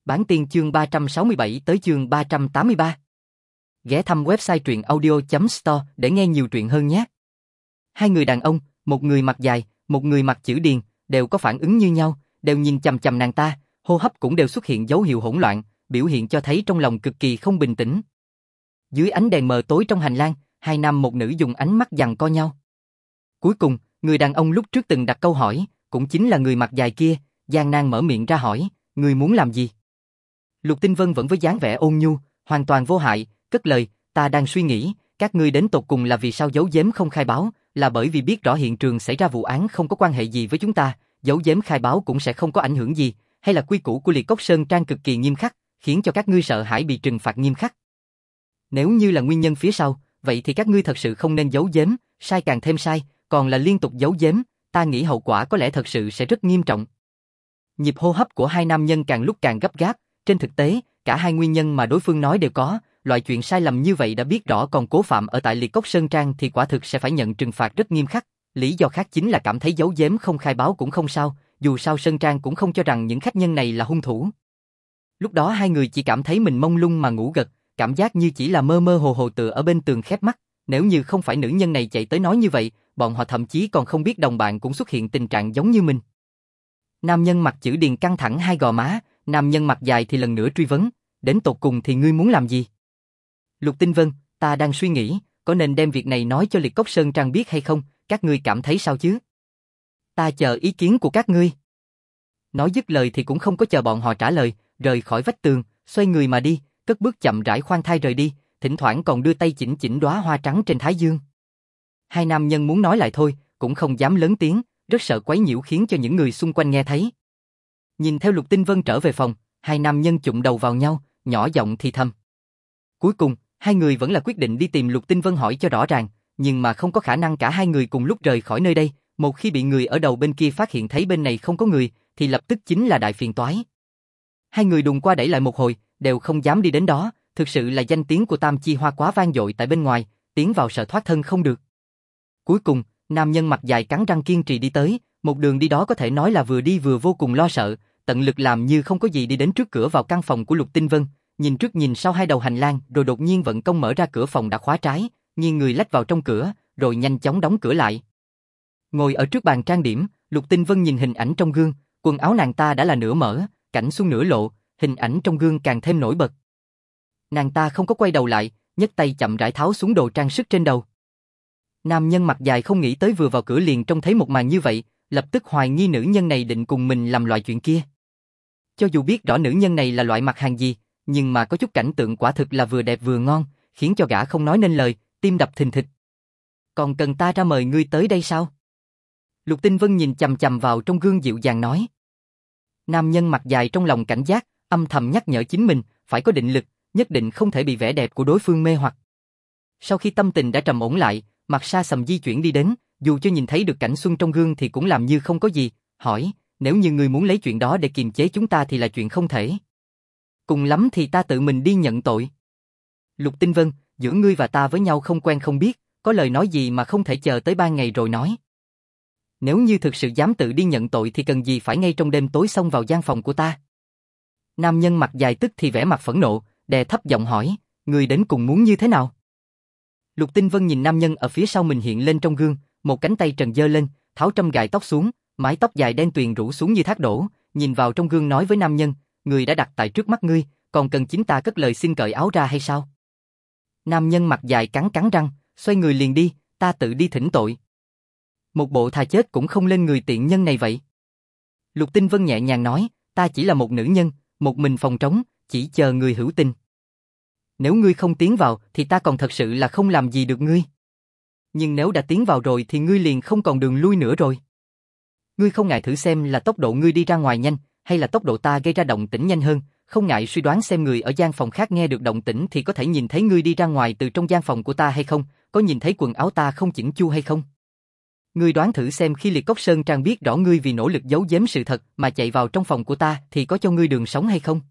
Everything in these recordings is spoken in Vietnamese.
Bản tiên chương 367 tới chương 383. Ghé thăm website truyệnaudio.store để nghe nhiều truyện hơn nhé. Hai người đàn ông, một người mặt dài, một người mặt chữ điền, đều có phản ứng như nhau, đều nhìn chằm chằm nàng ta, hô hấp cũng đều xuất hiện dấu hiệu hỗn loạn, biểu hiện cho thấy trong lòng cực kỳ không bình tĩnh. Dưới ánh đèn mờ tối trong hành lang, hai nam một nữ dùng ánh mắt giằng co nhau. Cuối cùng, người đàn ông lúc trước từng đặt câu hỏi, cũng chính là người mặt dài kia, gian nan mở miệng ra hỏi, người muốn làm gì? Lục Tinh Vân vẫn với dáng vẻ ôn nhu, hoàn toàn vô hại, cất lời, ta đang suy nghĩ, các ngươi đến tột cùng là vì sao giấu giếm không khai báo, là bởi vì biết rõ hiện trường xảy ra vụ án không có quan hệ gì với chúng ta, giấu giếm khai báo cũng sẽ không có ảnh hưởng gì, hay là quy củ của Liệt Cốc Sơn Trang cực kỳ nghiêm khắc, khiến cho các ngươi sợ hãi bị trừng phạt nghiêm khắc. Nếu như là nguyên nhân phía sau, vậy thì các ngươi thật sự không nên giấu giếm, sai càng thêm sai, còn là liên tục giấu giếm, ta nghĩ hậu quả có lẽ thật sự sẽ rất nghiêm trọng. Nhịp hô hấp của hai nam nhân càng lúc càng gấp gáp, trên thực tế, cả hai nguyên nhân mà đối phương nói đều có, loại chuyện sai lầm như vậy đã biết rõ còn cố phạm ở tại Liệt Cốc Sơn Trang thì quả thực sẽ phải nhận trừng phạt rất nghiêm khắc. Lý do khác chính là cảm thấy giấu giếm không khai báo cũng không sao, dù sao Sơn Trang cũng không cho rằng những khách nhân này là hung thủ. Lúc đó hai người chỉ cảm thấy mình mông lung mà ngủ gật, cảm giác như chỉ là mơ mơ hồ hồ tựa ở bên tường khép mắt. Nếu như không phải nữ nhân này chạy tới nói như vậy, bọn họ thậm chí còn không biết đồng bạn cũng xuất hiện tình trạng giống như mình. Nam nhân mặt chữ điền căng thẳng hai gò má, nam nhân mặt dài thì lần nữa truy vấn, đến tột cùng thì ngươi muốn làm gì? Lục Tinh Vân, ta đang suy nghĩ, có nên đem việc này nói cho Liệt Cốc Sơn Trang biết hay không, các ngươi cảm thấy sao chứ? Ta chờ ý kiến của các ngươi. Nói dứt lời thì cũng không có chờ bọn họ trả lời, rời khỏi vách tường, xoay người mà đi, cất bước chậm rãi khoan thai rời đi, thỉnh thoảng còn đưa tay chỉnh chỉnh đóa hoa trắng trên thái dương. Hai nam nhân muốn nói lại thôi, cũng không dám lớn tiếng, rất sợ quấy nhiễu khiến cho những người xung quanh nghe thấy. Nhìn theo Lục Tinh Vân trở về phòng, hai nam nhân chụm đầu vào nhau, nhỏ giọng thì thầm. Cuối cùng, hai người vẫn là quyết định đi tìm Lục Tinh Vân hỏi cho rõ ràng, nhưng mà không có khả năng cả hai người cùng lúc rời khỏi nơi đây, một khi bị người ở đầu bên kia phát hiện thấy bên này không có người, thì lập tức chính là đại phiền toái. Hai người đùng qua đẩy lại một hồi, đều không dám đi đến đó, thực sự là danh tiếng của Tam Chi Hoa quá vang dội tại bên ngoài, tiến vào sợ thoát thân không được. Cuối cùng, nam nhân mặt dài cắn răng kiên trì đi tới, một đường đi đó có thể nói là vừa đi vừa vô cùng lo sợ, tận lực làm như không có gì đi đến trước cửa vào căn phòng của Lục Tinh Vân, nhìn trước nhìn sau hai đầu hành lang, rồi đột nhiên vận công mở ra cửa phòng đã khóa trái, nghiêng người lách vào trong cửa, rồi nhanh chóng đóng cửa lại. Ngồi ở trước bàn trang điểm, Lục Tinh Vân nhìn hình ảnh trong gương, quần áo nàng ta đã là nửa mở, cảnh xuân nửa lộ, hình ảnh trong gương càng thêm nổi bật. Nàng ta không có quay đầu lại, nhấc tay chậm rãi tháo xuống đồ trang sức trên đầu. Nam nhân mặt dài không nghĩ tới vừa vào cửa liền trông thấy một màn như vậy, lập tức hoài nghi nữ nhân này định cùng mình làm loại chuyện kia. Cho dù biết rõ nữ nhân này là loại mặt hàng gì, nhưng mà có chút cảnh tượng quả thực là vừa đẹp vừa ngon, khiến cho gã không nói nên lời, tim đập thình thịch. Còn cần ta ra mời ngươi tới đây sao? Lục Tinh Vân nhìn chằm chằm vào trong gương dịu dàng nói. Nam nhân mặt dài trong lòng cảnh giác, âm thầm nhắc nhở chính mình, phải có định lực, nhất định không thể bị vẻ đẹp của đối phương mê hoặc. Sau khi tâm tình đã trầm ổn lại, mặt xa sầm di chuyển đi đến, dù cho nhìn thấy được cảnh xuân trong gương thì cũng làm như không có gì, hỏi, nếu như ngươi muốn lấy chuyện đó để kiềm chế chúng ta thì là chuyện không thể. Cùng lắm thì ta tự mình đi nhận tội. Lục Tinh Vân, giữa ngươi và ta với nhau không quen không biết, có lời nói gì mà không thể chờ tới 3 ngày rồi nói. Nếu như thực sự dám tự đi nhận tội thì cần gì phải ngay trong đêm tối xông vào gian phòng của ta. Nam nhân mặt dài tức thì vẻ mặt phẫn nộ, đè thấp giọng hỏi, ngươi đến cùng muốn như thế nào? Lục Tinh Vân nhìn nam nhân ở phía sau mình hiện lên trong gương, một cánh tay trần giơ lên, tháo trâm gài tóc xuống, mái tóc dài đen tuyền rủ xuống như thác đổ, nhìn vào trong gương nói với nam nhân, người đã đặt tại trước mắt ngươi, còn cần chính ta cất lời xin cởi áo ra hay sao? Nam nhân mặt dài cắn cắn răng, xoay người liền đi, ta tự đi thỉnh tội. Một bộ thà chết cũng không lên người tiện nhân này vậy. Lục Tinh Vân nhẹ nhàng nói, ta chỉ là một nữ nhân, một mình phòng trống, chỉ chờ người hữu tình. Nếu ngươi không tiến vào thì ta còn thật sự là không làm gì được ngươi. Nhưng nếu đã tiến vào rồi thì ngươi liền không còn đường lui nữa rồi. Ngươi không ngại thử xem là tốc độ ngươi đi ra ngoài nhanh, hay là tốc độ ta gây ra động tĩnh nhanh hơn, không ngại suy đoán xem người ở gian phòng khác nghe được động tĩnh thì có thể nhìn thấy ngươi đi ra ngoài từ trong gian phòng của ta hay không, có nhìn thấy quần áo ta không chỉnh chu hay không. Ngươi đoán thử xem khi Liệt Cốc Sơn Trang biết rõ ngươi vì nỗ lực giấu giếm sự thật mà chạy vào trong phòng của ta thì có cho ngươi đường sống hay không?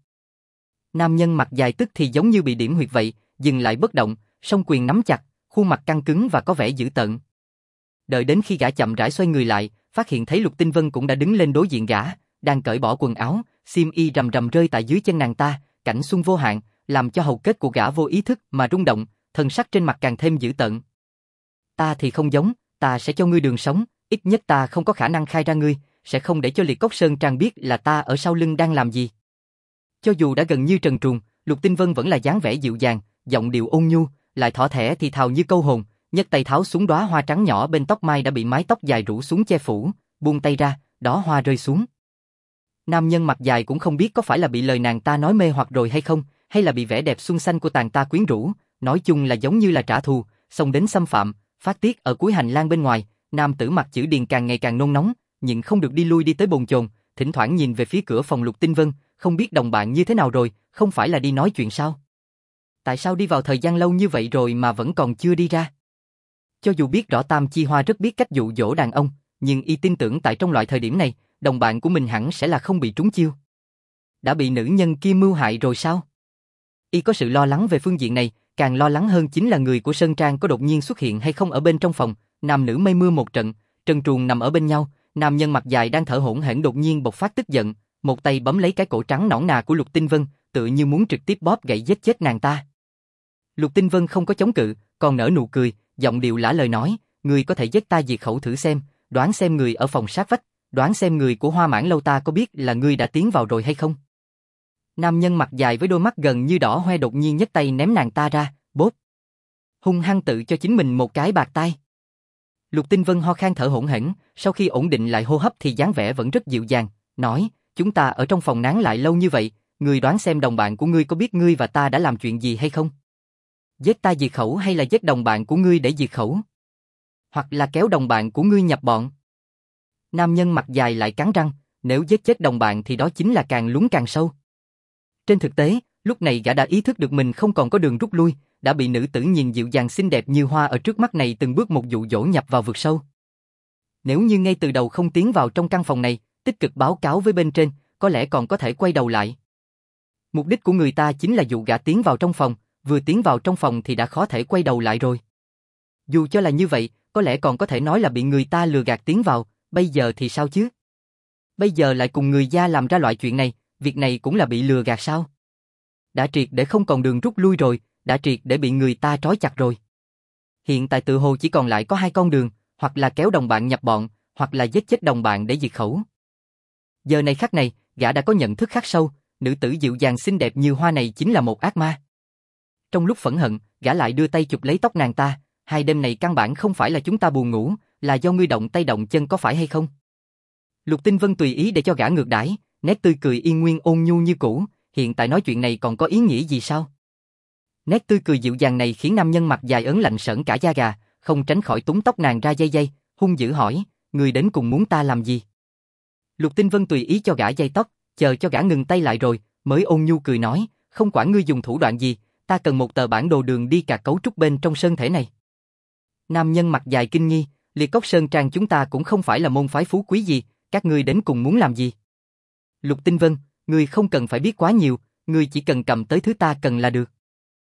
Nam nhân mặt dài tức thì giống như bị điểm huyệt vậy, dừng lại bất động, song quyền nắm chặt, khuôn mặt căng cứng và có vẻ dữ tợn. Đợi đến khi gã chậm rãi xoay người lại, phát hiện thấy Lục Tinh Vân cũng đã đứng lên đối diện gã, đang cởi bỏ quần áo, xiêm y rầm rầm rơi tại dưới chân nàng ta, cảnh xuân vô hạn, làm cho hầu kết của gã vô ý thức mà rung động, thần sắc trên mặt càng thêm dữ tợn. Ta thì không giống, ta sẽ cho ngươi đường sống, ít nhất ta không có khả năng khai ra ngươi, sẽ không để cho Liệt Cốc Sơn Trang biết là ta ở sau lưng đang làm gì. Cho dù đã gần như trần truồng, Lục Tinh Vân vẫn là dáng vẻ dịu dàng, giọng điệu ôn nhu, lại thỏ thẻ thì thào như câu hồn, nhấc tay tháo xuống đóa hoa trắng nhỏ bên tóc mai đã bị mái tóc dài rủ xuống che phủ, buông tay ra, đóa hoa rơi xuống. Nam nhân mặt dài cũng không biết có phải là bị lời nàng ta nói mê hoặc rồi hay không, hay là bị vẻ đẹp xuân xanh của nàng ta quyến rũ, nói chung là giống như là trả thù, xông đến xâm phạm, phát tiết ở cuối hành lang bên ngoài. Nam tử mặt chữ Điền càng ngày càng nôn nóng, nhịn không được đi lui đi tới bồn chồn, thỉnh thoảng nhìn về phía cửa phòng Lục Tinh Vân, không biết đồng bạn như thế nào rồi, không phải là đi nói chuyện sao? Tại sao đi vào thời gian lâu như vậy rồi mà vẫn còn chưa đi ra? Cho dù biết rõ Tam Chi Hoa rất biết cách dụ dỗ đàn ông, nhưng y tin tưởng tại trong loại thời điểm này, đồng bạn của mình hẳn sẽ là không bị trúng chiêu. Đã bị nữ nhân kia mưu hại rồi sao? Y có sự lo lắng về phương diện này, càng lo lắng hơn chính là người của Sơn Trang có đột nhiên xuất hiện hay không ở bên trong phòng. Nam nữ mây mưa một trận, trần truồng nằm ở bên nhau, nam nhân mặt dài đang thở hổn hển đột nhiên bộc phát tức giận, một tay bấm lấy cái cổ trắng nõn nà của Lục Tinh Vân, tựa như muốn trực tiếp bóp gãy giết chết nàng ta. Lục Tinh Vân không có chống cự, còn nở nụ cười, giọng điệu lả lời nói, ngươi có thể giết ta diệt khẩu thử xem, đoán xem người ở phòng sát vách, đoán xem người của Hoa Mãn lâu ta có biết là ngươi đã tiến vào rồi hay không? Nam nhân mặt dài với đôi mắt gần như đỏ hoe đột nhiên nhấc tay ném nàng ta ra, bốp. Hung hăng tự cho chính mình một cái bạt tai. Lục Tinh Vân ho khan thở hổn hển, sau khi ổn định lại hô hấp thì dáng vẻ vẫn rất dịu dàng, nói, chúng ta ở trong phòng nán lại lâu như vậy, ngươi đoán xem đồng bạn của ngươi có biết ngươi và ta đã làm chuyện gì hay không? Giết ta diệt khẩu hay là giết đồng bạn của ngươi để diệt khẩu? Hoặc là kéo đồng bạn của ngươi nhập bọn? Nam nhân mặt dài lại cắn răng, nếu giết chết đồng bạn thì đó chính là càng lún càng sâu. Trên thực tế, lúc này gã đã ý thức được mình không còn có đường rút lui, đã bị nữ tử nhìn dịu dàng xinh đẹp như hoa ở trước mắt này từng bước một dụ dỗ nhập vào vực sâu. Nếu như ngay từ đầu không tiến vào trong căn phòng này, tích cực báo cáo với bên trên, có lẽ còn có thể quay đầu lại. Mục đích của người ta chính là dụ gã tiến vào trong phòng, vừa tiến vào trong phòng thì đã khó thể quay đầu lại rồi. Dù cho là như vậy, có lẽ còn có thể nói là bị người ta lừa gạt tiến vào, bây giờ thì sao chứ? Bây giờ lại cùng người gia làm ra loại chuyện này, việc này cũng là bị lừa gạt sao? Đã triệt để không còn đường rút lui rồi, đã triệt để bị người ta trói chặt rồi. Hiện tại tự hồ chỉ còn lại có hai con đường, hoặc là kéo đồng bạn nhập bọn, hoặc là giết chết đồng bạn để diệt khẩu. Giờ này khắc này, gã đã có nhận thức khắc sâu, nữ tử dịu dàng xinh đẹp như hoa này chính là một ác ma. Trong lúc phẫn hận, gã lại đưa tay chụp lấy tóc nàng ta, hai đêm này căn bản không phải là chúng ta buồn ngủ, là do ngươi động tay động chân có phải hay không? Lục Tinh Vân tùy ý để cho gã ngược đãi, nét tươi cười yên nguyên ôn nhu như cũ, hiện tại nói chuyện này còn có ý nghĩa gì sao? Nét tươi cười dịu dàng này khiến nam nhân mặt dài ớn lạnh sởn cả da gà, không tránh khỏi túm tóc nàng ra dây dây, hung dữ hỏi, ngươi đến cùng muốn ta làm gì? Lục Tinh Vân tùy ý cho gã dây tóc, chờ cho gã ngừng tay lại rồi, mới ôn nhu cười nói, không quản ngươi dùng thủ đoạn gì, ta cần một tờ bản đồ đường đi cả cấu trúc bên trong sơn thể này. Nam nhân mặt dài kinh nghi, Liệt Cốc Sơn Trang chúng ta cũng không phải là môn phái phú quý gì, các ngươi đến cùng muốn làm gì? Lục Tinh Vân, ngươi không cần phải biết quá nhiều, ngươi chỉ cần cầm tới thứ ta cần là được.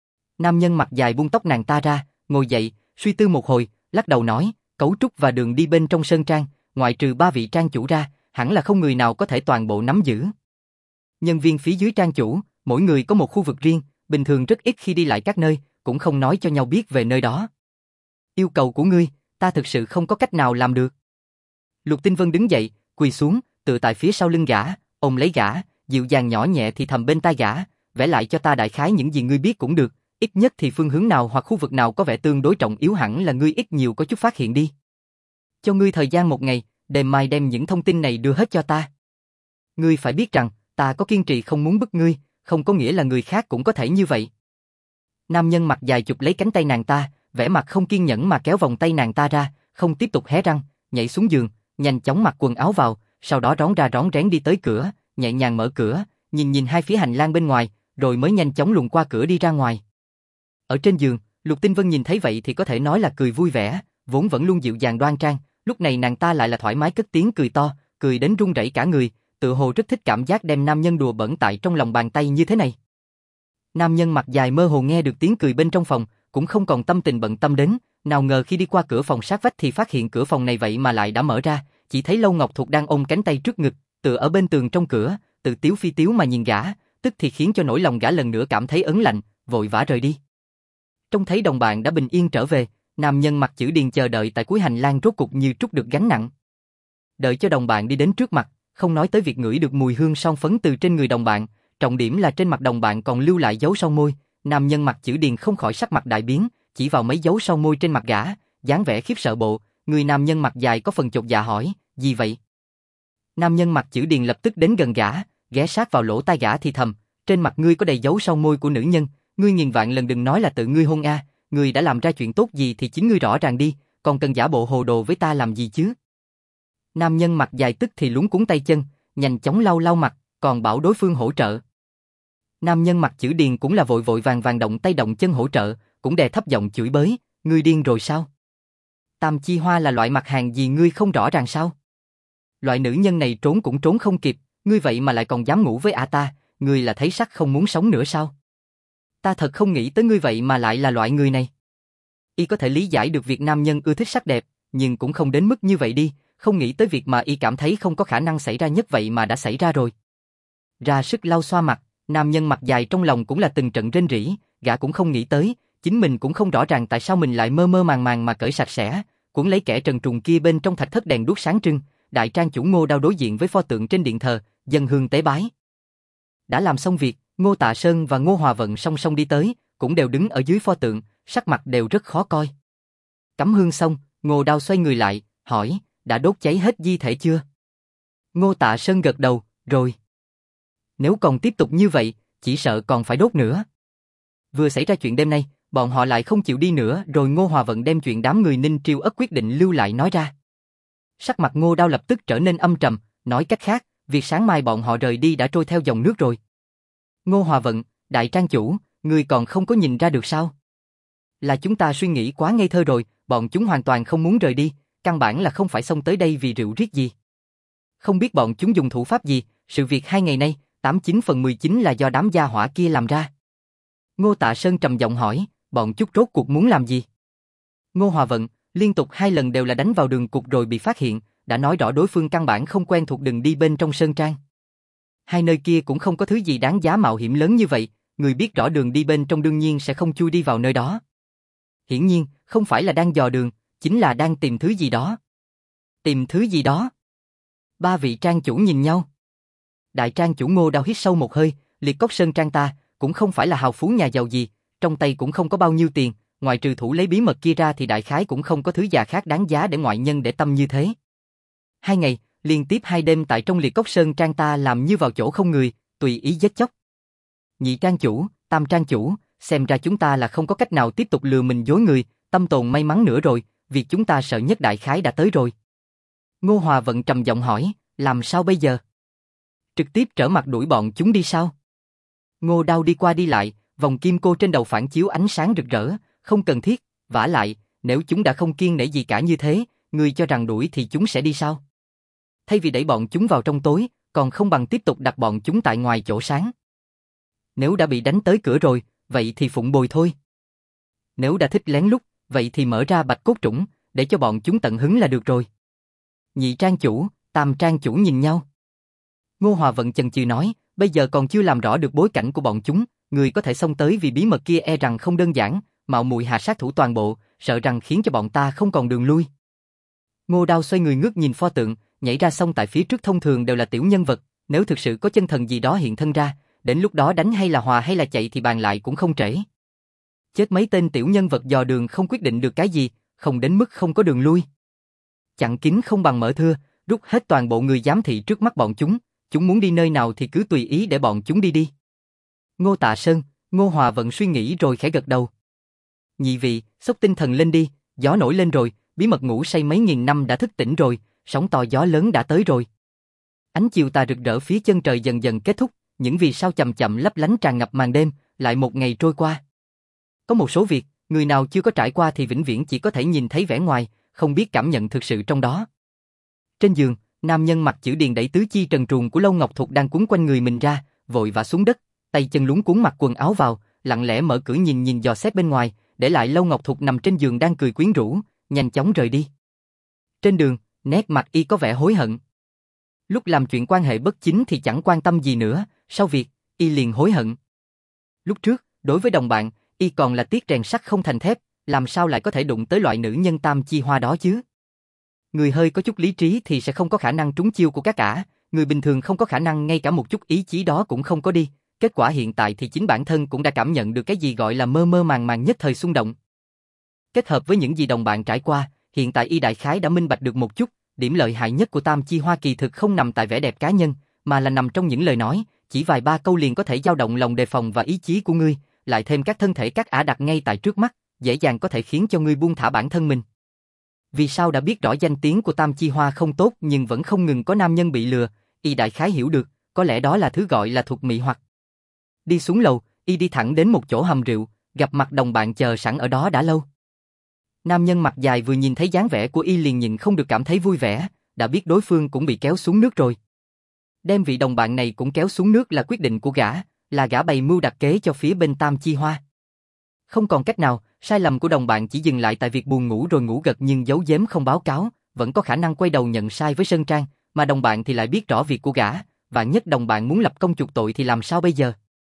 Nam nhân mặt dài buông tóc nàng ta ra, ngồi dậy, suy tư một hồi, lắc đầu nói, cấu trúc và đường đi bên trong sơn trang, ngoại trừ 3 vị trang chủ ra, hẳn là không người nào có thể toàn bộ nắm giữ. Nhân viên phía dưới trang chủ, mỗi người có một khu vực riêng, bình thường rất ít khi đi lại các nơi, cũng không nói cho nhau biết về nơi đó. Yêu cầu của ngươi, ta thực sự không có cách nào làm được. Lục Tinh Vân đứng dậy, quỳ xuống, tựa tại phía sau lưng gã, ôm lấy gã, dịu dàng nhỏ nhẹ thì thầm bên tai gã, vẽ lại cho ta đại khái những gì ngươi biết cũng được, ít nhất thì phương hướng nào hoặc khu vực nào có vẻ tương đối trọng yếu hẳn là ngươi ít nhiều có chút phát hiện đi. Cho ngươi thời gian 1 ngày, đêm mai đem những thông tin này đưa hết cho ta. Ngươi phải biết rằng, ta có kiên trì không muốn bức ngươi, không có nghĩa là người khác cũng có thể như vậy. Nam nhân mặt dài chụp lấy cánh tay nàng ta, vẻ mặt không kiên nhẫn mà kéo vòng tay nàng ta ra, không tiếp tục hé răng, nhảy xuống giường, nhanh chóng mặc quần áo vào, sau đó rón ra rón rén đi tới cửa, nhẹ nhàng mở cửa, nhìn hai phía hành lang bên ngoài, rồi mới nhanh chóng luồn qua cửa đi ra ngoài. Ở trên giường, Lục Tinh Vân nhìn thấy vậy thì có thể nói là cười vui vẻ, vốn vẫn luôn dịu dàng đoan trang, lúc này nàng ta lại là thoải mái cất tiếng cười to, cười đến run rẩy cả người, tự hồ rất thích cảm giác đem nam nhân đùa bẩn tại trong lòng bàn tay như thế này. Nam nhân mặt dài mơ hồ nghe được tiếng cười bên trong phòng, cũng không còn tâm tình bận tâm đến, nào ngờ khi đi qua cửa phòng sát vách thì phát hiện cửa phòng này vậy mà lại đã mở ra, chỉ thấy Lâu Ngọc Thục đang ôm cánh tay trước ngực, tựa ở bên tường trong cửa, tự tiếu phi tiếu mà nhìn gã, tức thì khiến cho nỗi lòng gã lần nữa cảm thấy ớn lạnh, vội vã rời đi. Trông thấy đồng bạn đã bình yên trở về, nam nhân mặt chữ Điền chờ đợi tại cuối hành lang rốt cục như trút được gánh nặng. Đợi cho đồng bạn đi đến trước mặt, không nói tới việc ngửi được mùi hương son phấn từ trên người đồng bạn, trọng điểm là trên mặt đồng bạn còn lưu lại dấu son môi, nam nhân mặt chữ Điền không khỏi sắc mặt đại biến, chỉ vào mấy dấu son môi trên mặt gã, dáng vẻ khiếp sợ bộ, người nam nhân mặt dài có phần chột dạ hỏi, gì vậy? Nam nhân mặt chữ Điền lập tức đến gần gã, ghé sát vào lỗ tai gã thì thầm, trên mặt ngươi có đầy dấu son môi của nữ nhân, ngươi nghìn vạn lần đừng nói là tự ngươi hôn a, ngươi đã làm ra chuyện tốt gì thì chính ngươi rõ ràng đi, còn cần giả bộ hồ đồ với ta làm gì chứ? Nam nhân mặt dài tức thì luống cuống tay chân, nhanh chóng lau lau mặt, còn bảo đối phương hỗ trợ. Nam nhân mặt chữ Điền cũng là vội vội vàng vàng động tay động chân hỗ trợ, cũng đè thấp giọng chửi bới, ngươi điên rồi sao? Tam chi hoa là loại mặt hàng gì ngươi không rõ ràng sao? Loại nữ nhân này trốn cũng trốn không kịp, ngươi vậy mà lại còn dám ngủ với ả ta, ngươi là thấy sắc không muốn sống nữa sao? Ta thật không nghĩ tới ngươi vậy mà lại là loại người này. Y có thể lý giải được việc nam nhân ưa thích sắc đẹp, nhưng cũng không đến mức như vậy đi, không nghĩ tới việc mà y cảm thấy không có khả năng xảy ra nhất vậy mà đã xảy ra rồi. Ra sức lau xoa mặt, nam nhân mặt dài trong lòng cũng là từng trận rên rỉ, gã cũng không nghĩ tới, chính mình cũng không rõ ràng tại sao mình lại mơ mơ màng màng mà cởi sạch sẽ, cuốn lấy kẻ trần truồng kia bên trong thạch thất đèn đuốc sáng trưng, đại trang chủ Ngô Đao đối diện với pho tượng trên điện thờ, dâng hương tế bái. Đã làm xong việc, Ngô Tạ Sơn và Ngô Hòa Vận song song đi tới, cũng đều đứng ở dưới pho tượng, sắc mặt đều rất khó coi. Cắm hương xong, Ngô Đao xoay người lại, hỏi, đã đốt cháy hết di thể chưa? Ngô Tạ Sơn gật đầu, rồi. Nếu còn tiếp tục như vậy, chỉ sợ còn phải đốt nữa. Vừa xảy ra chuyện đêm nay, bọn họ lại không chịu đi nữa, rồi Ngô Hòa Vận đem chuyện đám người Ninh Triều Ất quyết định lưu lại nói ra. Sắc mặt Ngô Đao lập tức trở nên âm trầm, nói cách khác, việc sáng mai bọn họ rời đi đã trôi theo dòng nước rồi. Ngô Hòa Vận, đại trang chủ, người còn không có nhìn ra được sao? Là chúng ta suy nghĩ quá ngây thơ rồi, bọn chúng hoàn toàn không muốn rời đi, căn bản là không phải xông tới đây vì rượu riết gì. Không biết bọn chúng dùng thủ pháp gì, sự việc 2 ngày nay, 89/19 là do đám gia hỏa kia làm ra. Ngô Tạ Sơn trầm giọng hỏi, bọn chúng rốt cuộc muốn làm gì? Ngô Hòa Vận, liên tục 2 lần đều là đánh vào đường cục rồi bị phát hiện, đã nói rõ đối phương căn bản không quen thuộc đường đi bên trong sơn trang. 2 nơi kia cũng không có thứ gì đáng giá mạo hiểm lớn như vậy, người biết rõ đường đi bên trong đương nhiên sẽ không chui đi vào nơi đó. Hiển nhiên, không phải là đang dò đường, chính là đang tìm thứ gì đó. Tìm thứ gì đó? 3 vị trang chủ nhìn nhau. Đại trang chủ Ngô Đao hít sâu một hơi, Liệt Cốc Sơn trang ta cũng không phải là hào phú nhà giàu gì, trong tay cũng không có bao nhiêu tiền, ngoài trừ thủ lấy bí mật kia ra thì đại khái cũng không có thứ già khác đáng giá để ngoại nhân để tâm như thế. 2 ngày, liên tiếp 2 đêm tại trong Liệt Cốc Sơn trang ta làm như vào chỗ không người, tùy ý giết chóc. Nhị trang chủ, tam trang chủ, xem ra chúng ta là không có cách nào tiếp tục lừa mình dối người, tâm tồn may mắn nữa rồi, việc chúng ta sợ nhất đại khái đã tới rồi. Ngô Hòa Vận trầm giọng hỏi, làm sao bây giờ? Trực tiếp trở mặt đuổi bọn chúng đi sao? Ngô Đao đi qua đi lại, vòng kim cô trên đầu phản chiếu ánh sáng rực rỡ, không cần thiết, vả lại, nếu chúng đã không kiêng nể gì cả như thế, ngươi cho rằng đuổi thì chúng sẽ đi sao? Thay vì đẩy bọn chúng vào trong tối, còn không bằng tiếp tục đặt bọn chúng tại ngoài chỗ sáng. Nếu đã bị đánh tới cửa rồi, vậy thì phụng bồi thôi. Nếu đã thích lén lút, vậy thì mở ra bạch cốt trũng, để cho bọn chúng tận hứng là được rồi. Nhị trang chủ, tam trang chủ nhìn nhau. Ngô Hòa Vận chần chừ nói, bây giờ còn chưa làm rõ được bối cảnh của bọn chúng, người có thể xông tới vì bí mật kia e rằng không đơn giản, mạo muội hạ sát thủ toàn bộ, sợ rằng khiến cho bọn ta không còn đường lui. Ngô Đao xoay người ngước nhìn pho tượng, nhảy ra xong tại phía trước thông thường đều là tiểu nhân vật, nếu thực sự có chân thần gì đó hiện thân ra, đến lúc đó đánh hay là hòa hay là chạy thì bàn lại cũng không trễ. Chết mấy tên tiểu nhân vật dò đường không quyết định được cái gì, không đến mức không có đường lui. Chặn kín không bằng mở thưa, rút hết toàn bộ người giám thị trước mắt bọn chúng muốn đi nơi nào thì cứ tùy ý để bọn chúng đi đi. Ngô Tạ Sơn, Ngô Hòa Vận suy nghĩ rồi khẽ gật đầu. Nhị vị, xốc tinh thần lên đi, gió nổi lên rồi, bí mật ngủ say mấy nghìn năm đã thức tỉnh rồi, sóng to gió lớn đã tới rồi. Ánh chiều tà rực rỡ phía chân trời dần dần kết thúc, những vì sao chậm chậm lấp lánh tràn ngập màn đêm, lại một ngày trôi qua. Có một số việc, người nào chưa có trải qua thì vĩnh viễn chỉ có thể nhìn thấy vẻ ngoài, không biết cảm nhận thực sự trong đó. Trên giường, nam nhân mặt chữ Điền đẩy tứ chi trần truồng của Lâu Ngọc Thục đang quấn quanh người mình ra, vội vã xuống đất, tay chân luống cuống mặc quần áo vào, lặng lẽ mở cửa nhìn dò xét bên ngoài, để lại Lâu Ngọc Thục nằm trên giường đang cười quyến rũ, nhanh chóng rời đi. Trên đường, nét mặt y có vẻ hối hận. Lúc làm chuyện quan hệ bất chính thì chẳng quan tâm gì nữa, sau việc, y liền hối hận. Lúc trước, đối với đồng bạn, y còn là tiếc rèn sắt không thành thép, làm sao lại có thể đụng tới loại nữ nhân tam chi hoa đó chứ? Người hơi có chút lý trí thì sẽ không có khả năng trúng chiêu của các ả, người bình thường không có khả năng ngay cả một chút ý chí đó cũng không có đi. Kết quả hiện tại thì chính bản thân cũng đã cảm nhận được cái gì gọi là mơ mơ màng màng nhất thời xung động. Kết hợp với những gì đồng bạn trải qua, hiện tại y đại khái đã minh bạch được một chút, điểm lợi hại nhất của tam chi hoa kỳ thực không nằm tại vẻ đẹp cá nhân, mà là nằm trong những lời nói, chỉ vài ba câu liền có thể dao động lòng đề phòng và ý chí của ngươi, lại thêm các thân thể các ả đặt ngay tại trước mắt, dễ dàng có thể khiến cho ngươi buông thả bản thân mình. Vì sao đã biết rõ danh tiếng của tam chi hoa không tốt nhưng vẫn không ngừng có nam nhân bị lừa, y đại khái hiểu được, có lẽ đó là thứ gọi là thuật mị hoặc. Đi xuống lầu, y đi thẳng đến một chỗ hầm rượu, gặp mặt đồng bạn chờ sẵn ở đó đã lâu. Nam nhân mặt dài vừa nhìn thấy dáng vẻ của y liền nhịn không được cảm thấy vui vẻ, đã biết đối phương cũng bị kéo xuống nước rồi. Đem vị đồng bạn này cũng kéo xuống nước là quyết định của gã, là gã bày mưu đặt kế cho phía bên tam chi hoa. Không còn cách nào, sai lầm của đồng bạn chỉ dừng lại tại việc buồn ngủ rồi ngủ gật nhưng giấu giếm không báo cáo, vẫn có khả năng quay đầu nhận sai với Sơn Trang, mà đồng bạn thì lại biết rõ việc của gã, vạn nhất đồng bạn muốn lập công chuộc tội thì làm sao bây giờ?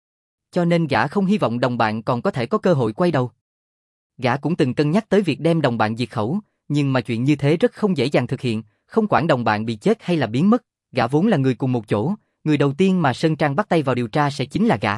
Cho nên gã không hy vọng đồng bạn còn có thể có cơ hội quay đầu. Gã cũng từng cân nhắc tới việc đem đồng bạn diệt khẩu, nhưng mà chuyện như thế rất không dễ dàng thực hiện, không quản đồng bạn bị chết hay là biến mất, gã vốn là người cùng một chỗ, người đầu tiên mà Sơn Trang bắt tay vào điều tra sẽ chính là gã.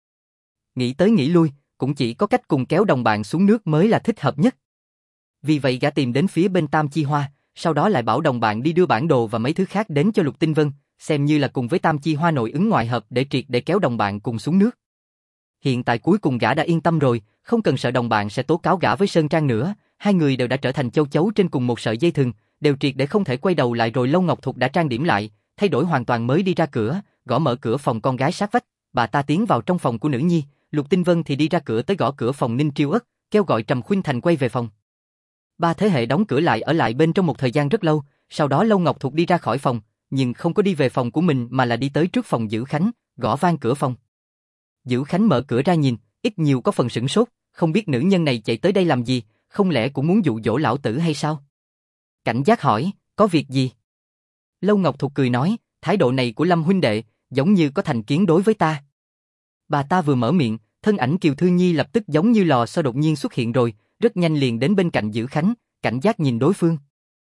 Nghĩ tới nghĩ lui, cũng chỉ có cách cùng kéo đồng bạn xuống nước mới là thích hợp nhất. Vì vậy gã tìm đến phía bên Tam Chi Hoa, sau đó lại bảo đồng bạn đi đưa bản đồ và mấy thứ khác đến cho Lục Tinh Vân, xem như là cùng với Tam Chi Hoa nội ứng ngoại hợp để triệt để kéo đồng bạn cùng xuống nước. Hiện tại cuối cùng gã đã yên tâm rồi, không cần sợ đồng bạn sẽ tố cáo gã với Sơn Trang nữa, hai người đều đã trở thành châu chấu trên cùng một sợi dây thừng, đều triệt để không thể quay đầu lại rồi. Lâu Ngọc Thục đã trang điểm lại, thay đổi hoàn toàn mới đi ra cửa, gõ mở cửa phòng con gái sát vách, bà ta tiến vào trong phòng của nữ nhi, Lục Tinh Vân thì đi ra cửa tới gõ cửa phòng Ninh Triêu Ất, kêu gọi Trầm Khuynh Thành quay về phòng. Ba thế hệ đóng cửa lại ở lại bên trong một thời gian rất lâu, sau đó Lâu Ngọc Thục đi ra khỏi phòng, nhưng không có đi về phòng của mình mà là đi tới trước phòng Dữ Khánh, gõ vang cửa phòng. Dữ Khánh mở cửa ra nhìn, ít nhiều có phần sửng sốt, không biết nữ nhân này chạy tới đây làm gì, không lẽ cũng muốn dụ dỗ lão tử hay sao? Cảnh giác hỏi, có việc gì? Lâu Ngọc Thục cười nói, thái độ này của Lâm huynh đệ, giống như có thành kiến đối với ta. Bà ta vừa mở miệng, thân ảnh Kiều Thư Nhi lập tức giống như lò xo đột nhiên xuất hiện rồi, rất nhanh liền đến bên cạnh Dữ Khánh, cảnh giác nhìn đối phương.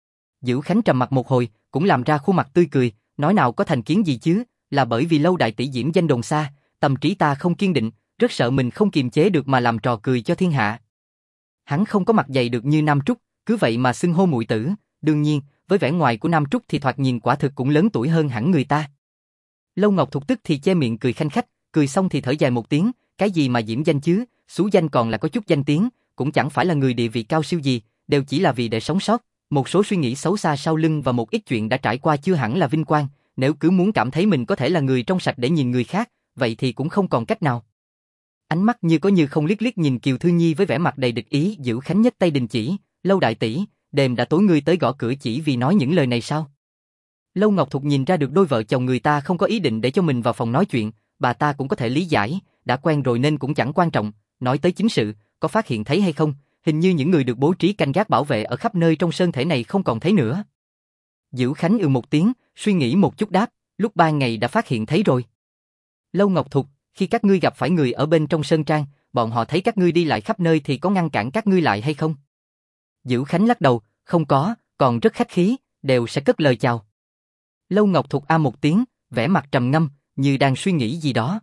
Dữ Khánh trầm mặt một hồi, cũng làm ra khuôn mặt tươi cười, nói nào có thành kiến gì chứ, là bởi vì Lâu đại tỷ diễm danh đồn xa, tâm trí ta không kiên định, rất sợ mình không kiềm chế được mà làm trò cười cho thiên hạ. Hắn không có mặt dày được như Nam Trúc, cứ vậy mà xưng hô muội tử, đương nhiên, với vẻ ngoài của Nam Trúc thì thoạt nhìn quả thực cũng lớn tuổi hơn hẳn người ta. Lâu Ngọc Thục tức thì che miệng cười khanh khách, cười xong thì thở dài một tiếng, cái gì mà diễm danh chứ, xú danh còn là có chút danh tiếng, cũng chẳng phải là người địa vị cao siêu gì, đều chỉ là vì để sống sót, một số suy nghĩ xấu xa sau lưng và một ít chuyện đã trải qua chưa hẳn là vinh quang, nếu cứ muốn cảm thấy mình có thể là người trong sạch để nhìn người khác, vậy thì cũng không còn cách nào. Ánh mắt như có như không liếc liếc nhìn Kiều Thư Nhi với vẻ mặt đầy địch ý. Dữ Khánh nhấc tay đình chỉ, Lâu đại tỷ, đêm đã tối ngươi tới gõ cửa chỉ vì nói những lời này sao? Lâu Ngọc Thục nhìn ra được đôi vợ chồng người ta không có ý định để cho mình vào phòng nói chuyện, bà ta cũng có thể lý giải, đã quen rồi nên cũng chẳng quan trọng, nói tới chính sự, có phát hiện thấy hay không, hình như những người được bố trí canh gác bảo vệ ở khắp nơi trong sơn thể này không còn thấy nữa. Dữ Khánh một tiếng, suy nghĩ một chút đáp, lúc 3 ngày đã phát hiện thấy rồi. Lâu Ngọc Thục, khi các ngươi gặp phải người ở bên trong sơn trang, bọn họ thấy các ngươi đi lại khắp nơi thì có ngăn cản các ngươi lại hay không? Dữ Khánh lắc đầu, không có, còn rất khách khí, đều sẽ cất lời chào. Lâu Ngọc Thục một tiếng, vẻ mặt trầm ngâm, như đang suy nghĩ gì đó.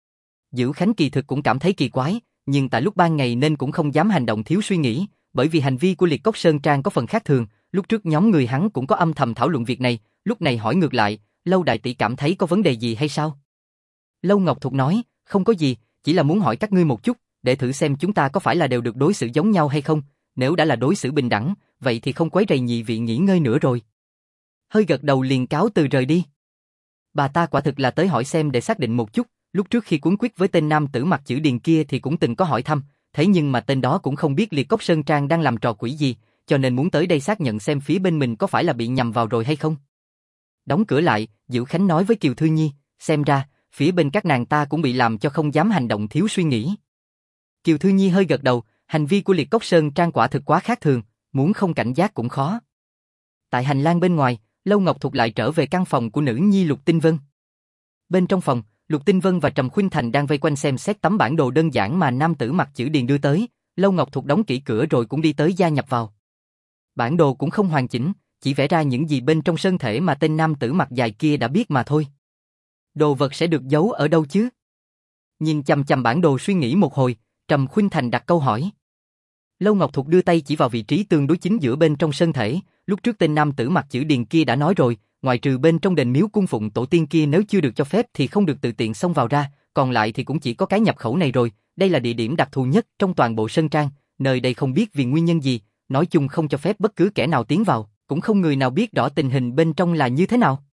Dữ Khánh kỳ thực cũng cảm thấy kỳ quái, nhưng tại lúc ban ngày nên cũng không dám hành động thiếu suy nghĩ, bởi vì hành vi của Liệt Cốc Sơn Trang có phần khác thường, lúc trước nhóm người hắn cũng có âm thầm thảo luận việc này, lúc này hỏi ngược lại, Lâu đại tỷ cảm thấy có vấn đề gì hay sao? Lâu Ngọc Thục nói, không có gì, chỉ là muốn hỏi các ngươi một chút, để thử xem chúng ta có phải là đều được đối xử giống nhau hay không, nếu đã là đối xử bình đẳng, vậy thì không quấy rầy nhị vị nghỉ ngơi nữa rồi. Hơi gật đầu liền cáo từ rời đi. Bà ta quả thực là tới hỏi xem để xác định một chút, lúc trước khi cuốn quýt với tên nam tử mặt chữ Điền kia thì cũng từng có hỏi thăm, thế nhưng mà tên đó cũng không biết Liệt Cốc Sơn Trang đang làm trò quỷ gì, cho nên muốn tới đây xác nhận xem phía bên mình có phải là bị nhầm vào rồi hay không. Đóng cửa lại, Dữ Khánh nói với Kiều Thư Nhi, xem ra, phía bên các nàng ta cũng bị làm cho không dám hành động thiếu suy nghĩ. Kiều Thư Nhi hơi gật đầu, hành vi của Liệt Cốc Sơn Trang quả thực quá khác thường, muốn không cảnh giác cũng khó. Tại hành lang bên ngoài, Lâu Ngọc Thục lại trở về căn phòng của nữ nhi Lục Tinh Vân. Bên trong phòng, Lục Tinh Vân và Trầm Khuynh Thành đang vây quanh xem xét tấm bản đồ đơn giản mà nam tử mặc chữ điền đưa tới. Lâu Ngọc Thục đóng kỹ cửa rồi cũng đi tới gia nhập vào. Bản đồ cũng không hoàn chỉnh, chỉ vẽ ra những gì bên trong sơn thể mà tên nam tử mặc dài kia đã biết mà thôi. Đồ vật sẽ được giấu ở đâu chứ? Nhìn chằm chằm bản đồ suy nghĩ một hồi, Trầm Khuynh Thành đặt câu hỏi. Lâu Ngọc Thục đưa tay chỉ vào vị trí tương đối chính giữa bên trong sơn thể, lúc trước tên nam tử mặc chữ điền kia đã nói rồi, ngoại trừ bên trong đền miếu cung phụng tổ tiên kia nếu chưa được cho phép thì không được tự tiện xông vào ra, còn lại thì cũng chỉ có cái nhập khẩu này rồi, đây là địa điểm đặc thù nhất trong toàn bộ sơn trang, nơi đây không biết vì nguyên nhân gì, nói chung không cho phép bất cứ kẻ nào tiến vào, cũng không người nào biết rõ tình hình bên trong là như thế nào.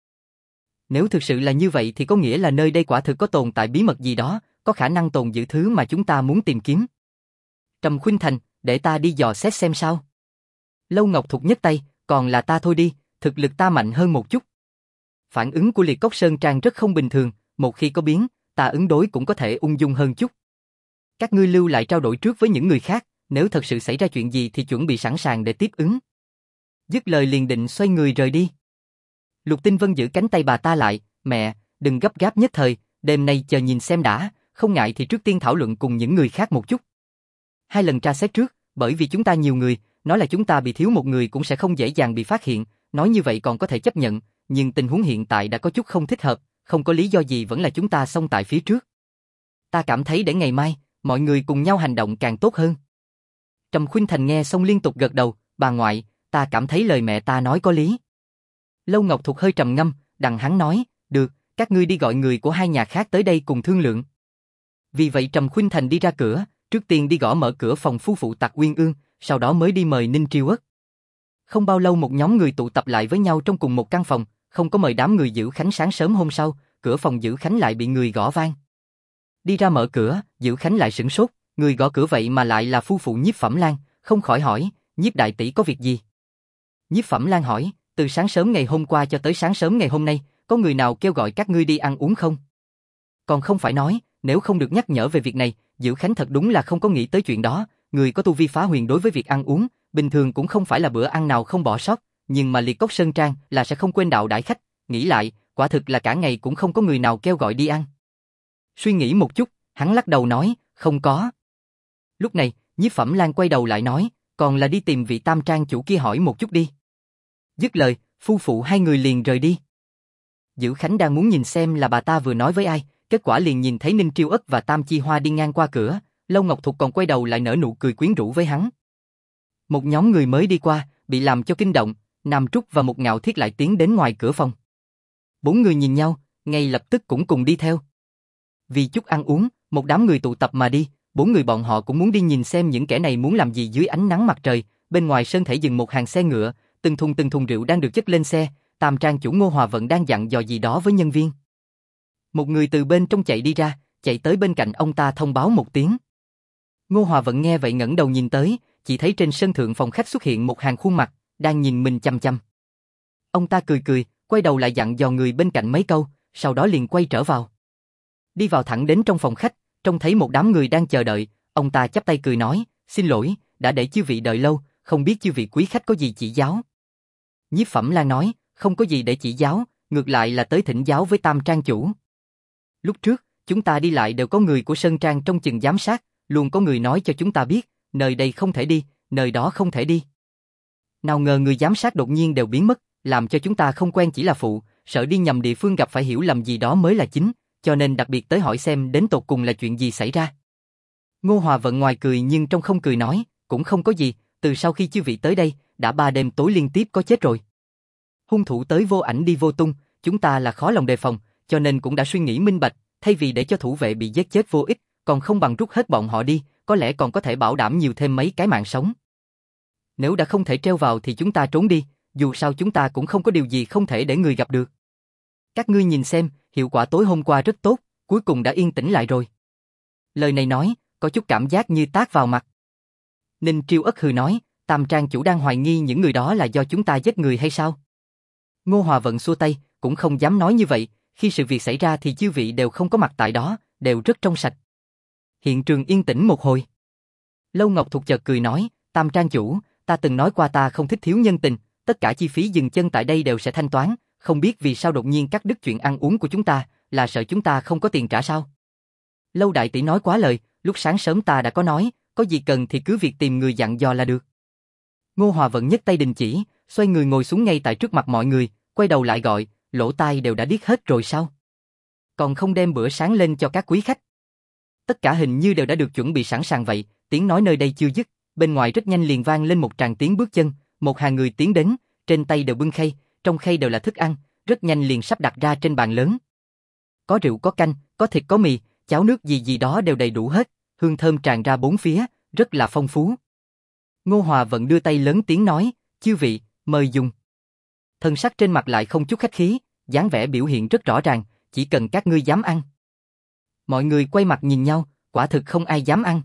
Nếu thực sự là như vậy thì có nghĩa là nơi đây quả thực có tồn tại bí mật gì đó, có khả năng tồn giữ thứ mà chúng ta muốn tìm kiếm. Trầm Khuynh Thành, để ta đi dò xét xem sao. Lâu Ngọc Thục nhấc tay, còn là ta thôi đi, thực lực ta mạnh hơn một chút. Phản ứng của Liệt Cốc Sơn Trang rất không bình thường, một khi có biến, ta ứng đối cũng có thể ung dung hơn chút. Các ngươi lưu lại trao đổi trước với những người khác, nếu thật sự xảy ra chuyện gì thì chuẩn bị sẵn sàng để tiếp ứng. Dứt lời liền định xoay người rời đi. Lục Tinh Vân giữ cánh tay bà ta lại, mẹ, đừng gấp gáp nhất thời, đêm nay chờ nhìn xem đã, không ngại thì trước tiên thảo luận cùng những người khác một chút. 2 lần tra xét trước, bởi vì chúng ta nhiều người, nói là chúng ta bị thiếu một người cũng sẽ không dễ dàng bị phát hiện, nói như vậy còn có thể chấp nhận, nhưng tình huống hiện tại đã có chút không thích hợp, không có lý do gì vẫn là chúng ta xông tại phía trước. Ta cảm thấy để ngày mai, mọi người cùng nhau hành động càng tốt hơn. Trầm Khuynh Thành nghe xong liên tục gật đầu, bà ngoại, ta cảm thấy lời mẹ ta nói có lý. Lâu Ngọc Thục hơi trầm ngâm, đặng hắn nói, được, các ngươi đi gọi người của 2 nhà khác tới đây cùng thương lượng. Vì vậy Trầm Khuynh Thành đi ra cửa, trước tiên đi gõ mở cửa phòng phu phụ Tạc Uyên Ương, sau đó mới đi mời Ninh Triêu Ất. Không bao lâu một nhóm người tụ tập lại với nhau trong cùng một căn phòng, không có mời đám người giữ khánh. Sáng sớm hôm sau, cửa phòng giữ khánh lại bị người gõ vang. Đi ra mở cửa, giữ khánh lại sửng sốt, người gõ cửa vậy mà lại là phu phụ Nhiếp Phẩm Lan, không khỏi hỏi, Nhiếp đại tỷ có việc gì? Nhiếp Phẩm Lan hỏi, từ sáng sớm ngày hôm qua cho tới sáng sớm ngày hôm nay, có người nào kêu gọi các ngươi đi ăn uống không? Còn không phải nói, nếu không được nhắc nhở về việc này, Giữ Khánh thật đúng là không có nghĩ tới chuyện đó, người có tu vi phá huyền đối với việc ăn uống, bình thường cũng không phải là bữa ăn nào không bỏ sót, nhưng mà Liệt Cốc Sơn Trang là sẽ không quên đạo đãi khách, nghĩ lại, quả thực là cả ngày cũng không có người nào kêu gọi đi ăn. Suy nghĩ một chút, hắn lắc đầu nói, không có. Lúc này, Nhiếp Phẩm Lan quay đầu lại nói, còn là đi tìm vị Tam Trang chủ kia hỏi một chút đi. Dứt lời, phu phụ 2 người liền rời đi. Giữ Khánh đang muốn nhìn xem là bà ta vừa nói với ai, kết quả liền nhìn thấy Ninh Triêu Ất và Tam Chi Hoa đi ngang qua cửa, Lâu Ngọc Thục còn quay đầu lại nở nụ cười quyến rũ với hắn. Một nhóm người mới đi qua, bị làm cho kinh động, Nam Trúc và một Ngạo Thiết lại tiến đến ngoài cửa phòng. 4 người nhìn nhau, ngay lập tức cũng cùng đi theo. Vì chút ăn uống, một đám người tụ tập mà đi, 4 người bọn họ cũng muốn đi nhìn xem những kẻ này muốn làm gì dưới ánh nắng mặt trời. Bên ngoài sơn thể dừng một hàng xe ngựa, từng thùng rượu đang được chất lên xe, Tam Trang chủ Ngô Hòa Vận đang dặn dò gì đó với nhân viên. Một người từ bên trong chạy đi ra, chạy tới bên cạnh ông ta thông báo một tiếng. Ngô Hòa Vận nghe vậy ngẩng đầu nhìn tới, chỉ thấy trên sân thượng phòng khách xuất hiện một hàng khuôn mặt, đang nhìn mình chăm chăm. Ông ta cười cười, quay đầu lại dặn dò người bên cạnh mấy câu, sau đó liền quay trở vào. Đi vào thẳng đến trong phòng khách, trông thấy một đám người đang chờ đợi, ông ta chắp tay cười nói, xin lỗi, đã để chư vị đợi lâu, không biết chư vị quý khách có gì chỉ giáo. Nhiếp Phẩm Lan nói, không có gì để chỉ giáo, ngược lại là tới thỉnh giáo với Tam Trang chủ. Lúc trước, chúng ta đi lại đều có người của Sơn Trang trong chừng giám sát, luôn có người nói cho chúng ta biết, nơi đây không thể đi, nơi đó không thể đi. Nào ngờ người giám sát đột nhiên đều biến mất, làm cho chúng ta không quen chỉ là phụ, sợ đi nhầm địa phương gặp phải hiểu lầm gì đó mới là chính, cho nên đặc biệt tới hỏi xem đến tột cùng là chuyện gì xảy ra. Ngô Hòa Vận ngoài cười nhưng trong không cười nói, cũng không có gì, từ sau khi chư vị tới đây, đã 3 đêm tối liên tiếp có chết rồi. Hung thủ tới vô ảnh đi vô tung, chúng ta là khó lòng đề phòng, cho nên cũng đã suy nghĩ minh bạch, thay vì để cho thủ vệ bị giết chết vô ích, còn không bằng rút hết bọn họ đi, có lẽ còn có thể bảo đảm nhiều thêm mấy cái mạng sống. Nếu đã không thể treo vào thì chúng ta trốn đi, dù sao chúng ta cũng không có điều gì không thể để người gặp được. Các ngươi nhìn xem, hiệu quả tối hôm qua rất tốt, cuối cùng đã yên tĩnh lại rồi. Lời này nói, có chút cảm giác như tát vào mặt. Ninh Triêu Ất hừ nói, Tam Trang chủ đang hoài nghi những người đó là do chúng ta giết người hay sao? Ngô Hòa Vận xua tay, cũng không dám nói như vậy, khi sự việc xảy ra thì chư vị đều không có mặt tại đó, đều rất trong sạch. Hiện trường yên tĩnh một hồi. Lâu Ngọc Thục chợt cười nói, Tam Trang chủ, ta từng nói qua ta không thích thiếu nhân tình, tất cả chi phí dừng chân tại đây đều sẽ thanh toán, không biết vì sao đột nhiên cắt đứt chuyện ăn uống của chúng ta, là sợ chúng ta không có tiền trả sao? Lâu đại tỷ nói quá lời, lúc sáng sớm ta đã có nói, có gì cần thì cứ việc tìm người dặn dò là được. Ngô Hòa Vận nhấc tay đình chỉ, xoay người ngồi xuống ngay tại trước mặt mọi người, quay đầu lại gọi, lỗ tai đều đã điếc hết rồi sao? Còn không đem bữa sáng lên cho các quý khách. Tất cả hình như đều đã được chuẩn bị sẵn sàng vậy, tiếng nói nơi đây chưa dứt, bên ngoài rất nhanh liền vang lên một tràng tiếng bước chân, một hàng người tiến đến, trên tay đều bưng khay, trong khay đều là thức ăn, rất nhanh liền sắp đặt ra trên bàn lớn. Có rượu có canh, có thịt có mì, cháo nước gì gì đó đều đầy đủ hết, hương thơm tràn ra bốn phía, rất là phong phú. Ngô Hòa Vận đưa tay lớn tiếng nói, chư vị, mời dùng. Thân sắc trên mặt lại không chút khách khí, dáng vẻ biểu hiện rất rõ ràng, chỉ cần các ngươi dám ăn. Mọi người quay mặt nhìn nhau, quả thực không ai dám ăn.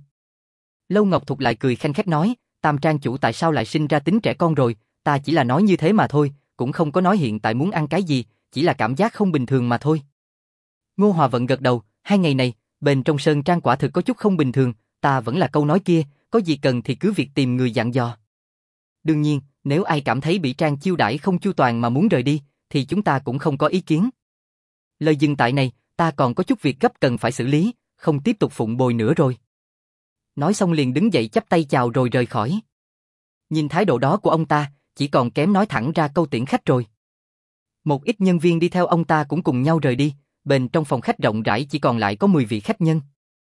Lâu Ngọc Thục lại cười khanh khách nói, Tam trang chủ tại sao lại sinh ra tính trẻ con rồi, ta chỉ là nói như thế mà thôi, cũng không có nói hiện tại muốn ăn cái gì, chỉ là cảm giác không bình thường mà thôi. Ngô Hòa Vận gật đầu, 2 ngày này, bên trong sơn trang quả thực có chút không bình thường, ta vẫn là câu nói kia, có gì cần thì cứ việc tìm người dặn dò. Đương nhiên, nếu ai cảm thấy bị trang chiêu đãi không chu toàn mà muốn rời đi, thì chúng ta cũng không có ý kiến. Lời dừng tại này, ta còn có chút việc gấp cần phải xử lý, không tiếp tục phụng bồi nữa rồi. Nói xong liền đứng dậy chắp tay chào rồi rời khỏi. Nhìn thái độ đó của ông ta, chỉ còn kém nói thẳng ra câu tiễn khách rồi. Một ít nhân viên đi theo ông ta cũng cùng nhau rời đi, bên trong phòng khách rộng rãi chỉ còn lại có 10 vị khách nhân.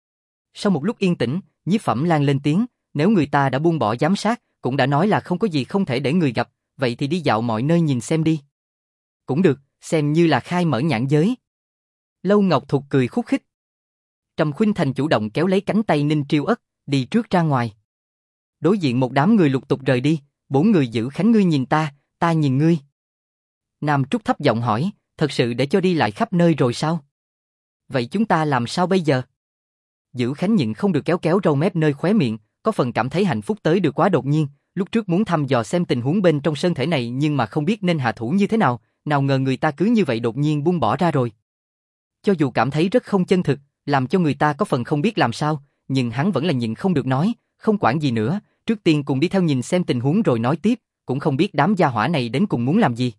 Sau một lúc yên tĩnh, Nhiếp Phẩm Lan lên tiếng, nếu người ta đã buông bỏ giám sát, cũng đã nói là không có gì không thể để người gặp, vậy thì đi dạo mọi nơi nhìn xem đi. Cũng được, xem như là khai mở nhãn giới. Lâu Ngọc Thục cười khúc khích. Trầm Khuynh Thành chủ động kéo lấy cánh tay Ninh Triêu Ất, đi trước ra ngoài. Đối diện một đám người lục tục rời đi, 4 người giữ khánh ngươi nhìn ta nhìn ngươi. Nam Trúc thấp giọng hỏi, thật sự để cho đi lại khắp nơi rồi sao? Vậy chúng ta làm sao bây giờ? Giữ khánh nhịn không được kéo kéo râu mép nơi khóe miệng, có phần cảm thấy hạnh phúc tới được quá đột nhiên, lúc trước muốn thăm dò xem tình huống bên trong sơn thể này nhưng mà không biết nên hạ thủ như thế nào, nào ngờ người ta cứ như vậy đột nhiên buông bỏ ra rồi. Cho dù cảm thấy rất không chân thực, làm cho người ta có phần không biết làm sao, nhưng hắn vẫn là nhịn không được nói, không quản gì nữa, trước tiên cùng đi theo nhìn xem tình huống rồi nói tiếp, cũng không biết đám gia hỏa này đến cùng muốn làm gì.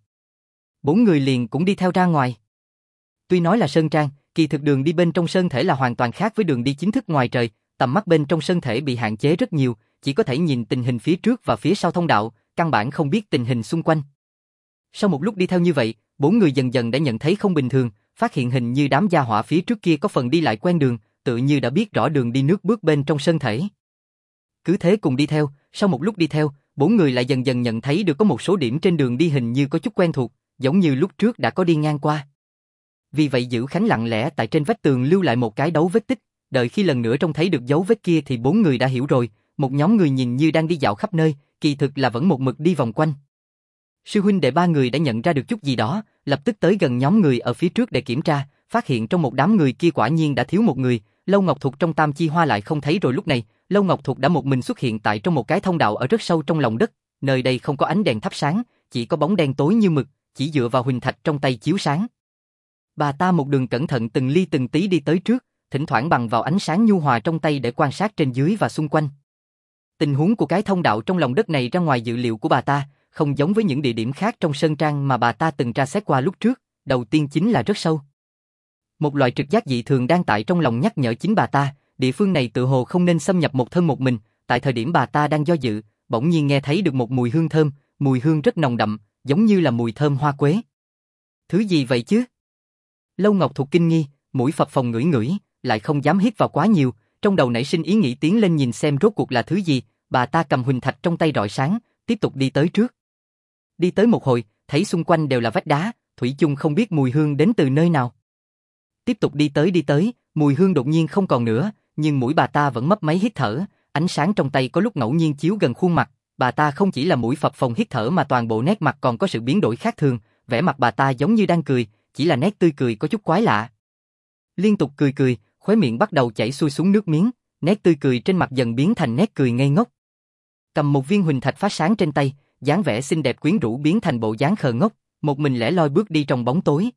4 người liền cũng đi theo ra ngoài. Tuy nói là sơn trang, kỳ thực đường đi bên trong sơn thể là hoàn toàn khác với đường đi chính thức ngoài trời, tầm mắt bên trong sơn thể bị hạn chế rất nhiều, chỉ có thể nhìn tình hình phía trước và phía sau thông đạo, căn bản không biết tình hình xung quanh. Sau một lúc đi theo như vậy, 4 người dần dần đã nhận thấy không bình thường, phát hiện hình như đám gia hỏa phía trước kia có phần đi lại quen đường, tự như đã biết rõ đường đi nước bước bên trong sơn thể. Cứ thế cùng đi theo, sau một lúc đi theo, 4 người lại dần dần nhận thấy được có một số điểm trên đường đi hình như có chút quen thuộc, giống như lúc trước đã có đi ngang qua. Vì vậy Dữ Khánh lặng lẽ tại trên vách tường lưu lại một cái dấu vết tích, đợi khi lần nữa trông thấy được dấu vết kia thì 4 người đã hiểu rồi, một nhóm người nhìn như đang đi dạo khắp nơi, kỳ thực là vẫn một mực đi vòng quanh. Sư huynh đệ 3 người đã nhận ra được chút gì đó, lập tức tới gần nhóm người ở phía trước để kiểm tra, phát hiện trong một đám người kia quả nhiên đã thiếu một người, Lâu Ngọc Thục trong Tam Chi Hoa lại không thấy rồi. Lúc này, Lâu Ngọc Thục đã một mình xuất hiện tại trong một cái thông đạo ở rất sâu trong lòng đất, nơi đây không có ánh đèn thắp sáng, chỉ có bóng đen tối như mực, chỉ dựa vào huỳnh thạch trong tay chiếu sáng. Bà ta một đường cẩn thận từng ly từng tí đi tới trước, thỉnh thoảng bằng vào ánh sáng nhu hòa trong tay để quan sát trên dưới và xung quanh. Tình huống của cái thông đạo trong lòng đất này ra ngoài dự liệu của bà ta, không giống với những địa điểm khác trong sơn trang mà bà ta từng tra xét qua lúc trước, đầu tiên chính là rất sâu. Một loại trực giác dị thường đang tại trong lòng nhắc nhở chính bà ta, địa phương này tự hồ không nên xâm nhập một thân một mình, tại thời điểm bà ta đang do dự, bỗng nhiên nghe thấy được một mùi hương thơm, mùi hương rất nồng đậm, giống như là mùi thơm hoa quế. Thứ gì vậy chứ? Lâu Ngọc Thục kinh nghi, mũi phập phồng ngửi ngửi, lại không dám hít vào quá nhiều, trong đầu nảy sinh ý nghĩ tiến lên nhìn xem rốt cuộc là thứ gì, bà ta cầm huỳnh thạch trong tay rọi sáng, tiếp tục đi tới trước. Đi tới một hồi, thấy xung quanh đều là vách đá, thủy chung không biết mùi hương đến từ nơi nào. Tiếp tục đi tới, mùi hương đột nhiên không còn nữa, nhưng mũi bà ta vẫn mấp máy hít thở, ánh sáng trong tay có lúc ngẫu nhiên chiếu gần khuôn mặt, bà ta không chỉ là mũi phập phồng hít thở mà toàn bộ nét mặt còn có sự biến đổi khác thường, vẻ mặt bà ta giống như đang cười, chỉ là nét tươi cười có chút quái lạ. Liên tục cười, khóe miệng bắt đầu chảy xuôi xuống nước miếng, nét tươi cười trên mặt dần biến thành nét cười ngây ngốc. Cầm một viên huỳnh thạch phát sáng trên tay, dáng vẻ xinh đẹp quyến rũ biến thành bộ dáng khờ ngốc, một mình lẻ loi bước đi trong bóng tối.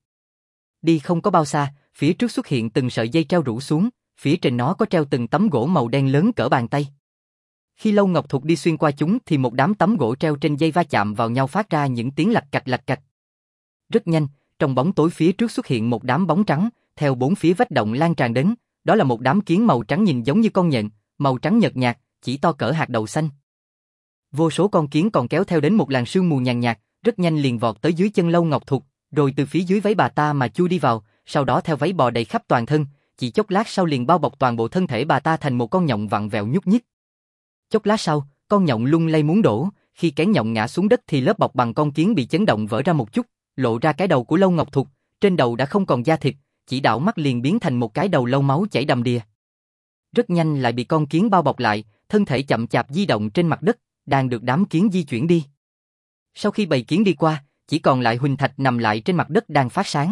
Đi không có bao xa, phía trước xuất hiện từng sợi dây treo rủ xuống, phía trên nó có treo từng tấm gỗ màu đen lớn cỡ bàn tay. Khi Lâu Ngọc Thục đi xuyên qua chúng thì một đám tấm gỗ treo trên dây va chạm vào nhau phát ra những tiếng lạch cạch lạch cạch. Rất nhanh, trong bóng tối phía trước xuất hiện một đám bóng trắng, theo bốn phía vách động lan tràn đến, đó là một đám kiến màu trắng nhìn giống như con nhện, màu trắng nhợt nhạt, chỉ to cỡ hạt đậu xanh. Vô số con kiến còn kéo theo đến một làn sương mù nhàn nhạt, rất nhanh liền vọt tới dưới chân Lâu Ngọc Thục, rồi từ phía dưới váy bà ta mà chui đi vào, sau đó theo váy bò đầy khắp toàn thân, chỉ chốc lát sau liền bao bọc toàn bộ thân thể bà ta thành một con nhộng vặn vẹo nhúc nhích. Chốc lát sau, con nhộng lung lay muốn đổ, khi kén nhộng ngã xuống đất thì lớp bọc bằng con kiến bị chấn động vỡ ra một chút, lộ ra cái đầu của Lâu Ngọc Thục, trên đầu đã không còn da thịt, chỉ đảo mắt liền biến thành một cái đầu lâu máu chảy đầm đìa. Rất nhanh lại bị con kiến bao bọc lại, thân thể chậm chạp di động trên mặt đất, đang được đám kiến di chuyển đi. Sau khi bầy kiến đi qua, chỉ còn lại Huỳnh Thạch nằm lại trên mặt đất đang phát sáng.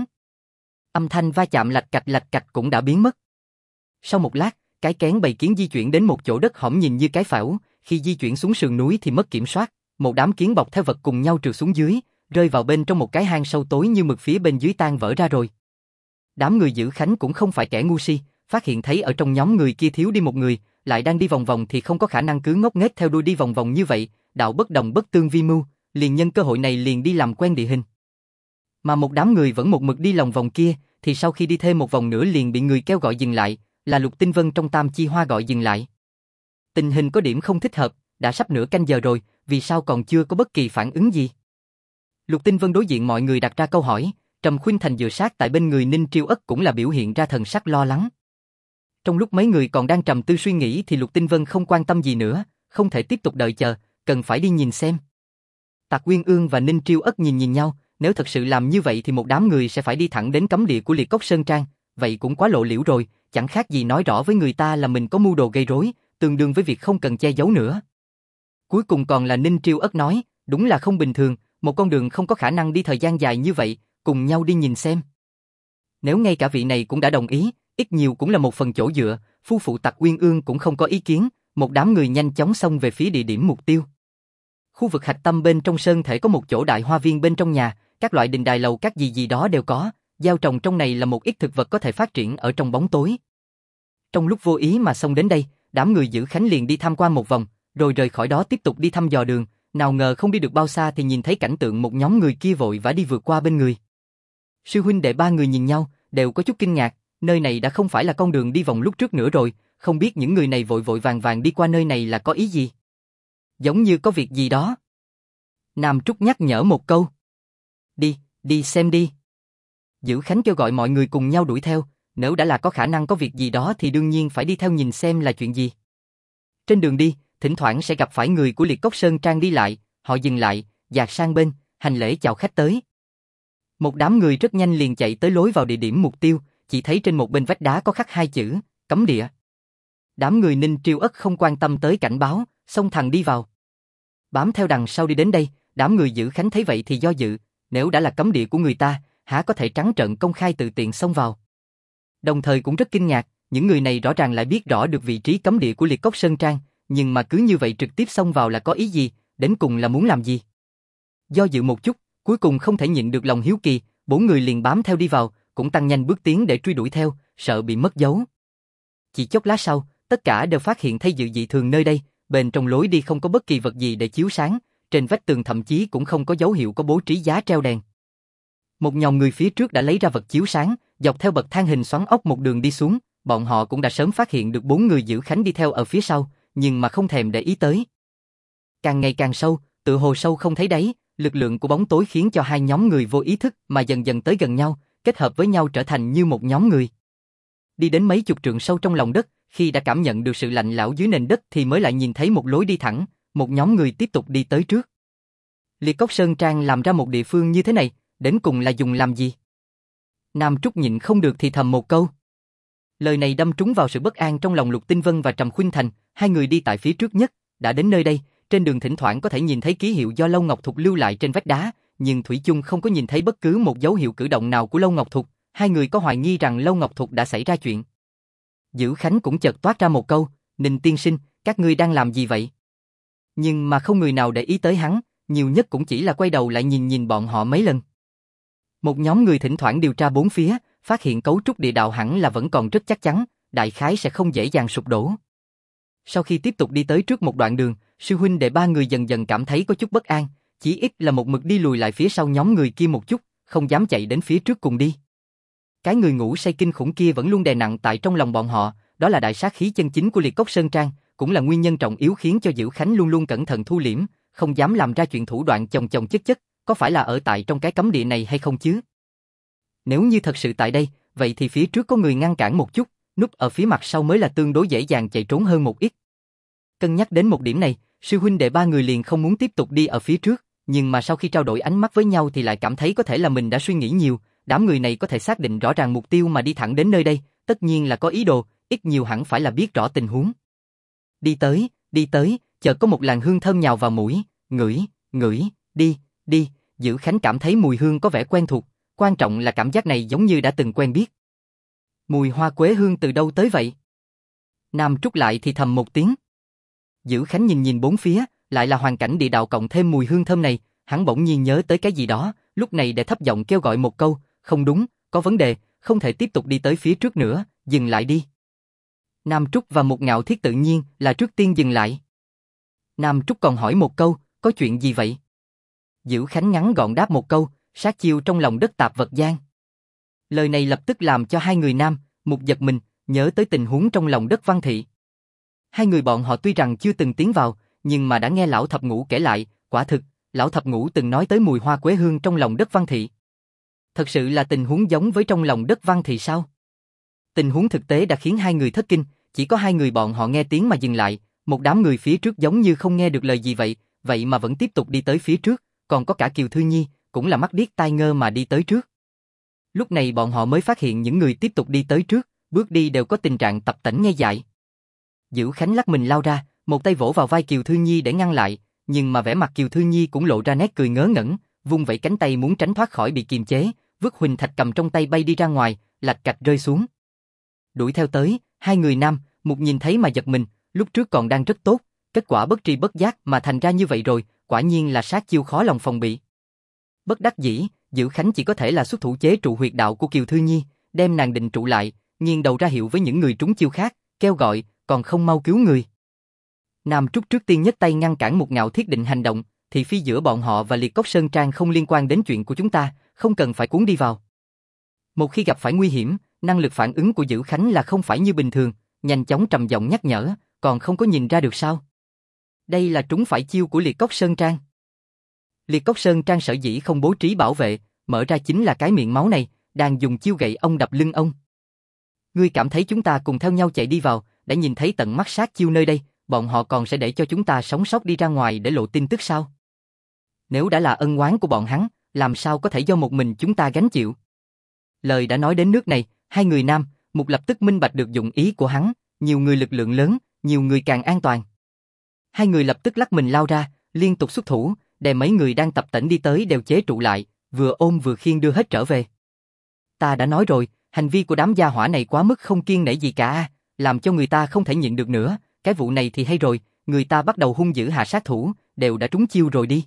Âm thanh va chạm lạch cạch cũng đã biến mất. Sau một lát, cái kén bầy kiến di chuyển đến một chỗ đất hõm nhìn như cái phễu, khi di chuyển xuống sườn núi thì mất kiểm soát, một đám kiến bọc theo vật cùng nhau trượt xuống dưới, rơi vào bên trong một cái hang sâu tối như mực phía bên dưới tan vỡ ra rồi. Đám người giữ Khánh cũng không phải kẻ ngu si, phát hiện thấy ở trong nhóm người kia thiếu đi một người, lại đang đi vòng vòng thì không có khả năng cứ ngốc nghếch theo đuôi đi vòng vòng như vậy, đạo bất đồng bất tương vi mưu, liền nhân cơ hội này liền đi làm quen địa hình. Mà một đám người vẫn một mực đi lòng vòng kia, thì sau khi đi thêm một vòng nữa liền bị người kêu gọi dừng lại, là Lục Tinh Vân trong Tam Chi Hoa gọi dừng lại. Tình hình có điểm không thích hợp, đã sắp nửa canh giờ rồi, vì sao còn chưa có bất kỳ phản ứng gì? Lục Tinh Vân đối diện mọi người đặt ra câu hỏi, Trầm Khuynh Thành dựa sát tại bên người Ninh Triêu Ất cũng là biểu hiện ra thần sắc lo lắng. Trong lúc mấy người còn đang trầm tư suy nghĩ thì Lục Tinh Vân không quan tâm gì nữa, không thể tiếp tục đợi chờ, cần phải đi nhìn xem. Tạc Uyên Ương và Ninh Triêu Ất nhìn nhau, nếu thật sự làm như vậy thì một đám người sẽ phải đi thẳng đến cấm địa của Liệt Cốc Sơn Trang, vậy cũng quá lộ liễu rồi, chẳng khác gì nói rõ với người ta là mình có mưu đồ gây rối, tương đương với việc không cần che giấu nữa. Cuối cùng còn là Ninh Triêu Ất nói, đúng là không bình thường, một con đường không có khả năng đi thời gian dài như vậy, cùng nhau đi nhìn xem. Nếu ngay cả vị này cũng đã đồng ý, ít nhiều cũng là một phần chỗ dựa, phu phụ Tạc Uyên Ương cũng không có ý kiến, một đám người nhanh chóng xông về phía địa điểm mục tiêu. Khu vực hạch tâm bên trong sơn thể có một chỗ đại hoa viên bên trong nhà, các loại đình đài lầu các gì đó đều có, gieo trồng trong này là một ít thực vật có thể phát triển ở trong bóng tối. Trong lúc vô ý mà xông đến đây, đám người giữ Khánh liền đi tham quan một vòng, rồi rời khỏi đó tiếp tục đi thăm dò đường, nào ngờ không đi được bao xa thì nhìn thấy cảnh tượng một nhóm người kia vội vã đi vượt qua bên người. Sư huynh đệ ba người nhìn nhau, đều có chút kinh ngạc, nơi này đã không phải là con đường đi vòng lúc trước nữa rồi, không biết những người này vội vội vàng vàng đi qua nơi này là có ý gì. Giống như có việc gì đó. Nam Trúc nhắc nhở một câu. Đi xem đi. Giữ Khánh kêu gọi mọi người cùng nhau đuổi theo, nếu đã là có khả năng có việc gì đó thì đương nhiên phải đi theo nhìn xem là chuyện gì. Trên đường đi, thỉnh thoảng sẽ gặp phải người của Liệt Cốc Sơn Trang đi lại, họ dừng lại, dạt sang bên, hành lễ chào khách tới. Một đám người rất nhanh liền chạy tới lối vào địa điểm mục tiêu, chỉ thấy trên một bên vách đá có khắc hai chữ, cấm địa. Đám người Ninh Triêu Ất không quan tâm tới cảnh báo, xông thẳng đi vào. Bám theo đằng sau đi đến đây, đám người giữ Khánh thấy vậy thì do dự, nếu đã là cấm địa của người ta, há có thể trắng trợn công khai tự tiện xông vào. Đồng thời cũng rất kinh ngạc, những người này rõ ràng lại biết rõ được vị trí cấm địa của Liệt Cốc Sơn Trang, nhưng mà cứ như vậy trực tiếp xông vào là có ý gì, đến cùng là muốn làm gì? Do dự một chút, cuối cùng không thể nhịn được lòng hiếu kỳ, bốn người liền bám theo đi vào, cũng tăng nhanh bước tiến để truy đuổi theo, sợ bị mất dấu. Chỉ chốc lát sau, tất cả đều phát hiện thấy dự dị thường nơi đây, bên trong lối đi không có bất kỳ vật gì để chiếu sáng, trên vách tường thậm chí cũng không có dấu hiệu có bố trí giá treo đèn. Một nhóm người phía trước đã lấy ra vật chiếu sáng, dọc theo bậc thang hình xoắn ốc một đường đi xuống, bọn họ cũng đã sớm phát hiện được bốn người giữ Khánh đi theo ở phía sau, nhưng mà không thèm để ý tới. Càng ngày càng sâu, tự hồ sâu không thấy đáy, lực lượng của bóng tối khiến cho hai nhóm người vô ý thức mà dần dần tới gần nhau, kết hợp với nhau trở thành như một nhóm người. Đi đến mấy chục trượng sâu trong lòng đất, khi đã cảm nhận được sự lạnh lẽo dưới nền đất thì mới lại nhìn thấy một lối đi thẳng, một nhóm người tiếp tục đi tới trước. Liệt Cốc Sơn Trang làm ra một địa phương như thế này, đến cùng là dùng làm gì? Nam Trúc nhịn không được thì thầm một câu. Lời này đâm trúng vào sự bất an trong lòng Lục Tinh Vân và Trầm Khuynh Thành, hai người đi tại phía trước nhất, đã đến nơi đây, trên đường thỉnh thoảng có thể nhìn thấy ký hiệu do Lâu Ngọc Thục lưu lại trên vách đá, nhưng thủy chung không có nhìn thấy bất cứ một dấu hiệu cử động nào của Lâu Ngọc Thục, hai người có hoài nghi rằng Lâu Ngọc Thục đã xảy ra chuyện. Giữ Khánh cũng chợt toát ra một câu, Ninh tiên sinh, các ngươi đang làm gì vậy? Nhưng mà không người nào để ý tới hắn, nhiều nhất cũng chỉ là quay đầu lại nhìn bọn họ mấy lần. Một nhóm người thỉnh thoảng điều tra bốn phía, phát hiện cấu trúc địa đạo hẳn là vẫn còn rất chắc chắn, đại khái sẽ không dễ dàng sụp đổ. Sau khi tiếp tục đi tới trước một đoạn đường, sư huynh đệ ba người dần dần cảm thấy có chút bất an, chỉ ít là một mực đi lùi lại phía sau nhóm người kia một chút, không dám chạy đến phía trước cùng đi. Cái người ngủ say kinh khủng kia vẫn luôn đè nặng tại trong lòng bọn họ, đó là đại sát khí chân chính của Liệt Cốc Sơn Trang, cũng là nguyên nhân trọng yếu khiến cho Dữ Khánh luôn luôn cẩn thận thu liễm, không dám làm ra chuyện thủ đoạn chồng chồng chất chất, có phải là ở tại trong cái cấm địa này hay không chứ? Nếu như thật sự tại đây, vậy thì phía trước có người ngăn cản một chút, núp ở phía mặt sau mới là tương đối dễ dàng chạy trốn hơn một ít. Cân nhắc đến một điểm này, sư huynh đệ ba người liền không muốn tiếp tục đi ở phía trước, nhưng mà sau khi trao đổi ánh mắt với nhau thì lại cảm thấy có thể là mình đã suy nghĩ nhiều, đám người này có thể xác định rõ ràng mục tiêu mà đi thẳng đến nơi đây, tất nhiên là có ý đồ, ít nhiều hẳn phải là biết rõ tình huống. Đi tới, chợt có một làn hương thơm nhào vào mũi, ngửi, đi, Dữ Khánh cảm thấy mùi hương có vẻ quen thuộc, quan trọng là cảm giác này giống như đã từng quen biết. Mùi hoa quế hương từ đâu tới vậy? Nam Trúc lại thì thầm một tiếng. Dữ Khánh nhìn bốn phía, lại là hoàn cảnh địa đạo cộng thêm mùi hương thơm này, hắn bỗng nhiên nhớ tới cái gì đó, lúc này để thấp giọng kêu gọi một câu, không đúng, có vấn đề, không thể tiếp tục đi tới phía trước nữa, dừng lại đi. Nam Trúc và Một Ngạo Thiết tự nhiên là trước tiên dừng lại. Nam Trúc còn hỏi một câu, có chuyện gì vậy? Dữ Khánh ngắn gọn đáp một câu, sát chiêu trong lòng đất tạp vật gian. Lời này lập tức làm cho hai người Nam, Một giật mình, nhớ tới tình huống trong lòng đất Văn Thị. Hai người bọn họ tuy rằng chưa từng tiến vào, nhưng mà đã nghe lão thập ngũ kể lại, quả thực, lão thập ngũ từng nói tới mùi hoa quế hương trong lòng đất Văn Thị. Thật sự là tình huống giống với trong lòng đất Văn Thị sao? Tình huống thực tế đã khiến hai người thất kinh, chỉ có hai người bọn họ nghe tiếng mà dừng lại, một đám người phía trước giống như không nghe được lời gì vậy mà vẫn tiếp tục đi tới phía trước, còn có cả Kiều Thư Nhi, cũng là mắt điếc tai ngơ mà đi tới trước. Lúc này bọn họ mới phát hiện những người tiếp tục đi tới trước, bước đi đều có tình trạng tập tễnh nghe dại. Dữ Khánh lắc mình lao ra, một tay vỗ vào vai Kiều Thư Nhi để ngăn lại, nhưng mà vẻ mặt Kiều Thư Nhi cũng lộ ra nét cười ngớ ngẩn, vung vẩy cánh tay muốn tránh thoát khỏi bị kiềm chế, vứt huỳnh thạch cầm trong tay bay đi ra ngoài, lạch cạch rơi xuống. Đuổi theo tới, hai người Nam, Một nhìn thấy mà giật mình, lúc trước còn đang rất tốt, kết quả bất tri bất giác mà thành ra như vậy rồi, quả nhiên là sát chiêu khó lòng phòng bị. Bất đắc dĩ, Dữ Khánh chỉ có thể là xuất thủ chế trụ huyệt đạo của Kiều Thư Nhi, đem nàng định trụ lại, nghiêng đầu ra hiệu với những người trúng chiêu khác, kêu gọi, còn không mau cứu người. Nam Trúc trước tiên nhấc tay ngăn cản Một Ngạo Thiết định hành động, thị phi giữa bọn họ và Liệt Cốc Sơn Trang không liên quan đến chuyện của chúng ta, không cần phải cuốn đi vào. Một khi gặp phải nguy hiểm, năng lực phản ứng của Dữ Khánh là không phải như bình thường, nhanh chóng trầm giọng nhắc nhở, còn không có nhìn ra được sao? Đây là trúng phải chiêu của Liệt Cốc Sơn Trang. Liệt Cốc Sơn Trang sở dĩ không bố trí bảo vệ, mở ra chính là cái miệng máu này, đang dùng chiêu gậy ông đập lưng ông. Ngươi cảm thấy chúng ta cùng theo nhau chạy đi vào, đã nhìn thấy tận mắt sát chiêu nơi đây, bọn họ còn sẽ để cho chúng ta sống sót đi ra ngoài để lộ tin tức sao? Nếu đã là ân oán của bọn hắn, làm sao có thể do một mình chúng ta gánh chịu? Lời đã nói đến nước này, hai người Nam, Một lập tức minh bạch được dụng ý của hắn, nhiều người lực lượng lớn, nhiều người càng an toàn. Hai người lập tức lắc mình lao ra, liên tục xuất thủ, để mấy người đang tập tễnh đi tới đều chế trụ lại, vừa ôm vừa khiêng đưa hết trở về. Ta đã nói rồi, hành vi của đám gia hỏa này quá mức không kiêng nể gì cả, làm cho người ta không thể nhịn được nữa, cái vụ này thì hay rồi, người ta bắt đầu hung dữ hạ sát thủ, đều đã trúng chiêu rồi đi.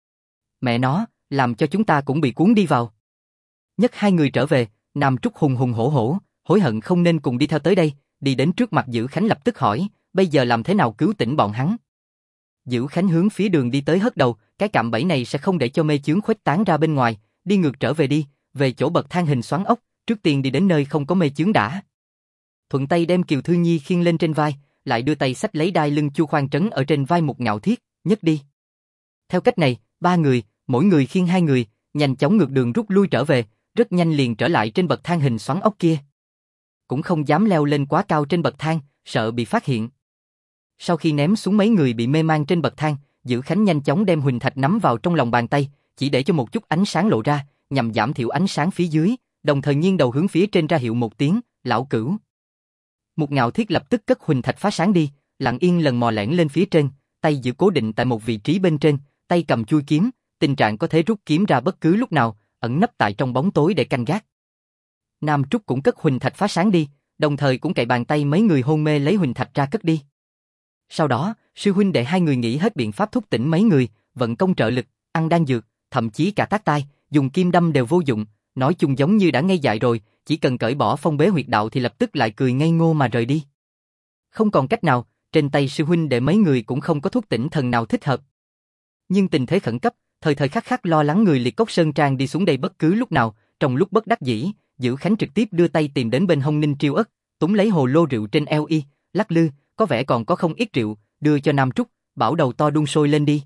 Mẹ nó, làm cho chúng ta cũng bị cuốn đi vào. Nhất hai người trở về, Nam Trúc hùng hùng hổ hổ, hối hận không nên cùng đi theo tới đây, đi đến trước mặt Dữ Khánh lập tức hỏi, bây giờ làm thế nào cứu tỉnh bọn hắn? Dữ Khánh hướng phía đường đi tới hất đầu, cái cạm bẫy này sẽ không để cho mê chướng khuếch tán ra bên ngoài, đi ngược trở về đi, về chỗ bậc thang hình xoắn ốc, trước tiên đi đến nơi không có mê chướng đã. Thuận tay đem Kiều Thư Nhi khiêng lên trên vai, lại đưa tay xách lấy đai lưng Chu Khoan trấn ở trên vai Một Ngạo Thiết, nhấc đi. Theo cách này, ba người, mỗi người khiêng hai người, nhanh chóng ngược đường rút lui trở về, rất nhanh liền trở lại trên bậc thang hình xoắn ốc kia. Cũng không dám leo lên quá cao trên bậc thang, sợ bị phát hiện. Sau khi ném xuống mấy người bị mê man trên bậc thang, Dữ Khánh nhanh chóng đem huỳnh thạch nắm vào trong lòng bàn tay, chỉ để cho một chút ánh sáng lộ ra, nhằm giảm thiểu ánh sáng phía dưới, đồng thời nghiêng đầu hướng phía trên ra hiệu một tiếng, lão cửu. Một Ngạo Thiết lập tức cất huỳnh thạch phá sáng đi, lặng yên lần mò lẻn lên phía trên, tay giữ cố định tại một vị trí bên trên, tay cầm chuôi kiếm, tình trạng có thể rút kiếm ra bất cứ lúc nào, ẩn nấp tại trong bóng tối để canh gác. Nam Trúc cũng cất huỳnh thạch phá sáng đi, đồng thời cũng cạy bàn tay mấy người hôn mê lấy huỳnh thạch ra cất đi. Sau đó, sư huynh đệ hai người nghĩ hết biện pháp thúc tỉnh mấy người, vận công trợ lực, ăn đan dược, thậm chí cả tác tai, dùng kim đâm đều vô dụng, nói chung giống như đã ngây dại rồi, chỉ cần cởi bỏ phong bế huyệt đạo thì lập tức lại cười ngây ngô mà rời đi. Không còn cách nào, trên tay sư huynh đệ mấy người cũng không có thuốc tỉnh thần nào thích hợp. Nhưng tình thế khẩn cấp, thời thời khắc khắc lo lắng người Liệt Cốc Sơn Trang đi xuống đây bất cứ lúc nào, trong lúc bất đắc dĩ, Dữ Khánh trực tiếp đưa tay tìm đến bên hông Ninh Triêu Ất, túm lấy hồ lô rượu trên eo y, lắc lư, có vẻ còn có không ít rượu, đưa cho Nam Trúc, bảo đầu to đun sôi lên đi.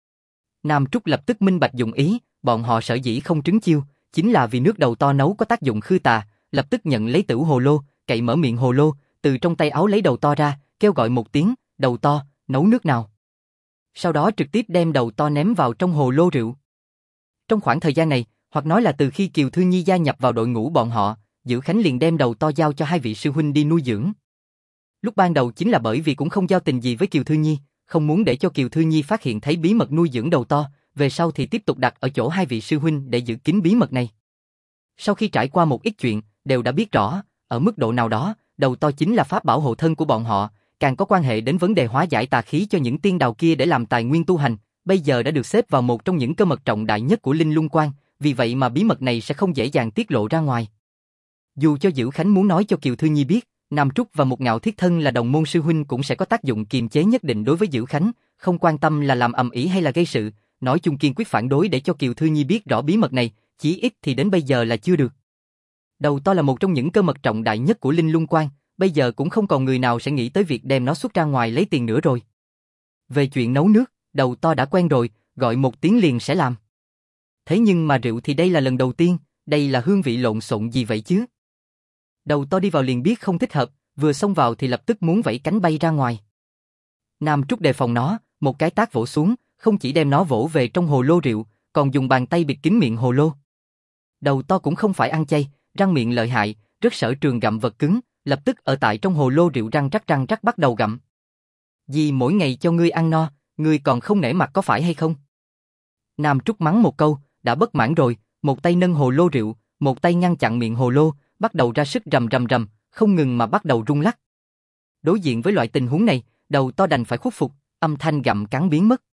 Nam Trúc lập tức minh bạch dụng ý, bọn họ sở dĩ không trứng chiêu, chính là vì nước đầu to nấu có tác dụng khư tà, lập tức nhận lấy tửu hồ lô, cậy mở miệng hồ lô, từ trong tay áo lấy đầu to ra, kêu gọi một tiếng, đầu to, nấu nước nào. Sau đó trực tiếp đem đầu to ném vào trong hồ lô rượu. Trong khoảng thời gian này, hoặc nói là từ khi Kiều Thư Nhi gia nhập vào đội ngũ bọn họ, Dữ Khánh liền đem đầu to giao cho hai vị sư huynh đi nuôi dưỡng. Lúc ban đầu chính là bởi vì cũng không giao tình gì với Kiều Thư Nhi, không muốn để cho Kiều Thư Nhi phát hiện thấy bí mật nuôi dưỡng đầu to, về sau thì tiếp tục đặt ở chỗ hai vị sư huynh để giữ kín bí mật này. Sau khi trải qua một ít chuyện, đều đã biết rõ, ở mức độ nào đó, đầu to chính là pháp bảo hộ thân của bọn họ, càng có quan hệ đến vấn đề hóa giải tà khí cho những tiên đào kia để làm tài nguyên tu hành, bây giờ đã được xếp vào một trong những cơ mật trọng đại nhất của Linh Lung Quan, vì vậy mà bí mật này sẽ không dễ dàng tiết lộ ra ngoài. Dù cho Dữ Khánh muốn nói cho Kiều Thư Nhi biết, Nam Trúc và Một Ngạo Thiết Thân là đồng môn sư huynh cũng sẽ có tác dụng kiềm chế nhất định đối với Dữ Khánh, không quan tâm là làm ầm ĩ hay là gây sự, nói chung kiên quyết phản đối để cho Kiều Thư Nhi biết rõ bí mật này, chí ít thì đến bây giờ là chưa được. Đầu to là một trong những cơ mật trọng đại nhất của Linh Lung Quan, bây giờ cũng không còn người nào sẽ nghĩ tới việc đem nó xuất ra ngoài lấy tiền nữa rồi. Về chuyện nấu nước, đầu to đã quen rồi, gọi một tiếng liền sẽ làm. Thế nhưng mà rượu thì đây là lần đầu tiên, đây là hương vị lộn xộn gì vậy chứ? Đầu to đi vào liền biết không thích hợp, vừa xông vào thì lập tức muốn vẫy cánh bay ra ngoài. Nam Trúc đề phòng nó, một cái tát vỗ xuống, không chỉ đem nó vỗ về trong hồ lô rượu, còn dùng bàn tay bịt kín miệng hồ lô. Đầu to cũng không phải ăn chay, răng miệng lợi hại, rất sở trường gặm vật cứng, lập tức ở tại trong hồ lô rượu răng rắc bắt đầu gặm. Vì mỗi ngày cho ngươi ăn no, ngươi còn không nể mặt có phải hay không? Nam Trúc mắng một câu, đã bất mãn rồi, một tay nâng hồ lô rượu, một tay ngăn chặn miệng hồ lô, bắt đầu ra sức rầm, không ngừng mà bắt đầu rung lắc. Đối diện với loại tình huống này, đầu to đành phải khuất phục, âm thanh gặm cắn biến mất.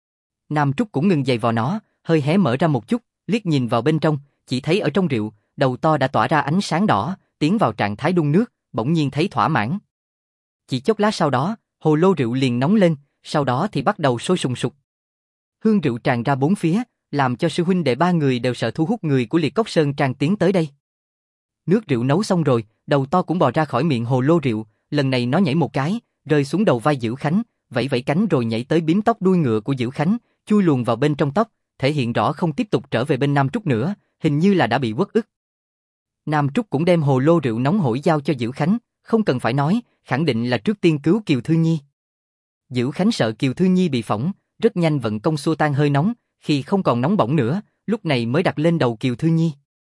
Nam Trúc cũng ngừng giày vò nó, hơi hé mở ra một chút, liếc nhìn vào bên trong, chỉ thấy ở trong rượu, đầu to đã tỏa ra ánh sáng đỏ, tiến vào trạng thái đun nước, bỗng nhiên thấy thỏa mãn. Chỉ chốc lát sau đó, hồ lô rượu liền nóng lên, sau đó thì bắt đầu sôi sùng sục. Hương rượu tràn ra bốn phía, làm cho sư huynh đệ ba người đều sợ thu hút người của Liệt Cốc Sơn Trang tiến tới đây. Nước rượu nấu xong rồi, đầu to cũng bò ra khỏi miệng hồ lô rượu, lần này nó nhảy một cái, rơi xuống đầu vai Dữ Khánh, vẫy vẫy cánh rồi nhảy tới bím tóc đuôi ngựa của Dữ Khánh, chui luồn vào bên trong tóc, thể hiện rõ không tiếp tục trở về bên Nam Trúc nữa, hình như là đã bị uất ức. Nam Trúc cũng đem hồ lô rượu nóng hổi giao cho Dữ Khánh, không cần phải nói, khẳng định là trước tiên cứu Kiều Thư Nhi. Dữ Khánh sợ Kiều Thư Nhi bị phỏng, rất nhanh vận công xua tan hơi nóng, khi không còn nóng bỏng nữa, lúc này mới đặt lên đầu Kiều Thư Nhi.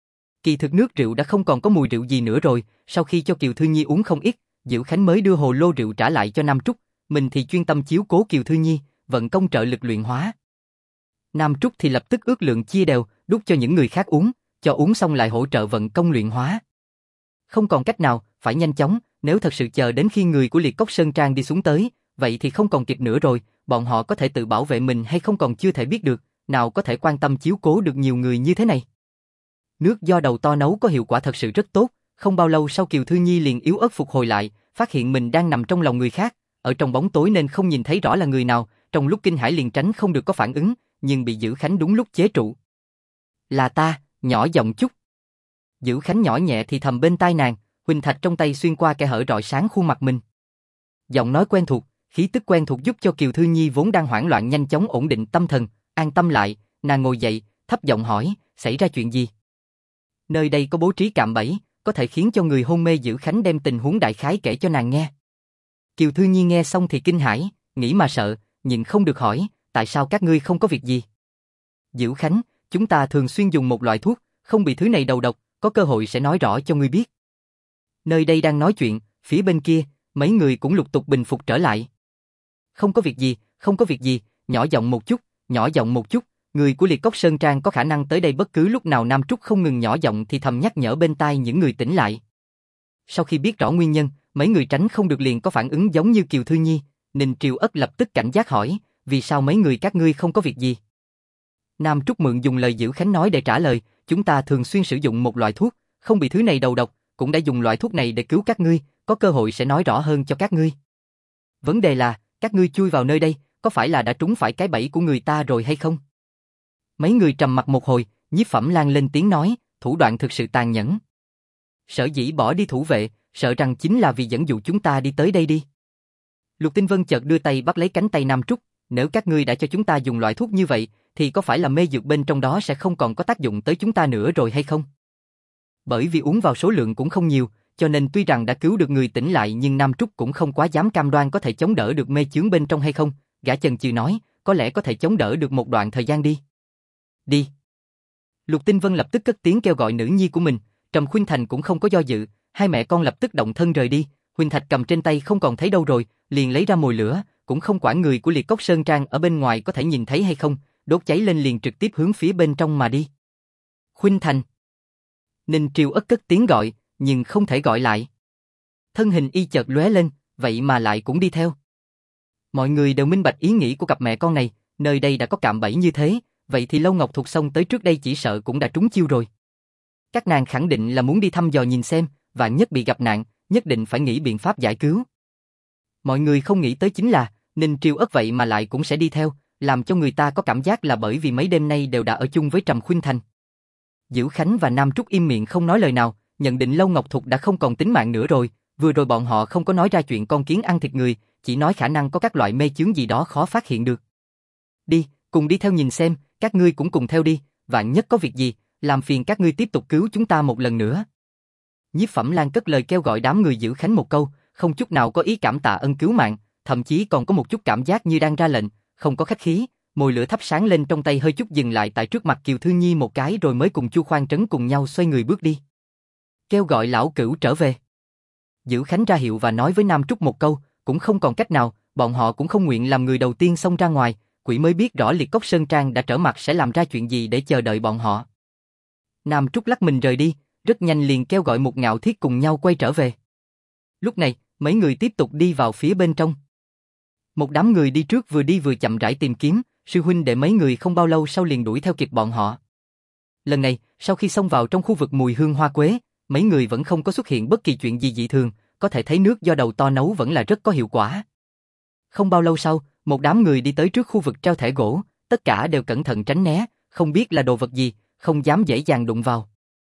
Kỳ thực nước rượu đã không còn có mùi rượu gì nữa rồi, sau khi cho Kiều Thư Nhi uống không ít, Dữ Khánh mới đưa hồ lô rượu trả lại cho Nam Trúc, mình thì chuyên tâm chiếu cố Kiều Thư Nhi, vận công trợ lực luyện hóa. Nam Trúc thì lập tức ước lượng chia đều, đút cho những người khác uống, cho uống xong lại hỗ trợ vận công luyện hóa. Không còn cách nào, phải nhanh chóng, nếu thật sự chờ đến khi người của Liệt Cốc Sơn Trang đi xuống tới, vậy thì không còn kịp nữa rồi, bọn họ có thể tự bảo vệ mình hay không còn chưa thể biết được, nào có thể quan tâm chiếu cố được nhiều người như thế này. Nước do đầu to nấu có hiệu quả thật sự rất tốt, không bao lâu sau Kiều Thư Nhi liền yếu ớt phục hồi lại, phát hiện mình đang nằm trong lòng người khác, ở trong bóng tối nên không nhìn thấy rõ là người nào, trong lúc kinh hãi liền tránh không được có phản ứng, nhưng bị Dữ Khánh đúng lúc chế trụ. Là ta, nhỏ giọng chút. Dữ Khánh nhỏ nhẹ thì thầm bên tai nàng, huỳnh thạch trong tay xuyên qua kẽ hở rọi sáng khuôn mặt mình. Giọng nói quen thuộc, khí tức quen thuộc giúp cho Kiều Thư Nhi vốn đang hoảng loạn nhanh chóng ổn định tâm thần, an tâm lại, nàng ngồi dậy, thấp giọng hỏi, xảy ra chuyện gì? Nơi đây có bố trí cạm bẫy, có thể khiến cho người hôn mê. Dữ Khánh đem tình huống đại khái kể cho nàng nghe. Kiều Thư Nhi nghe xong thì kinh hãi, nghĩ mà sợ, nhưng không được hỏi, tại sao các ngươi không có việc gì? Dữ Khánh, chúng ta thường xuyên dùng một loại thuốc, không bị thứ này đầu độc, có cơ hội sẽ nói rõ cho ngươi biết. Nơi đây đang nói chuyện, phía bên kia, mấy người cũng lục tục bình phục trở lại. Không có việc gì, không có việc gì, nhỏ giọng một chút, nhỏ giọng một chút, người của Liệt Cốc Sơn Trang có khả năng tới đây bất cứ lúc nào. Nam Trúc không ngừng nhỏ giọng thì thầm nhắc nhở bên tai những người tỉnh lại. Sau khi biết rõ nguyên nhân, mấy người tránh không được liền có phản ứng giống như Kiều Thư Nhi, Ninh Triều Ất lập tức cảnh giác hỏi, vì sao mấy người các ngươi không có việc gì? Nam Trúc mượn dùng lời Dữ Khánh nói để trả lời, chúng ta thường xuyên sử dụng một loại thuốc, không bị thứ này đầu độc, cũng đã dùng loại thuốc này để cứu các ngươi, có cơ hội sẽ nói rõ hơn cho các ngươi. Vấn đề là, các ngươi chui vào nơi đây, có phải là đã trúng phải cái bẫy của người ta rồi hay không? Mấy người trầm mặc một hồi, Nhiếp Phẩm Lan lên tiếng nói, thủ đoạn thực sự tàn nhẫn. Sở dĩ bỏ đi thủ vệ, sợ rằng chính là vì dẫn dụ chúng ta đi tới đây đi. Lục Tinh Vân chợt đưa tay bắt lấy cánh tay Nam Trúc, nếu các ngươi đã cho chúng ta dùng loại thuốc như vậy, thì có phải là mê dược bên trong đó sẽ không còn có tác dụng tới chúng ta nữa rồi hay không? Bởi vì uống vào số lượng cũng không nhiều, cho nên tuy rằng đã cứu được người tỉnh lại nhưng Nam Trúc cũng không quá dám cam đoan có thể chống đỡ được mê chướng bên trong hay không, gã chần chừ nói, có lẽ có thể chống đỡ được một đoạn thời gian đi. Đi. Lục Tinh Vân lập tức cất tiếng kêu gọi nữ nhi của mình, Trầm Khuynh Thành cũng không có do dự, hai mẹ con lập tức động thân rời đi, Huỳnh Thạch cầm trên tay không còn thấy đâu rồi, liền lấy ra mồi lửa, cũng không quản người của Liệt Cốc Sơn Trang ở bên ngoài có thể nhìn thấy hay không, đốt cháy lên liền trực tiếp hướng phía bên trong mà đi. Khuynh Thành. Ninh Triều Ất cất tiếng gọi, nhưng không thể gọi lại. Thân hình y chợt lóe lên, vậy mà lại cũng đi theo. Mọi người đều minh bạch ý nghĩ của cặp mẹ con này, nơi đây đã có cạm bẫy như thế, vậy thì Lâu Ngọc Thục xông tới trước đây chỉ sợ cũng đã trúng chiêu rồi. Các nàng khẳng định là muốn đi thăm dò nhìn xem, vạn nhất bị gặp nạn, nhất định phải nghĩ biện pháp giải cứu. Mọi người không nghĩ tới chính là, Ninh Triều Ất vậy mà lại cũng sẽ đi theo, làm cho người ta có cảm giác là bởi vì mấy đêm nay đều đã ở chung với Trầm Khuynh Thành. Dữ Khánh và Nam Trúc im miệng không nói lời nào, nhận định Lâu Ngọc Thục đã không còn tính mạng nữa rồi, vừa rồi bọn họ không có nói ra chuyện con kiến ăn thịt người, chỉ nói khả năng có các loại mê chướng gì đó khó phát hiện được. Đi, cùng đi theo nhìn xem, các ngươi cũng cùng theo đi, vạn nhất có việc gì, làm phiền các ngươi tiếp tục cứu chúng ta một lần nữa. Nhiếp Phẩm Lan cất lời kêu gọi đám người Dữ Khánh một câu, không chút nào có ý cảm tạ ân cứu mạng, thậm chí còn có một chút cảm giác như đang ra lệnh, không có khách khí, mồi lửa thắp sáng lên trong tay hơi chút dừng lại tại trước mặt Kiều Thư Nhi một cái rồi mới cùng Chu Khoan Trấn cùng nhau xoay người bước đi. Kêu gọi lão cửu trở về. Dữ Khánh ra hiệu và nói với Nam Trúc một câu, cũng không còn cách nào, bọn họ cũng không nguyện làm người đầu tiên xông ra ngoài, quỷ mới biết rõ Liệt Cốc Sơn Trang đã trở mặt sẽ làm ra chuyện gì để chờ đợi bọn họ. Nam Trúc lắc mình rời đi, rất nhanh liền kêu gọi một Ngạo Thiết cùng nhau quay trở về. Lúc này, mấy người tiếp tục đi vào phía bên trong. Một đám người đi trước vừa đi vừa chậm rãi tìm kiếm, sư huynh đệ mấy người không bao lâu sau liền đuổi theo kịp bọn họ. Lần này, sau khi xông vào trong khu vực mùi hương hoa quế, mấy người vẫn không có xuất hiện bất kỳ chuyện gì dị thường, có thể thấy nước do đầu to nấu vẫn là rất có hiệu quả. Không bao lâu sau, một đám người đi tới trước khu vực treo thẻ gỗ, tất cả đều cẩn thận tránh né, không biết là đồ vật gì, không dám dễ dàng đụng vào.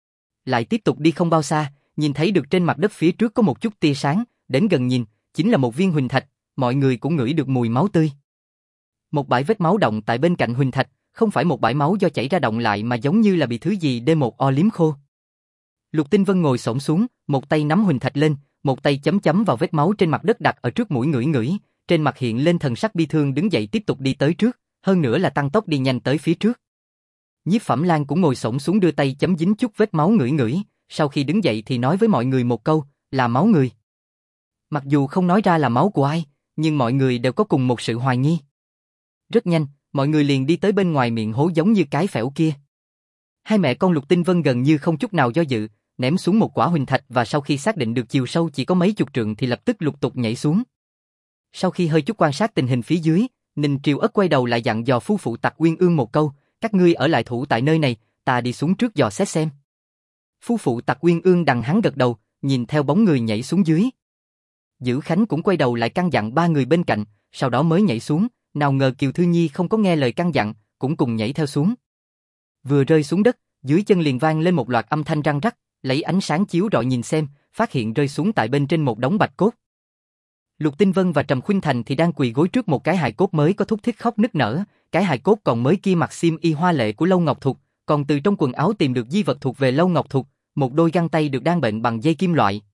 Lại tiếp tục đi không bao xa, nhìn thấy được trên mặt đất phía trước có một chút tia sáng, đến gần nhìn, chính là một viên huỳnh thạch, mọi người cũng ngửi được mùi máu tươi. Một bãi vết máu động tại bên cạnh huỳnh thạch, không phải một bãi máu do chảy ra động lại mà giống như là bị thứ gì đê một o liếm khô. Lục Tinh Vân ngồi xổm xuống, một tay nắm huỳnh thạch lên, một tay chấm chấm vào vết máu trên mặt đất đặt ở trước mũi ngửi ngửi, trên mặt hiện lên thần sắc bi thương đứng dậy tiếp tục đi tới trước, hơn nữa là tăng tốc đi nhanh tới phía trước. Nhiếp Phẩm Lan cũng ngồi xổm xuống đưa tay chấm dính chút vết máu ngửi ngửi, sau khi đứng dậy thì nói với mọi người một câu, là máu người. Mặc dù không nói ra là máu của ai, nhưng mọi người đều có cùng một sự hoài nghi. Rất nhanh, mọi người liền đi tới bên ngoài miệng hố giống như cái phễu kia. Hai mẹ con Lục Tinh Vân gần như không chút nào do dự, ném xuống một quả huỳnh thạch và sau khi xác định được chiều sâu chỉ có mấy chục trượng thì lập tức lục tục nhảy xuống. Sau khi hơi chút quan sát tình hình phía dưới, Ninh Triều Ất quay đầu lại dặn dò phu phụ Tặc Uyên Ương một câu, các ngươi ở lại thủ tại nơi này, ta đi xuống trước dò xét xem. Phu phụ Tặc Uyên Ương đằng hắn gật đầu, nhìn theo bóng người nhảy xuống dưới. Dữ Khánh cũng quay đầu lại căn dặn ba người bên cạnh, sau đó mới nhảy xuống, nào ngờ Kiều Thư Nhi không có nghe lời căn dặn, cũng cùng nhảy theo xuống. Vừa rơi xuống đất, dưới chân liền vang lên một loạt âm thanh răng rắc, lấy ánh sáng chiếu rọi nhìn xem, phát hiện rơi xuống tại bên trên một đống bạch cốt. Lục Tinh Vân và Trầm Khuynh Thành thì đang quỳ gối trước một cái hài cốt mới có thúc thích khóc nức nở, cái hài cốt còn mới kia mặc xiêm y hoa lệ của Lâu Ngọc Thục, còn từ trong quần áo tìm được di vật thuộc về Lâu Ngọc Thục, một đôi găng tay được đan bệnh bằng dây kim loại.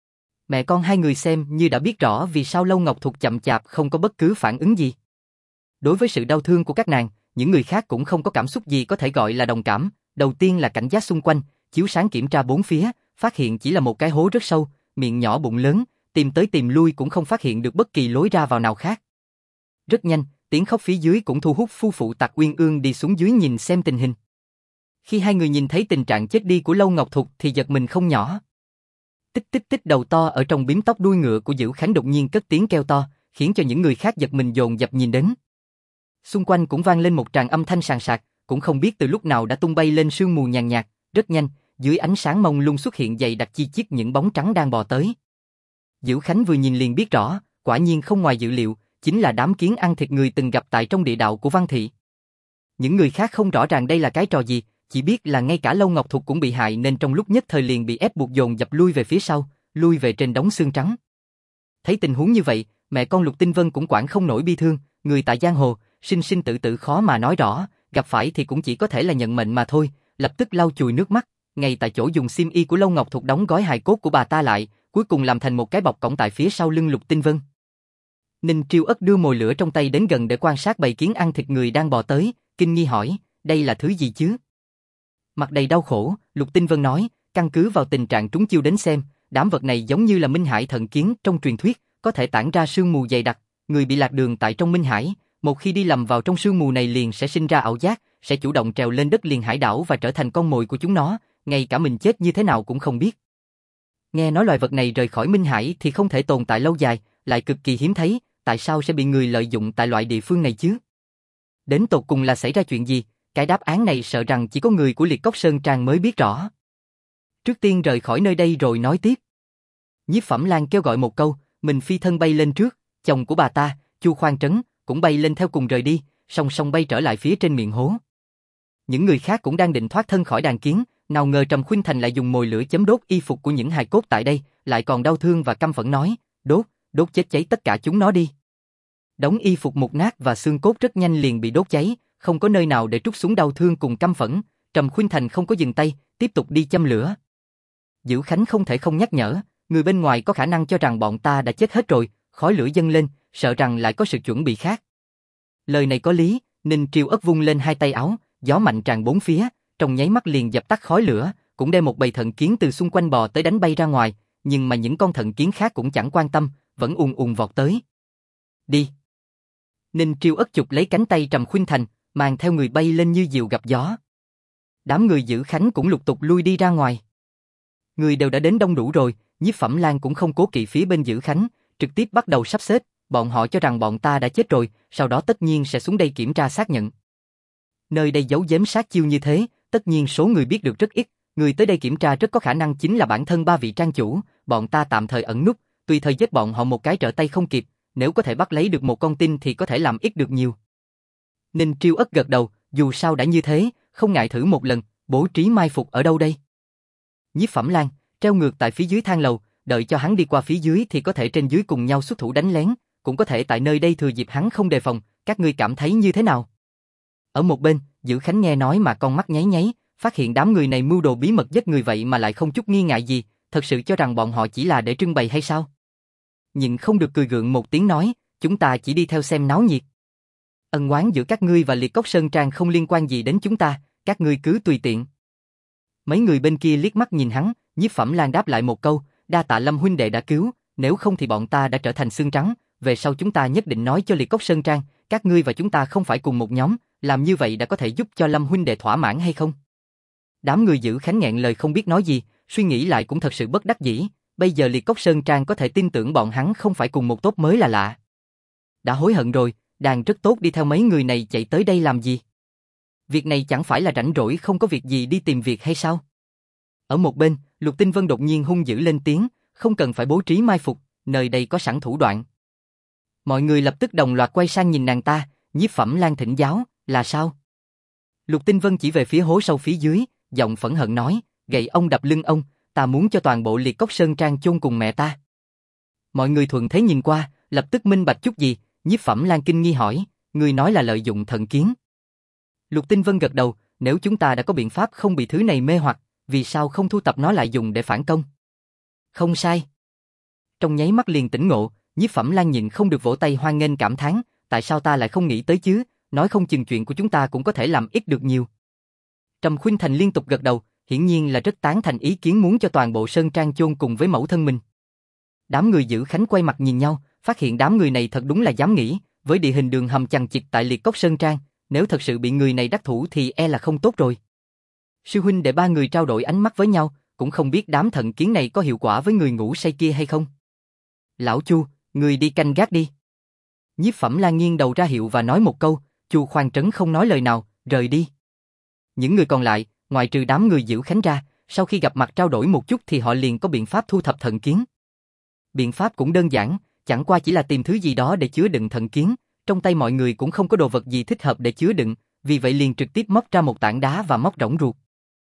Mẹ con hai người xem như đã biết rõ vì sao Lâu Ngọc Thục chậm chạp không có bất cứ phản ứng gì. Đối với sự đau thương của các nàng, những người khác cũng không có cảm xúc gì có thể gọi là đồng cảm, đầu tiên là cảnh giác xung quanh, chiếu sáng kiểm tra bốn phía, phát hiện chỉ là một cái hố rất sâu, miệng nhỏ bụng lớn, tìm tới tìm lui cũng không phát hiện được bất kỳ lối ra vào nào khác. Rất nhanh, tiếng khóc phía dưới cũng thu hút phu phụ Tặc Uyên Ương đi xuống dưới nhìn xem tình hình. Khi hai người nhìn thấy tình trạng chết đi của Lâu Ngọc Thục thì giật mình không nhỏ. Tích tích tích đầu to ở trong bím tóc đuôi ngựa của Dữ Khánh đột nhiên cất tiếng kêu to, khiến cho những người khác giật mình dồn dập nhìn đến. Xung quanh cũng vang lên một tràng âm thanh sàn sạc, cũng không biết từ lúc nào đã tung bay lên sương mù nhàn nhạt, rất nhanh, dưới ánh sáng mông lung xuất hiện dày đặc chi chít những bóng trắng đang bò tới. Dữ Khánh vừa nhìn liền biết rõ, quả nhiên không ngoài dự liệu, chính là đám kiến ăn thịt người từng gặp tại trong địa đạo của Văn Thị. Những người khác không rõ ràng đây là cái trò gì, chỉ biết là ngay cả Lâu Ngọc Thục cũng bị hại nên trong lúc nhất thời liền bị ép buộc dồn dập lui về phía sau, lui về trên đống xương trắng. Thấy tình huống như vậy, mẹ con Lục Tinh Vân cũng quản không nổi bi thương, người tại giang hồ, sinh sinh tử tử khó mà nói rõ, gặp phải thì cũng chỉ có thể là nhận mệnh mà thôi, lập tức lau chùi nước mắt, ngay tại chỗ dùng xiêm y của Lâu Ngọc Thục đóng gói hài cốt của bà ta lại, cuối cùng làm thành một cái bọc cổng tại phía sau lưng Lục Tinh Vân. Ninh Triêu Ất đưa mồi lửa trong tay đến gần để quan sát bầy kiến ăn thịt người đang bò tới, kinh nghi hỏi, đây là thứ gì chứ? Mặt đầy đau khổ, Lục Tinh Vân nói, căn cứ vào tình trạng trúng chiêu đến xem, đám vật này giống như là Minh Hải thần kiến trong truyền thuyết, có thể tản ra sương mù dày đặc, người bị lạc đường tại trong Minh Hải, một khi đi lầm vào trong sương mù này liền sẽ sinh ra ảo giác, sẽ chủ động trèo lên đất liền hải đảo và trở thành con mồi của chúng nó, ngay cả mình chết như thế nào cũng không biết. Nghe nói loài vật này rời khỏi Minh Hải thì không thể tồn tại lâu dài, lại cực kỳ hiếm thấy, tại sao sẽ bị người lợi dụng tại loại địa phương này chứ? Đến tột cùng là xảy ra chuyện gì? Cái đáp án này sợ rằng chỉ có người của Liệt Cốc Sơn Trang mới biết rõ. Trước tiên rời khỏi nơi đây rồi nói tiếp. Nhiếp Phẩm Lan kêu gọi một câu, mình phi thân bay lên trước, chồng của bà ta, Chu Khoan Trấn, cũng bay lên theo cùng rời đi, song song bay trở lại phía trên miệng hố. Những người khác cũng đang định thoát thân khỏi đàn kiến, nào ngờ Trầm Khuynh Thành lại dùng mồi lửa chấm đốt y phục của những hài cốt tại đây, lại còn đau thương và căm phẫn nói, đốt chết cháy tất cả chúng nó đi. Đống y phục mục nát và xương cốt rất nhanh liền bị đốt cháy, không có nơi nào để trút xuống đau thương cùng căm phẫn, Trầm Khuynh Thành không có dừng tay, tiếp tục đi châm lửa. Dữ Khánh không thể không nhắc nhở, người bên ngoài có khả năng cho rằng bọn ta đã chết hết rồi, khói lửa dâng lên, sợ rằng lại có sự chuẩn bị khác. Lời này có lý, Ninh Triêu Ất vung lên hai tay áo, gió mạnh tràn bốn phía, trong nháy mắt liền dập tắt khói lửa, cũng đem một bầy thận kiến từ xung quanh bò tới đánh bay ra ngoài, nhưng mà những con thận kiến khác cũng chẳng quan tâm, vẫn ùn ùn vọt tới. Đi! Ninh Triêu Ất chụp lấy cánh tay Trầm Khuynh Thành, mang theo người bay lên như diều gặp gió. Đám người Dữ Khánh cũng lục tục lui đi ra ngoài. Người đều đã đến đông đủ rồi, Nhiếp Phẩm Lan cũng không cố kỵ phía bên Dữ Khánh, trực tiếp bắt đầu sắp xếp, bọn họ cho rằng bọn ta đã chết rồi, sau đó tất nhiên sẽ xuống đây kiểm tra xác nhận. Nơi đây giấu giếm sát chiêu như thế, tất nhiên số người biết được rất ít, người tới đây kiểm tra rất có khả năng chính là bản thân ba vị trang chủ, bọn ta tạm thời ẩn núp, tùy thời giết bọn họ một cái trở tay không kịp, nếu có thể bắt lấy được một con tin thì có thể làm ít được nhiều. Ninh Triêu Ất gật đầu, dù sao đã như thế, không ngại thử một lần, bố trí mai phục ở đâu đây? Nhiếp Phẩm Lan, treo ngược tại phía dưới thang lầu, đợi cho hắn đi qua phía dưới thì có thể trên dưới cùng nhau xuất thủ đánh lén, cũng có thể tại nơi đây thừa dịp hắn không đề phòng, các ngươi cảm thấy như thế nào? Ở một bên, Dữ Khánh nghe nói mà con mắt nháy nháy, phát hiện đám người này mưu đồ bí mật giết người vậy mà lại không chút nghi ngại gì, thật sự cho rằng bọn họ chỉ là để trưng bày hay sao? Nhịn không được cười gượng một tiếng nói, chúng ta chỉ đi theo xem náo nhiệt. Ân oán giữa các ngươi và Liệt Cốc Sơn Trang không liên quan gì đến chúng ta, các ngươi cứ tùy tiện. Mấy người bên kia liếc mắt nhìn hắn, Nhiếp Phẩm Lan đáp lại một câu, đa tạ Lâm huynh đệ đã cứu, nếu không thì bọn ta đã trở thành xương trắng, về sau chúng ta nhất định nói cho Liệt Cốc Sơn Trang, các ngươi và chúng ta không phải cùng một nhóm, làm như vậy đã có thể giúp cho Lâm huynh đệ thỏa mãn hay không? Đám người Dữ Khánh nghẹn lời không biết nói gì, suy nghĩ lại cũng thật sự bất đắc dĩ, bây giờ Liệt Cốc Sơn Trang có thể tin tưởng bọn hắn không phải cùng một tốp mới là lạ. Đã hối hận rồi, đàn rất tốt đi theo mấy người này chạy tới đây làm gì? Việc này chẳng phải là rảnh rỗi không có việc gì đi tìm việc hay sao? Ở một bên, Lục Tinh Vân đột nhiên hung dữ lên tiếng, không cần phải bố trí mai phục, nơi đây có sẵn thủ đoạn. Mọi người lập tức đồng loạt quay sang nhìn nàng ta, Nhiếp Phẩm Lan thỉnh giáo, là sao? Lục Tinh Vân chỉ về phía hố sâu phía dưới, giọng phẫn hận nói, gậy ông đập lưng ông, ta muốn cho toàn bộ Liệt Cốc Sơn Trang chôn cùng mẹ ta. Mọi người thuận thế nhìn qua, lập tức minh bạch chút gì, Nhiếp Phẩm Lan kinh nghi hỏi, ngươi nói là lợi dụng thần kiến. Lục Tinh Vân gật đầu, nếu chúng ta đã có biện pháp không bị thứ này mê hoặc, vì sao không thu tập nó lại dùng để phản công? Không sai. Trong nháy mắt liền tỉnh ngộ, Nhiếp Phẩm Lan nhịn không được vỗ tay hoan nghênh cảm thán, tại sao ta lại không nghĩ tới chứ, nói không chừng chuyện của chúng ta cũng có thể làm ít được nhiều. Trầm Khuynh Thành liên tục gật đầu, hiển nhiên là rất tán thành ý kiến muốn cho toàn bộ Sơn Trang chôn cùng với mẫu thân mình. Đám người Dữ Khánh quay mặt nhìn nhau, phát hiện đám người này thật đúng là dám nghĩ, với địa hình đường hầm chằng chịt tại Liệt Cốc Sơn Trang, nếu thật sự bị người này đắc thủ thì e là không tốt rồi. Sư huynh để ba người trao đổi ánh mắt với nhau, cũng không biết đám thận kiến này có hiệu quả với người ngủ say kia hay không. Lão Chu, người đi canh gác đi. Nhiếp Phẩm Lan nghiêng đầu ra hiệu và nói một câu, Chu Khoan Trấn không nói lời nào, rời đi. Những người còn lại, ngoài trừ đám người Dữ Khánh ra, sau khi gặp mặt trao đổi một chút thì họ liền có biện pháp thu thập thận kiến. Biện pháp cũng đơn giản, chẳng qua chỉ là tìm thứ gì đó để chứa đựng thần kiến, trong tay mọi người cũng không có đồ vật gì thích hợp để chứa đựng, vì vậy liền trực tiếp móc ra một tảng đá và móc rỗng ruột.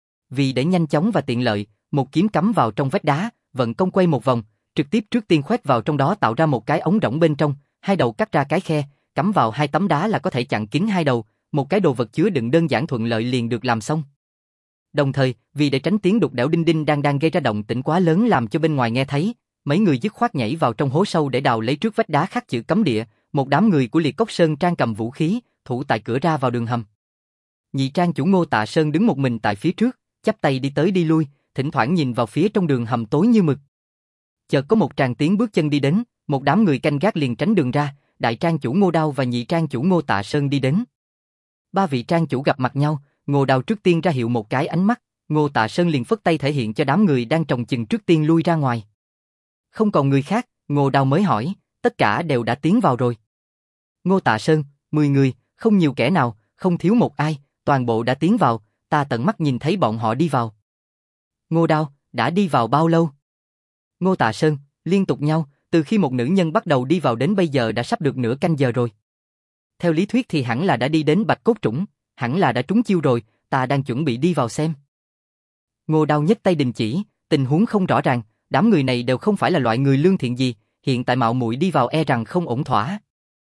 Vì để nhanh chóng và tiện lợi, một kiếm cắm vào trong vách đá, vận công quay một vòng, trực tiếp trước tiên khoét vào trong đó tạo ra một cái ống rỗng bên trong, hai đầu cắt ra cái khe, cắm vào hai tấm đá là có thể chặn kín hai đầu, một cái đồ vật chứa đựng đơn giản thuận lợi liền được làm xong. Đồng thời, vì để tránh tiếng đục đẽo đinh đinh đang gây ra động tĩnh quá lớn làm cho bên ngoài nghe thấy, mấy người dứt khoát nhảy vào trong hố sâu để đào lấy trước vách đá khắc chữ cấm địa, một đám người của Liệt Cốc Sơn Trang cầm vũ khí, thủ tại cửa ra vào đường hầm. Nhị trang chủ Ngô Tạ Sơn đứng một mình tại phía trước, chắp tay đi tới đi lui, thỉnh thoảng nhìn vào phía trong đường hầm tối như mực. Chợt có một tràng tiếng bước chân đi đến, một đám người canh gác liền tránh đường ra, đại trang chủ Ngô Đao và nhị trang chủ Ngô Tạ Sơn đi đến. Ba vị trang chủ gặp mặt nhau, Ngô Đao trước tiên ra hiệu một cái ánh mắt, Ngô Tạ Sơn liền phất tay thể hiện cho đám người đang trồng chừng trước tiên lui ra ngoài. Không còn người khác, Ngô Đao mới hỏi, tất cả đều đã tiến vào rồi. Ngô Tạ Sơn, 10 người, không nhiều kẻ nào, không thiếu một ai, toàn bộ đã tiến vào, ta tận mắt nhìn thấy bọn họ đi vào. Ngô Đao, đã đi vào bao lâu? Ngô Tạ Sơn, liên tục nhau, từ khi một nữ nhân bắt đầu đi vào đến bây giờ đã sắp được nửa canh giờ rồi. Theo lý thuyết thì hẳn là đã đi đến Bạch Cốt Trũng, hẳn là đã trúng chiêu rồi, ta đang chuẩn bị đi vào xem. Ngô Đao nhấc tay đình chỉ, tình huống không rõ ràng, đám người này đều không phải là loại người lương thiện gì, hiện tại mạo muội đi vào e rằng không ổn thỏa.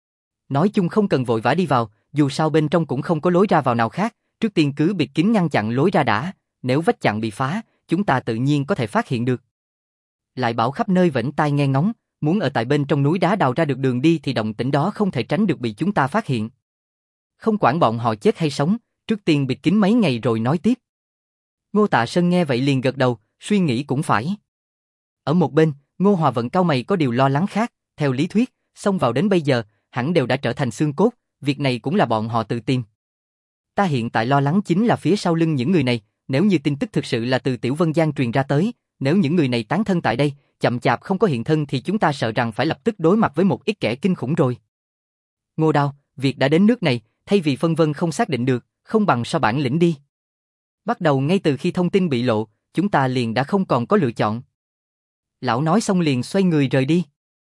Nói chung không cần vội vã đi vào, dù sao bên trong cũng không có lối ra vào nào khác, trước tiên cứ bịt kín ngăn chặn lối ra đã, nếu vách chặn bị phá, chúng ta tự nhiên có thể phát hiện được. Lại bảo khắp nơi vểnh tai nghe ngóng, muốn ở tại bên trong núi đá đào ra được đường đi thì động tĩnh đó không thể tránh được bị chúng ta phát hiện. Không quản bọn họ chết hay sống, trước tiên bịt kín mấy ngày rồi nói tiếp. Ngô Tạ Sơn nghe vậy liền gật đầu, suy nghĩ cũng phải. Ở một bên, Ngô Hòa Vận cau mày có điều lo lắng khác, theo lý thuyết, xông vào đến bây giờ, hẳn đều đã trở thành xương cốt, việc này cũng là bọn họ tự tìm. Ta hiện tại lo lắng chính là phía sau lưng những người này, nếu như tin tức thực sự là từ Tiểu Vân Giang truyền ra tới, nếu những người này tán thân tại đây, chậm chạp không có hiện thân thì chúng ta sợ rằng phải lập tức đối mặt với một ít kẻ kinh khủng rồi. Ngô Đao, việc đã đến nước này, thay vì phân vân không xác định được, không bằng so bản lĩnh đi. Bắt đầu ngay từ khi thông tin bị lộ, chúng ta liền đã không còn có lựa chọn. Lão nói xong liền xoay người rời đi.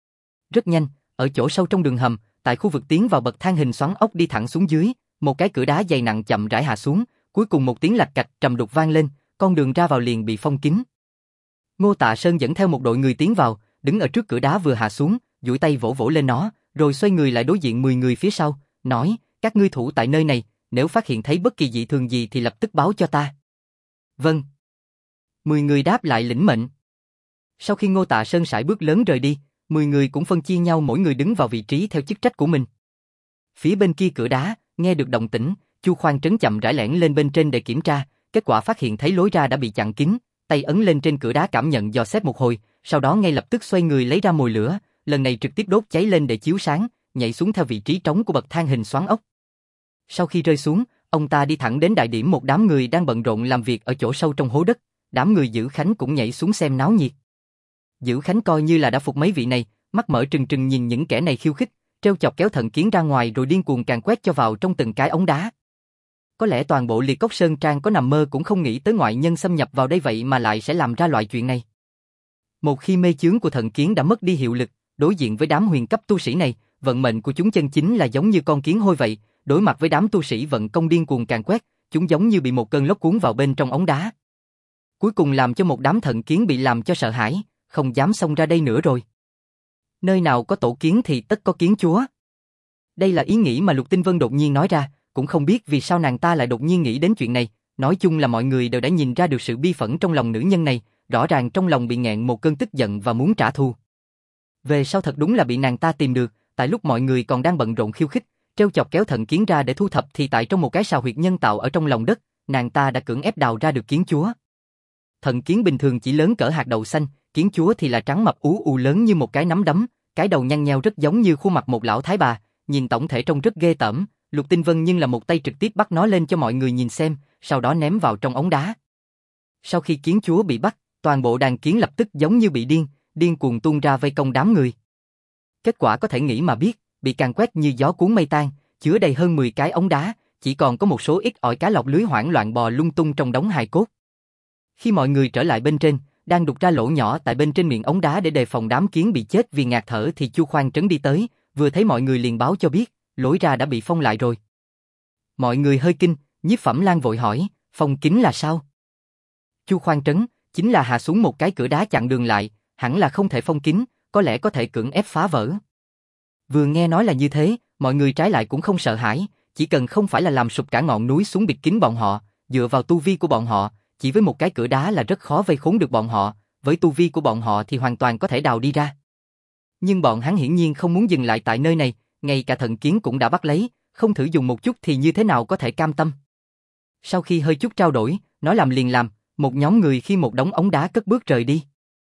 Rất nhanh, ở chỗ sâu trong đường hầm, tại khu vực tiến vào bậc thang hình xoắn ốc đi thẳng xuống dưới, một cái cửa đá dày nặng chậm rãi hạ xuống, cuối cùng một tiếng lạch cạch trầm đục vang lên, con đường ra vào liền bị phong kín. Ngô Tạ Sơn dẫn theo một đội người tiến vào, đứng ở trước cửa đá vừa hạ xuống, duỗi tay vỗ vỗ lên nó, rồi xoay người lại đối diện 10 người phía sau, nói, các ngươi thủ tại nơi này, nếu phát hiện thấy bất kỳ dị thường gì thì lập tức báo cho ta. Vâng. 10 người đáp lại lĩnh mệnh. Sau khi Ngô Tạ Sơn sải bước lớn rời đi, 10 người cũng phân chia nhau mỗi người đứng vào vị trí theo chức trách của mình. Phía bên kia cửa đá, nghe được động tĩnh, Chu Khoan Trấn chậm rãi lẻn lên bên trên để kiểm tra, kết quả phát hiện thấy lối ra đã bị chặn kín, tay ấn lên trên cửa đá cảm nhận dò xét một hồi, sau đó ngay lập tức xoay người lấy ra mồi lửa, lần này trực tiếp đốt cháy lên để chiếu sáng, nhảy xuống theo vị trí trống của bậc thang hình xoắn ốc. Sau khi rơi xuống, ông ta đi thẳng đến đại điểm một đám người đang bận rộn làm việc ở chỗ sâu trong hố đất, đám người Dữ Khánh cũng nhảy xuống xem náo nhiệt. Dữ Khánh coi như là đã phục mấy vị này, mắt mở trừng trừng nhìn những kẻ này khiêu khích, trêu chọc kéo thần kiến ra ngoài rồi điên cuồng càn quét cho vào trong từng cái ống đá. Có lẽ toàn bộ Liệt Cốc Sơn Trang có nằm mơ cũng không nghĩ tới ngoại nhân xâm nhập vào đây vậy mà lại sẽ làm ra loại chuyện này. Một khi mê chướng của thần kiến đã mất đi hiệu lực, đối diện với đám huyền cấp tu sĩ này, vận mệnh của chúng chân chính là giống như con kiến hôi vậy, đối mặt với đám tu sĩ vận công điên cuồng càn quét, chúng giống như bị một cơn lốc cuốn vào bên trong ống đá. Cuối cùng làm cho một đám thần kiến bị làm cho sợ hãi, không dám xông ra đây nữa rồi. Nơi nào có tổ kiến thì tất có kiến chúa. Đây là ý nghĩ mà Lục Tinh Vân đột nhiên nói ra, cũng không biết vì sao nàng ta lại đột nhiên nghĩ đến chuyện này, nói chung là mọi người đều đã nhìn ra được sự bi phẫn trong lòng nữ nhân này, rõ ràng trong lòng bị nghẹn một cơn tức giận và muốn trả thù. Về sau thật đúng là bị nàng ta tìm được, tại lúc mọi người còn đang bận rộn khiêu khích, trêu chọc kéo thần kiến ra để thu thập thì tại trong một cái sào huyệt nhân tạo ở trong lòng đất, nàng ta đã cưỡng ép đào ra được kiến chúa. Thần kiến bình thường chỉ lớn cỡ hạt đậu xanh, kiến chúa thì là trắng mập ú u lớn như một cái nắm đấm, cái đầu nhăn nheo rất giống như khuôn mặt một lão thái bà, nhìn tổng thể trông rất ghê tởm. Lục Tinh Vân nhưng là một tay trực tiếp bắt nó lên cho mọi người nhìn xem, sau đó ném vào trong ống đá. Sau khi kiến chúa bị bắt, toàn bộ đàn kiến lập tức giống như bị điên cuồng tuôn ra vây công đám người. Kết quả có thể nghĩ mà biết, bị càn quét như gió cuốn mây tan, chứa đầy hơn 10 cái ống đá, chỉ còn có một số ít ỏi cá lọc lưới hoảng loạn bò lung tung trong đống hài cốt. Khi mọi người trở lại bên trên, đang đục ra lỗ nhỏ tại bên trên miệng ống đá để đề phòng đám kiến bị chết vì ngạt thở thì Chu Khoan Trấn đi tới, vừa thấy mọi người liền báo cho biết, lối ra đã bị phong lại rồi. Mọi người hơi kinh, Nhiếp Phẩm Lan vội hỏi, phong kín là sao? Chu Khoan Trấn, chính là hạ xuống một cái cửa đá chặn đường lại, hẳn là không thể phong kín, có lẽ có thể cưỡng ép phá vỡ. Vừa nghe nói là như thế, mọi người trái lại cũng không sợ hãi, chỉ cần không phải là làm sụp cả ngọn núi xuống bịt kín bọn họ, dựa vào tu vi của bọn họ, chỉ với một cái cửa đá là rất khó vây khốn được bọn họ, với tu vi của bọn họ thì hoàn toàn có thể đào đi ra. Nhưng bọn hắn hiển nhiên không muốn dừng lại tại nơi này, ngay cả thần kiến cũng đã bắt lấy, không thử dùng một chút thì như thế nào có thể cam tâm. Sau khi hơi chút trao đổi, nói làm liền làm, một nhóm người khi một đống ống đá cất bước rời đi.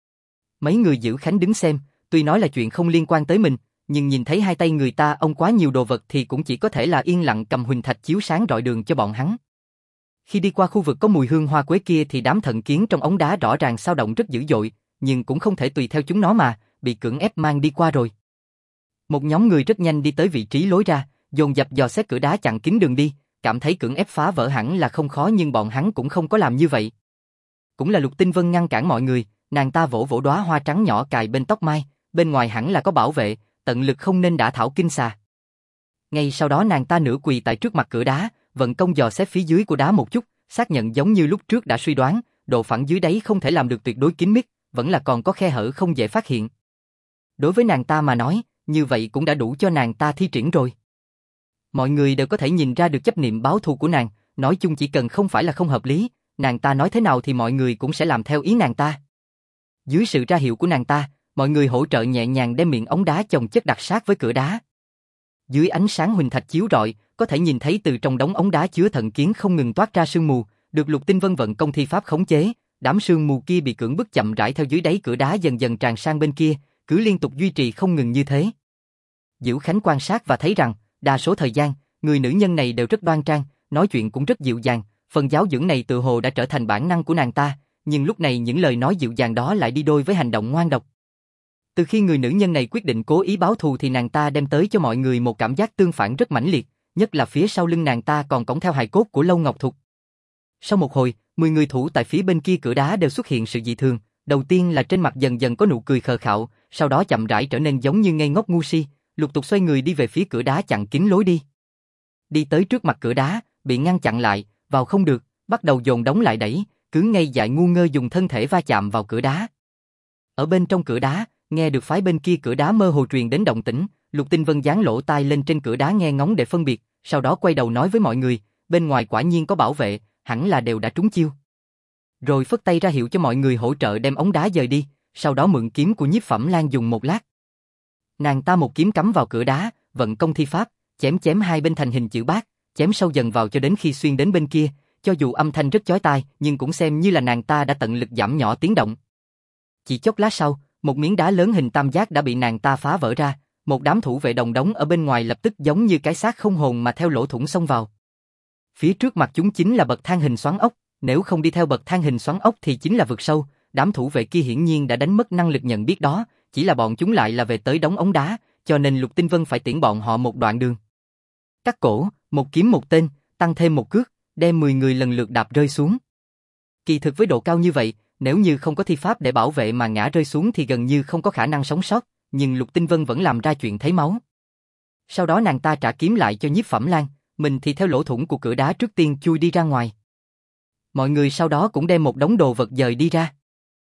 Mấy người giữ Khánh đứng xem, tuy nói là chuyện không liên quan tới mình, nhưng nhìn thấy hai tay người ta ông quá nhiều đồ vật thì cũng chỉ có thể là yên lặng cầm huỳnh thạch chiếu sáng rọi đường cho bọn hắn. Khi đi qua khu vực có mùi hương hoa quế kia thì đám thần kiến trong ống đá rõ ràng xao động rất dữ dội, nhưng cũng không thể tùy theo chúng nó mà, bị cưỡng ép mang đi qua rồi. Một nhóm người rất nhanh đi tới vị trí lối ra, dồn dập dò xét cửa đá chặn kín đường đi, cảm thấy cưỡng ép phá vỡ hẳn là không khó nhưng bọn hắn cũng không có làm như vậy. Cũng là Lục Tinh Vân ngăn cản mọi người, nàng ta vỗ vỗ đóa hoa trắng nhỏ cài bên tóc mai, bên ngoài hẳn là có bảo vệ, tận lực không nên đả thảo kinh xà. Ngay sau đó nàng ta nửa quỳ tại trước mặt cửa đá, vận công dò xét phía dưới của đá một chút, xác nhận giống như lúc trước đã suy đoán, độ phẳng dưới đáy không thể làm được tuyệt đối kín mít, vẫn là còn có khe hở không dễ phát hiện. Đối với nàng ta mà nói, như vậy cũng đã đủ cho nàng ta thi triển rồi. Mọi người đều có thể nhìn ra được chấp niệm báo thù của nàng, nói chung chỉ cần không phải là không hợp lý, nàng ta nói thế nào thì mọi người cũng sẽ làm theo ý nàng ta. Dưới sự ra hiệu của nàng ta, mọi người hỗ trợ nhẹ nhàng đem miệng ống đá chồng chất đặt sát với cửa đá. Dưới ánh sáng huỳnh thạch chiếu rọi, có thể nhìn thấy từ trong đống ống đá chứa thần kiến không ngừng toát ra sương mù, được Lục Tinh Vân vận công thi pháp khống chế, đám sương mù kia bị cưỡng bức chậm rãi theo dưới đáy cửa đá dần dần tràn sang bên kia, cứ liên tục duy trì không ngừng như thế. Diệu Khánh quan sát và thấy rằng, đa số thời gian, người nữ nhân này đều rất đoan trang, nói chuyện cũng rất dịu dàng, phần giáo dưỡng này tự hồ đã trở thành bản năng của nàng ta, nhưng lúc này những lời nói dịu dàng đó lại đi đôi với hành động ngoan độc. Từ khi người nữ nhân này quyết định cố ý báo thù thì nàng ta đem tới cho mọi người một cảm giác tương phản rất mãnh liệt, nhất là phía sau lưng nàng ta còn cõng theo hài cốt của Lâu Ngọc Thục. Sau một hồi, 10 người thủ tại phía bên kia cửa đá đều xuất hiện sự dị thường, đầu tiên là trên mặt dần dần có nụ cười khờ khạo, sau đó chậm rãi trở nên giống như ngây ngốc ngu si, lục tục xoay người đi về phía cửa đá chặn kín lối đi. Đi tới trước mặt cửa đá, bị ngăn chặn lại, vào không được, bắt đầu dồn đóng lại đẩy, cứ ngây dại ngu ngơ dùng thân thể va chạm vào cửa đá. Ở bên trong cửa đá, nghe được phái bên kia cửa đá mơ hồ truyền đến động tĩnh, Lục Tinh Vân dán lỗ tai lên trên cửa đá nghe ngóng để phân biệt, sau đó quay đầu nói với mọi người, bên ngoài quả nhiên có bảo vệ, hẳn là đều đã trúng chiêu. Rồi phất tay ra hiệu cho mọi người hỗ trợ đem ống đá dời đi, sau đó mượn kiếm của Nhiếp Phẩm Lan dùng một lát. Nàng ta một kiếm cắm vào cửa đá, vận công thi pháp, chém hai bên thành hình chữ bát, chém sâu dần vào cho đến khi xuyên đến bên kia, cho dù âm thanh rất chói tai, nhưng cũng xem như là nàng ta đã tận lực giảm nhỏ tiếng động. Chỉ chốc lát sau, một miếng đá lớn hình tam giác đã bị nàng ta phá vỡ ra, một đám thủ vệ đồng đống ở bên ngoài lập tức giống như cái xác không hồn mà theo lỗ thủng xông vào. Phía trước mặt chúng chính là bậc thang hình xoắn ốc, nếu không đi theo bậc thang hình xoắn ốc thì chính là vực sâu, đám thủ vệ kia hiển nhiên đã đánh mất năng lực nhận biết đó, chỉ là bọn chúng lại là về tới đống ống đá, cho nên Lục Tinh Vân phải tiễn bọn họ một đoạn đường. Cắt cổ, một kiếm một tên, tăng thêm một cước, đem 10 người lần lượt đạp rơi xuống. Kỳ thực với độ cao như vậy, nếu như không có thi pháp để bảo vệ mà ngã rơi xuống thì gần như không có khả năng sống sót, nhưng Lục Tinh Vân vẫn làm ra chuyện thấy máu. Sau đó nàng ta trả kiếm lại cho Nhiếp Phẩm Lan, mình thì theo lỗ thủng của cửa đá trước tiên chui đi ra ngoài. Mọi người sau đó cũng đem một đống đồ vật dời đi ra.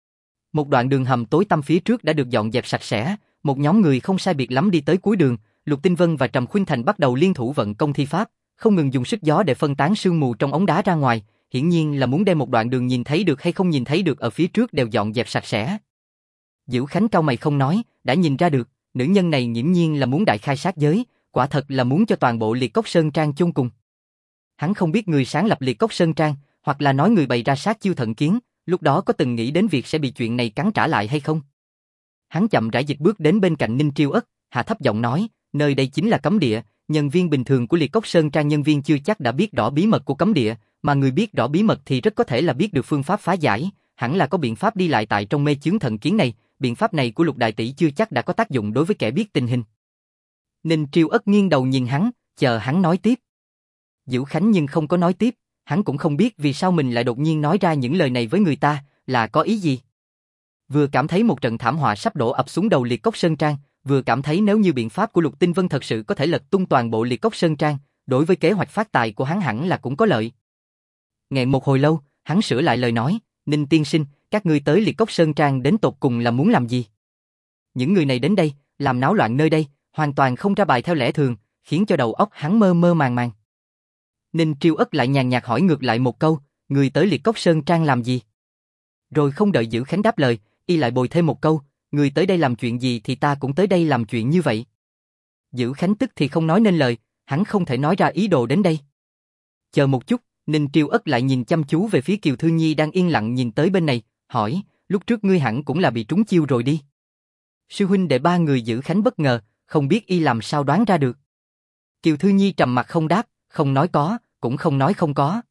Một đoạn đường hầm tối tăm phía trước đã được dọn dẹp sạch sẽ, một nhóm người không sai biệt lắm đi tới cuối đường, Lục Tinh Vân và Trầm Khuynh Thành bắt đầu liên thủ vận công thi pháp, không ngừng dùng sức gió để phân tán sương mù trong ống đá ra ngoài, hiển nhiên là muốn đem một đoạn đường nhìn thấy được hay không nhìn thấy được ở phía trước đều dọn dẹp sạch sẽ. Diệu Khánh cau mày không nói, đã nhìn ra được, nữ nhân này nghiễm nhiên là muốn đại khai sát giới, quả thật là muốn cho toàn bộ Liệt Cốc Sơn Trang chôn cùng. Hắn không biết người sáng lập Liệt Cốc Sơn Trang, hoặc là nói người bày ra sát chiêu thận kiến, lúc đó có từng nghĩ đến việc sẽ bị chuyện này cắn trả lại hay không? Hắn chậm rãi dịch bước đến bên cạnh Ninh Triêu Ất, hạ thấp giọng nói, nơi đây chính là cấm địa, nhân viên bình thường của Liệt Cốc Sơn Trang nhân viên chưa chắc đã biết rõ bí mật của cấm địa, mà người biết rõ bí mật thì rất có thể là biết được phương pháp phá giải, hẳn là có biện pháp đi lại tại trong mê chướng thận kiến này, biện pháp này của Lục đại tỷ chưa chắc đã có tác dụng đối với kẻ biết tình hình. Ninh Triêu Ất nghiêng đầu nhìn hắn, chờ hắn nói tiếp. Diệu Khánh nhưng không có nói tiếp, hắn cũng không biết vì sao mình lại đột nhiên nói ra những lời này với người ta, là có ý gì. Vừa cảm thấy một trận thảm họa sắp đổ ập xuống đầu Liệt Cốc Sơn Trang, vừa cảm thấy nếu như biện pháp của Lục Tinh Vân thật sự có thể lật tung toàn bộ Liệt Cốc Sơn Trang, đối với kế hoạch phát tài của hắn hẳn là cũng có lợi. Nghẹn một hồi lâu, hắn sửa lại lời nói, Ninh tiên sinh, các ngươi tới Liệt Cốc Sơn Trang đến tột cùng là muốn làm gì? Những người này đến đây, làm náo loạn nơi đây, hoàn toàn không ra bài theo lẽ thường, khiến cho đầu óc hắn mơ mơ màng màng. Ninh Triêu Ất lại nhàn nhạt hỏi ngược lại một câu, người tới Liệt Cốc Sơn Trang làm gì? Rồi không đợi Dữ Khánh đáp lời, y lại bồi thêm một câu, người tới đây làm chuyện gì thì ta cũng tới đây làm chuyện như vậy. Dữ Khánh tức thì không nói nên lời, hắn không thể nói ra ý đồ đến đây. Chờ một chút, Ninh Triêu Ất lại nhìn chăm chú về phía Kiều Thư Nhi đang yên lặng nhìn tới bên này, hỏi, lúc trước ngươi hẳn cũng là bị trúng chiêu rồi đi. Sư huynh đệ ba người Dữ Khánh bất ngờ, không biết y làm sao đoán ra được. Kiều Thư Nhi trầm mặt không đáp, không nói có, cũng không nói không có.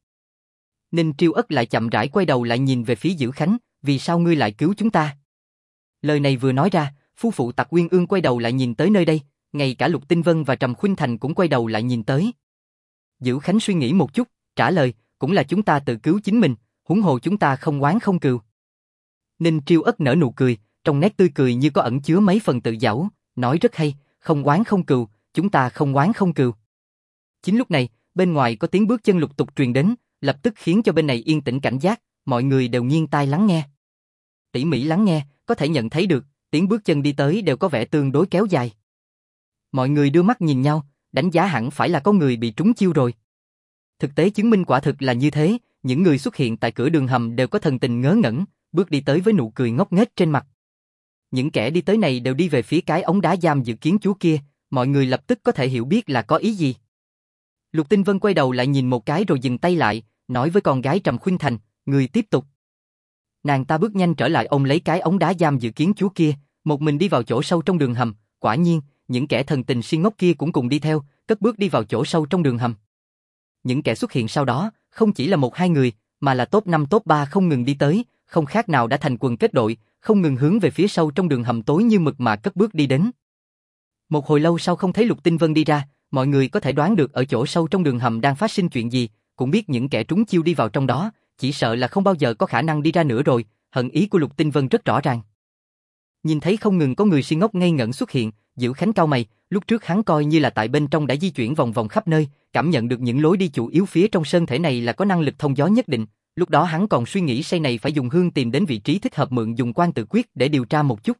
Ninh Triêu Ất lại chậm rãi quay đầu lại nhìn về phía Dữ Khánh, vì sao ngươi lại cứu chúng ta? Lời này vừa nói ra, phu phụ Tặc Uyên Ương quay đầu lại nhìn tới nơi đây, ngay cả Lục Tinh Vân và Trầm Khuynh Thành cũng quay đầu lại nhìn tới. Dữ Khánh suy nghĩ một chút, trả lời, cũng là chúng ta tự cứu chính mình, huống hồ chúng ta không oán không cừu. Ninh Triêu Ất nở nụ cười, trong nét tươi cười như có ẩn chứa mấy phần tự giãu, nói rất hay, không oán không cừu, chúng ta không oán không cừu. Chính lúc này, bên ngoài có tiếng bước chân lục tục truyền đến, lập tức khiến cho bên này yên tĩnh cảnh giác, mọi người đều nghiêng tai lắng nghe. Tỉ mỉ lắng nghe, có thể nhận thấy được, tiếng bước chân đi tới đều có vẻ tương đối kéo dài. Mọi người đưa mắt nhìn nhau, đánh giá hẳn phải là có người bị trúng chiêu rồi. Thực tế chứng minh quả thực là như thế, những người xuất hiện tại cửa đường hầm đều có thần tình ngớ ngẩn, bước đi tới với nụ cười ngốc nghếch trên mặt. Những kẻ đi tới này đều đi về phía cái ống đá giam dự kiến chúa kia, mọi người lập tức có thể hiểu biết là có ý gì. Lục Tinh Vân quay đầu lại nhìn một cái rồi dừng tay lại, nói với con gái Trầm Khuynh Thành, người tiếp tục. Nàng ta bước nhanh trở lại ôm lấy cái ống đá giam dự kiến chúa kia, một mình đi vào chỗ sâu trong đường hầm, quả nhiên, những kẻ thần tình si ngốc kia cũng cùng đi theo, cất bước đi vào chỗ sâu trong đường hầm. Những kẻ xuất hiện sau đó, không chỉ là một hai người, mà là top 5 top 3 không ngừng đi tới, không khác nào đã thành quần kết đội, không ngừng hướng về phía sâu trong đường hầm tối như mực mà cất bước đi đến. Một hồi lâu sau không thấy Lục Tinh Vân đi ra, mọi người có thể đoán được ở chỗ sâu trong đường hầm đang phát sinh chuyện gì, cũng biết những kẻ trúng chiêu đi vào trong đó, chỉ sợ là không bao giờ có khả năng đi ra nữa rồi, hận ý của Lục Tinh Vân rất rõ ràng. Nhìn thấy không ngừng có người si ngốc ngây ngẩn xuất hiện, Dữ Khánh cau mày, lúc trước hắn coi như là tại bên trong đã di chuyển vòng vòng khắp nơi, cảm nhận được những lối đi chủ yếu phía trong sơn thể này là có năng lực thông gió nhất định, lúc đó hắn còn suy nghĩ xây này phải dùng hương tìm đến vị trí thích hợp mượn dùng quan tự quyết để điều tra một chút.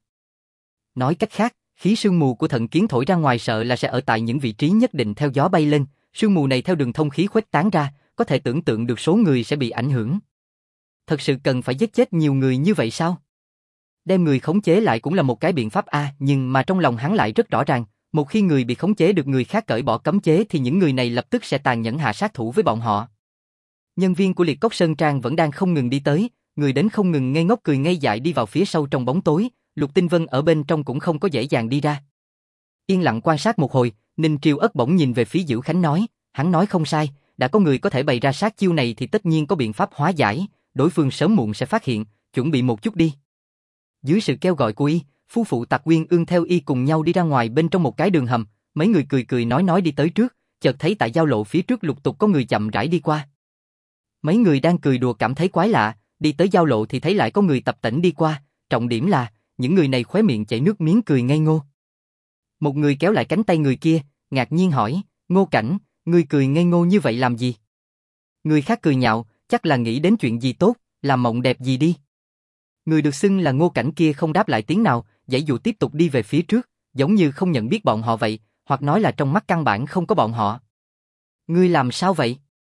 Nói cách khác, khí sương mù của thần kiến thổi ra ngoài sợ là sẽ ở tại những vị trí nhất định theo gió bay lên, sương mù này theo đường thông khí khuếch tán ra, có thể tưởng tượng được số người sẽ bị ảnh hưởng. Thật sự cần phải giết chết nhiều người như vậy sao? Đem người khống chế lại cũng là một cái biện pháp nhưng mà trong lòng hắn lại rất rõ ràng, một khi người bị khống chế được người khác cởi bỏ cấm chế thì những người này lập tức sẽ tàn nhẫn hạ sát thủ với bọn họ. Nhân viên của Liệt Cốc Sơn Trang vẫn đang không ngừng đi tới, người đến không ngừng ngây ngốc cười ngây dại đi vào phía sâu trong bóng tối, Lục Tinh Vân ở bên trong cũng không có dễ dàng đi ra. Yên lặng quan sát một hồi, Ninh Triêu Ất bỗng nhìn về phía Dữ Khánh nói, hắn nói không sai, đã có người có thể bày ra sát chiêu này thì tất nhiên có biện pháp hóa giải, đối phương sớm muộn sẽ phát hiện, chuẩn bị một chút đi. Dưới sự kêu gọi của y, phu phụ Tặc Uyên Ương theo y cùng nhau đi ra ngoài bên trong một cái đường hầm, mấy người cười cười nói đi tới trước, chợt thấy tại giao lộ phía trước lục tục có người chậm rãi đi qua. Mấy người đang cười đùa cảm thấy quái lạ, đi tới giao lộ thì thấy lại có người tập tễnh đi qua, trọng điểm là, những người này khóe miệng chảy nước miếng cười ngây ngô. Một người kéo lại cánh tay người kia, ngạc nhiên hỏi, Ngô Cảnh, ngươi cười ngây ngô như vậy làm gì? Người khác cười nhạo, chắc là nghĩ đến chuyện gì tốt, làm mộng đẹp gì đi. Người được xưng là Ngô Cảnh kia không đáp lại tiếng nào, giãy dụ tiếp tục đi về phía trước, giống như không nhận biết bọn họ vậy, hoặc nói là trong mắt căn bản không có bọn họ. Ngươi làm sao vậy?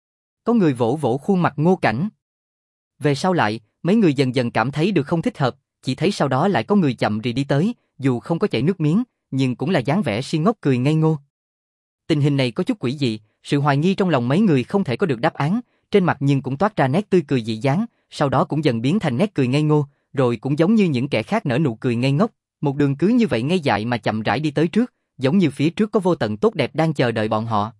Có người vỗ vỗ khuôn mặt Ngô Cảnh. Về sau lại, mấy người dần dần cảm thấy được không thích hợp, chỉ thấy sau đó lại có người chậm rì đi tới, dù không có chảy nước miếng, nhưng cũng là dáng vẻ si ngốc cười ngây ngô. Tình hình này có chút quỷ dị, sự hoài nghi trong lòng mấy người không thể có được đáp án, trên mặt nhưng cũng toát ra nét tươi cười dị dáng, sau đó cũng dần biến thành nét cười ngây ngô, rồi cũng giống như những kẻ khác nở nụ cười ngây ngốc, một đường cứ như vậy ngây dại mà chậm rãi đi tới trước, giống như phía trước có vô tận tốt đẹp đang chờ đợi bọn họ.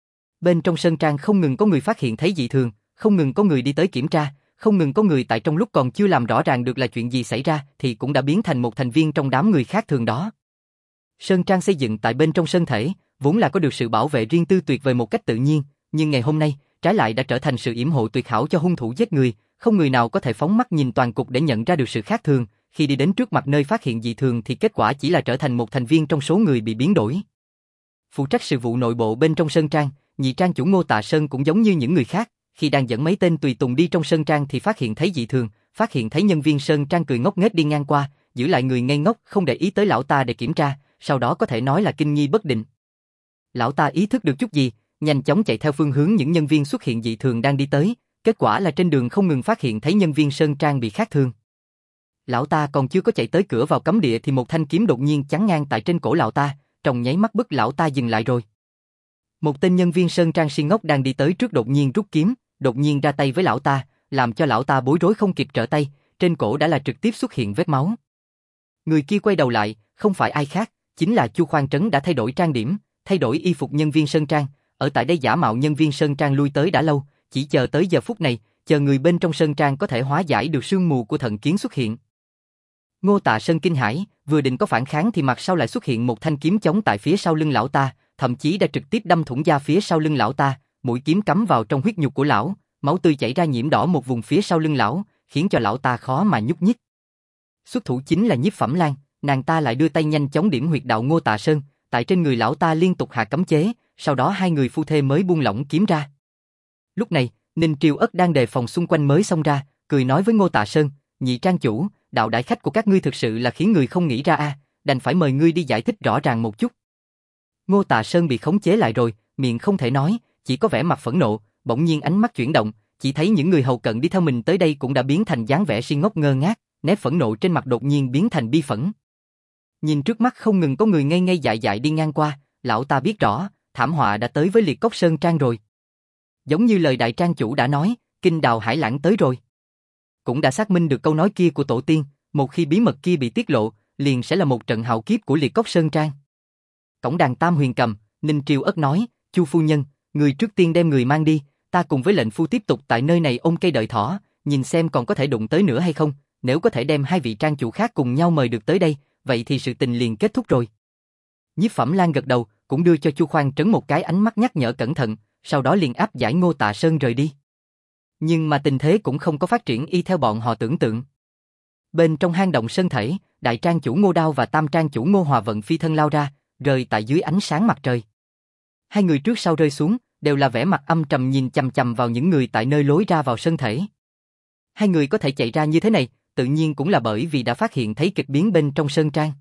Bên trong sơn trang không ngừng có người phát hiện thấy dị thường, không ngừng có người đi tới kiểm tra, không ngừng có người tại trong lúc còn chưa làm rõ ràng được là chuyện gì xảy ra thì cũng đã biến thành một thành viên trong đám người khác thường đó. Sơn trang xây dựng tại bên trong sơn thể, vốn là có được sự bảo vệ riêng tư tuyệt vời một cách tự nhiên, nhưng ngày hôm nay, trái lại đã trở thành sự yểm hộ tuyệt hảo cho hung thủ giết người, không người nào có thể phóng mắt nhìn toàn cục để nhận ra được sự khác thường, khi đi đến trước mặt nơi phát hiện dị thường thì kết quả chỉ là trở thành một thành viên trong số người bị biến đổi. Phụ trách sự vụ nội bộ bên trong Sơn Trang, nhị trang chủ Ngô Tạ Sơn cũng giống như những người khác, khi đang dẫn mấy tên tùy tùng đi trong Sơn Trang thì phát hiện thấy dị thường, phát hiện thấy nhân viên Sơn Trang cười ngốc nghếch đi ngang qua, giữ lại người ngây ngốc không để ý tới lão ta để kiểm tra, sau đó có thể nói là kinh nghi bất định. Lão ta ý thức được chút gì, nhanh chóng chạy theo phương hướng những nhân viên xuất hiện dị thường đang đi tới, kết quả là trên đường không ngừng phát hiện thấy nhân viên Sơn Trang bị khác thường. Lão ta còn chưa có chạy tới cửa vào cấm địa thì một thanh kiếm đột nhiên chắn ngang tại trên cổ lão ta, trong nháy mắt bức lão ta dừng lại rồi. Một tên nhân viên Sơn Trang si ngốc đang đi tới trước đột nhiên rút kiếm, đột nhiên ra tay với lão ta, làm cho lão ta bối rối không kịp trở tay, trên cổ đã là trực tiếp xuất hiện vết máu. Người kia quay đầu lại, không phải ai khác, chính là Chu Khoan Trấn đã thay đổi trang điểm, thay đổi y phục nhân viên Sơn Trang, ở tại đây giả mạo nhân viên Sơn Trang lui tới đã lâu, chỉ chờ tới giờ phút này, chờ người bên trong Sơn Trang có thể hóa giải được sương mù của thần kiến xuất hiện. Ngô Tạ Sơn kinh hãi, vừa định có phản kháng thì mặt sau lại xuất hiện một thanh kiếm chống tại phía sau lưng lão ta, thậm chí đã trực tiếp đâm thủng da phía sau lưng lão ta, mũi kiếm cắm vào trong huyết nhục của lão, máu tươi chảy ra nhiễm đỏ một vùng phía sau lưng lão, khiến cho lão ta khó mà nhúc nhích. Xuất thủ chính là Nhiếp Phẩm Lan, nàng ta lại đưa tay nhanh chóng điểm huyệt đạo Ngô Tạ Sơn, tại trên người lão ta liên tục hạ cấm chế, sau đó hai người phu thê mới buông lỏng kiếm ra. Lúc này, Ninh Triều Ất đang đề phòng xung quanh mới xông ra, cười nói với Ngô Tạ Sơn, nhị trang chủ, đạo đại khách của các ngươi thực sự là khiến người không nghĩ ra a, đành phải mời ngươi đi giải thích rõ ràng một chút. Ngô Tạ Sơn bị khống chế lại rồi, miệng không thể nói, chỉ có vẻ mặt phẫn nộ, bỗng nhiên ánh mắt chuyển động, chỉ thấy những người hầu cận đi theo mình tới đây cũng đã biến thành dáng vẻ si ngốc ngơ ngác, nét phẫn nộ trên mặt đột nhiên biến thành bi phẫn. Nhìn trước mắt không ngừng có người ngây ngây dại dại đi ngang qua, lão ta biết rõ, thảm họa đã tới với Liệt Cốc Sơn Trang rồi. Giống như lời đại trang chủ đã nói, kinh đào hải lãng tới rồi. Cũng đã xác minh được câu nói kia của tổ tiên, một khi bí mật kia bị tiết lộ, liền sẽ là một trận hạo kiếp của Liệt Cốc Sơn Trang. Cổng đàn Tam Huyền Cầm, Ninh Triều Ất nói, Chu phu nhân, người trước tiên đem người mang đi, ta cùng với lệnh phu tiếp tục tại nơi này ôm cây đợi thỏ, nhìn xem còn có thể đụng tới nữa hay không, nếu có thể đem hai vị trang chủ khác cùng nhau mời được tới đây, vậy thì sự tình liền kết thúc rồi. Nhiếp Phẩm Lan gật đầu, cũng đưa cho Chu Khoan Trấn một cái ánh mắt nhắc nhở cẩn thận, sau đó liền áp giải Ngô Tạ Sơn rời đi. Nhưng mà tình thế cũng không có phát triển y theo bọn họ tưởng tượng. Bên trong hang động sơn thể, đại trang chủ Ngô Đao và tam trang chủ Ngô Hòa Vận phi thân lao ra, rơi tại dưới ánh sáng mặt trời. Hai người trước sau rơi xuống, đều là vẻ mặt âm trầm nhìn chằm chằm vào những người tại nơi lối ra vào sơn thể. Hai người có thể chạy ra như thế này, tự nhiên cũng là bởi vì đã phát hiện thấy kịch biến bên trong sơn trang.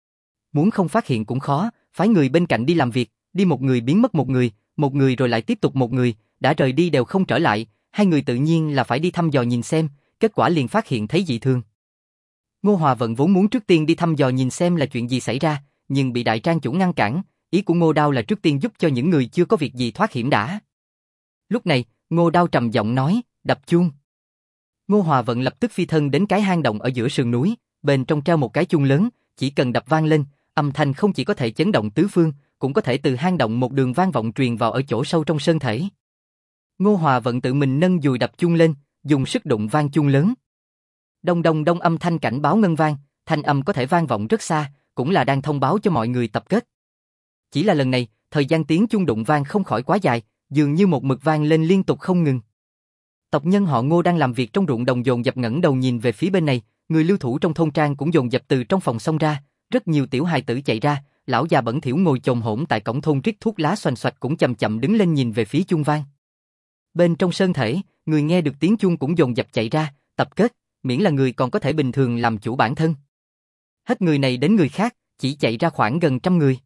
Muốn không phát hiện cũng khó, phái người bên cạnh đi làm việc, đi một người biến mất một người rồi lại tiếp tục một người, đã rời đi đều không trở lại, hai người tự nhiên là phải đi thăm dò nhìn xem, kết quả liền phát hiện thấy dị thường. Ngô Hòa Vận vốn muốn trước tiên đi thăm dò nhìn xem là chuyện gì xảy ra, nhưng bị đại trang chủ ngăn cản, ý của Ngô Đao là trước tiên giúp cho những người chưa có việc gì thoát hiểm đã. Lúc này, Ngô Đao trầm giọng nói, đập chuông. Ngô Hòa Vận lập tức phi thân đến cái hang động ở giữa sườn núi, bên trong treo một cái chuông lớn, chỉ cần đập vang lên, âm thanh không chỉ có thể chấn động tứ phương, cũng có thể từ hang động một đường vang vọng truyền vào ở chỗ sâu trong sơn thể. Ngô Hòa Vận tự mình nâng dùi đập chuông lên, dùng sức đụng vang chuông lớn. Đông đông đông âm thanh cảnh báo ngân vang, thanh âm có thể vang vọng rất xa, cũng là đang thông báo cho mọi người tập kết. Chỉ là lần này, thời gian tiếng chuông đụng vang không khỏi quá dài, dường như một mực vang lên liên tục không ngừng. Tộc nhân họ Ngô đang làm việc trong ruộng đồng dồn dập ngẩng đầu nhìn về phía bên này, người lưu thủ trong thôn trang cũng dồn dập từ trong phòng xông ra, rất nhiều tiểu hài tử chạy ra, lão già bẩn thỉu ngồi chồm hổm tại cổng thôn rít thuốc lá xoành xoạch cũng chậm chậm đứng lên nhìn về phía chuông vang. Bên trong sơn thể, người nghe được tiếng chuông cũng dồn dập chạy ra, tập kết, miễn là người còn có thể bình thường làm chủ bản thân. Hết người này đến người khác, chỉ chạy ra khoảng gần 100 người.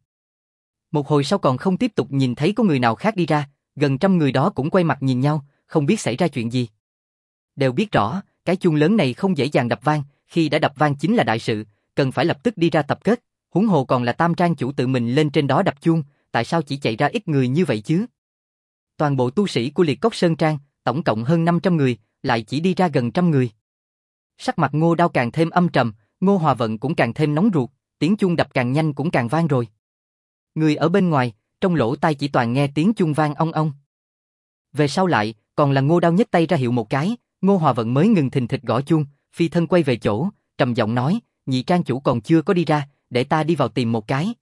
Một hồi sau còn không tiếp tục nhìn thấy có người nào khác đi ra, gần 100 người đó cũng quay mặt nhìn nhau, không biết xảy ra chuyện gì. Đều biết rõ, cái chuông lớn này không dễ dàng đập vang, khi đã đập vang chính là đại sự, cần phải lập tức đi ra tập kết, huống hồ còn là tam trang chủ tự mình lên trên đó đập chuông, tại sao chỉ chạy ra ít người như vậy chứ? Toàn bộ tu sĩ của Liệt Cốc Sơn Trang, tổng cộng hơn 500 người, lại chỉ đi ra gần 100 người. Sắc mặt Ngô Đao càng thêm âm trầm, Ngô Hòa Vận cũng càng thêm nóng ruột, tiếng chuông đập càng nhanh cũng càng vang rồi. Người ở bên ngoài, trong lỗ tai chỉ toàn nghe tiếng chuông vang ong ong. Về sau lại, còn là Ngô Đao nhấc tay ra hiệu một cái, Ngô Hòa Vận mới ngừng thình thịch gõ chuông, phi thân quay về chỗ, trầm giọng nói, nhị trang chủ còn chưa có đi ra, để ta đi vào tìm một cái.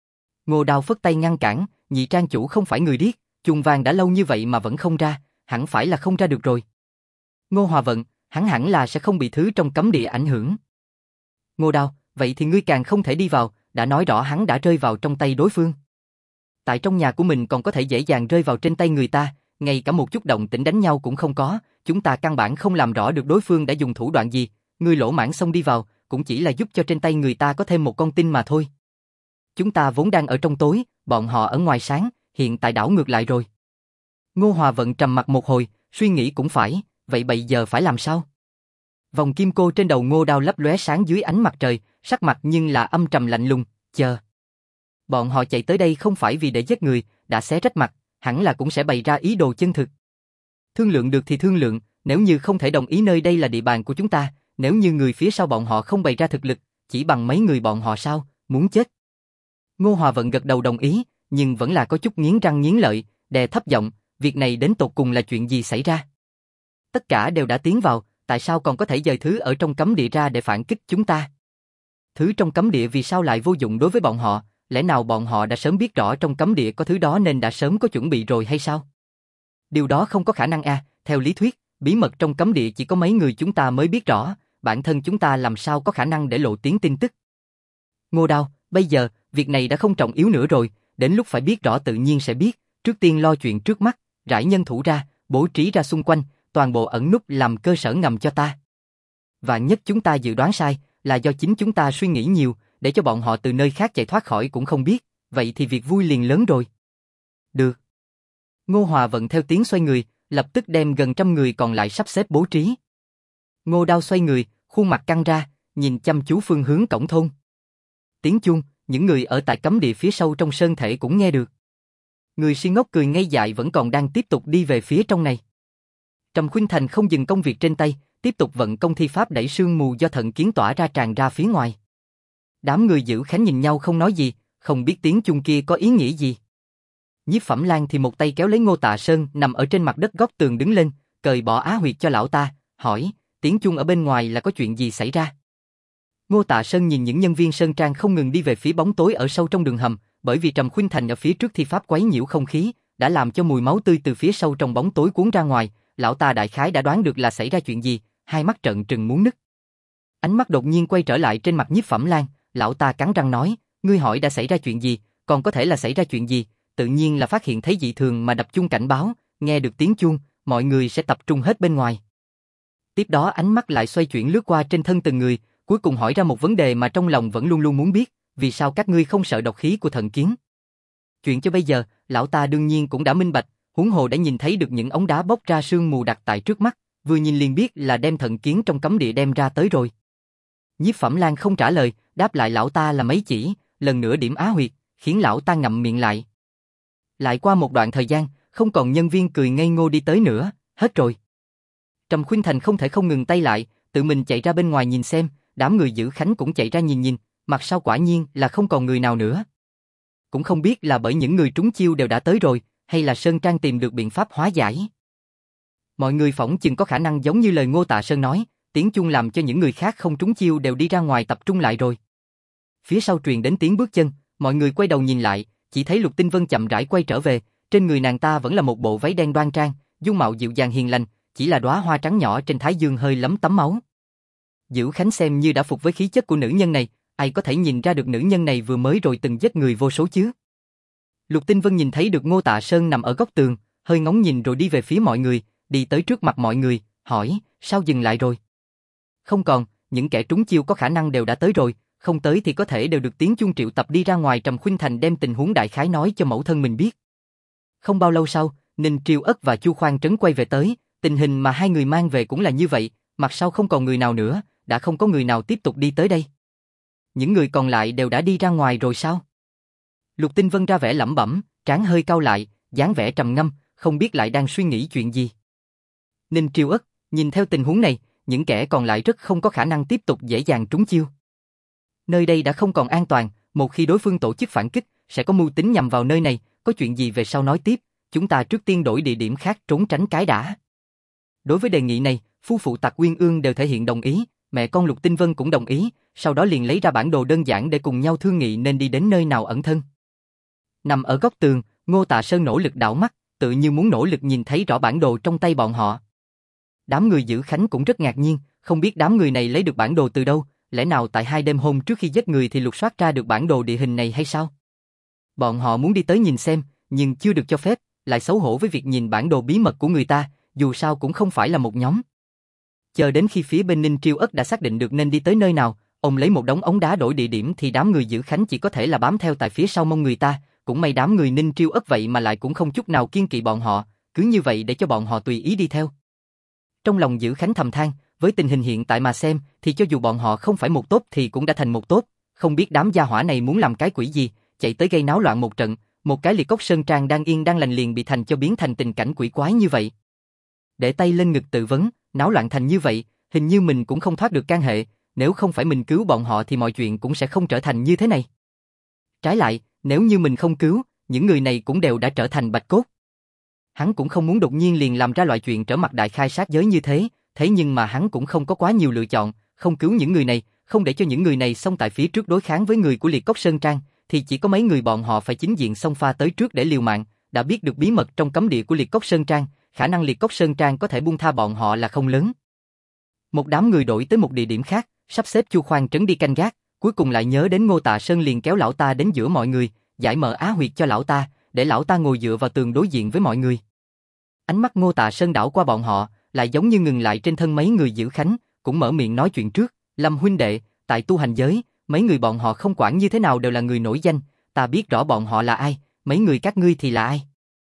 Ngô Đao phất tay ngăn cản, nhị trang chủ không phải người điếc, chuông vang đã lâu như vậy mà vẫn không ra, hẳn phải là không ra được rồi. Ngô Hòa Vận, hắn hẳn là sẽ không bị thứ trong cấm địa ảnh hưởng. Ngô Đao, vậy thì ngươi càng không thể đi vào, đã nói rõ hắn đã rơi vào trong tay đối phương. Tại trong nhà của mình còn có thể dễ dàng rơi vào trên tay người ta, ngay cả một chút động tĩnh đánh nhau cũng không có, chúng ta căn bản không làm rõ được đối phương đã dùng thủ đoạn gì, ngươi lỗ mãng xông đi vào, cũng chỉ là giúp cho trên tay người ta có thêm một con tin mà thôi. Chúng ta vốn đang ở trong tối, bọn họ ở ngoài sáng, hiện tại đảo ngược lại rồi. Ngô Hòa Vận trầm mặt một hồi, suy nghĩ cũng phải, vậy bây giờ phải làm sao? Vòng kim cô trên đầu Ngô Đao lấp lóe sáng dưới ánh mặt trời, sắc mặt nhưng là âm trầm lạnh lùng, chờ. Bọn họ chạy tới đây không phải vì để giết người, đã xé rách mặt, hẳn là cũng sẽ bày ra ý đồ chân thực. Thương lượng được thì thương lượng, nếu như không thể đồng ý nơi đây là địa bàn của chúng ta, nếu như người phía sau bọn họ không bày ra thực lực, chỉ bằng mấy người bọn họ sao, muốn chết. Ngô Hòa Vận gật đầu đồng ý, nhưng vẫn là có chút nghiến răng nghiến lợi, đè thấp giọng, việc này đến tột cùng là chuyện gì xảy ra? Tất cả đều đã tiến vào, tại sao còn có thể dời thứ ở trong cấm địa ra để phản kích chúng ta? Thứ trong cấm địa vì sao lại vô dụng đối với bọn họ, lẽ nào bọn họ đã sớm biết rõ trong cấm địa có thứ đó nên đã sớm có chuẩn bị rồi hay sao? Điều đó không có khả năng theo lý thuyết, bí mật trong cấm địa chỉ có mấy người chúng ta mới biết rõ, bản thân chúng ta làm sao có khả năng để lộ tiếng tin tức. Ngô Đao, bây giờ, việc này đã không trọng yếu nữa rồi, đến lúc phải biết rõ tự nhiên sẽ biết, trước tiên lo chuyện trước mắt, rải nhân thủ ra, bố trí ra xung quanh, toàn bộ ẩn núp làm cơ sở ngầm cho ta. Và nhất chúng ta dự đoán sai, là do chính chúng ta suy nghĩ nhiều, để cho bọn họ từ nơi khác chạy thoát khỏi cũng không biết, vậy thì việc vui liền lớn rồi. Được. Ngô Hòa Vận theo tiếng xoay người, lập tức đem gần 100 người còn lại sắp xếp bố trí. Ngô Đao xoay người, khuôn mặt căng ra, nhìn chăm chú phương hướng cổng thôn. Tiếng chuông, những người ở tại cấm địa phía sâu trong sơn thể cũng nghe được. Người si ngốc cười ngây dại vẫn còn đang tiếp tục đi về phía trong này. Trầm Khuynh Thành không dừng công việc trên tay, tiếp tục vận công thi pháp đẩy sương mù do thận kiến tỏa ra tràn ra phía ngoài. Đám người giữ khánh nhìn nhau không nói gì, không biết tiếng chuông kia có ý nghĩa gì. Nhiếp Phẩm Lan thì một tay kéo lấy Ngô Tạ Sơn nằm ở trên mặt đất góc tường đứng lên, cởi bỏ á huyệt cho lão ta, hỏi, tiếng chuông ở bên ngoài là có chuyện gì xảy ra? Ngô Tạ Sơn nhìn những nhân viên sơn trang không ngừng đi về phía bóng tối ở sâu trong đường hầm, bởi vì Trầm Khuynh Thành ở phía trước thi pháp quấy nhiễu không khí, đã làm cho mùi máu tươi từ phía sâu trong bóng tối cuốn ra ngoài, lão ta đại khái đã đoán được là xảy ra chuyện gì, hai mắt trợn trừng muốn nứt. Ánh mắt đột nhiên quay trở lại trên mặt Nhiếp Phẩm Lan, lão ta cắn răng nói, ngươi hỏi đã xảy ra chuyện gì, còn có thể là xảy ra chuyện gì, tự nhiên là phát hiện thấy dị thường mà đập chuông cảnh báo, nghe được tiếng chuông, mọi người sẽ tập trung hết bên ngoài. Tiếp đó ánh mắt lại xoay chuyển lướt qua trên thân từng người, cuối cùng hỏi ra một vấn đề mà trong lòng vẫn luôn luôn muốn biết, vì sao các ngươi không sợ độc khí của thần kiến? Chuyện cho bây giờ, lão ta đương nhiên cũng đã minh bạch, huống hồ đã nhìn thấy được những ống đá bốc ra sương mù đặt tại trước mắt, vừa nhìn liền biết là đem thần kiến trong cấm địa đem ra tới rồi. Nhiếp Phẩm Lan không trả lời, đáp lại lão ta là mấy chỉ, lần nữa điểm á huyệt, khiến lão ta ngậm miệng lại. Lại qua một đoạn thời gian, không còn nhân viên cười ngây ngô đi tới nữa, hết rồi. Trầm Khuynh Thành không thể không ngừng tay lại, tự mình chạy ra bên ngoài nhìn xem, đám người giữ khánh cũng chạy ra nhìn nhìn, mặt sau quả nhiên là không còn người nào nữa. Cũng không biết là bởi những người trúng chiêu đều đã tới rồi, hay là Sơn Trang tìm được biện pháp hóa giải. Mọi người phỏng chừng có khả năng giống như lời Ngô Tạ Sơn nói, tiếng chuông làm cho những người khác không trúng chiêu đều đi ra ngoài tập trung lại rồi. Phía sau truyền đến tiếng bước chân, mọi người quay đầu nhìn lại, chỉ thấy Lục Tinh Vân chậm rãi quay trở về, trên người nàng ta vẫn là một bộ váy đen đoan trang, dung mạo dịu dàng hiền lành, chỉ là đóa hoa trắng nhỏ trên thái dương hơi lấm tấm máu. Dữ Khánh xem như đã phục với khí chất của nữ nhân này, ai có thể nhìn ra được nữ nhân này vừa mới rồi từng giết người vô số chứ? Lục Tinh Vân nhìn thấy được Ngô Tạ Sơn nằm ở góc tường, hơi ngóng nhìn rồi đi về phía mọi người, đi tới trước mặt mọi người, hỏi, sao dừng lại rồi? Không còn, những kẻ trúng chiêu có khả năng đều đã tới rồi, không tới thì có thể đều được tiếng chuông triệu tập đi ra ngoài. Trầm Khuynh Thành đem tình huống đại khái nói cho mẫu thân mình biết. Không bao lâu sau, Ninh Triều Ất và Chu Khoan Trấn quay về tới, tình hình mà hai người mang về cũng là như vậy, mặt sau không còn người nào nữa, đã không có người nào tiếp tục đi tới đây. Những người còn lại đều đã đi ra ngoài rồi sao? Lục Tinh Vân ra vẻ lẩm bẩm, trán hơi cau lại, dáng vẻ trầm ngâm, không biết lại đang suy nghĩ chuyện gì. Ninh Triều Ất, nhìn theo tình huống này, những kẻ còn lại rất không có khả năng tiếp tục dễ dàng trúng chiêu. Nơi đây đã không còn an toàn, một khi đối phương tổ chức phản kích, sẽ có mưu tính nhằm vào nơi này, có chuyện gì về sau nói tiếp, chúng ta trước tiên đổi địa điểm khác trốn tránh cái đã. Đối với đề nghị này, phu phụ Tặc Uyên Ương đều thể hiện đồng ý, mẹ con Lục Tinh Vân cũng đồng ý, sau đó liền lấy ra bản đồ đơn giản để cùng nhau thương nghị nên đi đến nơi nào ẩn thân. Nằm ở góc tường, Ngô Tạ Sơn nỗ lực đảo mắt, tự như muốn nỗ lực nhìn thấy rõ bản đồ trong tay bọn họ. Đám người giữ khánh cũng rất ngạc nhiên, không biết đám người này lấy được bản đồ từ đâu, lẽ nào tại 2 đêm hôm trước khi giết người thì lục soát ra được bản đồ địa hình này hay sao? Bọn họ muốn đi tới nhìn xem, nhưng chưa được cho phép, lại xấu hổ với việc nhìn bản đồ bí mật của người ta, dù sao cũng không phải là một nhóm. Chờ đến khi phía bên Ninh Triêu Ất đã xác định được nên đi tới nơi nào, ông lấy một đống ống đá đổi địa điểm thì đám người giữ khánh chỉ có thể là bám theo tại phía sau mông người ta, cũng may đám người Ninh Triêu Ất vậy mà lại cũng không chút nào kiêng kỵ bọn họ, cứ như vậy để cho bọn họ tùy ý đi theo. Trong lòng giữ khánh thầm than, với tình hình hiện tại mà xem thì cho dù bọn họ không phải một tốt thì cũng đã thành một tốt, không biết đám gia hỏa này muốn làm cái quỷ gì, chạy tới gây náo loạn một trận, một cái Liệt Cốc Sơn Trang đang yên đang lành liền bị thành cho biến thành tình cảnh quỷ quái như vậy. Để tay lên ngực tự vấn, náo loạn thành như vậy, hình như mình cũng không thoát được can hệ, nếu không phải mình cứu bọn họ thì mọi chuyện cũng sẽ không trở thành như thế này. Trái lại, nếu như mình không cứu, những người này cũng đều đã trở thành bạch cốt. Hắn cũng không muốn đột nhiên liền làm ra loại chuyện trở mặt đại khai sát giới như thế, thế nhưng mà hắn cũng không có quá nhiều lựa chọn, không cứu những người này, không để cho những người này xông tại phía trước đối kháng với người của Liệt Cốc Sơn Trang, thì chỉ có mấy người bọn họ phải chính diện xông pha tới trước để liều mạng, đã biết được bí mật trong cấm địa của Liệt Cốc Sơn Trang, khả năng Liệt Cốc Sơn Trang có thể buông tha bọn họ là không lớn. Một đám người đổi tới một địa điểm khác, sắp xếp Chu Khoan Trấn đi canh gác, cuối cùng lại nhớ đến Ngô Tạ Sơn liền kéo lão ta đến giữa mọi người, giải mở á huyệt cho lão ta, để lão ta ngồi dựa vào tường đối diện với mọi người. Ánh mắt Ngô Tạ Sơn đảo qua bọn họ, lại giống như ngừng lại trên thân mấy người giữ khánh, cũng mở miệng nói chuyện trước, Lâm huynh đệ, tại tu hành giới, mấy người bọn họ không quản như thế nào đều là người nổi danh, ta biết rõ bọn họ là ai, mấy người các ngươi thì là ai.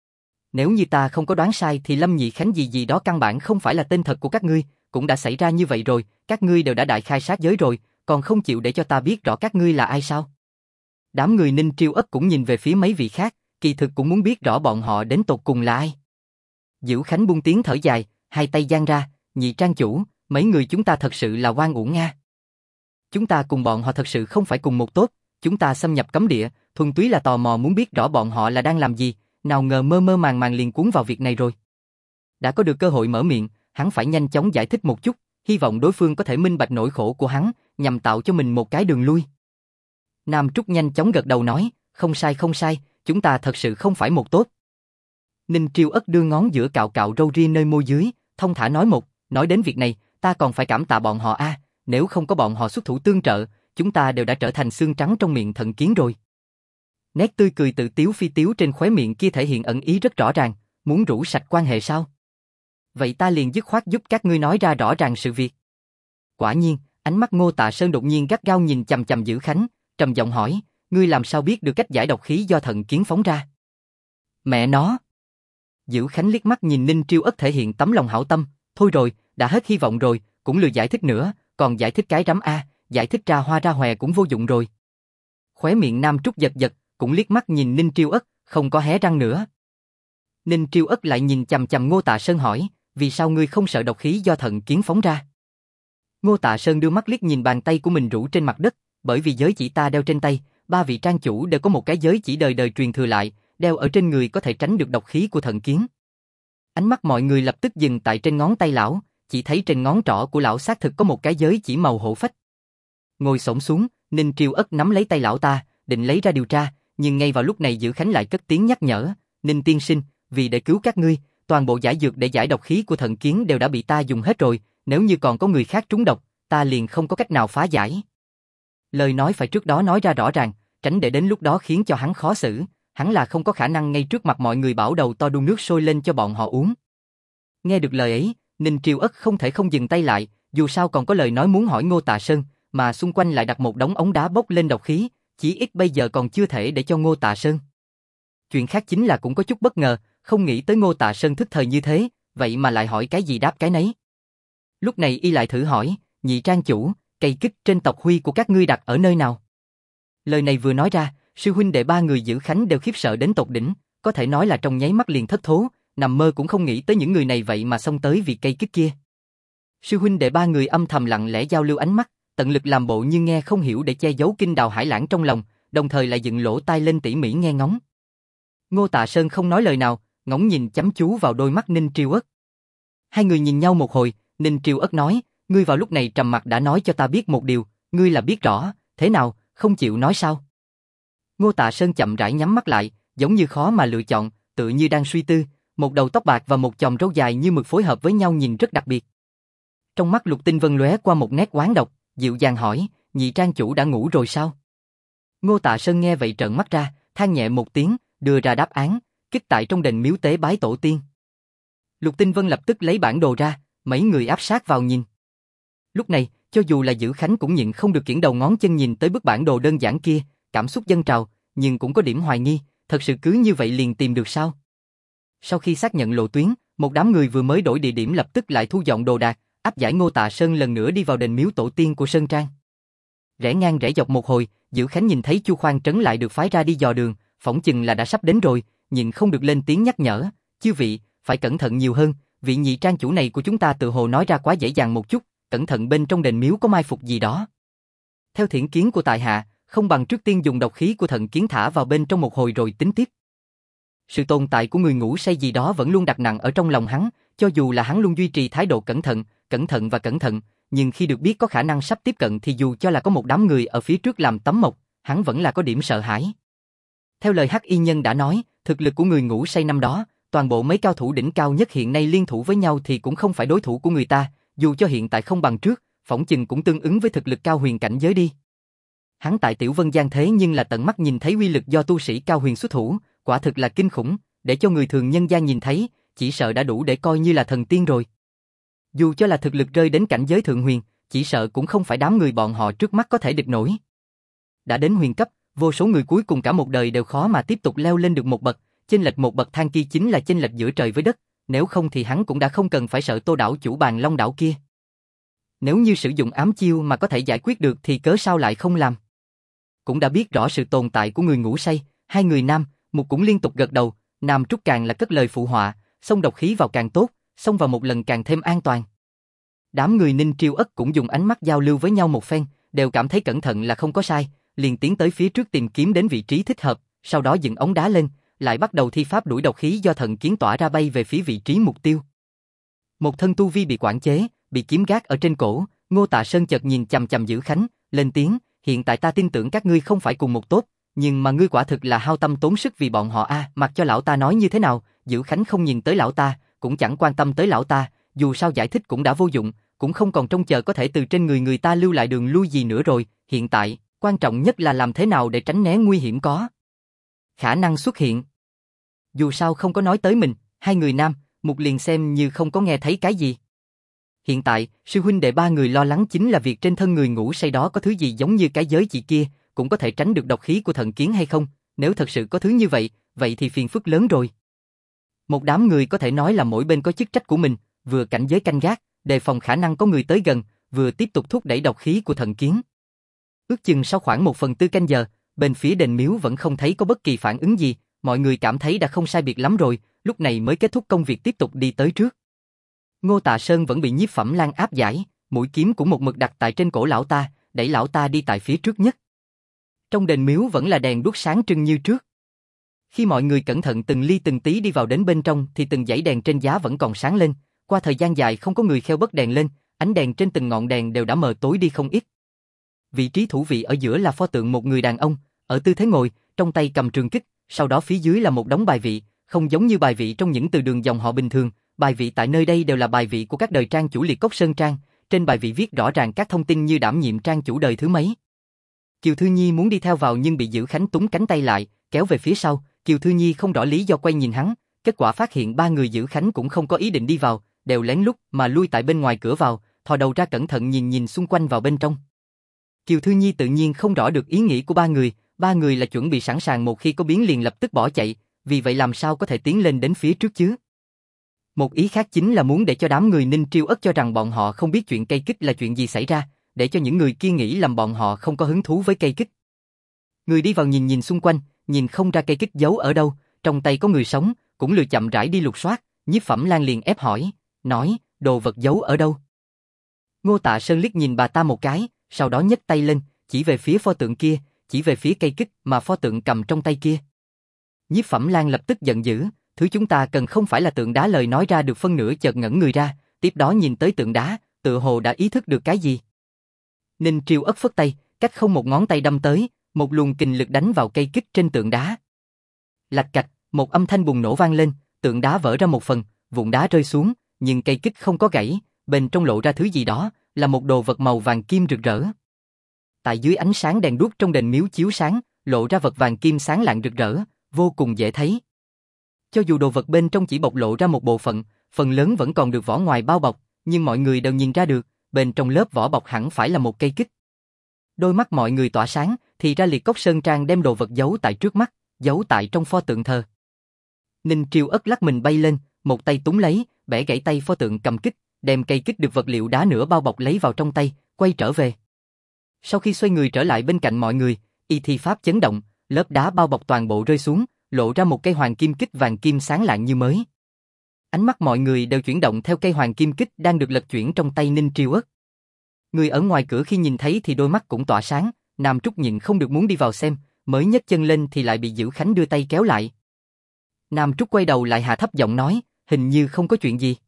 Nếu như ta không có đoán sai thì Lâm Nhị Khánh gì gì đó căn bản không phải là tên thật của các ngươi, cũng đã xảy ra như vậy rồi, các ngươi đều đã đại khai sát giới rồi, còn không chịu để cho ta biết rõ các ngươi là ai sao? Đám người Ninh Triêu Ất cũng nhìn về phía mấy vị khác, kỳ thực cũng muốn biết rõ bọn họ đến tột cùng là ai. Dữ Khánh buông tiếng thở dài, hai tay giang ra, Nhị trang chủ, mấy người chúng ta thật sự là oan uổng nga. Chúng ta cùng bọn họ thật sự không phải cùng một tốt, chúng ta xâm nhập cấm địa, thuần túy là tò mò muốn biết rõ bọn họ là đang làm gì, nào ngờ mơ mơ màng màng liền cuốn vào việc này rồi. Đã có được cơ hội mở miệng, hắn phải nhanh chóng giải thích một chút, hy vọng đối phương có thể minh bạch nỗi khổ của hắn, nhằm tạo cho mình một cái đường lui. Nam Trúc nhanh chóng gật đầu nói, không sai, chúng ta thật sự không phải một tốt. Ninh Triêu Ất đưa ngón giữa cạo cạo râu ria nơi môi dưới, thông thả nói đến việc này, ta còn phải cảm tạ bọn họ a, nếu không có bọn họ xuất thủ tương trợ, chúng ta đều đã trở thành xương trắng trong miệng thần kiến rồi. Nét tươi cười tự tiếu phi tiếu trên khóe miệng kia thể hiện ẩn ý rất rõ ràng, muốn rũ sạch quan hệ sao? Vậy ta liền dứt khoát giúp các ngươi nói ra rõ ràng sự việc. Quả nhiên, ánh mắt Ngô Tạ Sơn đột nhiên gắt gao nhìn chằm chằm Dữ Khánh, trầm giọng hỏi, ngươi làm sao biết được cách giải độc khí do thần kiến phóng ra? Mẹ nó! Dữ Khánh liếc mắt nhìn Ninh Triêu Ất thể hiện tấm lòng hảo tâm, thôi rồi, đã hết hy vọng rồi, cũng lười giải thích nữa, còn giải thích cái rắm a, giải thích ra hoa ra hòe cũng vô dụng rồi. Khóe miệng Nam Trúc giật giật, cũng liếc mắt nhìn Ninh Triêu Ất, không có hé răng nữa. Ninh Triêu Ất lại nhìn chằm chằm Ngô Tạ Sơn hỏi, vì sao ngươi không sợ độc khí do thần kiến phóng ra? Ngô Tạ Sơn đưa mắt liếc nhìn bàn tay của mình rũ trên mặt đất, bởi vì giới chỉ ta đeo trên tay, 3 vị trang chủ đều có một cái giới chỉ đời đời truyền thừa lại, đeo ở trên người có thể tránh được độc khí của thần kiến. Ánh mắt mọi người lập tức dừng tại trên ngón tay lão, chỉ thấy trên ngón trỏ của lão xác thực có một cái giới chỉ màu hổ phách. Ngồi xổm xuống, Ninh Triêu Ất nắm lấy tay lão ta, định lấy ra điều tra, nhưng ngay vào lúc này Dữ Khánh lại cất tiếng nhắc nhở, Ninh tiên sinh, vì để cứu các ngươi, toàn bộ giải dược để giải độc khí của thần kiến đều đã bị ta dùng hết rồi, nếu như còn có người khác trúng độc, ta liền không có cách nào phá giải. Lời nói phải trước đó nói ra rõ ràng, tránh để đến lúc đó khiến cho hắn khó xử, hắn là không có khả năng ngay trước mặt mọi người bảo đầu to đun nước sôi lên cho bọn họ uống. Nghe được lời ấy, Ninh Triêu Ất không thể không dừng tay lại, dù sao còn có lời nói muốn hỏi Ngô Tạ Sơn, mà xung quanh lại đặt một đống ống đá bốc lên độc khí, chỉ ít bây giờ còn chưa thể để cho Ngô Tạ Sơn. Chuyện khác chính là cũng có chút bất ngờ, không nghĩ tới Ngô Tạ Sơn thức thời như thế, vậy mà lại hỏi cái gì đáp cái nấy. Lúc này y lại thử hỏi, Nhị trang chủ, cây kích trên tộc Huy của các ngươi đặt ở nơi nào? Lời này vừa nói ra, sư huynh đệ 3 người Dữ Khánh đều khiếp sợ đến tột đỉnh, có thể nói là trong nháy mắt liền thất thố, nằm mơ cũng không nghĩ tới những người này vậy mà xông tới vì cây kích kia. Sư huynh đệ 3 người âm thầm lặng lẽ giao lưu ánh mắt, tận lực làm bộ như nghe không hiểu để che giấu kinh đào hải lãng trong lòng, đồng thời lại dựng lỗ tai lên tỉ mỉ nghe ngóng. Ngô Tạ Sơn không nói lời nào, ngóng nhìn chăm chú vào đôi mắt Ninh Triêu Ất. Hai người nhìn nhau một hồi, Ninh Triêu Ất nói, ngươi vào lúc này trầm mặc đã nói cho ta biết một điều, ngươi là biết rõ, thế nào, không chịu nói sao? Ngô Tạ Sơn chậm rãi nhắm mắt lại, giống như khó mà lựa chọn, tự như đang suy tư, một đầu tóc bạc và một chòm râu dài như mực phối hợp với nhau nhìn rất đặc biệt. Trong mắt Lục Tinh Vân lóe qua một nét oán độc, dịu dàng hỏi, nhị trang chủ đã ngủ rồi sao? Ngô Tạ Sơn nghe vậy trợn mắt ra, than nhẹ một tiếng, đưa ra đáp án, kích tại trong đền miếu tế bái tổ tiên. Lục Tinh Vân lập tức lấy bản đồ ra, mấy người áp sát vào nhìn. Lúc này, cho dù là Dữ Khánh cũng nhịn không được kiễng đầu ngón chân nhìn tới bức bản đồ đơn giản kia, cảm xúc dâng trào, nhưng cũng có điểm hoài nghi, thật sự cứ như vậy liền tìm được sao? Sau khi xác nhận lộ tuyến, một đám người vừa mới đổi địa điểm lập tức lại thu dọn đồ đạc, áp giải Ngô Tạ Sơn lần nữa đi vào đền miếu tổ tiên của Sơn Trang. Rẽ ngang rẽ dọc một hồi, Dữ Khánh nhìn thấy Chu Khoan Trấn lại được phái ra đi dò đường, phỏng chừng là đã sắp đến rồi, nhịn không được lên tiếng nhắc nhở, chư vị, phải cẩn thận nhiều hơn, vị nhị trang chủ này của chúng ta tự hồ nói ra quá dễ dàng một chút, cẩn thận bên trong đền miếu có mai phục gì đó. Theo thiện kiến của tại hạ, không bằng trước tiên dùng độc khí của thần kiến thả vào bên trong một hồi rồi tính tiếp. Sự tồn tại của người ngủ say gì đó vẫn luôn đặt nặng ở trong lòng hắn, cho dù là hắn luôn duy trì thái độ cẩn thận và cẩn thận, nhưng khi được biết có khả năng sắp tiếp cận thì dù cho là có một đám người ở phía trước làm tấm mộc, hắn vẫn là có điểm sợ hãi. Theo lời Hắc Y Nhân đã nói, thực lực của người ngủ say năm đó, toàn bộ mấy cao thủ đỉnh cao nhất hiện nay liên thủ với nhau thì cũng không phải đối thủ của người ta, dù cho hiện tại không bằng trước, phỏng chừng cũng tương ứng với thực lực cao huyền cảnh giới đi. Hắn tại Tiểu Vân Giang thế nhưng là tận mắt nhìn thấy uy lực do tu sĩ cao huyền xuất thủ, quả thực là kinh khủng, để cho người thường nhân gian nhìn thấy, chỉ sợ đã đủ để coi như là thần tiên rồi. Dù cho là thực lực rơi đến cảnh giới thượng huyền, chỉ sợ cũng không phải đám người bọn họ trước mắt có thể địch nổi. Đã đến huyền cấp, vô số người cuối cùng cả một đời đều khó mà tiếp tục leo lên được một bậc, chênh lệch một bậc thang kia chính là chênh lệch giữa trời với đất, nếu không thì hắn cũng đã không cần phải sợ Tô đảo chủ Bàn Long đảo kia. Nếu như sử dụng ám chiêu mà có thể giải quyết được thì cớ sao lại không làm? Cũng đã biết rõ sự tồn tại của người ngủ say, hai người nam, Mục cũng liên tục gật đầu, Nam Trúc càng là cất lời phụ họa, xông độc khí vào càng tốt, xông vào một lần càng thêm an toàn. Đám người Ninh Triêu Ất cũng dùng ánh mắt giao lưu với nhau một phen, đều cảm thấy cẩn thận là không có sai, liền tiến tới phía trước tìm kiếm đến vị trí thích hợp, sau đó dựng ống đá lên, lại bắt đầu thi pháp đuổi độc khí do thần kiến tỏa ra bay về phía vị trí mục tiêu. Một thân tu vi bị quản chế, bị kiếm gác ở trên cổ, Ngô Tạ Sơn chợt nhìn chằm chằm Dữ Khánh, lên tiếng, hiện tại ta tin tưởng các ngươi không phải cùng một tốt, nhưng mà ngươi quả thực là hao tâm tốn sức vì bọn họ a, mặc cho lão ta nói như thế nào, Dữ Khánh không nhìn tới lão ta, cũng chẳng quan tâm tới lão ta, dù sao giải thích cũng đã vô dụng, cũng không còn trông chờ có thể từ trên người ta lưu lại đường lui gì nữa rồi, hiện tại, quan trọng nhất là làm thế nào để tránh né nguy hiểm có khả năng xuất hiện. Dù sao không có nói tới mình, hai người nam, Mục liền xem như không có nghe thấy cái gì. Hiện tại, sư huynh đệ ba người lo lắng chính là việc trên thân người ngủ say đó có thứ gì giống như cái giới chị kia, cũng có thể tránh được độc khí của thần kiến hay không, nếu thật sự có thứ như vậy, vậy thì phiền phức lớn rồi. Một đám người có thể nói là mỗi bên có chức trách của mình, vừa cảnh giới canh gác, đề phòng khả năng có người tới gần, vừa tiếp tục thúc đẩy độc khí của thần kiến. Ước chừng sau khoảng 1/4 canh giờ, bên phía đền miếu vẫn không thấy có bất kỳ phản ứng gì, mọi người cảm thấy đã không sai biệt lắm rồi, lúc này mới kết thúc công việc tiếp tục đi tới trước. Ngô Tạ Sơn vẫn bị Nhiếp Phẩm Lan áp giải, mũi kiếm cũng một mực đặt tại trên cổ lão ta, đẩy lão ta đi tại phía trước nhất. Trong đền miếu vẫn là đèn đuốc sáng trưng như trước. Khi mọi người cẩn thận từng ly từng tí đi vào đến bên trong thì từng dãy đèn trên giá vẫn còn sáng lên, qua thời gian dài không có người kheo bấc đèn lên, ánh đèn trên từng ngọn đèn đều đã mờ tối đi không ít. Vị trí thủ vị ở giữa là pho tượng một người đàn ông, ở tư thế ngồi, trong tay cầm trường kích, sau đó phía dưới là một đống bài vị, không giống như bài vị trong những từ đường dòng họ bình thường, bài vị tại nơi đây đều là bài vị của các đời trang chủ Liệt Cốc Sơn Trang, trên bài vị viết rõ ràng các thông tin như đảm nhiệm trang chủ đời thứ mấy. Kiều Thư Nhi muốn đi theo vào nhưng bị Dữ Khánh túm cánh tay lại, kéo về phía sau, Kiều Thư Nhi không rõ lý do quay nhìn hắn, kết quả phát hiện ba người Dữ Khánh cũng không có ý định đi vào, đều lén lút mà lui tại bên ngoài cửa vào, thò đầu ra cẩn thận nhìn xung quanh vào bên trong. Kiều Thư Nhi tự nhiên không rõ được ý nghĩ của ba người là chuẩn bị sẵn sàng một khi có biến liền lập tức bỏ chạy, vì vậy làm sao có thể tiến lên đến phía trước chứ? Một ý khác chính là muốn để cho đám người Ninh Triêu Ất cho rằng bọn họ không biết chuyện cây kích là chuyện gì xảy ra, để cho những người kia nghĩ lầm bọn họ không có hứng thú với cây kích. Người đi vào nhìn xung quanh, nhìn không ra cây kích giấu ở đâu, trong tay có người sống, cũng lười chậm rãi đi lục soát, Nhiếp Phẩm Lan liền ép hỏi, nói, đồ vật giấu ở đâu? Ngô Tạ Sơn liếc nhìn bà ta một cái, sau đó nhấc tay lên, chỉ về phía pho tượng kia, chỉ về phía cây kích mà pho tượng cầm trong tay kia. Nhiếp Phẩm Lan lập tức giận dữ, thứ chúng ta cần không phải là tượng đá, lời nói ra được phân nửa chợt ngẩn người ra, tiếp đó nhìn tới tượng đá, tựa hồ đã ý thức được cái gì. Ninh Triêu Ất phất tay, cách không một ngón tay đâm tới, một luồng kình lực đánh vào cây kích trên tượng đá. Lạch cạch, một âm thanh bùng nổ vang lên, tượng đá vỡ ra một phần, vụn đá rơi xuống, nhưng cây kích không có gãy, bên trong lộ ra thứ gì đó, là một đồ vật màu vàng kim rực rỡ. Tại dưới ánh sáng đèn đuốc trong đền miếu chiếu sáng, lộ ra vật vàng kim sáng lạng rực rỡ, vô cùng dễ thấy. Cho dù đồ vật bên trong chỉ bộc lộ ra một bộ phận, phần lớn vẫn còn được vỏ ngoài bao bọc, nhưng mọi người đều nhìn ra được, bên trong lớp vỏ bọc hẳn phải là một cây kích. Đôi mắt mọi người tỏa sáng, thì ra Liệt Cốc Sơn Trang đem đồ vật giấu tại trước mắt, giấu tại trong pho tượng thờ. Ninh Triêu Ất lắc mình bay lên, một tay túng lấy, bẻ gãy tay pho tượng cầm kích, đem cây kích được vật liệu đá nửa bao bọc lấy vào trong tay, quay trở về. Sau khi xoay người trở lại bên cạnh mọi người, y thi pháp chấn động, lớp đá bao bọc toàn bộ rơi xuống, lộ ra một cây hoàng kim kích vàng kim sáng lạng như mới. Ánh mắt mọi người đều chuyển động theo cây hoàng kim kích đang được lật chuyển trong tay Ninh Triêu Ất. Người ở ngoài cửa khi nhìn thấy thì đôi mắt cũng tỏa sáng, Nam Trúc nhịn không được muốn đi vào xem, mới nhấc chân lên thì lại bị Dữ Khánh đưa tay kéo lại. Nam Trúc quay đầu lại hạ thấp giọng nói, hình như không có chuyện gì.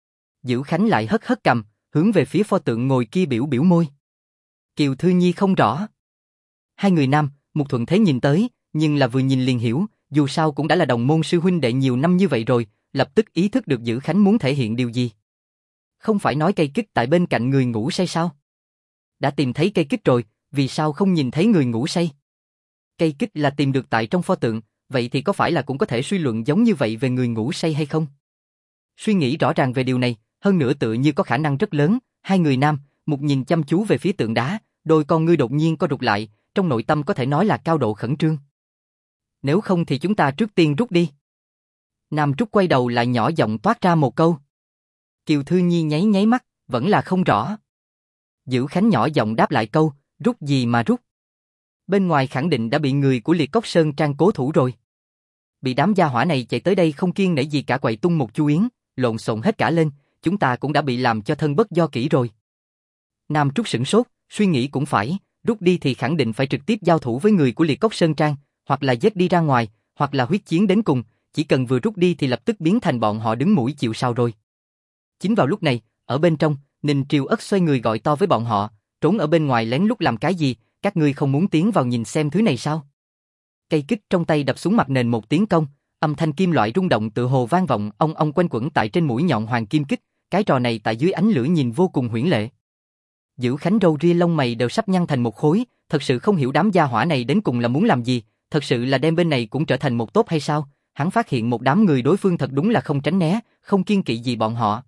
Dữ Khánh lại hất hất cằm, hướng về phía pho tượng ngồi kia biểu biểu môi. Kiều Thư Nhi không rõ. Hai người nam, Mục Thuận Thế nhìn tới, nhưng là vừa nhìn liền hiểu, dù sao cũng đã là đồng môn sư huynh đệ nhiều năm như vậy rồi, lập tức ý thức được Dữ Khánh muốn thể hiện điều gì. Không phải nói cây kích tại bên cạnh người ngủ say sao? Đã tìm thấy cây kích rồi, vì sao không nhìn thấy người ngủ say? Cây kích là tìm được tại trong pho tượng, vậy thì có phải là cũng có thể suy luận giống như vậy về người ngủ say hay không? Suy nghĩ rõ ràng về điều này, hơn nữa tự như có khả năng rất lớn, hai người nam, Mục nhìn chăm chú về phía tượng đá, đôi con ngươi đột nhiên co rụt lại, trong nội tâm có thể nói là cao độ khẩn trương. Nếu không thì chúng ta trước tiên rút đi. Nam Trúc quay đầu lại nhỏ giọng toát ra một câu. Kiều Thư Nhi nháy nháy mắt, vẫn là không rõ. Dữ Khánh nhỏ giọng đáp lại câu, rút gì mà rút? Bên ngoài khẳng định đã bị người của Liệt Cốc Sơn Trang cố thủ rồi. Bị đám gia hỏa này chạy tới đây không kiêng nể gì cả quậy tung một chu yến, lộn xộn hết cả lên, chúng ta cũng đã bị làm cho thân bất do kỷ rồi. Nam Trúc sửng sốt, suy nghĩ cũng phải, rút đi thì khẳng định phải trực tiếp giao thủ với người của Liệt Cốc Sơn Trang, hoặc là giết đi ra ngoài, hoặc là huyết chiến đến cùng, chỉ cần vừa rút đi thì lập tức biến thành bọn họ đứng mũi chịu sào rồi. Chính vào lúc này, ở bên trong, Ninh Triêu Ất xoay người gọi to với bọn họ, trốn ở bên ngoài lén lút làm cái gì, các ngươi không muốn tiến vào nhìn xem thứ này sao? Cây kích trong tay đập xuống mặt nền một tiếng cong, âm thanh kim loại rung động tựa hồ vang vọng ong ong quanh quẩn tại trên mũi nhọn hoàng kim kích, cái trò này tại dưới ánh lửa nhìn vô cùng huyễn lệ. Dữ Khánh râu ria lông mày đều sắp nhăn thành một khối, thật sự không hiểu đám gia hỏa này đến cùng là muốn làm gì, thật sự là đem bên này cũng trở thành một tốt hay sao? Hắn phát hiện một đám người đối phương thật đúng là không tránh né, không kiêng kỵ gì bọn họ.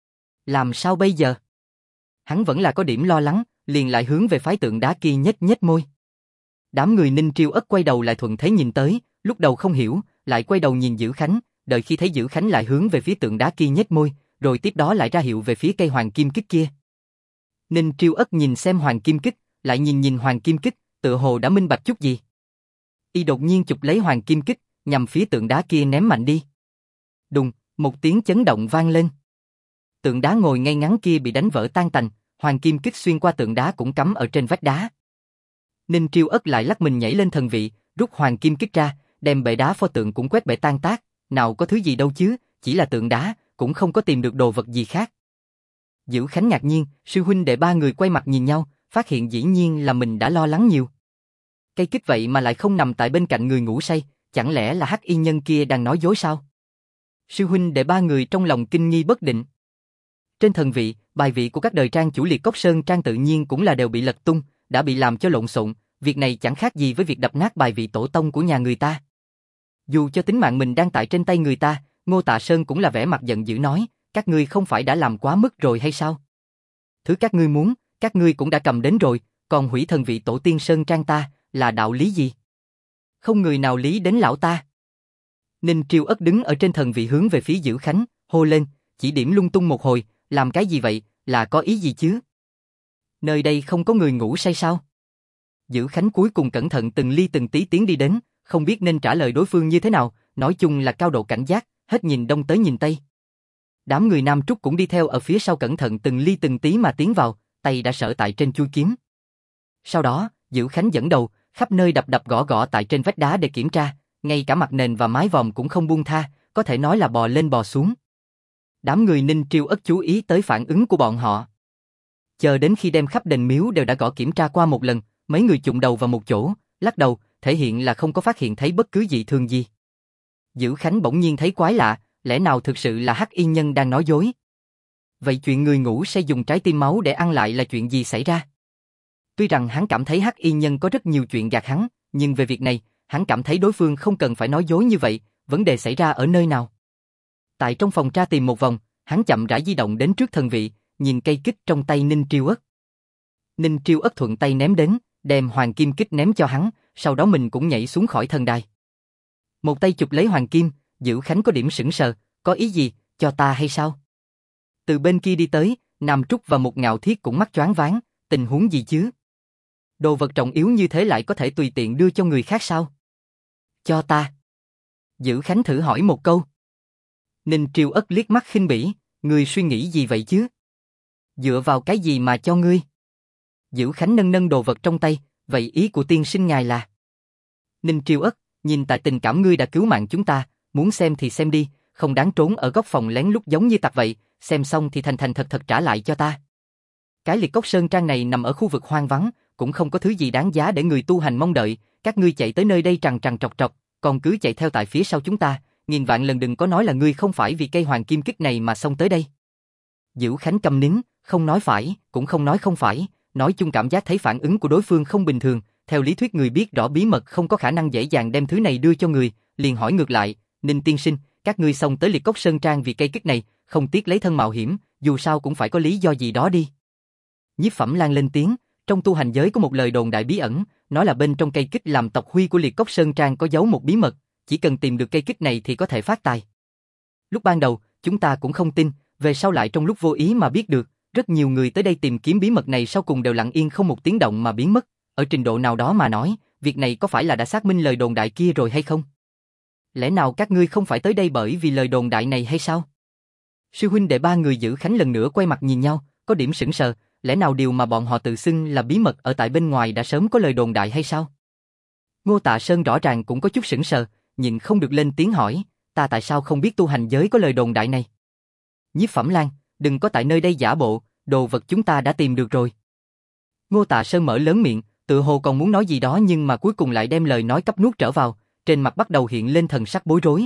Làm sao bây giờ? Hắn vẫn là có điểm lo lắng, liền lại hướng về phái tượng đá kia nhếch nhếch môi. Đám người Ninh Triêu Ất quay đầu lại thuận thế nhìn tới, lúc đầu không hiểu, lại quay đầu nhìn Dữ Khánh, đợi khi thấy Dữ Khánh lại hướng về phía tượng đá kia nhếch môi, rồi tiếp đó lại ra hiệu về phía cây hoàng kim kích kia. Ninh Triêu Ất nhìn xem hoàng kim kích, lại nhìn nhìn hoàng kim kích, tựa hồ đã minh bạch chút gì. Y đột nhiên chụp lấy hoàng kim kích, nhằm phía tượng đá kia ném mạnh đi. Đùng, một tiếng chấn động vang lên. Tượng đá ngồi ngay ngắn kia bị đánh vỡ tan tành, hoàng kim kích xuyên qua tượng đá cũng cắm ở trên vách đá. Ninh Triêu Ất lại lắc mình nhảy lên thần vị, rút hoàng kim kích ra, đem bệ đá pho tượng cũng quét bể tan tác, nào có thứ gì đâu chứ, chỉ là tượng đá, cũng không có tìm được đồ vật gì khác. Dữ Khánh ngạc nhiên, sư huynh đệ ba người quay mặt nhìn nhau, phát hiện dĩ nhiên là mình đã lo lắng nhiều. Cây kích vậy mà lại không nằm tại bên cạnh người ngủ say, chẳng lẽ là hắc y nhân kia đang nói dối sao? Sư huynh đệ ba người trong lòng kinh nghi bất định. Trên thần vị, bài vị của các đời trang chủ Liệt Cốc Sơn Trang tự nhiên cũng là đều bị lật tung, đã bị làm cho lộn xộn, việc này chẳng khác gì với việc đập nát bài vị tổ tông của nhà người ta. Dù cho tính mạng mình đang tại trên tay người ta, Ngô Tạ Sơn cũng là vẻ mặt giận dữ nói, các ngươi không phải đã làm quá mức rồi hay sao? Thứ các ngươi muốn, các ngươi cũng đã cầm đến rồi, còn hủy thần vị tổ tiên Sơn Trang ta, là đạo lý gì? Không người nào lý đến lão ta. Ninh Triêu Ất đứng ở trên thần vị hướng về phía Dữ Khánh, hô lên, chỉ điểm lung tung một hồi, làm cái gì vậy, là có ý gì chứ? Nơi đây không có người ngủ say sao? Dữ Khánh cuối cùng cẩn thận từng ly từng tí tiến đi đến, không biết nên trả lời đối phương như thế nào, nói chung là cao độ cảnh giác, hết nhìn đông tới nhìn tây. Đám người Nam Trúc cũng đi theo ở phía sau cẩn thận từng ly từng tí mà tiến vào, tay đã sở tại trên chuôi kiếm. Sau đó, Dữ Khánh dẫn đầu, khắp nơi đập đập gõ gõ tại trên vách đá để kiểm tra, ngay cả mặt nền và mái vòm cũng không buông tha, có thể nói là bò lên bò xuống. Đám người Ninh Triêu Ất chú ý tới phản ứng của bọn họ. Chờ đến khi đem khắp đền miếu đều đã gõ kiểm tra qua một lần, mấy người chụm đầu vào một chỗ, lắc đầu, thể hiện là không có phát hiện thấy bất cứ dị thường gì. Dữ Khánh bỗng nhiên thấy quái lạ, lẽ nào thực sự là hắc y nhân đang nói dối? Vậy chuyện người ngủ say dùng trái tim máu để ăn lại là chuyện gì xảy ra? Tuy rằng hắn cảm thấy Hắc Y Nhân có rất nhiều chuyện gạt hắn, nhưng về việc này, hắn cảm thấy đối phương không cần phải nói dối như vậy, vấn đề xảy ra ở nơi nào? Tại trong phòng tra tìm một vòng, hắn chậm rãi di động đến trước thần vị, nhìn cây kích trong tay Ninh Triêu Ất. Ninh Triêu Ất thuận tay ném đến, đem hoàng kim kích ném cho hắn, sau đó mình cũng nhảy xuống khỏi thần đài. Một tay chụp lấy hoàng kim, Dữ Khánh có điểm sững sờ, có ý gì, cho ta hay sao? Từ bên kia đi tới, Nam Trúc và một Ngạo Thiết cũng mắt choáng váng, tình huống gì chứ? Đồ vật trọng yếu như thế lại có thể tùy tiện đưa cho người khác sao? Cho ta. Dữ Khánh thử hỏi một câu. Ninh Triêu Ất liếc mắt khinh bỉ, ngươi suy nghĩ gì vậy chứ? Dựa vào cái gì mà cho ngươi? Dữ Khánh nâng nâng đồ vật trong tay, vậy ý của tiên sinh ngài là? Ninh Triêu Ất, nhìn tại tình cảm ngươi đã cứu mạng chúng ta, muốn xem thì xem đi, không đáng trốn ở góc phòng lén lút giống như tặc vậy, xem xong thì thành thành thật thật trả lại cho ta. Cái Liệt Cốc Sơn Trang này nằm ở khu vực hoang vắng, cũng không có thứ gì đáng giá để người tu hành mong đợi, các ngươi chạy tới nơi đây trằn trằn trọc trọc, còn cứ chạy theo tại phía sau chúng ta, nghìn vạn lần đừng có nói là ngươi không phải vì cây hoàng kim kích này mà xông tới đây. Dữ Khánh câm nín, không nói phải, cũng không nói không phải, nói chung cảm giác thấy phản ứng của đối phương không bình thường, theo lý thuyết người biết rõ bí mật không có khả năng dễ dàng đem thứ này đưa cho người, liền hỏi ngược lại, Ninh tiên sinh, các ngươi xông tới Liệt Cốc Sơn Trang vì cây kích này, không tiếc lấy thân mạo hiểm, dù sao cũng phải có lý do gì đó đi. Nhiếp Phẩm Lan lên tiếng, trong tu hành giới có một lời đồn đại bí ẩn, nói là bên trong cây kích làm tộc huy của Liệt Cốc Sơn Trang có giấu một bí mật, chỉ cần tìm được cây kích này thì có thể phát tài. Lúc ban đầu, chúng ta cũng không tin, về sau lại trong lúc vô ý mà biết được, rất nhiều người tới đây tìm kiếm bí mật này sau cùng đều lặng yên không một tiếng động mà biến mất, ở trình độ nào đó mà nói, việc này có phải là đã xác minh lời đồn đại kia rồi hay không? Lẽ nào các ngươi không phải tới đây bởi vì lời đồn đại này hay sao? Sư huynh đệ ba người Dữ Khánh lần nữa quay mặt nhìn nhau, có điểm sững sờ, lẽ nào điều mà bọn họ tự xưng là bí mật ở tại bên ngoài đã sớm có lời đồn đại hay sao? Ngô Tạ Sơn rõ ràng cũng có chút sững sờ, nhịn không được lên tiếng hỏi, ta tại sao không biết tu hành giới có lời đồn đại này? Nhiếp Phẩm Lan, đừng có tại nơi đây giả bộ, đồ vật chúng ta đã tìm được rồi. Ngô Tạ Sơn mở lớn miệng, tự hồ còn muốn nói gì đó nhưng mà cuối cùng lại đem lời nói cấp nuốt trở vào, trên mặt bắt đầu hiện lên thần sắc bối rối.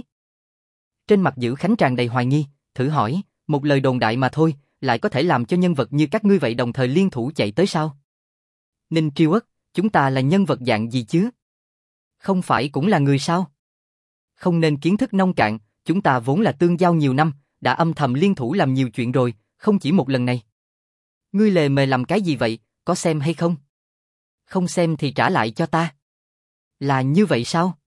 Trên mặt Dữ Khánh tràn đầy hoài nghi, thử hỏi, một lời đồn đại mà thôi, lại có thể làm cho nhân vật như các ngươi vậy đồng thời liên thủ chạy tới sao? Ninh Triêu Ất, chúng ta là nhân vật dạng gì chứ? Không phải cũng là người sao? Không nên kiến thức nông cạn, chúng ta vốn là tương giao nhiều năm, đã âm thầm liên thủ làm nhiều chuyện rồi, không chỉ một lần này. Ngươi lề mề làm cái gì vậy, có xem hay không? Không xem thì trả lại cho ta. Là như vậy sao?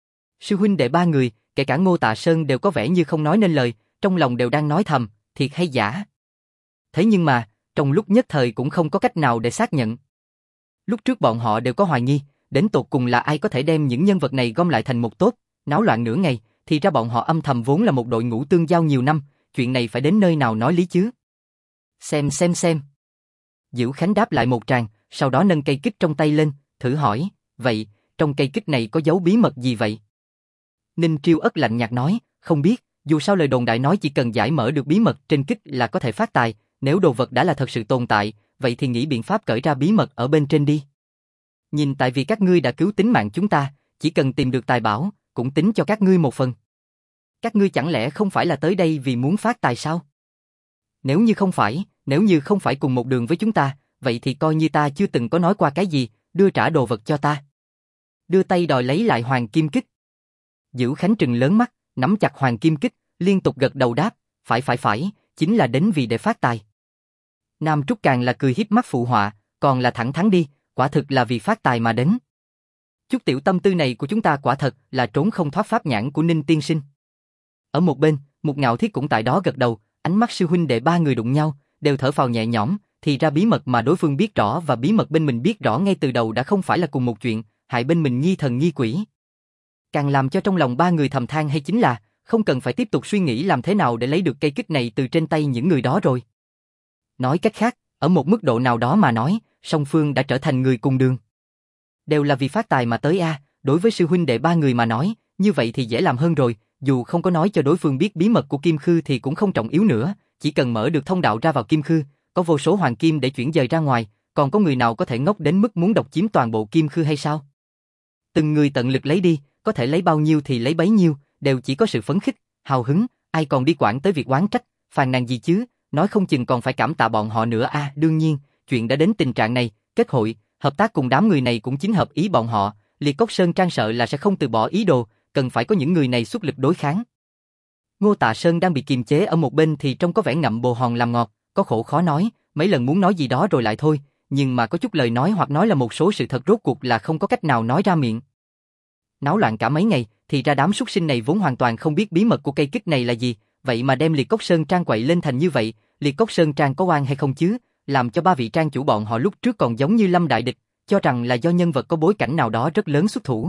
Sư huynh đệ ba người, kể cả Ngô Tạ Sơn đều có vẻ như không nói nên lời, trong lòng đều đang nói thầm, thiệt hay giả. Thế nhưng mà, trong lúc nhất thời cũng không có cách nào để xác nhận. Lúc trước bọn họ đều có hoài nghi, đến tột cùng là ai có thể đem những nhân vật này gom lại thành một tốt, náo loạn nửa ngày, thì ra bọn họ âm thầm vốn là một đội ngũ tương giao nhiều năm, chuyện này phải đến nơi nào nói lý chứ. Xem. Dữ Khánh đáp lại một tràng, sau đó nâng cây kích trong tay lên, thử hỏi, vậy, trong cây kích này có giấu bí mật gì vậy? Ninh Triêu Ất lạnh nhạt nói, không biết, dù sao lời đồn đại nói chỉ cần giải mở được bí mật trên kích là có thể phát tài, nếu đồ vật đã là thật sự tồn tại, vậy thì nghĩ biện pháp cởi ra bí mật ở bên trên đi. Nhìn tại vì các ngươi đã cứu tính mạng chúng ta, chỉ cần tìm được tài bảo, cũng tính cho các ngươi một phần. Các ngươi chẳng lẽ không phải là tới đây vì muốn phát tài sao? Nếu như không phải cùng một đường với chúng ta, vậy thì coi như ta chưa từng có nói qua cái gì, đưa trả đồ vật cho ta. Đưa tay đòi lấy lại hoàng kim kích. Dữ Khánh trừng lớn mắt, nắm chặt hoàng kim kích, liên tục gật đầu đáp, phải, chính là đến vì để phát tài. Nam Trúc càng là cười hiếp mắt phụ họa, còn là thẳng thắn đi, quả thực là vì phát tài mà đến. Chút tiểu tâm tư này của chúng ta quả thật là trốn không thoát pháp nhãn của Ninh tiên sinh. Ở một bên, một Ngạo Thiết cũng tại đó gật đầu, ánh mắt sư huynh đệ ba người đụng nhau, đều thở phào nhẹ nhõm, thì ra bí mật mà đối phương biết rõ và bí mật bên mình biết rõ ngay từ đầu đã không phải là cùng một chuyện, hại bên mình nghi thần nghi quỷ. Càng làm cho trong lòng ba người thầm than hay chính là, không cần phải tiếp tục suy nghĩ làm thế nào để lấy được cây kích này từ trên tay những người đó rồi. Nói cách khác, ở một mức độ nào đó mà nói, song phương đã trở thành người cùng đường. Đều là vì phát tài mà tới đối với sư huynh đệ ba người mà nói, như vậy thì dễ làm hơn rồi, dù không có nói cho đối phương biết bí mật của Kim Khư thì cũng không trọng yếu nữa, chỉ cần mở được thông đạo ra vào Kim Khư, có vô số hoàng kim để chuyển dời ra ngoài, còn có người nào có thể ngốc đến mức muốn độc chiếm toàn bộ Kim Khư hay sao? Từng người tận lực lấy đi, có thể lấy bao nhiêu thì lấy bấy nhiêu, đều chỉ có sự phấn khích, hào hứng, ai còn đi quản tới việc oán trách, phàn nàn gì chứ, nói không chừng còn phải cảm tạ bọn họ nữa đương nhiên, chuyện đã đến tình trạng này, kết hội, hợp tác cùng đám người này cũng chính hợp ý bọn họ, Liệt Cốc Sơn Trang sợ là sẽ không từ bỏ ý đồ, cần phải có những người này xuất lực đối kháng. Ngô Tạ Sơn đang bị kiềm chế ở một bên thì trông có vẻ ngậm bồ hòn làm ngọt, có khổ khó nói, mấy lần muốn nói gì đó rồi lại thôi, nhưng mà có chút lời nói hoặc nói là một số sự thật rốt cuộc là không có cách nào nói ra miệng. Náo loạn cả mấy ngày, thì ra đám súc sinh này vốn hoàn toàn không biết bí mật của cây kích này là gì, vậy mà đem Liệt Cốc Sơn Trang quậy lên thành như vậy, Liệt Cốc Sơn Trang có oan hay không chứ, làm cho ba vị trang chủ bọn họ lúc trước còn giống như lâm đại địch, cho rằng là do nhân vật có bối cảnh nào đó rất lớn xuất thủ.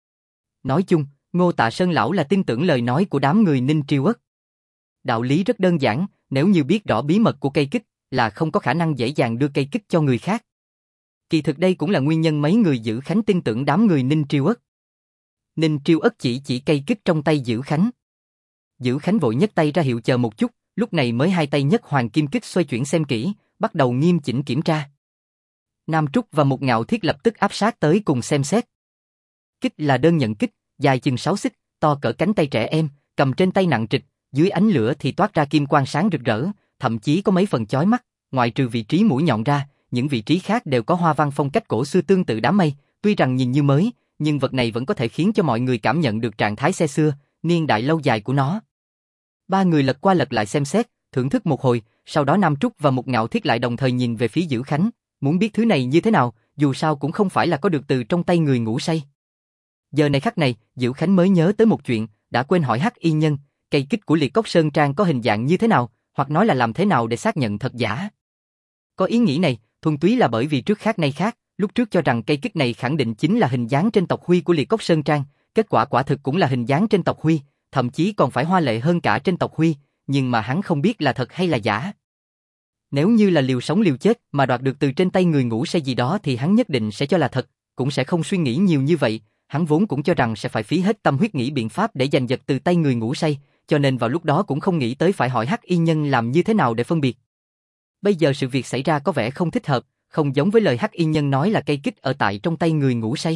Nói chung, Ngô Tạ Sơn lão là tin tưởng lời nói của đám người Ninh Triêu Ất. Đạo lý rất đơn giản, nếu như biết rõ bí mật của cây kích, là không có khả năng dễ dàng đưa cây kích cho người khác. Kỳ thực đây cũng là nguyên nhân mấy người Dữ Khánh tin tưởng đám người Ninh Triêu Ất. Ninh Triêu Ất chỉ cây kích trong tay Dữ Khánh. Dữ Khánh vội nhấc tay ra hiệu chờ một chút, lúc này mới hai tay nhấc hoàng kim kích xoay chuyển xem kỹ, bắt đầu nghiêm chỉnh kiểm tra. Nam Trúc và Một Ngạo Thiết lập tức áp sát tới cùng xem xét. Kích là đơn nhận kích, dài chừng 6 xích, to cỡ cánh tay trẻ em, cầm trên tay nặng trịch, dưới ánh lửa thì toát ra kim quang sáng rực rỡ, thậm chí có mấy phần chói mắt, ngoại trừ vị trí mũi nhọn ra, những vị trí khác đều có hoa văn phong cách cổ xưa tương tự đám mây, tuy rằng nhìn như mới, nhưng vật này vẫn có thể khiến cho mọi người cảm nhận được trạng thái xe xưa, niên đại lâu dài của nó. Ba người lật qua lật lại xem xét, thưởng thức một hồi, sau đó Nam Trúc và Một Ngạo Thiết lại đồng thời nhìn về phía Dữ Khánh, muốn biết thứ này như thế nào, dù sao cũng không phải là có được từ trong tay người ngủ say. Giờ này khắc này, Dữ Khánh mới nhớ tới một chuyện, đã quên hỏi Hắc Y Nhân, cây kích của Liệt Cốc Sơn Trang có hình dạng như thế nào, hoặc nói là làm thế nào để xác nhận thật giả. Có ý nghĩ này, thuần túy là bởi vì trước khác nay khác, lúc trước cho rằng cây kích này khẳng định chính là hình dáng trên tộc Huy của Liệt Cốc Sơn Trang, kết quả quả thực cũng là hình dáng trên tộc Huy, thậm chí còn phải hoa lệ hơn cả trên tộc Huy, nhưng mà hắn không biết là thật hay là giả. Nếu như là liều sống liều chết mà đoạt được từ trên tay người ngủ say gì đó thì hắn nhất định sẽ cho là thật, cũng sẽ không suy nghĩ nhiều như vậy, hắn vốn cũng cho rằng sẽ phải phí hết tâm huyết nghĩ biện pháp để giành giật từ tay người ngủ say, cho nên vào lúc đó cũng không nghĩ tới phải hỏi Hắc Y Nhân làm như thế nào để phân biệt. Bây giờ sự việc xảy ra có vẻ không thích hợp, không giống với lời Hắc Y Nhân nói là cây kích ở tại trong tay người ngủ say.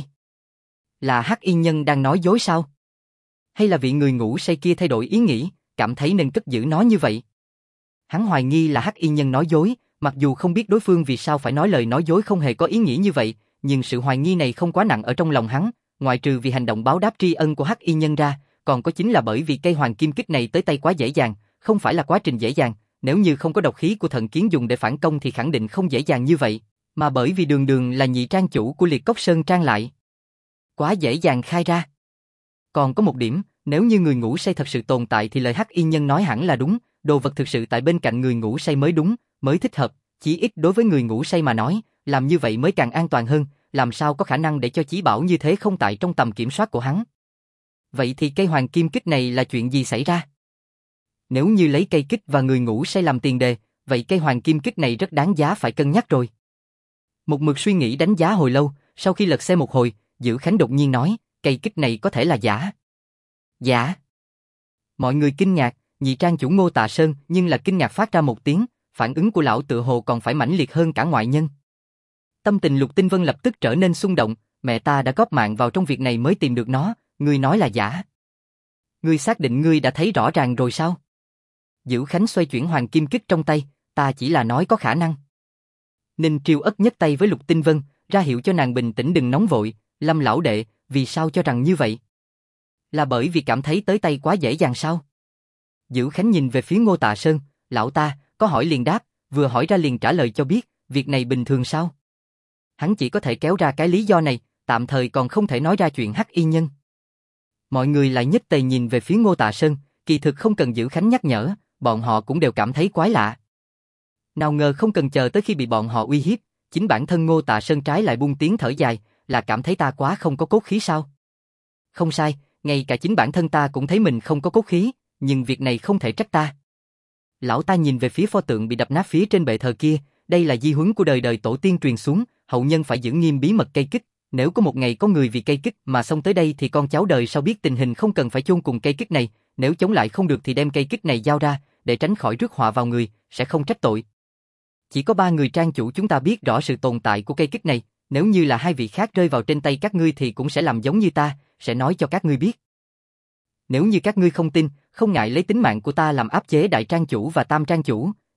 Là Hắc Y Nhân đang nói dối sao? Hay là vị người ngủ say kia thay đổi ý nghĩ, cảm thấy nên cất giữ nó như vậy? Hắn hoài nghi là Hắc Y Nhân nói dối, mặc dù không biết đối phương vì sao phải nói lời nói dối không hề có ý nghĩa như vậy, nhưng sự hoài nghi này không quá nặng ở trong lòng hắn, ngoại trừ vì hành động báo đáp tri ân của Hắc Y Nhân ra, còn có chính là bởi vì cây hoàng kim kích này tới tay quá dễ dàng, không phải là quá trình dễ dàng, nếu như không có độc khí của thần kiến dùng để phản công thì khẳng định không dễ dàng như vậy, mà bởi vì Đường Đường là nhị trang chủ của Liệt Cốc Sơn Trang lại quá dễ dàng khai ra. Còn có một điểm, nếu như người ngủ say thật sự tồn tại thì lời Hắc Y Nhân nói hẳn là đúng, đồ vật thực sự tại bên cạnh người ngủ say mới đúng, mới thích hợp, chỉ ít đối với người ngủ say mà nói, làm như vậy mới càng an toàn hơn, làm sao có khả năng để cho chí bảo như thế không tại trong tầm kiểm soát của hắn. Vậy thì cây hoàng kim kích này là chuyện gì xảy ra? Nếu như lấy cây kích và người ngủ say làm tiền đề, vậy cây hoàng kim kích này rất đáng giá phải cân nhắc rồi. Một mực suy nghĩ đánh giá hồi lâu, sau khi lật xem một hồi, Dữ Khánh đột nhiên nói, cây kích này có thể là giả. Giả? Mọi người kinh ngạc, nhị trang chủ Ngô Tạ Sơn nhưng là kinh ngạc phát ra một tiếng, phản ứng của lão tựa hồ còn phải mãnh liệt hơn cả ngoại nhân. Tâm tình Lục Tinh Vân lập tức trở nên xung động, mẹ ta đã góp mạng vào trong việc này mới tìm được nó, ngươi nói là giả. Ngươi xác định ngươi đã thấy rõ ràng rồi sao? Dữ Khánh xoay chuyển hoàng kim kích trong tay, ta chỉ là nói có khả năng. Ninh Triêu Ất nhấc tay với Lục Tinh Vân, ra hiệu cho nàng bình tĩnh đừng nóng vội, Lâm lão đệ, vì sao cho rằng như vậy? Là bởi vì cảm thấy tới tay quá dễ dàng sao? Dữ Khánh nhìn về phía Ngô Tạ Sơn, lão ta, có hỏi liền đáp, vừa hỏi ra liền trả lời cho biết, việc này bình thường sao? Hắn chỉ có thể kéo ra cái lý do này, tạm thời còn không thể nói ra chuyện Hắc Y Nhân. Mọi người lại nhất tề nhìn về phía Ngô Tạ Sơn, kỳ thực không cần Dữ Khánh nhắc nhở, bọn họ cũng đều cảm thấy quái lạ. Nào ngờ không cần chờ tới khi bị bọn họ uy hiếp, chính bản thân Ngô Tạ Sơn trái lại buông tiếng thở dài, là cảm thấy ta quá không có cốt khí sao? Không sai, ngay cả chính bản thân ta cũng thấy mình không có cốt khí, nhưng việc này không thể trách ta. Lão ta nhìn về phía pho tượng bị đập nát phía trên bệ thờ kia, đây là di huấn của đời đời tổ tiên truyền xuống, hậu nhân phải giữ nghiêm bí mật cây kích, nếu có một ngày có người vì cây kích mà xông tới đây thì con cháu đời sau biết tình hình không cần phải chôn cùng cây kích này, nếu chống lại không được thì đem cây kích này giao ra, để tránh khỏi rước họa vào người, sẽ không trách tội. Chỉ có 3 người trang chủ chúng ta biết rõ sự tồn tại của cây kích này, nếu như là 2 vị khác rơi vào trên tay các ngươi thì cũng sẽ làm giống như ta, sẽ nói cho các ngươi biết. Nếu như các ngươi không tin, không ngại lấy tính mạng của ta làm áp chế đại trang chủ và tam trang chủ,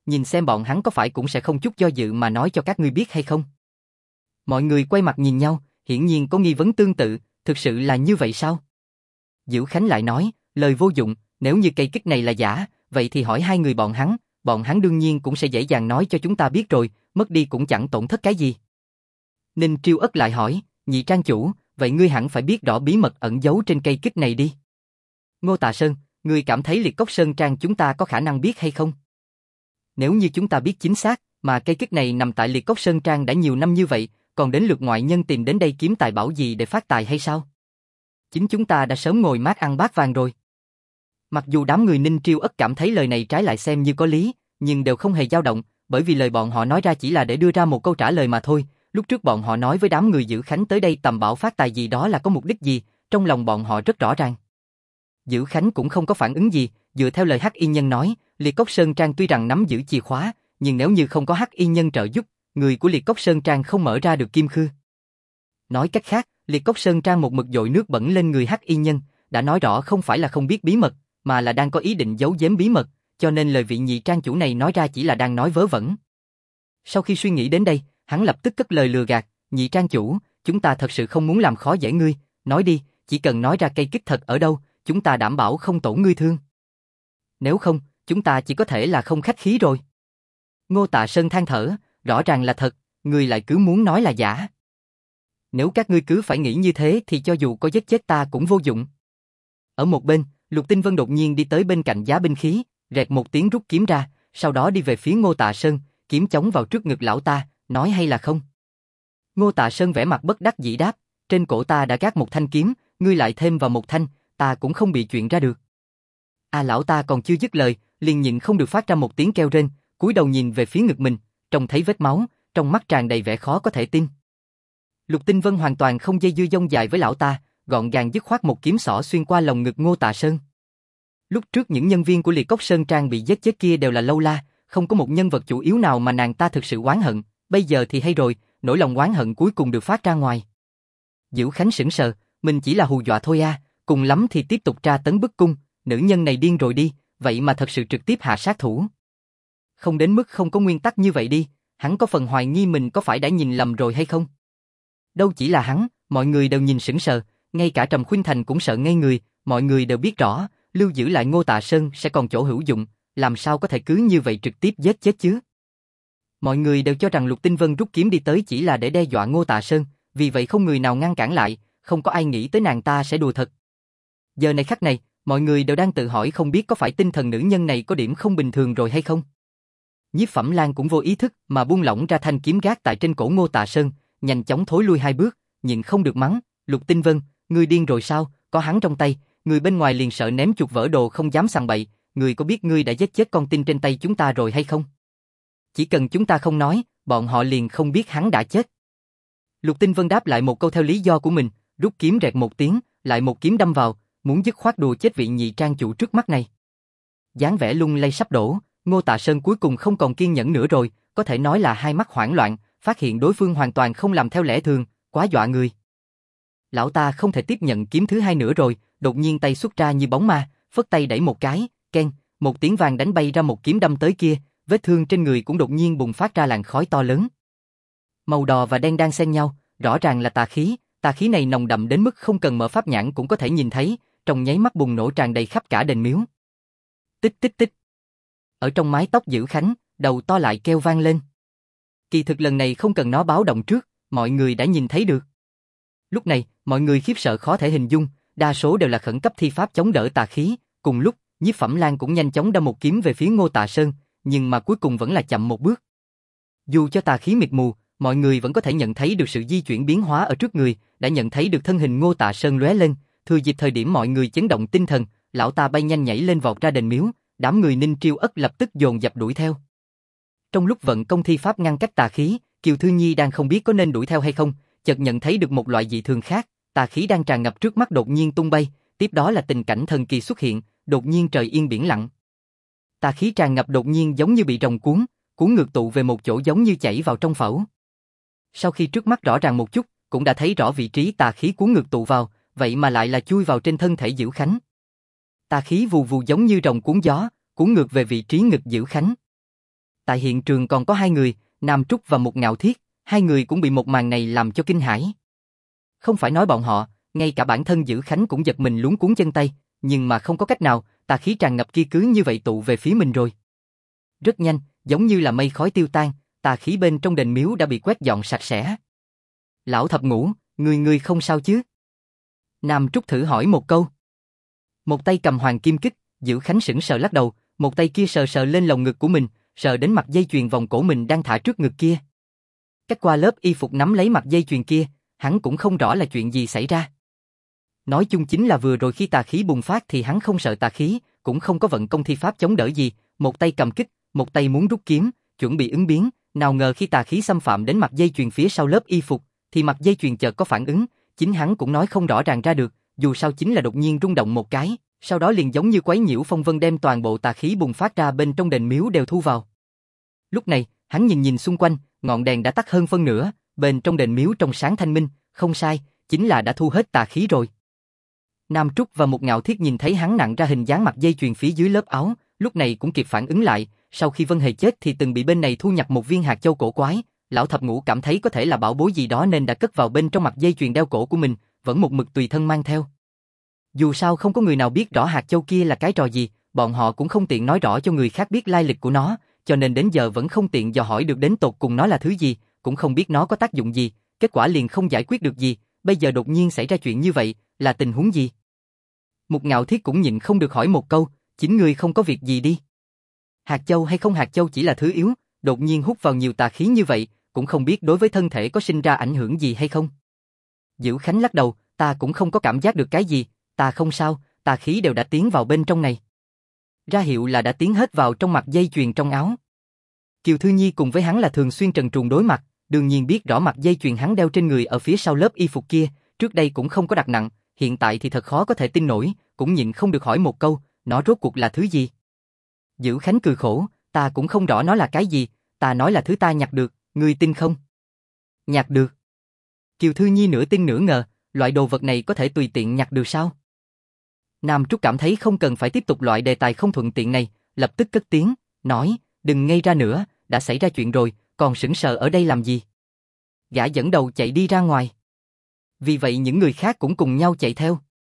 nhìn xem bọn hắn có phải cũng sẽ không chút do dự mà nói cho các ngươi biết hay không. Mọi người quay mặt nhìn nhau, hiển nhiên có nghi vấn tương tự, thực sự là như vậy sao? Diệu Khánh lại nói, lời vô dụng, nếu như cây kích này là giả, vậy thì hỏi hai người bọn hắn đương nhiên cũng sẽ dễ dàng nói cho chúng ta biết rồi, mất đi cũng chẳng tổn thất cái gì. Ninh Triêu Ất lại hỏi, nhị trang chủ, vậy ngươi hẳn phải biết rõ bí mật ẩn giấu trên cây kích này đi. Ngô Tạ Sơn, ngươi cảm thấy Liệt Cốc Sơn Trang chúng ta có khả năng biết hay không? Nếu như chúng ta biết chính xác, mà cây kích này nằm tại Liệt Cốc Sơn Trang đã nhiều năm như vậy, còn đến lượt ngoại nhân tìm đến đây kiếm tài bảo gì để phát tài hay sao? Chính chúng ta đã sớm ngồi mát ăn bát vàng rồi. Mặc dù đám người Ninh Triêu Ất cảm thấy lời này trái lại xem như có lý, nhưng đều không hề dao động, bởi vì lời bọn họ nói ra chỉ là để đưa ra một câu trả lời mà thôi. Lúc trước bọn họ nói với đám người Dữ Khánh tới đây tầm bảo phát tài gì đó là có mục đích gì, trong lòng bọn họ rất rõ ràng. Dữ Khánh cũng không có phản ứng gì, dựa theo lời Hắc Y Nhân nói, Liệt Cốc Sơn Trang tuy rằng nắm giữ chìa khóa, nhưng nếu như không có Hắc Y Nhân trợ giúp, người của Liệt Cốc Sơn Trang không mở ra được kim khư. Nói cách khác, Liệt Cốc Sơn Trang một mực dội nước bẩn lên người Hắc Y Nhân, đã nói rõ không phải là không biết bí mật, mà là đang có ý định giấu giếm bí mật, cho nên lời vị nhị trang chủ này nói ra chỉ là đang nói vớ vẩn. Sau khi suy nghĩ đến đây, hắn lập tức cất lời lừa gạt, nhị trang chủ, chúng ta thật sự không muốn làm khó dễ ngươi, nói đi, chỉ cần nói ra cây kích thật ở đâu, chúng ta đảm bảo không tổn ngươi thương. Nếu không, chúng ta chỉ có thể là không khách khí rồi. Ngô Tạ Sơn than thở, rõ ràng là thật, ngươi lại cứ muốn nói là giả. Nếu các ngươi cứ phải nghĩ như thế thì cho dù có giết chết ta cũng vô dụng. Ở một bên, Lục Tinh Vân đột nhiên đi tới bên cạnh giá binh khí, rẹt một tiếng rút kiếm ra, sau đó đi về phía Ngô Tạ Sơn, kiếm chống vào trước ngực lão ta, nói hay là không. Ngô Tạ Sơn vẻ mặt bất đắc dĩ đáp, trên cổ ta đã gác một thanh kiếm, ngươi lại thêm vào một thanh, ta cũng không bị chuyện ra được. Lão ta còn chưa dứt lời, liền nhịn không được phát ra một tiếng kêu rên, cúi đầu nhìn về phía ngực mình, trông thấy vết máu, trong mắt tràn đầy vẻ khó có thể tin. Lục Tinh Vân hoàn toàn không dây dưa dông dài với lão ta, gọn gàng dứt khoát một kiếm xỏ xuyên qua lồng ngực Ngô Tạ Sơn. Lúc trước những nhân viên của Liệt Cốc Sơn Trang bị giết chết kia đều là lâu la, không có một nhân vật chủ yếu nào mà nàng ta thực sự oán hận, bây giờ thì hay rồi, nỗi lòng oán hận cuối cùng được phát ra ngoài. Dữ Khánh sững sờ, mình chỉ là hù dọa thôi à, cùng lắm thì tiếp tục tra tấn bức cung, nữ nhân này điên rồi đi, vậy mà thật sự trực tiếp hạ sát thủ. Không đến mức không có nguyên tắc như vậy đi, hắn có phần hoài nghi mình có phải đã nhìn lầm rồi hay không. Đâu chỉ là hắn, mọi người đều nhìn sững sờ, ngay cả Trầm Khuynh Thành cũng sợ ngây người, mọi người đều biết rõ, lưu giữ lại Ngô Tạ Sơn sẽ còn chỗ hữu dụng, làm sao có thể cứ như vậy trực tiếp giết chết chứ. Mọi người đều cho rằng Lục Tinh Vân rút kiếm đi tới chỉ là để đe dọa Ngô Tạ Sơn, vì vậy không người nào ngăn cản lại, không có ai nghĩ tới nàng ta sẽ đùa thật. Giờ này khắc này, mọi người đều đang tự hỏi không biết có phải tinh thần nữ nhân này có điểm không bình thường rồi hay không. Nhiếp Phẩm Lan cũng vô ý thức mà buông lỏng ra thanh kiếm gác tại trên cổ Ngô Tạ Sơn, nhanh chóng thối lui hai bước, nhịn không được mắng, Lục Tinh Vân, ngươi điên rồi sao, có hắn trong tay, người bên ngoài liền sợ ném chuột vỡ đồ không dám sằng bậy, ngươi có biết ngươi đã giết chết con tin trên tay chúng ta rồi hay không? Chỉ cần chúng ta không nói, bọn họ liền không biết hắn đã chết. Lục Tinh Vân đáp lại một câu theo lý do của mình, rút kiếm rẹt một tiếng, lại một kiếm đâm vào, muốn dứt khoát đùa chết vị nhị trang chủ trước mắt này. Dáng vẻ lung lay sắp đổ, Ngô Tạ Sơn cuối cùng không còn kiên nhẫn nữa rồi, có thể nói là hai mắt hoảng loạn, phát hiện đối phương hoàn toàn không làm theo lẽ thường, quá dọa người. Lão ta không thể tiếp nhận kiếm thứ hai nữa rồi, đột nhiên tay xuất ra như bóng ma, phất tay đẩy một cái, keng, một tiếng vang đánh bay ra một kiếm đâm tới kia, vết thương trên người cũng đột nhiên bùng phát ra làn khói to lớn. Màu đỏ và đen đang xen nhau, rõ ràng là tà khí này nồng đậm đến mức không cần mở pháp nhãn cũng có thể nhìn thấy, trong nháy mắt bùng nổ tràn đầy khắp cả đền miếu. Tích tích tích. Ở trong mái tóc Dữ Khánh, đầu to lại kêu vang lên. Kỳ thực lần này không cần nó báo động trước, mọi người đã nhìn thấy được. Lúc này, mọi người khiếp sợ khó thể hình dung, đa số đều là khẩn cấp thi pháp chống đỡ tà khí, cùng lúc, Nhiếp Phẩm Lan cũng nhanh chóng đâm một kiếm về phía Ngô Tạ Sơn, nhưng mà cuối cùng vẫn là chậm một bước. Dù cho tà khí mịt mù, mọi người vẫn có thể nhận thấy được sự di chuyển biến hóa ở trước người, đã nhận thấy được thân hình Ngô Tạ Sơn lóe lên, thừa dịp thời điểm mọi người chấn động tinh thần, lão ta bay nhanh nhảy lên vọt ra đền miếu, đám người Ninh Triêu Ất lập tức dồn dập đuổi theo. Trong lúc vận công thi pháp ngăn cách tà khí, Kiều Thư Nhi đang không biết có nên đuổi theo hay không, chợt nhận thấy được một loại dị thường khác, tà khí đang tràn ngập trước mắt đột nhiên tung bay, tiếp đó là tình cảnh thần kỳ xuất hiện, đột nhiên trời yên biển lặng. Tà khí tràn ngập đột nhiên giống như bị rồng cuốn ngược tụ về một chỗ giống như chảy vào trong phẩu. Sau khi trước mắt rõ ràng một chút, cũng đã thấy rõ vị trí tà khí cuốn ngược tụ vào, vậy mà lại là chui vào trên thân thể Dữ Khánh. Tà khí vù vù giống như rồng cuốn gió, cuốn ngược về vị trí ngực Dữ Khánh. Tại hiện trường còn có hai người, Nam Trúc và Mục Ngạo Thiết, hai người cũng bị một màn này làm cho kinh hãi. Không phải nói bọn họ, ngay cả bản thân Dữ Khánh cũng giật mình luống cuống chân tay, nhưng mà không có cách nào, tà khí tràn ngập kia cứ như vậy tụ về phía mình rồi. Rất nhanh, giống như là mây khói tiêu tan, tà khí bên trong đền miếu đã bị quét dọn sạch sẽ. Lão thập ngũ, ngươi không sao chứ? Nam Trúc thử hỏi một câu. Một tay cầm hoàng kim kích, Dữ Khánh sững sờ lắc đầu, một tay kia sờ sờ lên lồng ngực của mình, sờ đến mặt dây chuyền vòng cổ mình đang thả trước ngực kia. Cách qua lớp y phục nắm lấy mặt dây chuyền kia, hắn cũng không rõ là chuyện gì xảy ra. Nói chung chính là vừa rồi khi tà khí bùng phát thì hắn không sợ tà khí, cũng không có vận công thi pháp chống đỡ gì, một tay cầm kích, một tay muốn rút kiếm, chuẩn bị ứng biến, nào ngờ khi tà khí xâm phạm đến mặt dây chuyền phía sau lớp y phục, thì mặt dây chuyền chợt có phản ứng, chính hắn cũng nói không rõ ràng ra được, dù sao chính là đột nhiên rung động một cái, sau đó liền giống như quấy nhiễu phong vân đem toàn bộ tà khí bùng phát ra bên trong đền miếu đều thu vào. Lúc này, hắn nhìn xung quanh, ngọn đèn đã tắt hơn phân nửa, bên trong đền miếu trong sáng thanh minh, không sai, chính là đã thu hết tà khí rồi. Nam Trúc và Mục Ngạo Thiết nhìn thấy hắn nặng ra hình dáng mặt dây chuyền phía dưới lớp áo, lúc này cũng kịp phản ứng lại, sau khi Vân Hề chết thì từng bị bên này thu nhập một viên hạt châu cổ quái, lão thập ngũ cảm thấy có thể là bảo bối gì đó nên đã cất vào bên trong mặt dây chuyền đeo cổ của mình, vẫn một mực tùy thân mang theo. Dù sao không có người nào biết rõ hạt châu kia là cái trò gì, bọn họ cũng không tiện nói rõ cho người khác biết lai lịch của nó, cho nên đến giờ vẫn không tiện dò hỏi được đến tột cùng nó là thứ gì, cũng không biết nó có tác dụng gì, kết quả liền không giải quyết được gì, bây giờ đột nhiên xảy ra chuyện như vậy, là tình huống gì? Mục Ngạo Thiết cũng nhịn không được hỏi một câu, chính ngươi không có việc gì đi. Hạt châu hay không hạt châu chỉ là thứ yếu, đột nhiên hút vào nhiều tà khí như vậy, cũng không biết đối với thân thể có sinh ra ảnh hưởng gì hay không. Dữ Khánh lắc đầu, ta cũng không có cảm giác được cái gì, ta không sao, tà khí đều đã tiến vào bên trong này. Ra hiệu là đã tiến hết vào trong mặt dây chuyền trong áo. Kiều Thư Nhi cùng với hắn là thường xuyên trần truồng đối mặt, đương nhiên biết rõ mặt dây chuyền hắn đeo trên người ở phía sau lớp y phục kia, trước đây cũng không có đặt nặng, hiện tại thì thật khó có thể tin nổi, cũng nhịn không được hỏi một câu, nó rốt cuộc là thứ gì? Dữ Khánh cười khổ, ta cũng không rõ nó là cái gì, ta nói là thứ ta nhặt được, ngươi tin không? Nhặt được? Kiều Thư Nhi nửa tin nửa ngờ, loại đồ vật này có thể tùy tiện nhặt được sao? Nam Trúc cảm thấy không cần phải tiếp tục loại đề tài không thuận tiện này, lập tức cất tiếng, nói, đừng ngây ra nữa, đã xảy ra chuyện rồi, còn sững sờ ở đây làm gì? Gã dẫn đầu chạy đi ra ngoài. Vì vậy những người khác cũng cùng nhau chạy theo.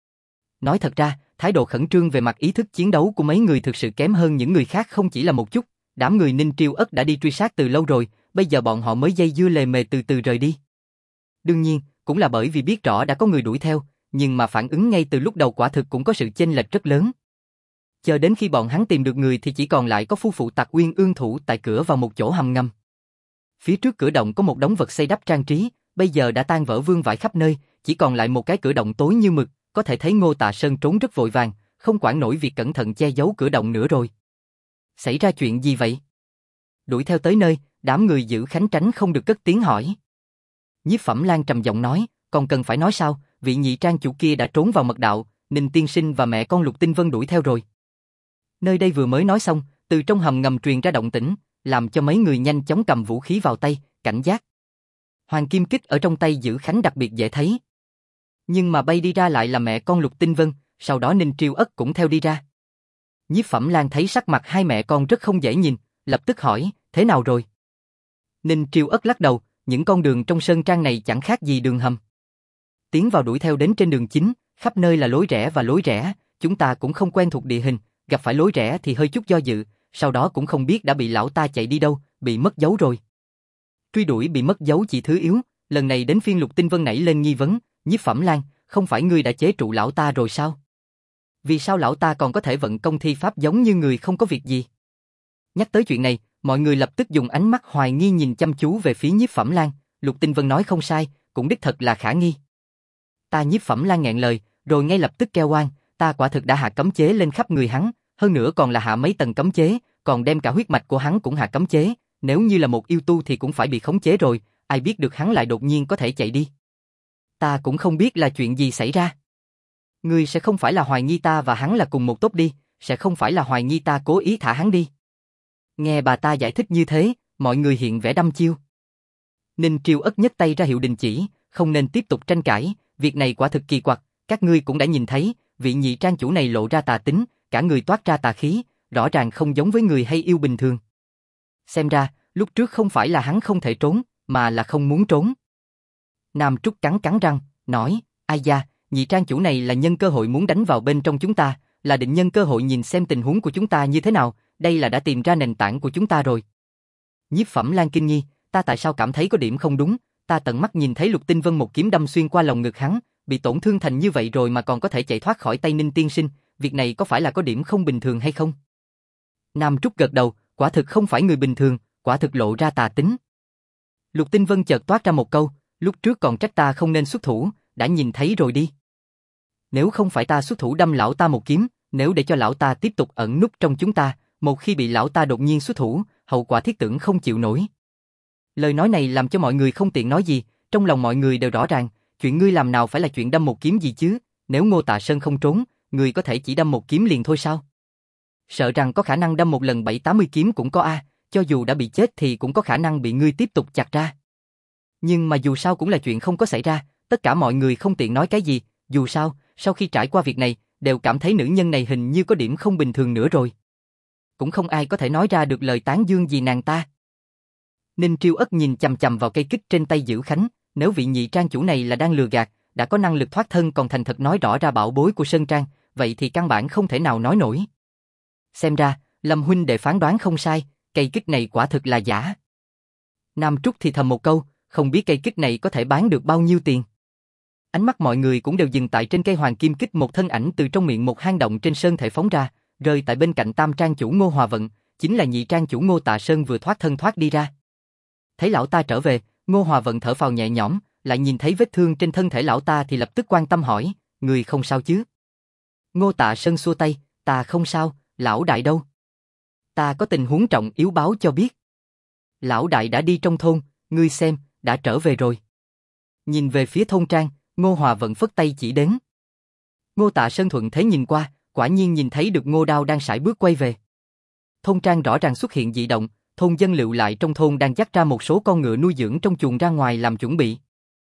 Nói thật ra, thái độ khẩn trương về mặt ý thức chiến đấu của mấy người thực sự kém hơn những người khác không chỉ là một chút, đám người Ninh Triêu Ất đã đi truy sát từ lâu rồi, bây giờ bọn họ mới dây dưa lề mề từ từ rời đi. Đương nhiên, cũng là bởi vì biết rõ đã có người đuổi theo, nhưng mà phản ứng ngay từ lúc đầu quả thực cũng có sự chênh lệch rất lớn. Chờ đến khi bọn hắn tìm được người thì chỉ còn lại có phu phụ Tạc Uyên Ương thủ tại cửa vào một chỗ hầm ngầm. Phía trước cửa động có một đống vật xây đắp trang trí, bây giờ đã tan vỡ vương vãi khắp nơi, chỉ còn lại một cái cửa động tối như mực, có thể thấy Ngô Tạ Sơn trốn rất vội vàng, không quản nổi việc cẩn thận che giấu cửa động nữa rồi. Xảy ra chuyện gì vậy? Đuổi theo tới nơi, đám người Dữ Khánh tránh không được cất tiếng hỏi. Nhiếp Phẩm Lan trầm giọng nói, còn cần phải nói sao, vị nhị trang chủ kia đã trốn vào mật đạo, Ninh tiên sinh và mẹ con Lục Tinh Vân đuổi theo rồi. Nơi đây vừa mới nói xong, từ trong hầm ngầm truyền ra động tĩnh, làm cho mấy người nhanh chóng cầm vũ khí vào tay, cảnh giác. Hoàng kim kích ở trong tay Dữ Khánh đặc biệt dễ thấy. Nhưng mà bay đi ra lại là mẹ con Lục Tinh Vân, sau đó Ninh Triêu Ất cũng theo đi ra. Nhiếp Phẩm Lan thấy sắc mặt hai mẹ con rất không dễ nhìn, lập tức hỏi, thế nào rồi? Ninh Triêu Ất lắc đầu, những con đường trong sơn trang này chẳng khác gì đường hầm. Tiến vào đuổi theo đến trên đường chính, khắp nơi là lối rẽ và lối rẽ, chúng ta cũng không quen thuộc địa hình, gặp phải lối rẽ thì hơi chút do dự, sau đó cũng không biết đã bị lão ta chạy đi đâu, bị mất dấu rồi. Truy đuổi bị mất dấu chỉ thứ yếu, lần này đến phiên Lục Tinh Vân nảy lên nghi vấn, Nhiếp Phẩm Lan, không phải ngươi đã chế trụ lão ta rồi sao? Vì sao lão ta còn có thể vận công thi pháp giống như người không có việc gì? Nhắc tới chuyện này, mọi người lập tức dùng ánh mắt hoài nghi nhìn chăm chú về phía Nhiếp Phẩm Lan, Lục Tinh Vân nói không sai, cũng đích thật là khả nghi. Ta Nhiếp Phẩm Lan nghẹn lời, rồi ngay lập tức kêu oan, ta quả thực đã hạ cấm chế lên khắp người hắn, hơn nữa còn là hạ mấy tầng cấm chế, còn đem cả huyết mạch của hắn cũng hạ cấm chế, nếu như là một yêu tu thì cũng phải bị khống chế rồi, ai biết được hắn lại đột nhiên có thể chạy đi. Ta cũng không biết là chuyện gì xảy ra. Ngươi sẽ không phải là hoài nghi ta và hắn là cùng một tốp đi, sẽ không phải là hoài nghi ta cố ý thả hắn đi. Nghe bà ta giải thích như thế, mọi người hiện vẻ đăm chiêu. Ninh Triêu Ất nhấc tay ra hiệu đình chỉ, không nên tiếp tục tranh cãi, việc này quả thực kỳ quặc, các ngươi cũng đã nhìn thấy, vị nhị trang chủ này lộ ra tà tính, cả người toát ra tà khí, rõ ràng không giống với người hay yêu bình thường. Xem ra, lúc trước không phải là hắn không thể trốn, mà là không muốn trốn. Nam Trúc cắn cắn răng, nói, ai da, nhị trang chủ này là nhân cơ hội muốn đánh vào bên trong chúng ta, là định nhân cơ hội nhìn xem tình huống của chúng ta như thế nào, đây là đã tìm ra nền tảng của chúng ta rồi. Nhiếp Phẩm Lan kinh nghi, ta tại sao cảm thấy có điểm không đúng, ta tận mắt nhìn thấy Lục Tinh Vân một kiếm đâm xuyên qua lồng ngực hắn, bị tổn thương thành như vậy rồi mà còn có thể chạy thoát khỏi tay Ninh tiên sinh, việc này có phải là có điểm không bình thường hay không? Nam Trúc gật đầu, quả thực không phải người bình thường, quả thực lộ ra tà tính. Lục Tinh Vân chợt toát ra một câu, lúc trước còn trách ta không nên xuất thủ, đã nhìn thấy rồi đi. Nếu không phải ta xuất thủ đâm lão ta một kiếm, nếu để cho lão ta tiếp tục ẩn núp trong chúng ta, một khi bị lão ta đột nhiên xuất thủ, hậu quả thiết tưởng không chịu nổi. Lời nói này làm cho mọi người không tiện nói gì, trong lòng mọi người đều rõ ràng, chuyện ngươi làm nào phải là chuyện đâm một kiếm gì chứ, nếu Ngô Tạ Sơn không trốn, ngươi có thể chỉ đâm một kiếm liền thôi sao? Sợ rằng có khả năng đâm một lần 7-80 kiếm cũng có a, cho dù đã bị chết thì cũng có khả năng bị ngươi tiếp tục chặt ra. Nhưng mà dù sao cũng là chuyện không có xảy ra, tất cả mọi người không tiện nói cái gì, dù sao, sau khi trải qua việc này, đều cảm thấy nữ nhân này hình như có điểm không bình thường nữa rồi. Cũng không ai có thể nói ra được lời tán dương gì nàng ta. Ninh Triêu Ất nhìn chằm chằm vào cây kích trên tay Dữ Khánh, nếu vị nhị trang chủ này là đang lừa gạt, đã có năng lực thoát thân còn thành thật nói rõ ra bảo bối của Sơn Trang, vậy thì căn bản không thể nào nói nổi. Xem ra, Lâm huynh đệ phán đoán không sai, cây kích này quả thực là giả. Nam Trúc thì thầm một câu, không biết cây kích này có thể bán được bao nhiêu tiền. Ánh mắt mọi người cũng đều dừng tại trên cây hoàng kim kích, một thân ảnh từ trong miệng một hang động trên sơn thể phóng ra, rơi tại bên cạnh tam trang chủ Ngô Hòa Vận, chính là nhị trang chủ Ngô Tạ Sơn vừa thoát thân thoát đi ra. Thấy lão ta trở về, Ngô Hòa Vận thở phào nhẹ nhõm, lại nhìn thấy vết thương trên thân thể lão ta thì lập tức quan tâm hỏi, người không sao chứ? Ngô Tạ Sơn xua tay, ta không sao, lão đại đâu? Ta có tình huống trọng yếu báo cho biết. Lão đại đã đi trong thôn, ngươi xem, đã trở về rồi. Nhìn về phía thôn trang, Ngô Hòa Vận phất tay chỉ đến. Ngô Tạ Sơn thuận thế nhìn qua, quả nhiên nhìn thấy được Ngô Đao đang sải bước quay về. Thôn trang rõ ràng xuất hiện dị động, thôn dân lựu lại trong thôn đang dắt ra một số con ngựa nuôi dưỡng trong chuồng ra ngoài làm chuẩn bị.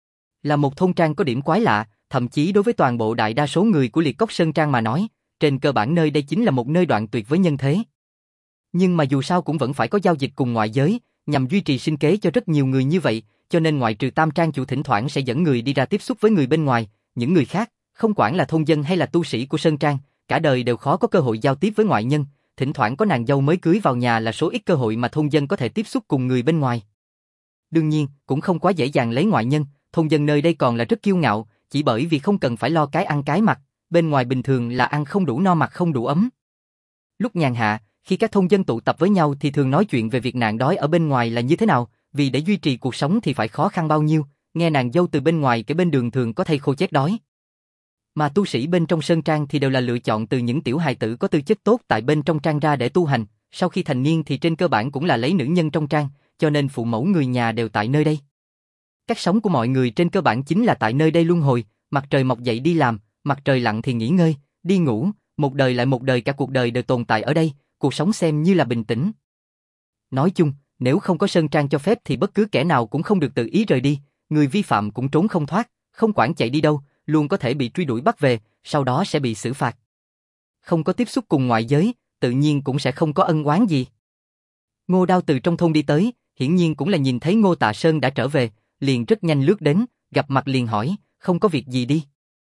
Là một thôn trang có điểm quái lạ, thậm chí đối với toàn bộ đại đa số người của Liệt Cốc Sơn Trang mà nói, trên cơ bản nơi đây chính là một nơi đoạn tuyệt với nhân thế. Nhưng mà dù sao cũng vẫn phải có giao dịch cùng ngoại giới, nhằm duy trì sinh kế cho rất nhiều người như vậy, cho nên ngoại trừ tam trang chủ thỉnh thoảng sẽ dẫn người đi ra tiếp xúc với người bên ngoài, những người khác, không quản là thôn dân hay là tu sĩ của Sơn Trang, cả đời đều khó có cơ hội giao tiếp với ngoại nhân, thỉnh thoảng có nàng dâu mới cưới vào nhà là số ít cơ hội mà thôn dân có thể tiếp xúc cùng người bên ngoài. Đương nhiên, cũng không quá dễ dàng lấy ngoại nhân, thôn dân nơi đây còn là rất kiêu ngạo, chỉ bởi vì không cần phải lo cái ăn cái mặc, bên ngoài bình thường là ăn không đủ no mặc không đủ ấm. Lúc nhàn hạ, khi các thôn dân tụ tập với nhau thì thường nói chuyện về việc nạn đói ở bên ngoài là như thế nào, vì để duy trì cuộc sống thì phải khó khăn bao nhiêu, nghe nàng dâu từ bên ngoài kể bên đường thường có thây khô chết đói. Mà tu sĩ bên trong Sơn Trang thì đều là lựa chọn từ những tiểu hài tử có tư chất tốt tại bên trong trang ra để tu hành, sau khi thành niên thì trên cơ bản cũng là lấy nữ nhân trong trang, cho nên phụ mẫu người nhà đều tại nơi đây. Cách sống của mọi người trên cơ bản chính là tại nơi đây luân hồi, mặt trời mọc dậy đi làm, mặt trời lặn thì nghỉ ngơi, đi ngủ, một đời lại một đời, cả cuộc đời đều tồn tại ở đây, cuộc sống xem như là bình tĩnh. Nói chung, nếu không có Sơn Trang cho phép thì bất cứ kẻ nào cũng không được tự ý rời đi, người vi phạm cũng trốn không thoát, không quản chạy đi đâu, luôn có thể bị truy đuổi bắt về, sau đó sẽ bị xử phạt. Không có tiếp xúc cùng ngoại giới, tự nhiên cũng sẽ không có ân oán gì. Ngô Đao từ trong thôn đi tới, hiển nhiên cũng là nhìn thấy Ngô Tạ Sơn đã trở về, liền rất nhanh lướt đến, gặp mặt liền hỏi, không có việc gì đi.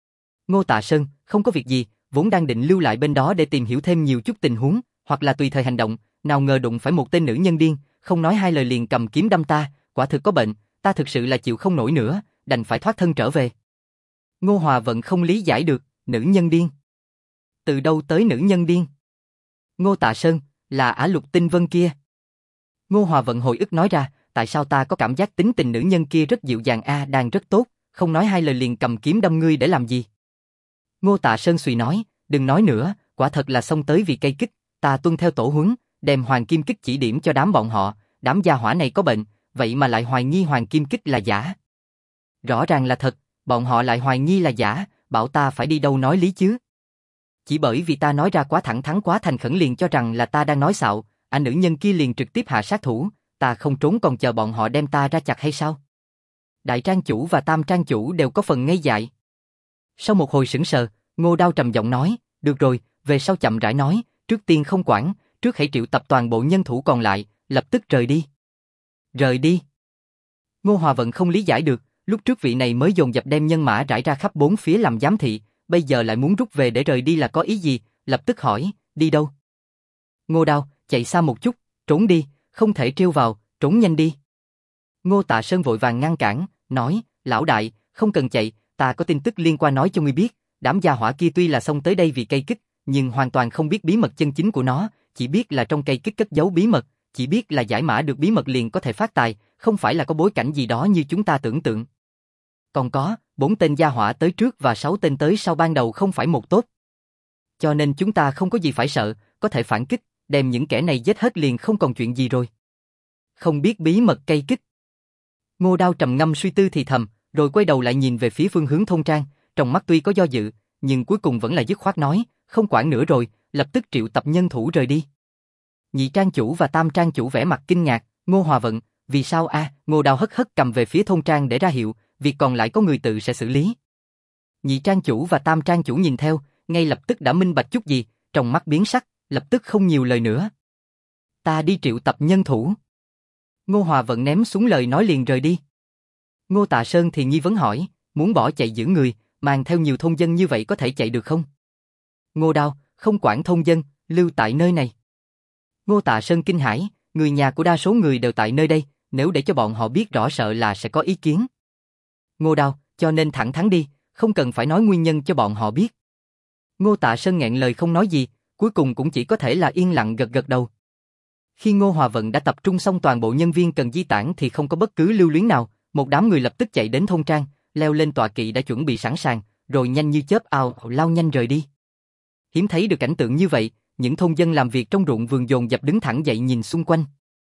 Ngô Tạ Sơn, không có việc gì, vốn đang định lưu lại bên đó để tìm hiểu thêm nhiều chút tình huống, hoặc là tùy thời hành động, nào ngờ đụng phải một tên nữ nhân điên, không nói hai lời liền cầm kiếm đâm ta, quả thực có bệnh, ta thực sự là chịu không nổi nữa, đành phải thoát thân trở về. Ngô Hòa Vận không lý giải được, nữ nhân điên. Từ đâu tới nữ nhân điên? Ngô Tạ Sơn, là Ả Lục Tinh Vân kia. Ngô Hòa Vận hồi ức nói ra, tại sao ta có cảm giác tính tình nữ nhân kia rất dịu dàng đang rất tốt, không nói hai lời liền cầm kiếm đâm ngươi để làm gì? Ngô Tạ Sơn suy nói, đừng nói nữa, quả thật là xông tới vì cây kích, ta tuân theo tổ huấn, đem hoàng kim kích chỉ điểm cho đám bọn họ, đám gia hỏa này có bệnh, vậy mà lại hoài nghi hoàng kim kích là giả. Rõ ràng là thật, bọn họ lại hoài nghi là giả, bảo ta phải đi đâu nói lý chứ. Chỉ bởi vì ta nói ra quá thẳng thắn quá thành khẩn liền cho rằng là ta đang nói xạo, nữ nhân kia liền trực tiếp hạ sát thủ, ta không trốn còn chờ bọn họ đem ta ra chặt hay sao? Đại trang chủ và tam trang chủ đều có phần ngây dại. Sau một hồi sững sờ, Ngô Đao trầm giọng nói, được rồi, về sau chậm rãi nói, trước tiên không quản, trước hãy triệu tập toàn bộ nhân thủ còn lại, lập tức rời đi. Rời đi. Ngô Hòa Vận không lý giải được, lúc trước vị này mới dồn dập đem nhân mã rải ra khắp bốn phía làm giám thị, bây giờ lại muốn rút về để rời đi là có ý gì, lập tức hỏi, đi đâu? Ngô Đao, chạy xa một chút, trốn đi, không thể trêu vào, trốn nhanh đi. Ngô Tạ Sơn vội vàng ngăn cản, nói, lão đại, không cần chạy, ta có tin tức liên quan nói cho ngươi biết, đám gia hỏa kia tuy là xông tới đây vì cây kích, nhưng hoàn toàn không biết bí mật chân chính của nó, chỉ biết là trong cây kích cất giấu bí mật, chỉ biết là giải mã được bí mật liền có thể phát tài, không phải là có bối cảnh gì đó như chúng ta tưởng tượng. Còn có, 4 tên gia hỏa tới trước và 6 tên tới sau ban đầu không phải một tốt. Cho nên chúng ta không có gì phải sợ, có thể phản kích, đem những kẻ này giết hết liền không còn chuyện gì rồi. Không biết bí mật cây kích. Ngô Đao trầm ngâm suy tư thì thầm, rồi quay đầu lại nhìn về phía phương hướng thôn trang, trong mắt tuy có do dự, nhưng cuối cùng vẫn là dứt khoát nói, không quản nữa rồi, lập tức triệu tập nhân thủ rời đi. Nhị trang chủ và tam trang chủ vẻ mặt kinh ngạc, Ngô Hòa Vận, vì sao a? Ngô Đao hất hất cầm về phía thôn trang để ra hiệu, việc còn lại có người tự sẽ xử lý. Nhị trang chủ và tam trang chủ nhìn theo, ngay lập tức đã minh bạch chút gì, trong mắt biến sắc, lập tức không nhiều lời nữa. Ta đi triệu tập nhân thủ. Ngô Hòa Vận ném xuống lời nói liền rời đi. Ngô Tạ Sơn thì nghi vấn hỏi, muốn bỏ chạy giữ người, mang theo nhiều thôn dân như vậy có thể chạy được không? Ngô Đao, không quản thôn dân, lưu tại nơi này. Ngô Tạ Sơn kinh hãi, người nhà của đa số người đều tại nơi đây, nếu để cho bọn họ biết rõ sợ là sẽ có ý kiến. Ngô Đao, cho nên thẳng thắn đi, không cần phải nói nguyên nhân cho bọn họ biết. Ngô Tạ Sơn nghẹn lời không nói gì, cuối cùng cũng chỉ có thể là yên lặng gật gật đầu. Khi Ngô Hòa Vận đã tập trung xong toàn bộ nhân viên cần di tản thì không có bất cứ lưu luyến nào, một đám người lập tức chạy đến thôn trang, leo lên tọa kỵ đã chuẩn bị sẵn sàng, rồi nhanh như chớp lao nhanh rời đi. Hiếm thấy được cảnh tượng như vậy, những thôn dân làm việc trong ruộng vườn dồn dập đứng thẳng dậy nhìn xung quanh.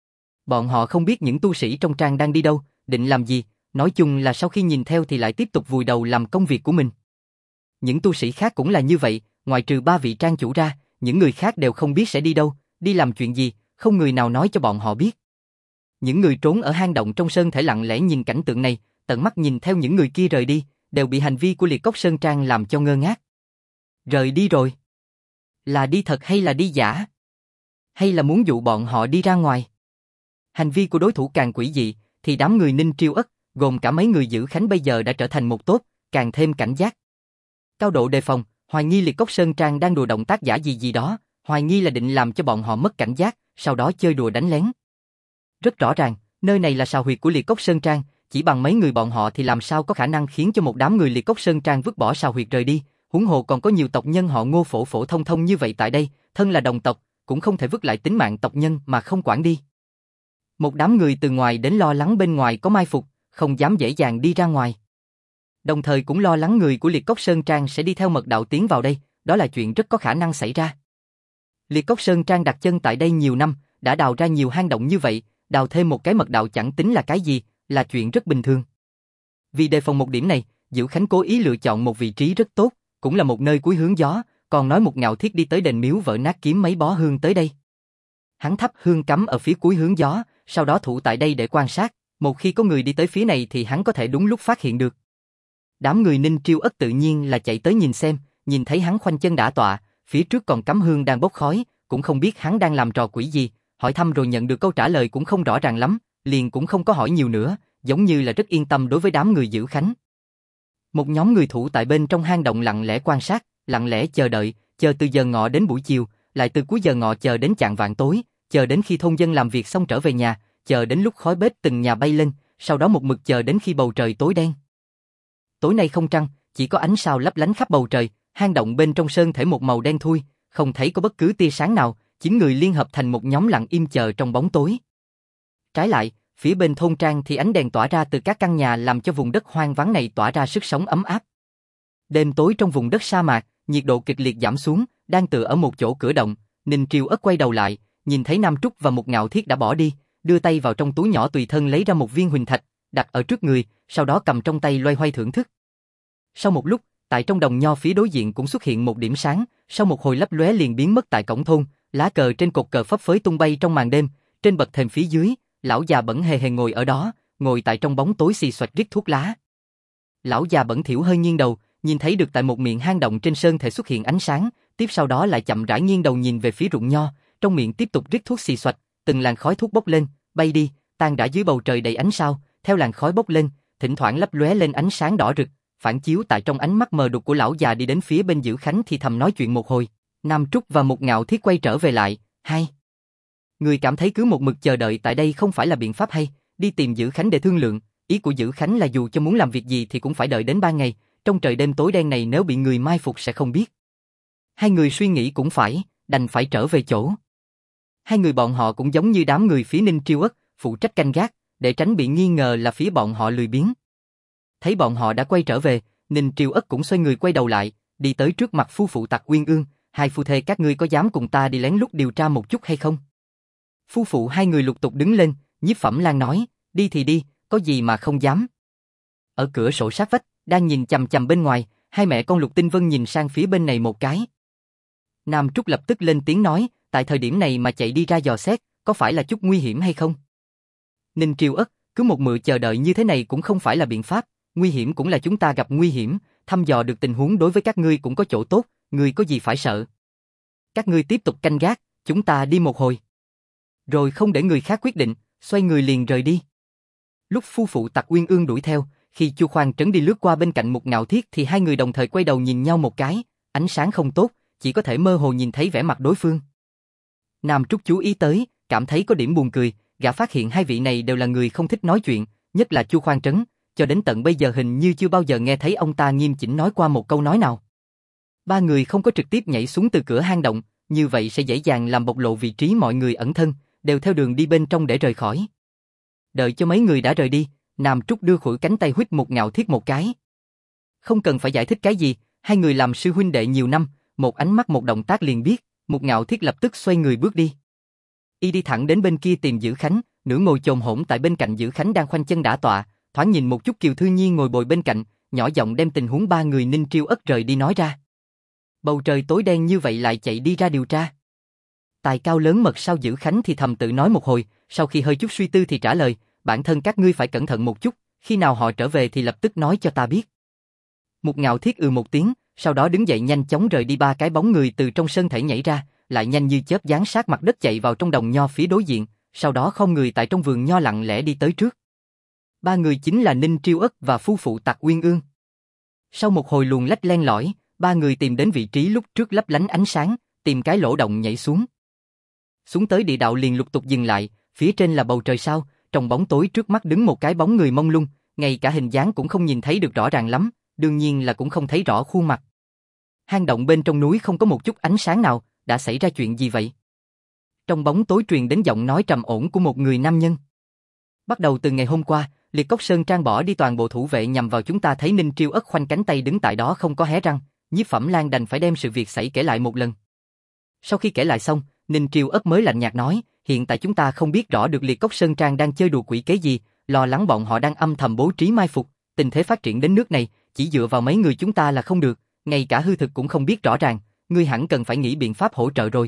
Bọn họ không biết những tu sĩ trong trang đang đi đâu, định làm gì, nói chung là sau khi nhìn theo thì lại tiếp tục vùi đầu làm công việc của mình. Những tu sĩ khác cũng là như vậy, ngoại trừ 3 vị trang chủ ra, những người khác đều không biết sẽ đi đâu, đi làm chuyện gì, không người nào nói cho bọn họ biết. Những người trốn ở hang động trong sơn thể lặng lẽ nhìn cảnh tượng này, tận mắt nhìn theo những người kia rời đi, đều bị hành vi của Liệt Cốc Sơn Trang làm cho ngơ ngác. Rời đi rồi? Là đi thật hay là đi giả? Hay là muốn dụ bọn họ đi ra ngoài? Hành vi của đối thủ càng quỷ dị, thì đám người Ninh Triêu Ất, gồm cả mấy người giữ khánh bây giờ đã trở thành một tốt, càng thêm cảnh giác. Cao độ đề phòng, hoài nghi Liệt Cốc Sơn Trang đang đùa động tác giả gì đó, hoài nghi là định làm cho bọn họ mất cảnh giác, sau đó chơi đùa đánh lén. Rất rõ ràng, nơi này là sào huyệt của Liệt Cốc Sơn Trang, chỉ bằng mấy người bọn họ thì làm sao có khả năng khiến cho một đám người Liệt Cốc Sơn Trang vứt bỏ sào huyệt rời đi, huống hồ còn có nhiều tộc nhân họ Ngô phổ phổ thông thông như vậy tại đây, thân là đồng tộc, cũng không thể vứt lại tính mạng tộc nhân mà không quản đi. Một đám người từ ngoài đến lo lắng bên ngoài có mai phục, không dám dễ dàng đi ra ngoài. Đồng thời cũng lo lắng người của Liệt Cốc Sơn Trang sẽ đi theo mật đạo tiến vào đây, đó là chuyện rất có khả năng xảy ra. Liệt Cốc Sơn Trang đặt chân tại đây nhiều năm, đã đào ra nhiều hang động như vậy, đào thêm một cái mật đạo chẳng tính là cái gì, là chuyện rất bình thường. Vì đề phòng một điểm này, Diệu Khánh cố ý lựa chọn một vị trí rất tốt, cũng là một nơi cuối hướng gió, còn nói một Ngạo Thiết đi tới đền miếu vỡ nát kiếm mấy bó hương tới đây. Hắn thắp hương cắm ở phía cuối hướng gió, sau đó thủ tại đây để quan sát, một khi có người đi tới phía này thì hắn có thể đúng lúc phát hiện được. Đám người Ninh Triêu Ất tự nhiên là chạy tới nhìn xem, nhìn thấy hắn khoanh chân đả tọa, phía trước còn cắm hương đang bốc khói, cũng không biết hắn đang làm trò quỷ gì, hỏi thăm rồi nhận được câu trả lời cũng không rõ ràng lắm, liền cũng không có hỏi nhiều nữa, giống như là rất yên tâm đối với đám người giữ khánh. Một nhóm người thủ tại bên trong hang động lặng lẽ quan sát, lặng lẽ chờ đợi, chờ từ giờ ngọ đến buổi chiều, lại từ cuối giờ ngọ chờ đến chạng vạng tối, chờ đến khi thôn dân làm việc xong trở về nhà, chờ đến lúc khói bếp từng nhà bay lên, sau đó một mực chờ đến khi bầu trời tối đen. Tối nay không trăng, chỉ có ánh sao lấp lánh khắp bầu trời, hang động bên trong sơn thể một màu đen thui, không thấy có bất cứ tia sáng nào, 9 người liên hợp thành một nhóm lặng im chờ trong bóng tối. Trái lại, phía bên thôn trang thì ánh đèn tỏa ra từ các căn nhà làm cho vùng đất hoang vắng này tỏa ra sức sống ấm áp. Đêm tối trong vùng đất sa mạc, nhiệt độ kịch liệt giảm xuống, đang tựa ở một chỗ cửa động, Ninh Triêu Ất quay đầu lại, nhìn thấy Nam Trúc và một Ngạo Thiết đã bỏ đi, đưa tay vào trong túi nhỏ tùy thân lấy ra một viên huỳnh thạch, đặt ở trước người, sau đó cầm trong tay loay hoay thưởng thức. Sau một lúc, tại trong đồng nho phía đối diện cũng xuất hiện một điểm sáng, sau một hồi lấp lóe liền biến mất tại cổng thôn, lá cờ trên cột cờ phấp phới tung bay trong màn đêm, trên bậc thềm phía dưới, lão già bẩn hề hề ngồi ở đó, ngồi tại trong bóng tối xì xoạch rít thuốc lá. Lão già bẩn thỉu hơi nghiêng đầu, nhìn thấy được tại một miệng hang động trên sơn thể xuất hiện ánh sáng, tiếp sau đó lại chậm rãi nghiêng đầu nhìn về phía ruộng nho, trong miệng tiếp tục rít thuốc xì xoạch, từng làn khói thuốc bốc lên, bay đi, tan rã dưới bầu trời đầy ánh sao, theo làn khói bốc lên, thỉnh thoảng lấp lóe lên ánh sáng đỏ rực, phản chiếu tại trong ánh mắt mờ đục của lão già đi đến phía bên Dữ Khánh thì thầm nói chuyện một hồi. Nam Trúc và Mục Ngạo Thiết quay trở về lại, hai người cảm thấy cứ một mực chờ đợi tại đây không phải là biện pháp hay, đi tìm Dữ Khánh để thương lượng. Ý của Dữ Khánh là dù cho muốn làm việc gì thì cũng phải đợi đến 3 ngày, trong trời đêm tối đen này nếu bị người mai phục sẽ không biết. Hai người suy nghĩ cũng phải, đành phải trở về chỗ. Hai người bọn họ cũng giống như đám người phía Ninh Triêu Ất, phụ trách canh gác, để tránh bị nghi ngờ là phía bọn họ lười biếng. Thấy bọn họ đã quay trở về, Ninh Triêu Ất cũng xoay người quay đầu lại, đi tới trước mặt phu phụ Tặc Uyên Ương, hai phu thê các ngươi có dám cùng ta đi lén lút điều tra một chút hay không? Phu phụ hai người lục tục đứng lên, Nhiếp Phẩm Lan nói, đi thì đi, có gì mà không dám. Ở cửa sổ sát vách, đang nhìn chằm chằm bên ngoài, hai mẹ con Lục Tinh Vân nhìn sang phía bên này một cái. Nam Trúc lập tức lên tiếng nói, tại thời điểm này mà chạy đi ra dò xét, có phải là chút nguy hiểm hay không? Ninh Triêu Ất, cứ một mực chờ đợi như thế này cũng không phải là biện pháp, nguy hiểm cũng là chúng ta gặp nguy hiểm, thăm dò được tình huống đối với các ngươi cũng có chỗ tốt, ngươi có gì phải sợ. Các ngươi tiếp tục canh gác, chúng ta đi một hồi. Rồi không để người khác quyết định, xoay người liền rời đi. Lúc phu phụ Tặc Uyên Ương đuổi theo, khi Chu Khoan Trấn đi lướt qua bên cạnh Mục Ngạo Thiết thì hai người đồng thời quay đầu nhìn nhau một cái, ánh sáng không tốt, chỉ có thể mơ hồ nhìn thấy vẻ mặt đối phương. Nam Trúc chú ý tới, cảm thấy có điểm buồn cười, gã phát hiện hai vị này đều là người không thích nói chuyện, nhất là Chu Khoan Trấn, cho đến tận bây giờ hình như chưa bao giờ nghe thấy ông ta nghiêm chỉnh nói qua một câu nói nào. Ba người không có trực tiếp nhảy xuống từ cửa hang động, như vậy sẽ dễ dàng làm bộc lộ vị trí mọi người ẩn thân, đều theo đường đi bên trong để rời khỏi. Đợi cho mấy người đã rời đi, Nam Trúc đưa khuỷu cánh tay huýt Mục Ngạo Thiết một cái. Không cần phải giải thích cái gì, hai người làm sư huynh đệ nhiều năm, một ánh mắt một động tác liền biết, Mục Ngạo Thiết lập tức xoay người bước đi. Y đi thẳng đến bên kia tìm Dữ Khánh, nửa ngồi chồm hổm tại bên cạnh Dữ Khánh đang khoanh chân đả tọa, thoáng nhìn một chút Kiều Thư Nhi ngồi bồi bên cạnh, nhỏ giọng đem tình huống ba người Ninh Triêu Ất rời đi nói ra. Bầu trời tối đen như vậy lại chạy đi ra điều tra. Tài cao lớn mật sao? Dữ Khánh thì thầm tự nói một hồi, sau khi hơi chút suy tư thì trả lời, bản thân các ngươi phải cẩn thận một chút, khi nào họ trở về thì lập tức nói cho ta biết. Mục Ngạo Thiết một tiếng, sau đó đứng dậy nhanh chóng rời đi. Ba cái bóng người từ trong sơn thể nhảy ra, lại nhanh như chớp giáng sát mặt đất chạy vào trong đồng nho phía đối diện, sau đó không người tại trong vườn nho lặng lẽ đi tới trước. Ba người chính là Ninh Triêu Ất và phu phụ Tặc Uyên Ương. Sau một hồi luồn lách len lỏi, ba người tìm đến vị trí lúc trước lấp lánh ánh sáng, tìm cái lỗ động nhảy xuống. Xuống tới địa đạo liền lục tục dừng lại, phía trên là bầu trời sao, trong bóng tối trước mắt đứng một cái bóng người mông lung, ngay cả hình dáng cũng không nhìn thấy được rõ ràng lắm, đương nhiên là cũng không thấy rõ khuôn mặt. Hang động bên trong núi không có một chút ánh sáng nào, đã xảy ra chuyện gì vậy? Trong bóng tối truyền đến giọng nói trầm ổn của một người nam nhân. Bắt đầu từ ngày hôm qua, Liệt Cốc Sơn Trang bỏ đi toàn bộ thủ vệ nhằm vào chúng ta. Thấy Ninh Triêu Ất khoanh cánh tay đứng tại đó không có hé răng, Nhiếp Phẩm Lan đành phải đem sự việc xảy kể lại một lần. Sau khi kể lại xong, Ninh Triêu Ất mới lạnh nhạt nói, hiện tại chúng ta không biết rõ được Liệt Cốc Sơn Trang đang chơi đùa quỷ kế gì, lo lắng bọn họ đang âm thầm bố trí mai phục, tình thế phát triển đến nước này, chỉ dựa vào mấy người chúng ta là không được, ngay cả hư thực cũng không biết rõ ràng, ngươi hẳn cần phải nghĩ biện pháp hỗ trợ rồi.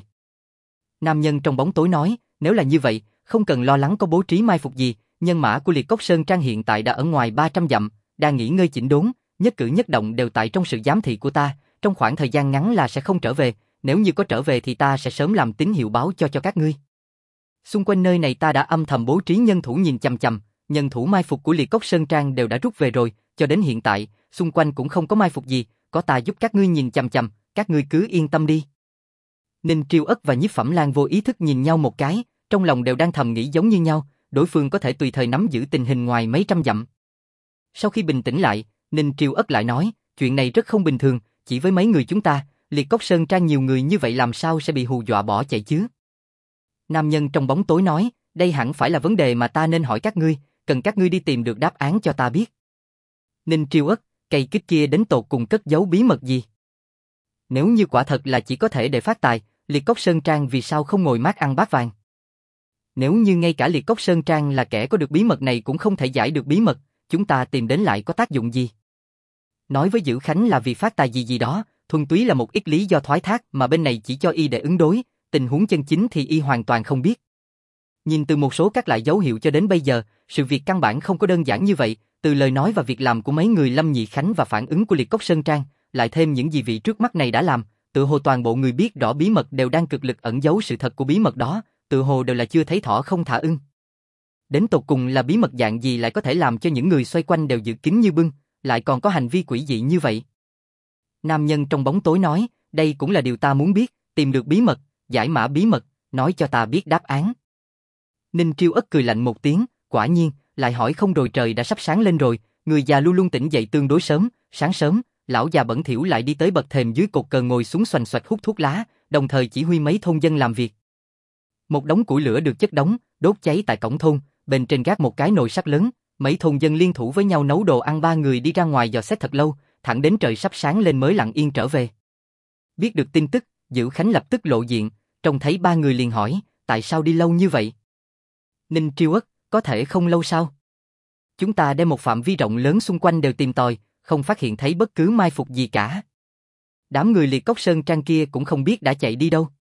Nam nhân trong bóng tối nói, nếu là như vậy, không cần lo lắng có bố trí mai phục gì, nhân mã của Liệt Cốc Sơn Trang hiện tại đã ở ngoài 300 dặm, đang nghỉ ngơi chỉnh đốn, nhất cử nhất động đều tại trong sự giám thị của ta, trong khoảng thời gian ngắn là sẽ không trở về, nếu như có trở về thì ta sẽ sớm làm tín hiệu báo cho các ngươi. Xung quanh nơi này ta đã âm thầm bố trí nhân thủ nhìn chằm chằm, nhân thủ mai phục của Liệt Cốc Sơn Trang đều đã rút về rồi, cho đến hiện tại, xung quanh cũng không có mai phục gì, có ta giúp các ngươi nhìn chằm chằm, các ngươi cứ yên tâm đi. Ninh Triêu Ất và Nhiếp Phẩm Lan vô ý thức nhìn nhau một cái, trong lòng đều đang thầm nghĩ giống như nhau, đối phương có thể tùy thời nắm giữ tình hình ngoài mấy trăm dặm. Sau khi bình tĩnh lại, Ninh Triêu Ất lại nói, chuyện này rất không bình thường, chỉ với mấy người chúng ta, Liệt Cốc Sơn Trang nhiều người như vậy làm sao sẽ bị hù dọa bỏ chạy chứ? Nam nhân trong bóng tối nói, đây hẳn phải là vấn đề mà ta nên hỏi các ngươi, cần các ngươi đi tìm được đáp án cho ta biết. Ninh Triêu Ất, cây kích kia đến tột cùng cất giấu bí mật gì? Nếu như quả thật là chỉ có thể để phát tài, Liệt Cốc Sơn Trang vì sao không ngồi mát ăn bát vàng? Nếu như ngay cả Liệt Cốc Sơn Trang là kẻ có được bí mật này cũng không thể giải được bí mật, chúng ta tìm đến lại có tác dụng gì? Nói với Dữ Khánh là vì phát tài gì đó, thuần túy là một ít lý do thoái thác mà bên này chỉ cho y để ứng đối, tình huống chân chính thì y hoàn toàn không biết. Nhìn từ một số các loại dấu hiệu cho đến bây giờ, sự việc căn bản không có đơn giản như vậy, từ lời nói và việc làm của mấy người Lâm Nhị Khánh và phản ứng của Liệt Cốc Sơn Trang, lại thêm những gì vị trước mắt này đã làm, tự hồ toàn bộ người biết rõ bí mật đều đang cực lực ẩn giấu sự thật của bí mật đó, tự hồ đều là chưa thấy thỏ không thả ưng. Đến tột cùng là bí mật dạng gì lại có thể làm cho những người xoay quanh đều giữ kín như bưng, lại còn có hành vi quỷ dị như vậy? Nam nhân trong bóng tối nói, đây cũng là điều ta muốn biết, tìm được bí mật, giải mã bí mật, nói cho ta biết đáp án. Ninh Triêu Ất cười lạnh một tiếng, quả nhiên, lại hỏi không rồi, trời đã sắp sáng lên rồi, người già luôn luôn tỉnh dậy tương đối sớm, sáng sớm, lão già bẩn thỉu lại đi tới bậc thềm dưới cột cờ ngồi xuống xoành xoạch hút thuốc lá, đồng thời chỉ huy mấy thôn dân làm việc. Một đống củi lửa được chất đống, đốt cháy tại cổng thôn, bên trên gác một cái nồi sắt lớn, mấy thôn dân liên thủ với nhau nấu đồ ăn, ba người đi ra ngoài dò xét thật lâu, thẳng đến trời sắp sáng lên mới lặng yên trở về. Biết được tin tức, Dữ Khánh lập tức lộ diện, trông thấy ba người liền hỏi, tại sao đi lâu như vậy? Ninh Triêu Ất, có thể không lâu sao? Chúng ta đem một phạm vi rộng lớn xung quanh đều tìm tòi, không phát hiện thấy bất cứ mai phục gì cả. Đám người Liệt Cốc Sơn Trang kia cũng không biết đã chạy đi đâu.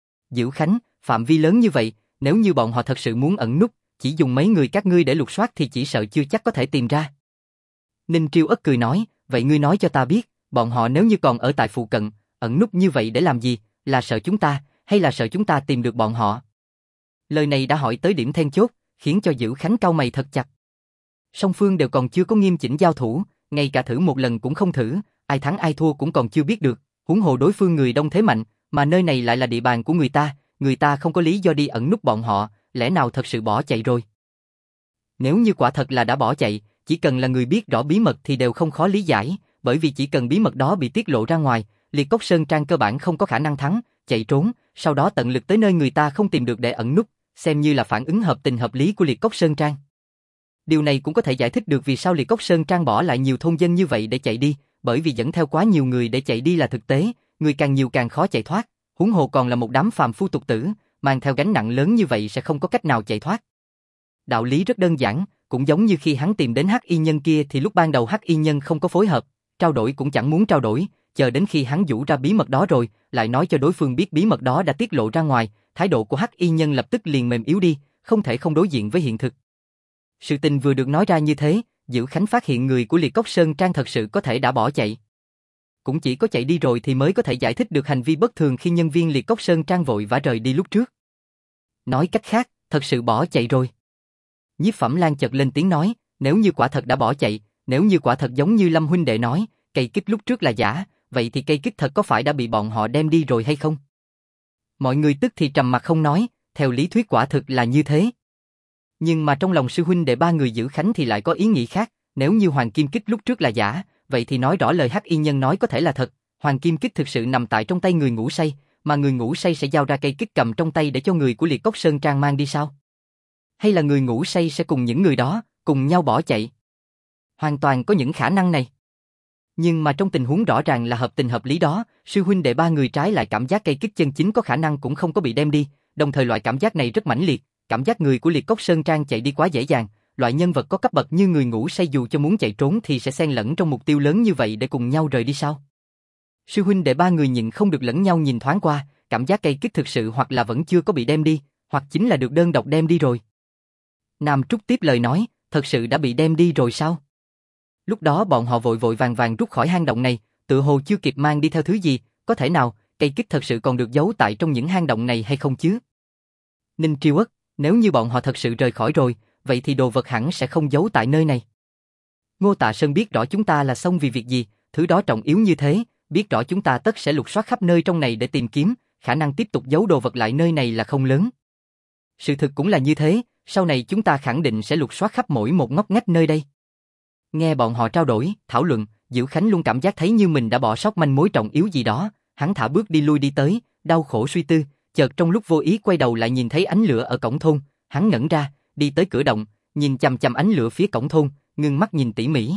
Dữ Khánh, phạm vi lớn như vậy, nếu như bọn họ thật sự muốn ẩn núp, chỉ dùng mấy người các ngươi để lục soát thì chỉ sợ chưa chắc có thể tìm ra. Ninh Triêu Ất cười nói, vậy ngươi nói cho ta biết, bọn họ nếu như còn ở tại phụ cận, ẩn núp như vậy để làm gì, là sợ chúng ta, hay là sợ chúng ta tìm được bọn họ? Lời này đã hỏi tới điểm then chốt, khiến cho Dữ Khánh cau mày thật chặt. Song phương đều còn chưa có nghiêm chỉnh giao thủ, ngay cả thử một lần cũng không thử, ai thắng ai thua cũng còn chưa biết được, huống hồ đối phương người đông thế mạnh, mà nơi này lại là địa bàn của người ta không có lý do đi ẩn núp bọn họ, lẽ nào thật sự bỏ chạy rồi? Nếu như quả thật là đã bỏ chạy, chỉ cần là người biết rõ bí mật thì đều không khó lý giải, bởi vì chỉ cần bí mật đó bị tiết lộ ra ngoài, Liệt Cốc Sơn Trang cơ bản không có khả năng thắng, chạy trốn, sau đó tận lực tới nơi người ta không tìm được để ẩn núp, xem như là phản ứng hợp tình hợp lý của Liệt Cốc Sơn Trang. Điều này cũng có thể giải thích được vì sao Liệt Cốc Sơn Trang bỏ lại nhiều thôn dân như vậy để chạy đi, bởi vì dẫn theo quá nhiều người để chạy đi là thực tế, người càng nhiều càng khó chạy thoát, huống hồ còn là một đám phàm phu tục tử, mang theo gánh nặng lớn như vậy sẽ không có cách nào chạy thoát. Đạo lý rất đơn giản, cũng giống như khi hắn tìm đến Hắc Y Nhân kia thì lúc ban đầu Hắc Y Nhân không có phối hợp, trao đổi cũng chẳng muốn trao đổi, chờ đến khi hắn giũ ra bí mật đó rồi, lại nói cho đối phương biết bí mật đó đã tiết lộ ra ngoài, thái độ của Hắc Y Nhân lập tức liền mềm yếu đi, không thể không đối diện với hiện thực. Sự tình vừa được nói ra như thế, Dữ Khánh phát hiện người của Liệt Cốc Sơn Trang thật sự có thể đã bỏ chạy. Cũng chỉ có chạy đi rồi thì mới có thể giải thích được hành vi bất thường khi nhân viên Liệt Cốc Sơn Trang vội vã rời đi lúc trước. Nói cách khác, thật sự bỏ chạy rồi. Nhiếp Phẩm Lan chợt lên tiếng nói, nếu như quả thật đã bỏ chạy, nếu như quả thật giống như Lâm huynh đệ nói, cây kích lúc trước là giả, vậy thì cây kích thật có phải đã bị bọn họ đem đi rồi hay không? Mọi người tức thì trầm mặc không nói, theo lý thuyết quả thực là như thế. Nhưng mà trong lòng sư huynh đệ ba người Dữ Khánh thì lại có ý nghĩ khác, nếu như Hoàng Kim Kích lúc trước là giả, vậy thì nói rõ lời Hắc Y Nhân nói có thể là thật, Hoàng Kim Kích thực sự nằm tại trong tay người ngủ say, mà người ngủ say sẽ giao ra cây kích cầm trong tay để cho người của Liệt Cốc Sơn Trang mang đi sao? Hay là người ngủ say sẽ cùng những người đó, cùng nhau bỏ chạy? Hoàn toàn có những khả năng này. Nhưng mà trong tình huống rõ ràng là hợp tình hợp lý đó, sư huynh đệ ba người trái lại cảm giác cây kích chân chính có khả năng cũng không có bị đem đi, đồng thời loại cảm giác này rất mãnh liệt, cảm giác người của Liệt Cốc Sơn Trang chạy đi quá dễ dàng, loại nhân vật có cấp bậc như người ngủ say dù cho muốn chạy trốn thì sẽ xen lẫn trong mục tiêu lớn như vậy để cùng nhau rời đi sao? Sư huynh đệ ba người nhịn không được lẫn nhau nhìn thoáng qua, cảm giác cây kích thực sự hoặc là vẫn chưa có bị đem đi, hoặc chính là được đơn độc đem đi rồi. Nam Trúc tiếp lời nói, thật sự đã bị đem đi rồi sao? Lúc đó bọn họ vội vội vàng vàng rút khỏi hang động này, tự hồ chưa kịp mang đi theo thứ gì, có thể nào cây kích thật sự còn được giấu tại trong những hang động này hay không chứ? Ninh Triêu Ất, nếu như bọn họ thật sự rời khỏi rồi, vậy thì đồ vật hẳn sẽ không giấu tại nơi này. Ngô Tạ Sơn biết rõ chúng ta là xông vì việc gì, thứ đó trọng yếu như thế, biết rõ chúng ta tất sẽ lục soát khắp nơi trong này để tìm kiếm, khả năng tiếp tục giấu đồ vật lại nơi này là không lớn. Sự thực cũng là như thế, sau này chúng ta khẳng định sẽ lục soát khắp mỗi một ngóc ngách nơi đây. Nghe bọn họ trao đổi, thảo luận, Dữ Khánh luôn cảm giác thấy như mình đã bỏ sót manh mối trọng yếu gì đó, hắn thả bước đi lui đi tới, đau khổ suy tư, chợt trong lúc vô ý quay đầu lại nhìn thấy ánh lửa ở cổng thôn, hắn ngẩn ra, đi tới cửa động, nhìn chằm chằm ánh lửa phía cổng thôn, ngưng mắt nhìn tỉ mỉ.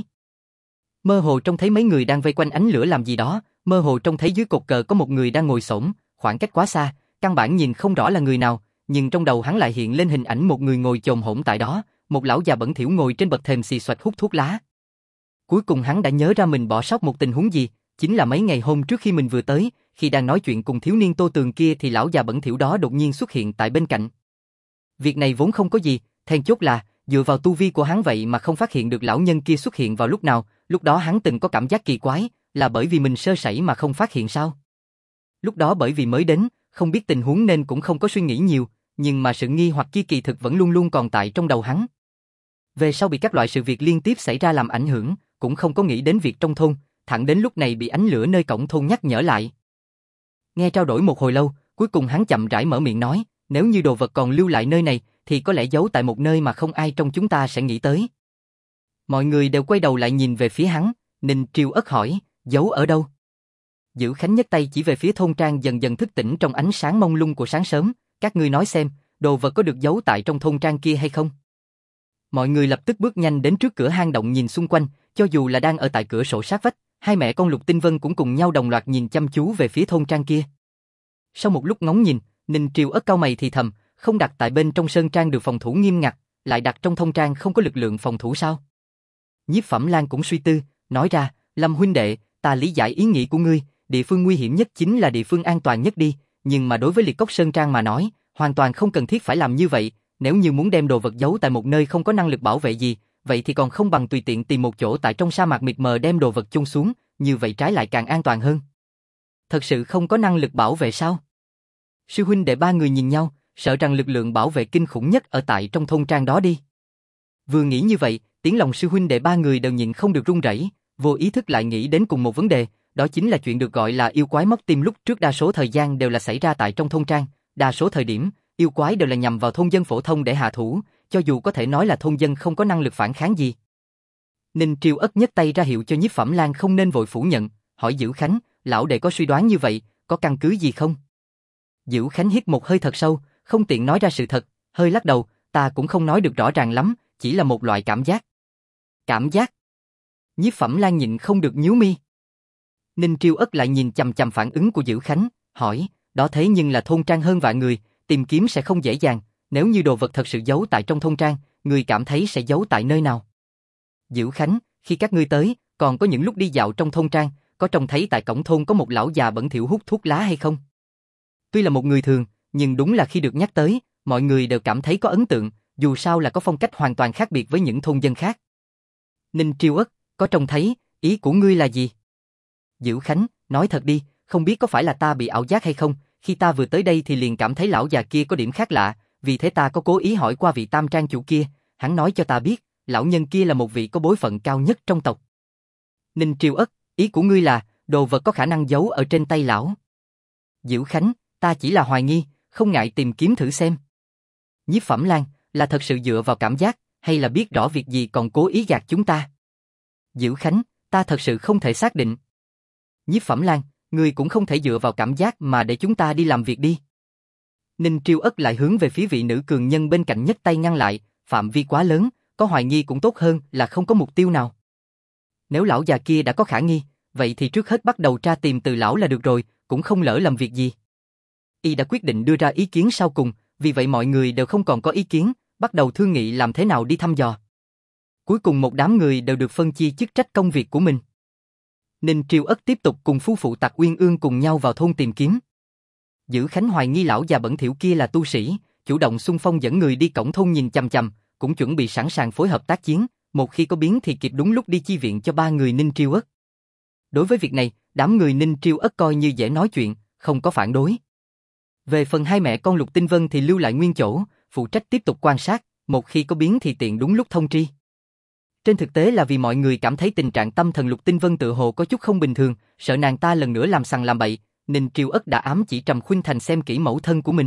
Mơ hồ trông thấy mấy người đang vây quanh ánh lửa làm gì đó, mơ hồ trông thấy dưới cột cờ có một người đang ngồi xổm, khoảng cách quá xa, căn bản nhìn không rõ là người nào, nhưng trong đầu hắn lại hiện lên hình ảnh một người ngồi chồm hổm tại đó, một lão già bẩn thỉu ngồi trên bậc thềm xì xoạch hút thuốc lá. Cuối cùng hắn đã nhớ ra mình bỏ sót một tình huống gì, chính là mấy ngày hôm trước khi mình vừa tới, khi đang nói chuyện cùng thiếu niên Tô Tường kia thì lão già bẩn thỉu đó đột nhiên xuất hiện tại bên cạnh. Việc này vốn không có gì, then chốt là dựa vào tu vi của hắn vậy mà không phát hiện được lão nhân kia xuất hiện vào lúc nào, lúc đó hắn từng có cảm giác kỳ quái, là bởi vì mình sơ sẩy mà không phát hiện sao? Lúc đó bởi vì mới đến, không biết tình huống nên cũng không có suy nghĩ nhiều, nhưng mà sự nghi hoặc kia kỳ thực vẫn luôn luôn còn tại trong đầu hắn. Về sau bị các loại sự việc liên tiếp xảy ra làm ảnh hưởng, cũng không có nghĩ đến việc trong thôn, thẳng đến lúc này bị ánh lửa nơi cổng thôn nhắc nhở lại. Nghe trao đổi một hồi lâu, cuối cùng hắn chậm rãi mở miệng nói, nếu như đồ vật còn lưu lại nơi này, thì có lẽ giấu tại một nơi mà không ai trong chúng ta sẽ nghĩ tới. Mọi người đều quay đầu lại nhìn về phía hắn, Ninh Triêu Ất hỏi, giấu ở đâu? Dữ Khánh nhấc tay chỉ về phía thôn trang dần dần thức tỉnh trong ánh sáng mông lung của sáng sớm, các ngươi nói xem, đồ vật có được giấu tại trong thôn trang kia hay không? Mọi người lập tức bước nhanh đến trước cửa hang động nhìn xung quanh, cho dù là đang ở tại cửa sổ sát vách, hai mẹ con Lục Tinh Vân cũng cùng nhau đồng loạt nhìn chăm chú về phía thôn trang kia. Sau một lúc ngóng nhìn, Ninh Triều Ất cau mày thì thầm, không đặt tại bên trong sơn trang được phòng thủ nghiêm ngặt, lại đặt trong thôn trang không có lực lượng phòng thủ sao? Nhiếp Phẩm Lan cũng suy tư, nói ra, Lâm huynh đệ, ta lý giải ý nghĩ của ngươi, địa phương nguy hiểm nhất chính là địa phương an toàn nhất đi, nhưng mà đối với Liệt Cốc Sơn Trang mà nói, hoàn toàn không cần thiết phải làm như vậy, nếu như muốn đem đồ vật giấu tại một nơi không có năng lực bảo vệ gì, vậy thì còn không bằng tùy tiện tìm một chỗ tại trong sa mạc mịt mờ đem đồ vật chôn xuống, như vậy trái lại càng an toàn hơn. Thật sự không có năng lực bảo vệ sao? Sư huynh đệ ba người nhìn nhau, sợ rằng lực lượng bảo vệ kinh khủng nhất ở tại trong thôn trang đó đi. Vừa nghĩ như vậy, tiếng lòng sư huynh đệ ba người đều nhịn không được run rẩy, vô ý thức lại nghĩ đến cùng một vấn đề, đó chính là chuyện được gọi là yêu quái móc tim lúc trước đa số thời gian đều là xảy ra tại trong thôn trang, đa số thời điểm, yêu quái đều là nhằm vào thôn dân phổ thông để hạ thủ, cho dù có thể nói là thôn dân không có năng lực phản kháng gì. Ninh Triều Ất nhấc tay ra hiệu cho Nhiếp Phẩm Lan không nên vội phủ nhận, hỏi Dữ Khánh, lão đệ có suy đoán như vậy, có căn cứ gì không? Dữ Khánh hít một hơi thật sâu, không tiện nói ra sự thật, hơi lắc đầu, ta cũng không nói được rõ ràng lắm, chỉ là một loại cảm giác. Cảm giác? Nhiếp Phẩm Lan nhịn không được nhíu mi. Ninh Triều Ất lại nhìn chằm chằm phản ứng của Dữ Khánh, hỏi, đó thế nhưng là thôn trang hơn vạn người, tìm kiếm sẽ không dễ dàng, nếu như đồ vật thật sự giấu tại trong thôn trang, người cảm thấy sẽ giấu tại nơi nào? Dữ Khánh, khi các ngươi tới, còn có những lúc đi dạo trong thôn trang, có trông thấy tại cổng thôn có một lão già bẩn thỉu hút thuốc lá hay không? Tuy là một người thường, nhưng đúng là khi được nhắc tới, mọi người đều cảm thấy có ấn tượng, dù sao là có phong cách hoàn toàn khác biệt với những thôn dân khác. Ninh Triều Ất, có trông thấy, ý của ngươi là gì? Dữ Khánh, nói thật đi, không biết có phải là ta bị ảo giác hay không, khi ta vừa tới đây thì liền cảm thấy lão già kia có điểm khác lạ, vì thế ta có cố ý hỏi qua vị tam trang chủ kia, hắn nói cho ta biết, lão nhân kia là một vị có bối phận cao nhất trong tộc. Ninh Triều Ất, ý của ngươi là, đồ vật có khả năng giấu ở trên tay lão. Dữ Khánh, ta chỉ là hoài nghi, không ngại tìm kiếm thử xem. Nhiếp Phẩm Lan, là thật sự dựa vào cảm giác, hay là biết rõ việc gì còn cố ý gạt chúng ta? Dữ Khánh, ta thật sự không thể xác định. Nhiếp Phẩm Lan, ngươi cũng không thể dựa vào cảm giác mà để chúng ta đi làm việc đi. Ninh Triều Ất lại hướng về phía vị nữ cường nhân bên cạnh nhấc tay ngăn lại, phạm vi quá lớn, có hoài nghi cũng tốt hơn là không có mục tiêu nào. Nếu lão già kia đã có khả nghi, vậy thì trước hết bắt đầu tra tìm từ lão là được rồi, cũng không lỡ làm việc gì. Y đã quyết định đưa ra ý kiến sau cùng, vì vậy mọi người đều không còn có ý kiến, bắt đầu thương nghị làm thế nào đi thăm dò. Cuối cùng một đám người đều được phân chia chức trách công việc của mình. Ninh Triều Ất tiếp tục cùng phu phụ Tạc Uyên Ương cùng nhau vào thôn tìm kiếm. Dữ Khánh hoài nghi lão già bẩn thỉu kia là tu sĩ, chủ động xung phong dẫn người đi cổng thôn nhìn chằm chằm, cũng chuẩn bị sẵn sàng phối hợp tác chiến, một khi có biến thì kịp đúng lúc đi chi viện cho ba người Ninh Triều Ất. Đối với việc này, đám người Ninh Triều Ất coi như dễ nói chuyện, không có phản đối. Về phần hai mẹ con Lục Tinh Vân thì lưu lại nguyên chỗ, phụ trách tiếp tục quan sát, một khi có biến thì tiện đúng lúc thông tri. Trên thực tế là vì mọi người cảm thấy tình trạng tâm thần Lục Tinh Vân tự hồ có chút không bình thường, sợ nàng ta lần nữa làm sằng làm bậy, Ninh Triều Ất đã ám chỉ Trầm Khuynh Thành xem kỹ mẫu thân của mình.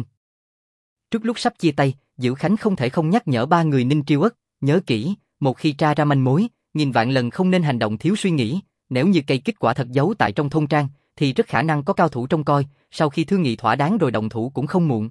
Trước lúc sắp chia tay, Dữ Khánh không thể không nhắc nhở ba người Ninh Triều Ất, nhớ kỹ, một khi tra ra manh mối, nghìn vạn lần không nên hành động thiếu suy nghĩ, nếu như cây kết quả thật giấu tại trong thôn trang, thì rất khả năng có cao thủ trông coi, sau khi thương nghị thỏa đáng rồi động thủ cũng không muộn.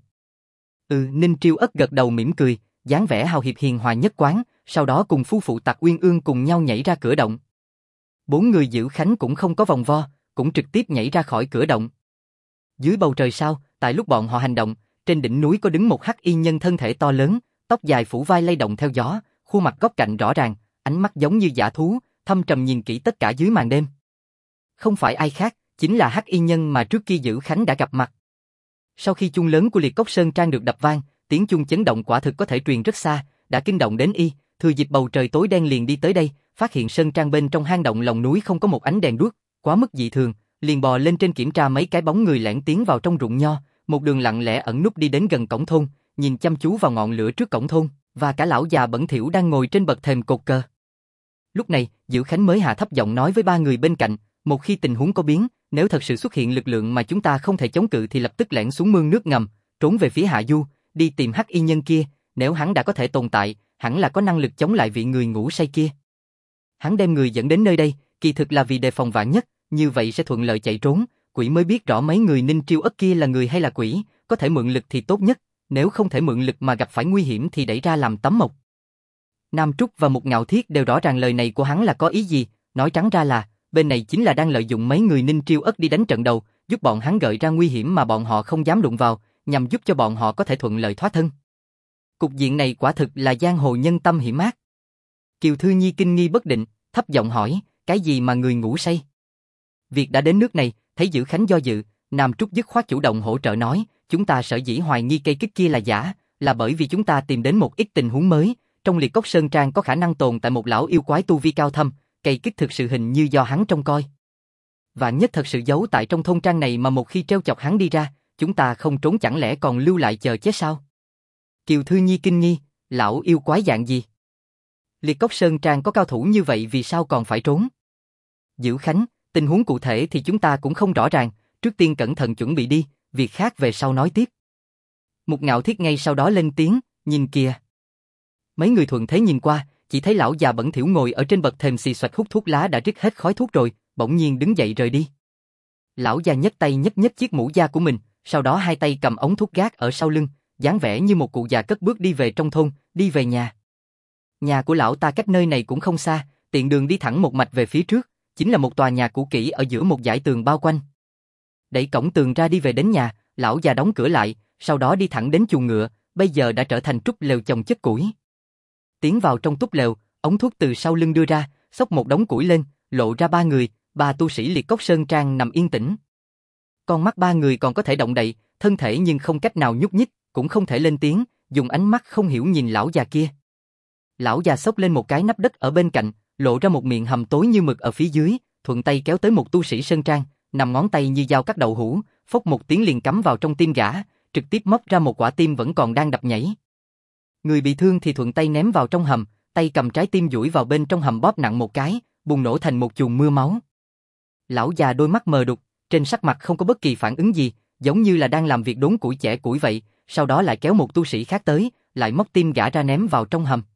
Ninh Triều Ất gật đầu mỉm cười, dáng vẻ hào hiệp hiền hòa nhất quán, sau đó cùng phu phụ Tạc Uyên Ương cùng nhau nhảy ra cửa động. Bốn người Dữ Khánh cũng không có vòng vo, cũng trực tiếp nhảy ra khỏi cửa động. Dưới bầu trời sao, tại lúc bọn họ hành động, trên đỉnh núi có đứng một hắc y nhân thân thể to lớn, tóc dài phủ vai lay động theo gió, khuôn mặt góc cạnh rõ ràng, ánh mắt giống như dã thú, thâm trầm nhìn kỹ tất cả dưới màn đêm. Không phải ai khác, chính là hắc y nhân mà trước kia Dữ Khánh đã gặp mặt. Sau khi chuông lớn của Liệt Cốc Sơn Trang được đập vang, tiếng chuông chấn động quả thực có thể truyền rất xa, đã kinh động đến y, thừa dịp bầu trời tối đen liền đi tới đây, phát hiện Sơn Trang bên trong hang động lòng núi không có một ánh đèn đuốc, quá mức dị thường, liền bò lên trên kiểm tra mấy cái bóng người lẻn tiến vào trong ruộng nho, một đường lặng lẽ ẩn núp đi đến gần cổng thôn, nhìn chăm chú vào ngọn lửa trước cổng thôn, và cả lão già bẩn thỉu đang ngồi trên bậc thềm cột cờ. Lúc này, Diệu Khánh mới hạ thấp giọng nói với ba người bên cạnh, một khi tình huống có biến, nếu thật sự xuất hiện lực lượng mà chúng ta không thể chống cự thì lập tức lẻn xuống mương nước ngầm, trốn về phía hạ du, đi tìm hắc y nhân kia, nếu hắn đã có thể tồn tại, hẳn là có năng lực chống lại vị người ngủ say kia. Hắn đem người dẫn đến nơi đây, kỳ thực là vì đề phòng vạn nhất, như vậy sẽ thuận lợi chạy trốn, quỷ mới biết rõ mấy người Ninh Triêu Ất kia là người hay là quỷ, có thể mượn lực thì tốt nhất, nếu không thể mượn lực mà gặp phải nguy hiểm thì đẩy ra làm tấm mộc. Nam Trúc và Mục Ngạo Thiết đều rõ ràng lời này của hắn là có ý gì, nói trắng ra là, bên này chính là đang lợi dụng mấy người Ninh Triêu Ất đi đánh trận đầu, giúp bọn hắn gợi ra nguy hiểm mà bọn họ không dám đụng vào, nhằm giúp cho bọn họ có thể thuận lợi thoát thân. Cục diện này quả thực là giang hồ nhân tâm hiểm ác. Kiều Thư Nhi kinh nghi bất định, thấp giọng hỏi, cái gì mà người ngủ say? Việc đã đến nước này, thấy Dữ Khánh do dự, Nam Trúc dứt khoát chủ động hỗ trợ nói, chúng ta sở dĩ hoài nghi cây kích kia là giả, là bởi vì chúng ta tìm đến một ít tình huống mới, trong Liệt Cốc Sơn Trang có khả năng tồn tại một lão yêu quái tu vi cao thâm, cây kích thực sự hình như do hắn trông coi. Vạn nhất thật sự giấu tại trong thôn trang này mà một khi treo chọc hắn đi ra, chúng ta không trốn chẳng lẽ còn lưu lại chờ chết sao? Kiều Thư Nhi kinh nghi, lão yêu quái dạng gì? Liệt Cốc Sơn Trang có cao thủ như vậy vì sao còn phải trốn? Dữ Khánh, tình huống cụ thể thì chúng ta cũng không rõ ràng, trước tiên cẩn thận chuẩn bị đi, việc khác về sau nói tiếp. Mục Ngạo Thiết ngay sau đó lên tiếng, nhìn kìa. Mấy người thuận thế nhìn qua, chỉ thấy lão già bẩn thỉu ngồi ở trên bậc thềm xì xoạch hút thuốc lá đã rít hết khói thuốc rồi, bỗng nhiên đứng dậy rời đi. Lão già nhấc tay nhấc chiếc mũ da của mình, sau đó hai tay cầm ống thuốc gác ở sau lưng, dáng vẻ như một cụ già cất bước đi về trong thôn, đi về nhà. Nhà của lão ta cách nơi này cũng không xa, tiện đường đi thẳng một mạch về phía trước, chính là một tòa nhà cũ kỹ ở giữa một dãy tường bao quanh. Đẩy cổng tường ra đi về đến nhà, lão già đóng cửa lại, sau đó đi thẳng đến chuồng ngựa, bây giờ đã trở thành trúc lều chồng chất củi. Tiến vào trong túp lều, ống thuốc từ sau lưng đưa ra, xốc một đống củi lên, lộ ra ba người, ba tu sĩ Liệt Cốc Sơn Trang nằm yên tĩnh. Con mắt ba người còn có thể động đậy, thân thể nhưng không cách nào nhúc nhích, cũng không thể lên tiếng, dùng ánh mắt không hiểu nhìn lão già kia. Lão già xốc lên một cái nắp đất ở bên cạnh, lộ ra một miệng hầm tối như mực ở phía dưới, thuận tay kéo tới một tu sĩ Sơn Trang, nằm ngón tay như dao cắt đậu hũ, phốc một tiếng liền cắm vào trong tim gã, trực tiếp móc ra một quả tim vẫn còn đang đập nhảy. Người bị thương thì thuận tay ném vào trong hầm, tay cầm trái tim duỗi vào bên trong hầm bóp nặng một cái, bùng nổ thành một chùm mưa máu. Lão già đôi mắt mờ đục, trên sắc mặt không có bất kỳ phản ứng gì, giống như là đang làm việc đốn củi chẻ củi vậy, sau đó lại kéo một tu sĩ khác tới, lại móc tim gã ra ném vào trong hầm.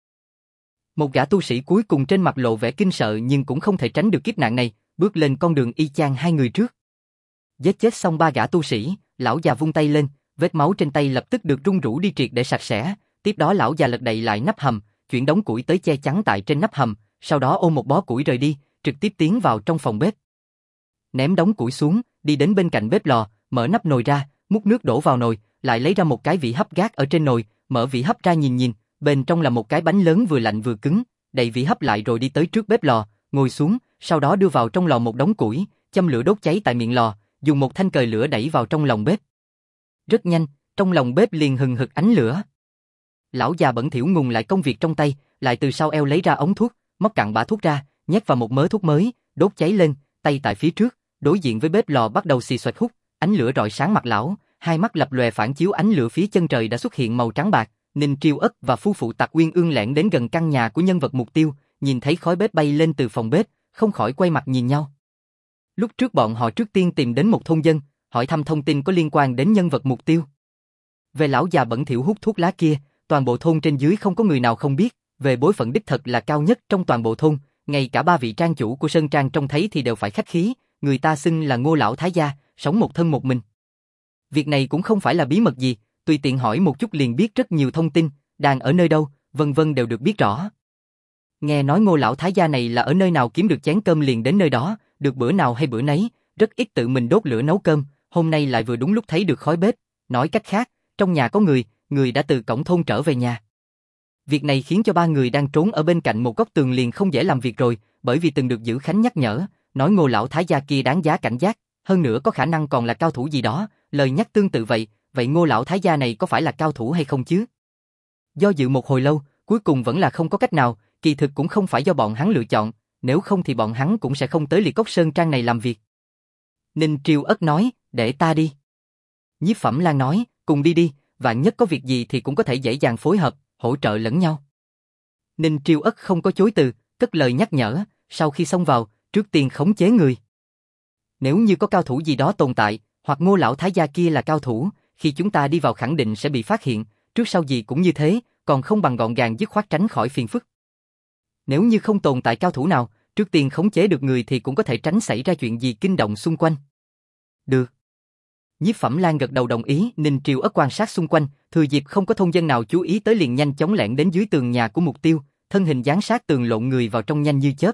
Một gã tu sĩ cuối cùng trên mặt lộ vẻ kinh sợ nhưng cũng không thể tránh được kiếp nạn này, bước lên con đường y chang hai người trước. Giết chết xong ba gã tu sĩ, lão già vung tay lên, vết máu trên tay lập tức được rung rũ đi triệt để sạch sẽ, tiếp đó lão già lật đậy lại nắp hầm, chuyển đống củi tới che chắn tại trên nắp hầm, sau đó ôm một bó củi rời đi, trực tiếp tiến vào trong phòng bếp. Ném đống củi xuống, đi đến bên cạnh bếp lò, mở nắp nồi ra, múc nước đổ vào nồi, lại lấy ra một cái vỉ hấp gác ở trên nồi, mở vỉ hấp ra nhìn, bên trong là một cái bánh lớn vừa lạnh vừa cứng, đậy vỉ hấp lại rồi đi tới trước bếp lò, ngồi xuống, sau đó đưa vào trong lò một đống củi, châm lửa đốt cháy tại miệng lò, dùng một thanh cời lửa đẩy vào trong lòng bếp. Rất nhanh, trong lòng bếp liền hừng hực ánh lửa. Lão già bẩn thỉu ngừng lại công việc trong tay, lại từ sau eo lấy ra ống thuốc, móc cạn bã thuốc ra, nhét vào một mớ thuốc mới, đốt cháy lên, tay tại phía trước, đối diện với bếp lò bắt đầu xì xoạch hút, ánh lửa rọi sáng mặt lão, hai mắt lập lòe phản chiếu ánh lửa phía chân trời đã xuất hiện màu trắng bạc. Ninh Triêu Ất và phu phụ Tạc Uyên Ương lẻn đến gần căn nhà của nhân vật mục tiêu, nhìn thấy khói bếp bay lên từ phòng bếp, không khỏi quay mặt nhìn nhau. Lúc trước bọn họ trước tiên tìm đến một thôn dân, hỏi thăm thông tin có liên quan đến nhân vật mục tiêu. Về lão già bẩn thỉu hút thuốc lá kia, toàn bộ thôn trên dưới không có người nào không biết, về bối phận đích thật là cao nhất trong toàn bộ thôn, ngay cả ba vị trang chủ của Sơn Trang trông thấy thì đều phải khách khí, người ta xưng là Ngô lão thái gia, sống một thân một mình. Việc này cũng không phải là bí mật gì, tùy tiện hỏi một chút liền biết rất nhiều thông tin, đang ở nơi đâu, vân vân đều được biết rõ. Nghe nói Ngô lão thái gia này là ở nơi nào kiếm được chén cơm liền đến nơi đó, được bữa nào hay bữa nấy, rất ít tự mình đốt lửa nấu cơm, hôm nay lại vừa đúng lúc thấy được khói bếp, nói cách khác, trong nhà có người đã từ cổng thôn trở về nhà. Việc này khiến cho ba người đang trốn ở bên cạnh một góc tường liền không dễ làm việc rồi, bởi vì từng được Dữ Khánh nhắc nhở, nói Ngô lão thái gia kia đáng giá cảnh giác, hơn nữa có khả năng còn là cao thủ gì đó, lời nhắc tương tự vậy Ngô lão thái gia này có phải là cao thủ hay không chứ? Do dự một hồi lâu, cuối cùng vẫn là không có cách nào, kỳ thực cũng không phải do bọn hắn lựa chọn, nếu không thì bọn hắn cũng sẽ không tới Liệt Cốc Sơn Trang này làm việc. Ninh Triêu Ất nói, để ta đi. Nhiếp Phẩm Lan nói, cùng đi đi, vạn nhất có việc gì thì cũng có thể dễ dàng phối hợp, hỗ trợ lẫn nhau. Ninh Triêu Ất không có chối từ, cất lời nhắc nhở, sau khi xông vào, trước tiên khống chế người. Nếu như có cao thủ gì đó tồn tại, hoặc Ngô lão thái gia kia là cao thủ, khi chúng ta đi vào khẳng định sẽ bị phát hiện, trước sau gì cũng như thế, còn không bằng gọn gàng dứt khoát tránh khỏi phiền phức. Nếu như không tồn tại cao thủ nào, trước tiên khống chế được người thì cũng có thể tránh xảy ra chuyện gì kinh động xung quanh. Được. Nhiếp Phẩm Lan gật đầu đồng ý, Ninh Triều Ất quan sát xung quanh, thừa dịp không có thôn dân nào chú ý tới liền nhanh chóng lẻn đến dưới tường nhà của mục tiêu, thân hình dán sát tường lộn người vào trong nhanh như chớp.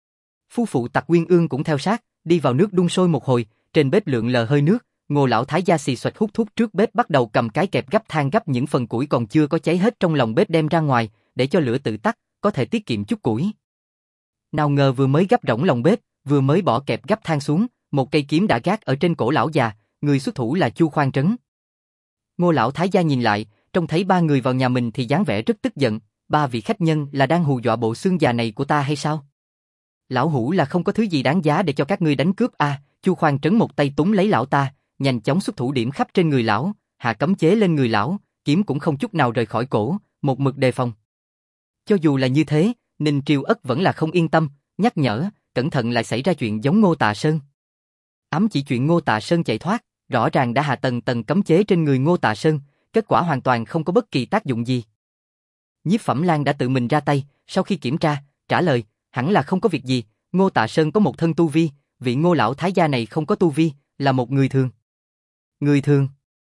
Phu phụ Tặc Quyên Ương cũng theo sát, đi vào nước đun sôi một hồi, trên bếp lượn lờ hơi nước, Ngô lão thái gia xì xoạch hút thuốc trước bếp bắt đầu cầm cái kẹp gấp than gấp những phần củi còn chưa có cháy hết trong lòng bếp đem ra ngoài, để cho lửa tự tắt, có thể tiết kiệm chút củi. Nào ngờ vừa mới gấp rỗng lòng bếp, vừa mới bỏ kẹp gấp than xuống, một cây kiếm đã gác ở trên cổ lão già, người xuất thủ là Chu Khoan Trấn. Ngô lão thái gia nhìn lại, trông thấy ba người vào nhà mình thì dáng vẻ rất tức giận, ba vị khách nhân là đang hù dọa bộ xương già này của ta hay sao? Lão hủ là không có thứ gì đáng giá để cho các ngươi đánh cướp a. Chu Khoan Trấn một tay túm lấy lão ta, nhanh chóng xuất thủ điểm khắp trên người lão, hạ cấm chế lên người lão, kiếm cũng không chút nào rời khỏi cổ, một mực đề phòng. Cho dù là như thế, Ninh Triều Ất vẫn là không yên tâm, nhắc nhở, cẩn thận lại xảy ra chuyện giống Ngô Tạ Sơn. Ám chỉ chuyện Ngô Tạ Sơn chạy thoát, rõ ràng đã hạ tầng tầng cấm chế trên người Ngô Tạ Sơn, kết quả hoàn toàn không có bất kỳ tác dụng gì. Nhiếp Phẩm Lan đã tự mình ra tay, sau khi kiểm tra, trả lời, hẳn là không có việc gì, Ngô Tạ Sơn có một thân tu vi, vị Ngô lão thái gia này không có tu vi, là một người thường. Người thường?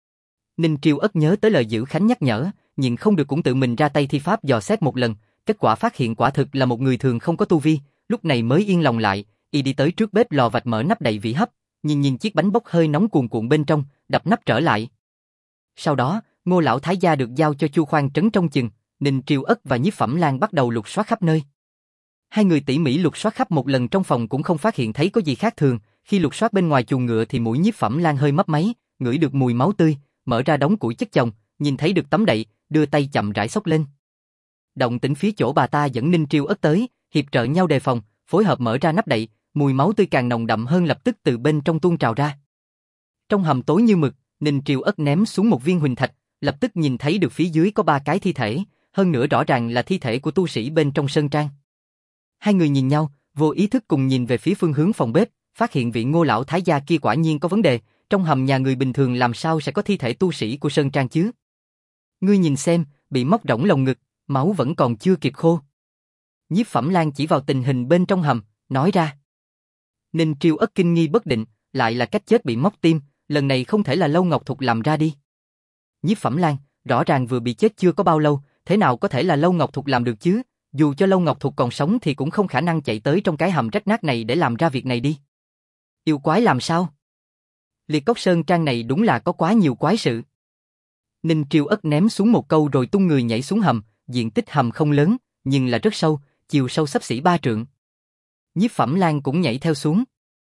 Ninh Triều Ất nhớ tới lời Dữ Khánh nhắc nhở, nhưng không được cũng tự mình ra tay thi pháp dò xét một lần, kết quả phát hiện quả thực là một người thường không có tu vi, lúc này mới yên lòng lại, y đi tới trước bếp lò vạch mở nắp đậy vỉ hấp, nhìn chiếc bánh bốc hơi nóng cuồn cuộn bên trong, đập nắp trở lại. Sau đó, Ngô lão thái gia được giao cho Chu Khoan Trấn trông chừng, Ninh Triều Ất và Nhiếp Phẩm Lan bắt đầu lục soát khắp nơi. Hai người tỉ mỉ lục soát khắp một lần trong phòng cũng không phát hiện thấy có gì khác thường, khi lục soát bên ngoài chuồng ngựa thì mũi Nhiếp Phẩm Lan hơi mấp máy, ngửi được mùi máu tươi, mở ra đống củi chất chồng, nhìn thấy được tấm đậy, đưa tay chậm rãi xốc lên. Động tĩnh phía chỗ bà ta dẫn Ninh Triều Ất tới, hiệp trợ nhau đề phòng, phối hợp mở ra nắp đậy, mùi máu tươi càng nồng đậm hơn lập tức từ bên trong tuôn trào ra. Trong hầm tối như mực, Ninh Triều Ất ném xuống một viên huỳnh thạch, lập tức nhìn thấy được phía dưới có 3 cái thi thể, hơn nữa rõ ràng là thi thể của tu sĩ bên trong sơn trang. Hai người nhìn nhau, vô ý thức cùng nhìn về phía phương hướng phòng bếp, phát hiện vị Ngô lão thái gia kia quả nhiên có vấn đề, trong hầm nhà người bình thường làm sao sẽ có thi thể tu sĩ của sơn trang chứ? Ngươi nhìn xem, bị móc rỗng lồng ngực, máu vẫn còn chưa kịp khô. Nhiếp Phẩm Lan chỉ vào tình hình bên trong hầm, nói ra. Ninh Triều Ất kinh nghi bất định, lại là cách chết bị móc tim, lần này không thể là Lâu Ngọc Thục làm ra đi. Nhiếp Phẩm Lan, rõ ràng vừa bị chết chưa có bao lâu, thế nào có thể là Lâu Ngọc Thục làm được chứ? Dù cho Lâu Ngọc Thục còn sống thì cũng không khả năng chạy tới trong cái hầm rách nát này để làm ra việc này đi. Yêu quái làm sao? Liệt Cốc Sơn Trang này đúng là có quá nhiều quái sự. Ninh Triều Ất ném xuống một câu rồi tung người nhảy xuống hầm, diện tích hầm không lớn, nhưng là rất sâu, chiều sâu xấp xỉ 3 trượng. Nhiếp Phẩm Lan cũng nhảy theo xuống.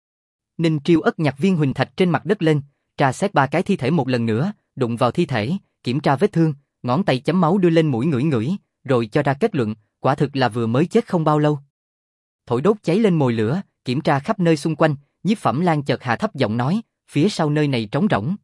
Ninh Triều Ất nhặt viên huỳnh thạch trên mặt đất lên, tra xét 3 cái thi thể một lần nữa, đụng vào thi thể, kiểm tra vết thương, ngón tay chấm máu đưa lên mũi ngửi ngửi, rồi cho ra kết luận, quả thực là vừa mới chết không bao lâu. Thổi đốt cháy lên mồi lửa, kiểm tra khắp nơi xung quanh, Nhiếp Phẩm Lan chợt hạ thấp giọng nói, phía sau nơi này trống rỗng.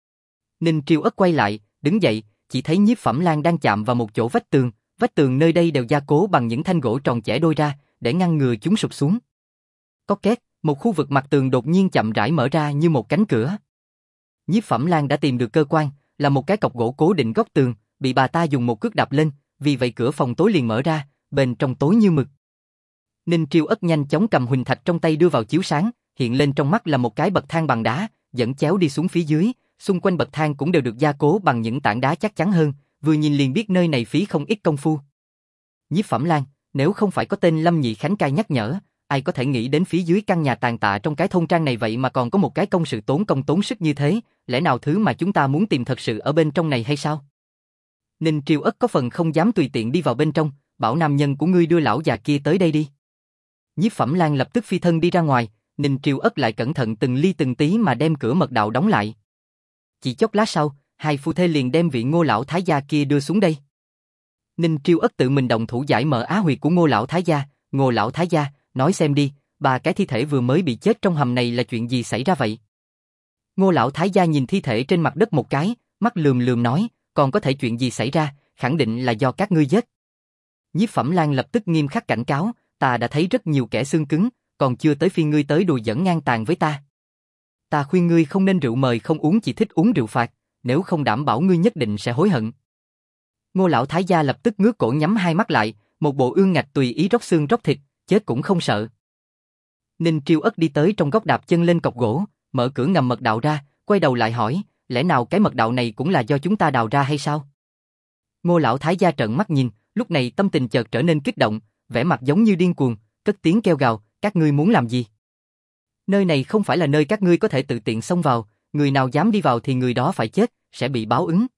Ninh Triều Ất quay lại, đứng dậy, chỉ thấy Nhiếp Phẩm Lan đang chạm vào một chỗ vách tường nơi đây đều gia cố bằng những thanh gỗ tròn chẻ đôi ra, để ngăn ngừa chúng sụp xuống. Có két, một khu vực mặt tường đột nhiên chậm rãi mở ra như một cánh cửa. Nhiếp Phẩm Lan đã tìm được cơ quan, là một cái cọc gỗ cố định góc tường, bị bà ta dùng một cước đạp lên, vì vậy cửa phòng tối liền mở ra, bên trong tối như mực. Ninh Triều Ất nhanh chóng cầm huỳnh thạch trong tay đưa vào chiếu sáng, hiện lên trong mắt là một cái bậc thang bằng đá, dẫn chéo đi xuống phía dưới, xung quanh bậc thang cũng đều được gia cố bằng những tảng đá chắc chắn hơn, vừa nhìn liền biết nơi này phí không ít công phu. Nhiếp Phẩm Lan, nếu không phải có tên Lâm Nhị Khánh cai nhắc nhở, ai có thể nghĩ đến phía dưới căn nhà tàn tạ trong cái thôn trang này vậy mà còn có một cái công sự tốn công tốn sức như thế, lẽ nào thứ mà chúng ta muốn tìm thật sự ở bên trong này hay sao? Ninh Triều Ất có phần không dám tùy tiện đi vào bên trong, bảo nam nhân của ngươi đưa lão già kia tới đây đi. Nhiếp Phẩm Lan lập tức phi thân đi ra ngoài, Ninh Triều Ất lại cẩn thận từng ly từng tí mà đem cửa mật đạo đóng lại. Chỉ chốc lát sau, hai phu thê liền đem vị Ngô lão thái gia kia đưa xuống đây. Ninh Triều Ất tự mình động thủ giải mở á huyệt của Ngô lão thái gia. Ngô lão thái gia, nói xem đi, 3 cái thi thể vừa mới bị chết trong hầm này là chuyện gì xảy ra vậy? Ngô lão thái gia nhìn thi thể trên mặt đất một cái, mắt lườm lườm nói, còn có thể chuyện gì xảy ra, khẳng định là do các ngươi giết. Nhiếp Phẩm Lan lập tức nghiêm khắc cảnh cáo, ta đã thấy rất nhiều kẻ xương cứng, còn chưa tới phiên ngươi tới đùa giỡn ngang tàn với ta. Ta khuyên ngươi không nên rượu mời không uống, chỉ thích uống rượu phạt, nếu không đảm bảo ngươi nhất định sẽ hối hận. Ngô lão thái gia lập tức ngước cổ nhắm hai mắt lại, một bộ ương ngạch tùy ý róc xương róc thịt, chết cũng không sợ. Ninh Triêu Ất đi tới trong góc đạp chân lên cọc gỗ, mở cửa ngầm mật đạo ra, quay đầu lại hỏi, lẽ nào cái mật đạo này cũng là do chúng ta đào ra hay sao? Ngô lão thái gia trợn mắt nhìn, lúc này tâm tình chợt trở nên kích động, vẻ mặt giống như điên cuồng, cất tiếng kêu gào, các ngươi muốn làm gì? Nơi này không phải là nơi các ngươi có thể tự tiện xông vào, người nào dám đi vào thì người đó phải chết, sẽ bị báo ứng.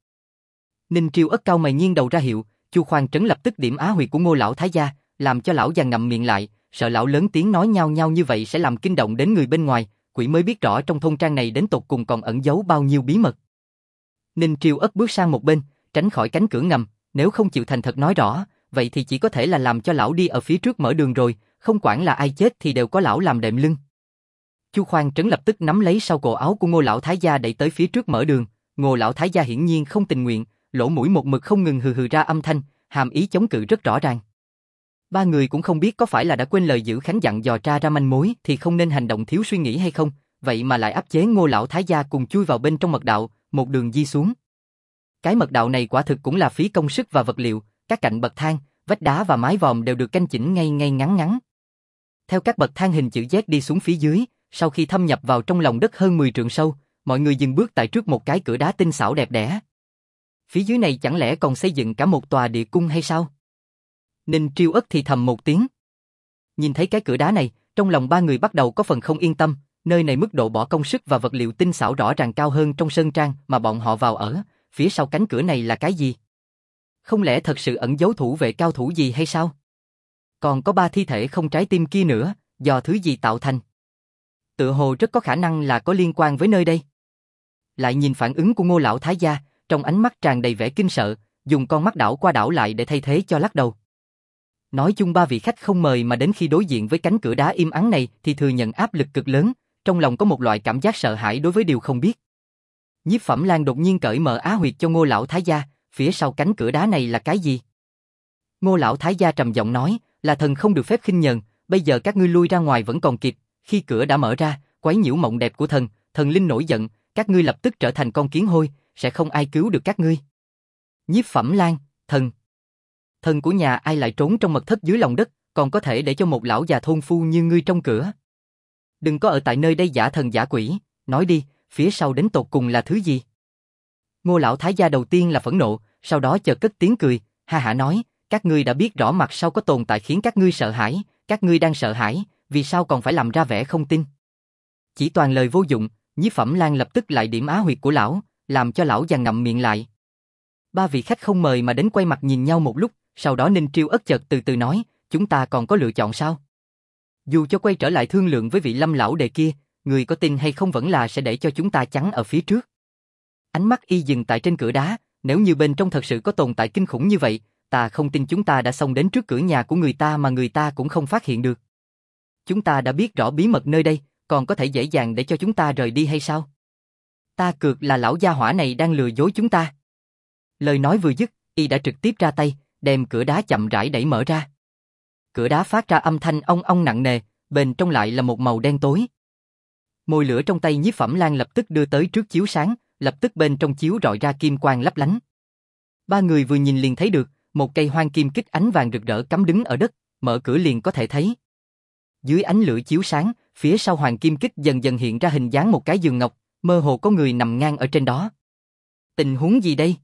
Ninh Triêu Ất cau mày nghiêng đầu ra hiệu, Chu Khoan Trấn lập tức điểm á huyệt của Ngô lão thái gia, làm cho lão già ngậm miệng lại, sợ lão lớn tiếng nói nhao nhao như vậy sẽ làm kinh động đến người bên ngoài, quỷ mới biết rõ trong thôn trang này đến tột cùng còn ẩn giấu bao nhiêu bí mật. Ninh Triêu Ất bước sang một bên, tránh khỏi cánh cửa ngầm, nếu không chịu thành thật nói rõ, vậy thì chỉ có thể là làm cho lão đi ở phía trước mở đường rồi, không quản là ai chết thì đều có lão làm đệm lưng. Chu Khoan Trấn lập tức nắm lấy sau cổ áo của Ngô lão thái gia đẩy tới phía trước mở đường, Ngô lão thái gia hiển nhiên không tình nguyện, lỗ mũi một mực không ngừng hừ hừ ra âm thanh, hàm ý chống cự rất rõ ràng. Ba người cũng không biết có phải là đã quên lời giữ khánh dặn dò tra ra manh mối thì không nên hành động thiếu suy nghĩ hay không, vậy mà lại áp chế Ngô lão thái gia cùng chui vào bên trong mật đạo, một đường di xuống. Cái mật đạo này quả thực cũng là phí công sức và vật liệu, các cạnh bậc thang, vách đá và mái vòm đều được canh chỉnh ngay ngay ngắn ngắn. Theo các bậc thang hình chữ Z đi xuống phía dưới, sau khi thâm nhập vào trong lòng đất hơn 10 trượng sâu, mọi người dừng bước tại trước một cái cửa đá tinh xảo đẹp đẽ. Phía dưới này chẳng lẽ còn xây dựng cả một tòa địa cung hay sao? Ninh Triêu Ất thì thầm một tiếng. Nhìn thấy cái cửa đá này, trong lòng ba người bắt đầu có phần không yên tâm, nơi này mức độ bỏ công sức và vật liệu tinh xảo rõ ràng cao hơn trong sơn trang mà bọn họ vào ở, phía sau cánh cửa này là cái gì? Không lẽ thật sự ẩn giấu thủ vệ cao thủ gì hay sao? Còn có 3 thi thể không trái tim kia nữa, do thứ gì tạo thành? Tựa hồ rất có khả năng là có liên quan với nơi đây. Lại nhìn phản ứng của Ngô lão thái gia, trong ánh mắt tràn đầy vẻ kinh sợ, dùng con mắt đảo qua đảo lại để thay thế cho lắc đầu. Nói chung 3 vị khách không mời mà đến khi đối diện với cánh cửa đá im ắng này thì thừa nhận áp lực cực lớn, trong lòng có một loại cảm giác sợ hãi đối với điều không biết. Nhiếp Phẩm Lan đột nhiên cởi mở á huyệt cho Ngô lão thái gia, phía sau cánh cửa đá này là cái gì? Ngô lão thái gia trầm giọng nói, là thần không được phép khinh nhờn, bây giờ các ngươi lui ra ngoài vẫn còn kịp, khi cửa đã mở ra, quấy nhiễu mộng đẹp của thần, thần linh nổi giận, các ngươi lập tức trở thành con kiến hôi, sẽ không ai cứu được các ngươi. Nhiếp Phẩm Lan, thần. Thần của nhà ai lại trốn trong mật thất dưới lòng đất, còn có thể để cho một lão già thôn phu như ngươi trong cửa. Đừng có ở tại nơi đây giả thần giả quỷ, nói đi, phía sau đến tột cùng là thứ gì? Ngô lão thái gia đầu tiên là phẫn nộ, sau đó chợt cất tiếng cười, ha hả nói, các ngươi đã biết rõ mặt sau có tồn tại khiến các ngươi sợ hãi, các ngươi đang sợ hãi, vì sao còn phải làm ra vẻ không tin? Chỉ toàn lời vô dụng, Nhiếp Phẩm Lan lập tức lại điểm á huyệt của lão, làm cho lão già ngậm miệng lại. 3 vị khách không mời mà đến quay mặt nhìn nhau một lúc, sau đó Ninh Triêu Ất chợt từ từ nói, chúng ta còn có lựa chọn sao? Dù cho quay trở lại thương lượng với vị Lâm lão đệ kia, người có tin hay không vẫn là sẽ để cho chúng ta chắn ở phía trước. Ánh mắt y dừng tại trên cửa đá, nếu như bên trong thật sự có tồn tại kinh khủng như vậy, ta không tin chúng ta đã xông đến trước cửa nhà của người ta mà người ta cũng không phát hiện được. Chúng ta đã biết rõ bí mật nơi đây, còn có thể dễ dàng để cho chúng ta rời đi hay sao? Ta cược là lão gia hỏa này đang lừa dối chúng ta. Lời nói vừa dứt, y đã trực tiếp ra tay, đem cửa đá chậm rãi đẩy mở ra. Cửa đá phát ra âm thanh ong ong nặng nề, bên trong lại là một màu đen tối. Mồi lửa trong tay Nhiếp Phẩm Lan lập tức đưa tới trước chiếu sáng, lập tức bên trong chiếu rọi ra kim quang lấp lánh. 3 người vừa nhìn liền thấy được, một cây hoang kim kích ánh vàng rực rỡ cắm đứng ở đất, mở cửa liền có thể thấy. Dưới ánh lửa chiếu sáng, phía sau hoàng kim kích dần dần hiện ra hình dáng một cái giường ngọc, mơ hồ có người nằm ngang ở trên đó. Tình huống gì đây?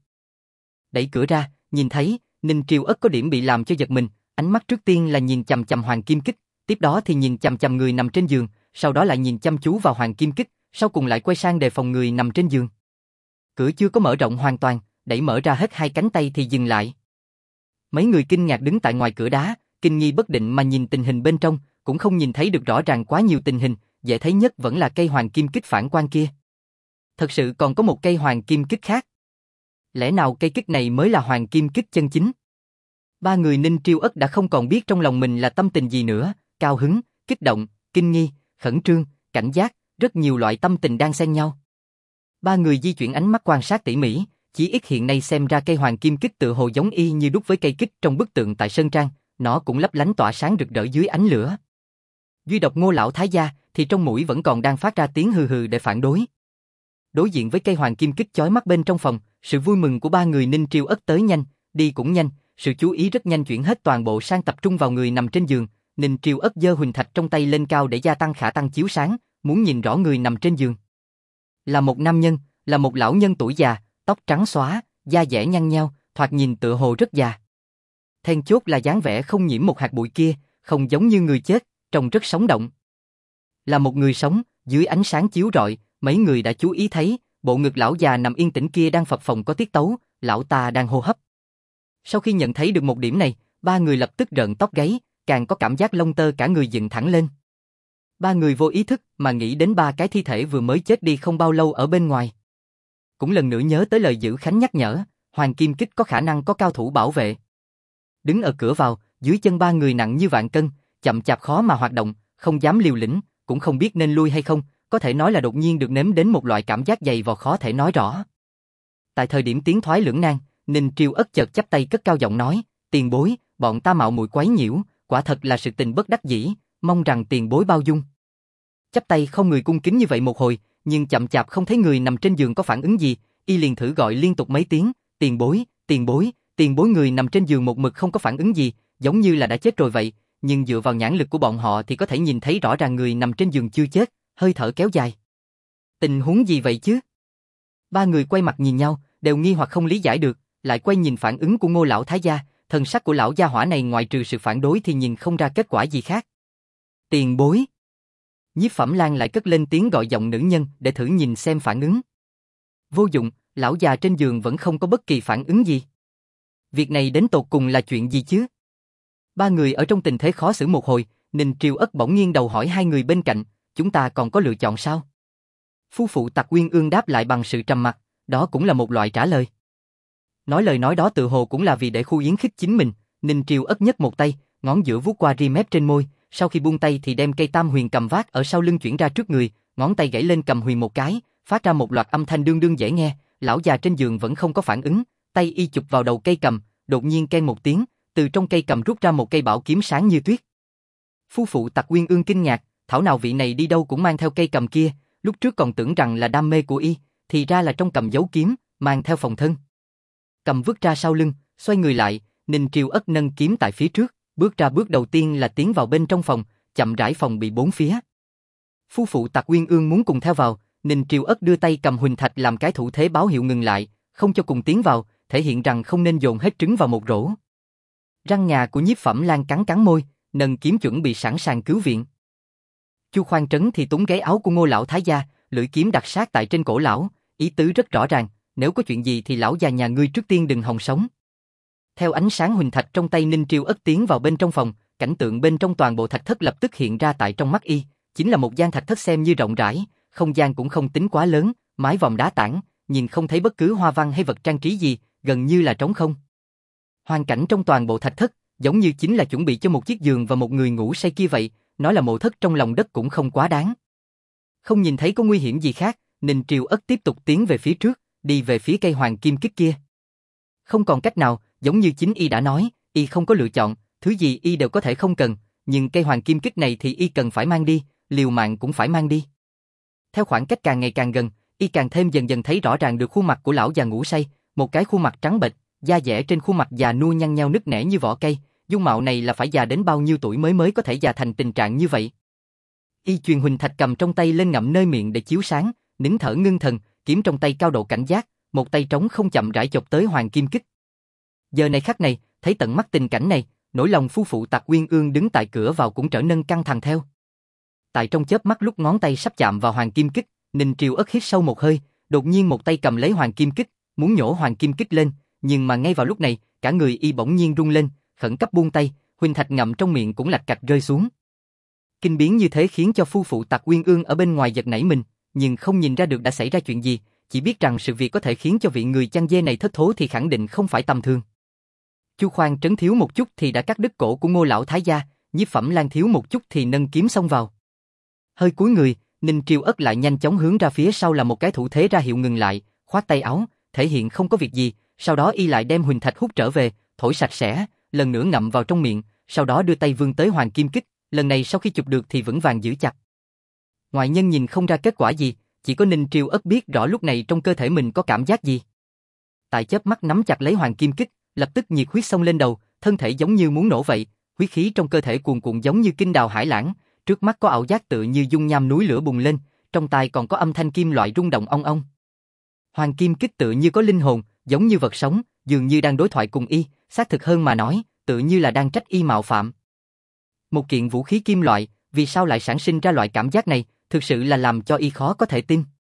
Đẩy cửa ra, nhìn thấy, Ninh Triêu Ất có điểm bị làm cho giật mình, ánh mắt trước tiên là nhìn chằm chằm hoàng kim kích, tiếp đó thì nhìn chằm chằm người nằm trên giường, sau đó lại nhìn chăm chú vào hoàng kim kích, sau cùng lại quay sang đề phòng người nằm trên giường. Cửa chưa có mở rộng hoàn toàn, đẩy mở ra hết 2 cánh tay thì dừng lại. Mấy người kinh ngạc đứng tại ngoài cửa đá, kinh nghi bất định mà nhìn tình hình bên trong, cũng không nhìn thấy được rõ ràng quá nhiều tình hình, dễ thấy nhất vẫn là cây hoàng kim kích phản quang kia. Thật sự còn có một cây hoàng kim kích khác. Lẽ nào cây kích này mới là hoàng kim kích chân chính? 3 người Ninh Triêu Ất đã không còn biết trong lòng mình là tâm tình gì nữa, cao hứng, kích động, kinh nghi, khẩn trương, cảnh giác, rất nhiều loại tâm tình đang xen nhau. 3 người di chuyển ánh mắt quan sát tỉ mỉ, Chỉ ít hiện nay xem ra cây hoàng kim kích tự hồ giống y như đúc với cây kích trong bức tượng tại Sơn Trang, nó cũng lấp lánh tỏa sáng rực rỡ dưới ánh lửa. Duy độc Ngô lão thái gia thì trong mũi vẫn còn đang phát ra tiếng hừ hừ để phản đối. Đối diện với cây hoàng kim kích chói mắt bên trong phòng, sự vui mừng của ba người Ninh Triều Ất tới nhanh, đi cũng nhanh, sự chú ý rất nhanh chuyển hết toàn bộ sang tập trung vào người nằm trên giường. Ninh Triều Ất giơ huỳnh thạch trong tay lên cao để gia tăng khả năng chiếu sáng, muốn nhìn rõ người nằm trên giường. Là một nam nhân, là một lão nhân tuổi già, tóc trắng xóa, da dẻ nhăn nhao, thoạt nhìn tựa hồ rất già. Then chốt là dáng vẻ không nhiễm một hạt bụi kia, không giống như người chết, trông rất sống động. Là một người sống, dưới ánh sáng chiếu rọi, mấy người đã chú ý thấy, bộ ngực lão già nằm yên tĩnh kia đang phập phồng có tiết tấu, lão ta đang hô hấp. Sau khi nhận thấy được một điểm này, ba người lập tức rợn tóc gáy, càng có cảm giác lông tơ cả người dựng thẳng lên. Ba người vô ý thức mà nghĩ đến ba cái thi thể vừa mới chết đi không bao lâu ở bên ngoài. Cũng lần nữa nhớ tới lời Dữ Khánh nhắc nhở, hoàng kim kích có khả năng có cao thủ bảo vệ. Đứng ở cửa vào, dưới chân ba người nặng như vạn cân, chậm chạp khó mà hoạt động, không dám liều lĩnh, cũng không biết nên lui hay không, có thể nói là đột nhiên được nếm đến một loại cảm giác dày vò khó thể nói rõ. Tại thời điểm tiến thoái lưỡng nan, Ninh Triều Ất chợt chắp tay cất cao giọng nói, tiền bối, bọn ta mạo muội quấy nhiễu, quả thật là sự tình bất đắc dĩ, mong rằng tiền bối bao dung. Chắp tay không người cung kính như vậy một hồi, nhưng chậm chạp không thấy người nằm trên giường có phản ứng gì, y liền thử gọi liên tục mấy tiếng, tiền bối, tiền bối, tiền bối. Người nằm trên giường một mực không có phản ứng gì, giống như là đã chết rồi vậy, nhưng dựa vào nhãn lực của bọn họ thì có thể nhìn thấy rõ ràng người nằm trên giường chưa chết, hơi thở kéo dài. Tình huống gì vậy chứ? Ba người quay mặt nhìn nhau, đều nghi hoặc không lý giải được, lại quay nhìn phản ứng của Ngô lão thái gia, thần sắc của lão gia hỏa này ngoại trừ sự phản đối thì nhìn không ra kết quả gì khác. Tiền bối. Nhiếp Phẩm Lan lại cất lên tiếng gọi giọng nữ nhân để thử nhìn xem phản ứng. Vô dụng, lão già trên giường vẫn không có bất kỳ phản ứng gì. Việc này đến tột cùng là chuyện gì chứ? Ba người ở trong tình thế khó xử một hồi, Ninh Triều Ất bỗng nghiêng đầu hỏi hai người bên cạnh, chúng ta còn có lựa chọn sao? Phu phụ Tặc Uyên Ương đáp lại bằng sự trầm mặc, đó cũng là một loại trả lời. Nói lời nói đó tự hồ cũng là vì để khu yến khích chính mình. Ninh Triều Ất nhấc một tay, ngón giữa vuốt qua ri mép trên môi, sau khi buông tay thì đem cây tam huyền cầm vác ở sau lưng chuyển ra trước người, ngón tay gảy lên cầm huyền một cái, phát ra một loạt âm thanh đương đương dễ nghe. Lão già trên giường vẫn không có phản ứng, tay y chụp vào đầu cây cầm, đột nhiên keng một tiếng, từ trong cây cầm rút ra một cây bảo kiếm sáng như tuyết. Phu phụ Tặc Uyên Ương kinh ngạc, thảo nào vị này đi đâu cũng mang theo cây cầm kia, lúc trước còn tưởng rằng là đam mê của y, thì ra là trong cầm giấu kiếm, mang theo phòng thân. Cầm vứt ra sau lưng, xoay người lại, Ninh Triều Ất nâng kiếm tại phía trước, bước ra bước đầu tiên là tiến vào bên trong phòng, chậm rãi phòng bị bốn phía. Phu phụ Tặc Uyên Ương muốn cùng theo vào, Ninh Triều Ất đưa tay cầm huỳnh thạch làm cái thủ thế báo hiệu ngừng lại, không cho cùng tiến vào, thể hiện rằng không nên dồn hết trứng vào một rổ. Răng ngà của Nhiếp Phẩm Lan cắn cắn môi, nâng kiếm chuẩn bị sẵn sàng cứu viện. Chu Khoan Trấn thì túm gáy áo của Ngô lão thái gia, lưỡi kiếm đặt sát tại trên cổ lão, ý tứ rất rõ ràng, nếu có chuyện gì thì lão già nhà ngươi trước tiên đừng hòng sống. Theo ánh sáng huỳnh thạch trong tay Ninh Triều Ất tiến vào bên trong phòng, cảnh tượng bên trong toàn bộ thạch thất lập tức hiện ra tại trong mắt y, chính là một gian thạch thất xem như rộng rãi, không gian cũng không tính quá lớn, mái vòm đá tảng, nhìn không thấy bất cứ hoa văn hay vật trang trí gì, gần như là trống không. Hoàn cảnh trong toàn bộ thạch thất, giống như chính là chuẩn bị cho một chiếc giường và một người ngủ say kia vậy, nói là mộ thất trong lòng đất cũng không quá đáng. Không nhìn thấy có nguy hiểm gì khác, Ninh Triều Ất tiếp tục tiến về phía trước, đi về phía cây hoàng kim kích kia. Không còn cách nào, giống như chính y đã nói, y không có lựa chọn, thứ gì y đều có thể không cần, nhưng cây hoàng kim kích này thì y cần phải mang đi, liều mạng cũng phải mang đi. Theo khoảng cách càng ngày càng gần, y càng thêm dần dần thấy rõ ràng được khuôn mặt của lão già ngủ say, một cái khuôn mặt trắng bệch, da dẻ trên khuôn mặt già nua nhăn nheo nứt nẻ như vỏ cây, dung mạo này là phải già đến bao nhiêu tuổi mới có thể già thành tình trạng như vậy. Y truyền huỳnh thạch cầm trong tay lên ngậm nơi miệng để chiếu sáng, nín thở ngưng thần, kiếm trong tay cao độ cảnh giác, một tay trống không chậm rãi chộp tới hoàng kim kích. Giờ này khắc này, thấy tận mắt tình cảnh này, nỗi lòng phu phụ Tặc Uyên Ương đứng tại cửa vào cũng trở nên căng thẳng theo. Tại trong chớp mắt lúc ngón tay sắp chạm vào hoàng kim kích, Ninh Triều Ất hít sâu một hơi, đột nhiên một tay cầm lấy hoàng kim kích, muốn nhổ hoàng kim kích lên, nhưng mà ngay vào lúc này, cả người y bỗng nhiên rung lên, khẩn cấp buông tay, huỳnh thạch ngậm trong miệng cũng lạch cạch rơi xuống. Kinh biến như thế khiến cho phu phụ Tặc Uyên Ương ở bên ngoài giật nảy mình, nhưng không nhìn ra được đã xảy ra chuyện gì, chỉ biết rằng sự việc có thể khiến cho vị người chăn dê này thất thố thì khẳng định không phải tầm thường. Chu Khoan Trấn thiếu một chút thì đã cắt đứt cổ của Ngô lão thái gia, Nhiếp Phẩm Lan thiếu một chút thì nâng kiếm xông vào. Hơi cúi người, Ninh Triều Ất lại nhanh chóng hướng ra phía sau là một cái thủ thế ra hiệu ngừng lại, khoát tay áo, thể hiện không có việc gì, sau đó y lại đem huỳnh thạch hút trở về, thổi sạch sẽ, lần nữa ngậm vào trong miệng, sau đó đưa tay vươn tới hoàng kim kích, lần này sau khi chụp được thì vững vàng giữ chặt. Ngoại nhân nhìn không ra kết quả gì, chỉ có Ninh Triêu Ất biết rõ lúc này trong cơ thể mình có cảm giác gì. Tại chớp mắt nắm chặt lấy hoàng kim kích, lập tức nhiệt huyết xông lên đầu, thân thể giống như muốn nổ vậy, huyết khí trong cơ thể cuồn cuộn giống như kinh đào hải lãng, trước mắt có ảo giác tựa như dung nham núi lửa bùng lên, trong tai còn có âm thanh kim loại rung động ong ong. Hoàng kim kích tựa như có linh hồn, giống như vật sống, dường như đang đối thoại cùng y, xác thực hơn mà nói, tựa như là đang trách y mạo phạm. Một kiện vũ khí kim loại, vì sao lại sản sinh ra loại cảm giác này, thực sự là làm cho y khó có thể tin.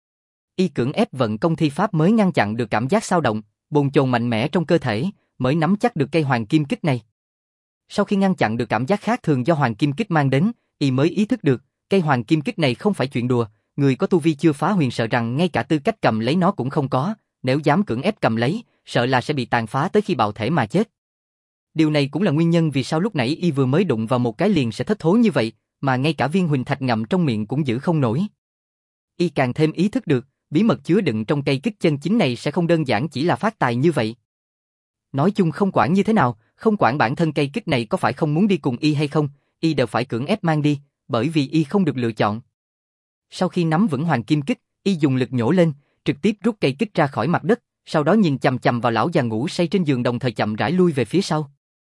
Y cưỡng ép vận công thi pháp mới ngăn chặn được cảm giác xao động, bồn chồn mạnh mẽ trong cơ thể, mới nắm chắc được cây hoàng kim kích này. Sau khi ngăn chặn được cảm giác khác thường do hoàng kim kích mang đến, y mới ý thức được, cây hoàng kim kích này không phải chuyện đùa, người có tu vi chưa phá huyền sợ rằng ngay cả tư cách cầm lấy nó cũng không có, nếu dám cưỡng ép cầm lấy, sợ là sẽ bị tàn phá tới khi bạo thể mà chết. Điều này cũng là nguyên nhân vì sao lúc nãy y vừa mới đụng vào một cái liền sẽ thất thố như vậy, mà ngay cả viên huỳnh thạch ngậm trong miệng cũng giữ không nổi. Y càng thêm ý thức được, bí mật chứa đựng trong cây kích chân chính này sẽ không đơn giản chỉ là phát tài như vậy. Nói chung không quản như thế nào, không quản bản thân cây kích này có phải không muốn đi cùng y hay không, y đều phải cưỡng ép mang đi, bởi vì y không được lựa chọn. Sau khi nắm vững hoàng kim kích, y dùng lực nhổ lên, trực tiếp rút cây kích ra khỏi mặt đất, sau đó nhìn chằm chằm vào lão già ngủ say trên giường đồng thời chậm rãi lui về phía sau.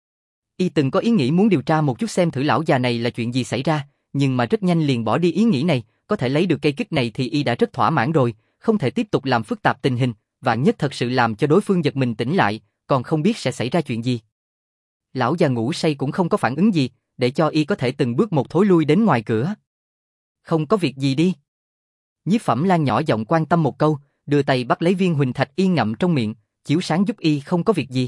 Y từng có ý nghĩ muốn điều tra một chút xem thử lão già này là chuyện gì xảy ra, nhưng mà rất nhanh liền bỏ đi ý nghĩ này, có thể lấy được cây kích này thì y đã rất thỏa mãn rồi, không thể tiếp tục làm phức tạp tình hình, vạn nhất thật sự làm cho đối phương giật mình tỉnh lại, còn không biết sẽ xảy ra chuyện gì. Lão già ngủ say cũng không có phản ứng gì, để cho y có thể từng bước một thối lui đến ngoài cửa. Không có việc gì đi. Nhiếp Phẩm Lan nhỏ giọng quan tâm một câu, đưa tay bắt lấy viên huỳnh thạch y ngậm trong miệng, chiếu sáng giúp y không có việc gì.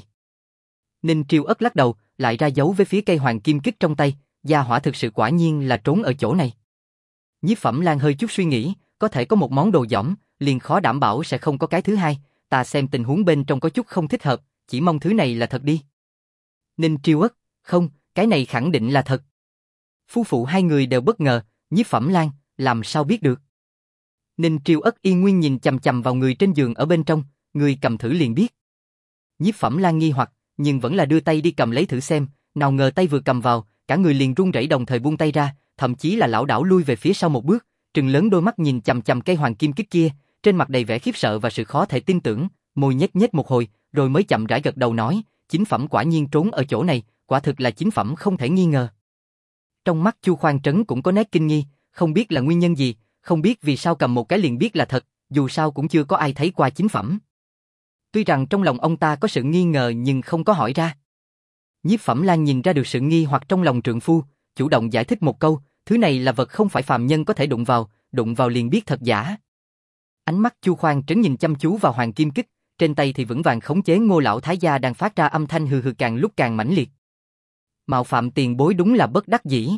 Ninh Triêu Ất lắc đầu, lại ra dấu với phía cây hoàng kim kích trong tay, gia hỏa thực sự quả nhiên là trốn ở chỗ này. Nhiếp Phẩm Lan hơi chút suy nghĩ, có thể có một món đồ dỏm, liền khó đảm bảo sẽ không có cái thứ hai, ta xem tình huống bên trong có chút không thích hợp, chỉ mong thứ này là thật đi. Ninh Triêu Ất, không, cái này khẳng định là thật. Phu phụ hai người đều bất ngờ, Nhiếp Phẩm Lan, làm sao biết được. Ninh Triêu Ất y nguyên nhìn chằm chằm vào người trên giường ở bên trong, người cầm thử liền biết. Nhiếp Phẩm Lan nghi hoặc, nhưng vẫn là đưa tay đi cầm lấy thử xem, nào ngờ tay vừa cầm vào, cả người liền run rẩy đồng thời buông tay ra, thậm chí là lảo đảo lui về phía sau một bước, trừng lớn đôi mắt nhìn chằm chằm cây hoàng kim kích kia, trên mặt đầy vẻ khiếp sợ và sự khó thể tin tưởng, môi nhếch nhếch một hồi, rồi mới chậm rãi gật đầu nói, chính phẩm quả nhiên trốn ở chỗ này, quả thực là chính phẩm không thể nghi ngờ. Trong mắt Chu Khoan Trấn cũng có nét kinh nghi, không biết là nguyên nhân gì, không biết vì sao cầm một cái liền biết là thật, dù sao cũng chưa có ai thấy qua chính phẩm. Tuy rằng trong lòng ông ta có sự nghi ngờ nhưng không có hỏi ra. Nhiếp Phẩm Lan nhìn ra được sự nghi hoặc trong lòng trượng phu, chủ động giải thích một câu, thứ này là vật không phải phàm nhân có thể đụng vào liền biết thật giả. Ánh mắt Chu Khoan Trấn nhìn chăm chú vào hoàng kim kích, trên tay thì vững vàng khống chế Ngô lão thái gia đang phát ra âm thanh hừ hừ càng lúc càng mãnh liệt. Mạo phạm tiền bối đúng là bất đắc dĩ.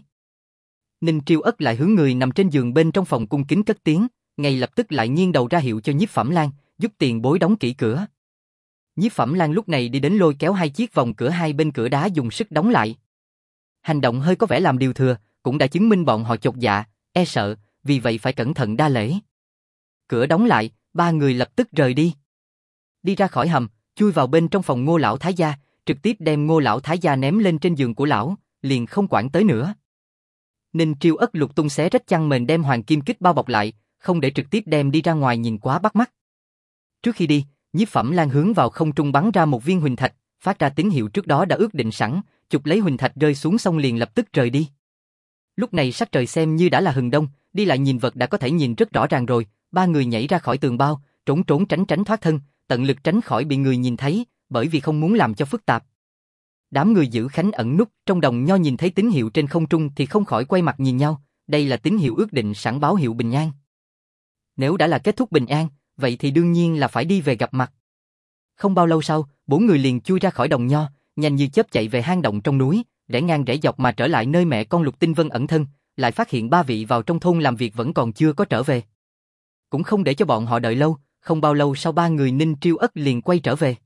Ninh Triêu Ất lại hướng người nằm trên giường bên trong phòng cung kính cất tiếng, ngay lập tức lại nghiêng đầu ra hiệu cho Nhiếp Phẩm Lan, giúp tiền bối đóng kỹ cửa. Nhiếp Phẩm Lan lúc này đi đến lôi kéo hai chiếc vòng cửa hai bên cửa đá dùng sức đóng lại. Hành động hơi có vẻ làm điều thừa, cũng đã chứng minh bọn họ chột dạ, e sợ, vì vậy phải cẩn thận đa lễ. Cửa đóng lại, ba người lập tức rời đi. Đi ra khỏi hầm, chui vào bên trong phòng Ngô lão thái gia, trực tiếp đem Ngô lão thái gia ném lên trên giường của lão, liền không quản tới nữa. Ninh Triêu Ất lục tung xé rách chăn mền đem hoàng kim kích bao bọc lại, không để trực tiếp đem đi ra ngoài nhìn quá bắt mắt. Trước khi đi, Nhiếp Phẩm Lan hướng vào không trung bắn ra một viên huỳnh thạch, phát ra tín hiệu trước đó đã ước định sẵn, chụp lấy huỳnh thạch rơi xuống xong liền lập tức rời đi. Lúc này sắc trời xem như đã là hừng đông, đi lại nhìn vật đã có thể nhìn rất rõ ràng rồi, ba người nhảy ra khỏi tường bao, trốn trốn tránh tránh thoát thân, tận lực tránh khỏi bị người nhìn thấy, bởi vì không muốn làm cho phức tạp. Đám người giữ khánh ẩn núp trong đồng nho nhìn thấy tín hiệu trên không trung thì không khỏi quay mặt nhìn nhau, đây là tín hiệu ước định sẵn báo hiệu bình an. Nếu đã là kết thúc bình an, vậy thì đương nhiên là phải đi về gặp mặt. Không bao lâu sau, bốn người liền chui ra khỏi đồng nho, nhanh như chớp chạy về hang động trong núi, rẽ ngang rẽ dọc mà trở lại nơi mẹ con Lục Tinh Vân ẩn thân, lại phát hiện ba vị vào trong thôn làm việc vẫn còn chưa có trở về. Cũng không để cho bọn họ đợi lâu, không bao lâu sau ba người Ninh Triêu Ất liền quay trở về.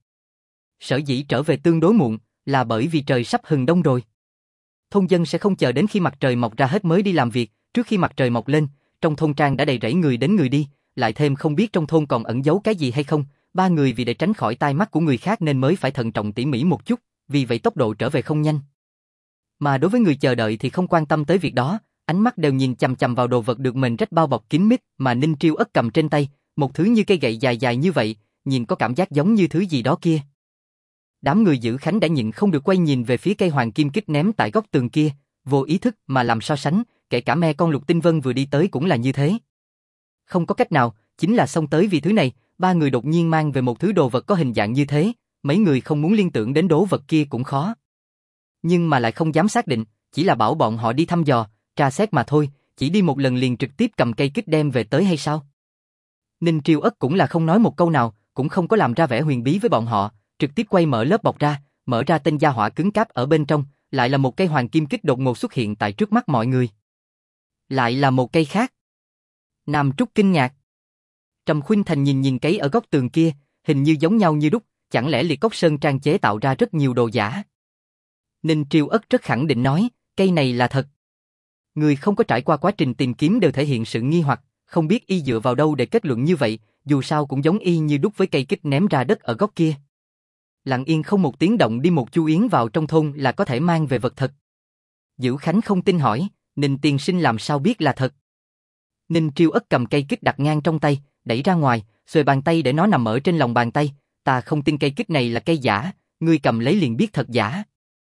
Sở dĩ trở về tương đối muộn, là bởi vì trời sắp hừng đông rồi. Thôn dân sẽ không chờ đến khi mặt trời mọc ra hết mới đi làm việc, trước khi mặt trời mọc lên, trong thôn trang đã đầy rẫy người đến người đi, lại thêm không biết trong thôn còn ẩn giấu cái gì hay không, ba người vì để tránh khỏi tai mắt của người khác nên mới phải thận trọng tỉ mỉ một chút, vì vậy tốc độ trở về không nhanh. Mà đối với người chờ đợi thì không quan tâm tới việc đó, ánh mắt đều nhìn chằm chằm vào đồ vật được mền rách bao bọc kín mít mà Ninh Triêu Ất cầm trên tay, một thứ như cây gậy dài dài như vậy, nhìn có cảm giác giống như thứ gì đó kia. Đám người giữ Khánh đã nhịn không được quay nhìn về phía cây hoàng kim kích ném tại góc tường kia, vô ý thức mà làm so sánh, kể cả me con Lục Tinh Vân vừa đi tới cũng là như thế. Không có cách nào, chính là xông tới vì thứ này, ba người đột nhiên mang về một thứ đồ vật có hình dạng như thế, mấy người không muốn liên tưởng đến đố vật kia cũng khó. Nhưng mà lại không dám xác định, chỉ là bảo bọn họ đi thăm dò, tra xét mà thôi, chỉ đi một lần liền trực tiếp cầm cây kích đem về tới hay sao? Ninh Triêu Ất cũng là không nói một câu nào, cũng không có làm ra vẻ huyền bí với bọn họ, trực tiếp quay mở lớp bọc ra, mở ra tên gia hỏa cứng cáp ở bên trong, lại là một cây hoàng kim kích đột ngột xuất hiện tại trước mắt mọi người. Lại là một cây khác. Nam Trúc kinh ngạc. Trầm Khuynh Thành nhìn cái ở góc tường kia, hình như giống nhau như đúc, chẳng lẽ Liệt Cốc Sơn Trang chế tạo ra rất nhiều đồ giả? Ninh Triêu Ất rất khẳng định nói, cây này là thật. Người không có trải qua quá trình tìm kiếm đều thể hiện sự nghi hoặc, không biết y dựa vào đâu để kết luận như vậy, dù sao cũng giống y như đúc với cây kích ném ra đất ở góc kia. Lặng yên không một tiếng động đi một chu yến vào trong thôn là có thể mang về vật thật. Dữ Khánh không tin hỏi, Ninh tiên sinh làm sao biết là thật? Ninh Triêu Ất cầm cây kích đặt ngang trong tay, đẩy ra ngoài, xuề bàn tay để nó nằm ở trên lòng bàn tay, ta không tin cây kích này là cây giả, ngươi cầm lấy liền biết thật giả.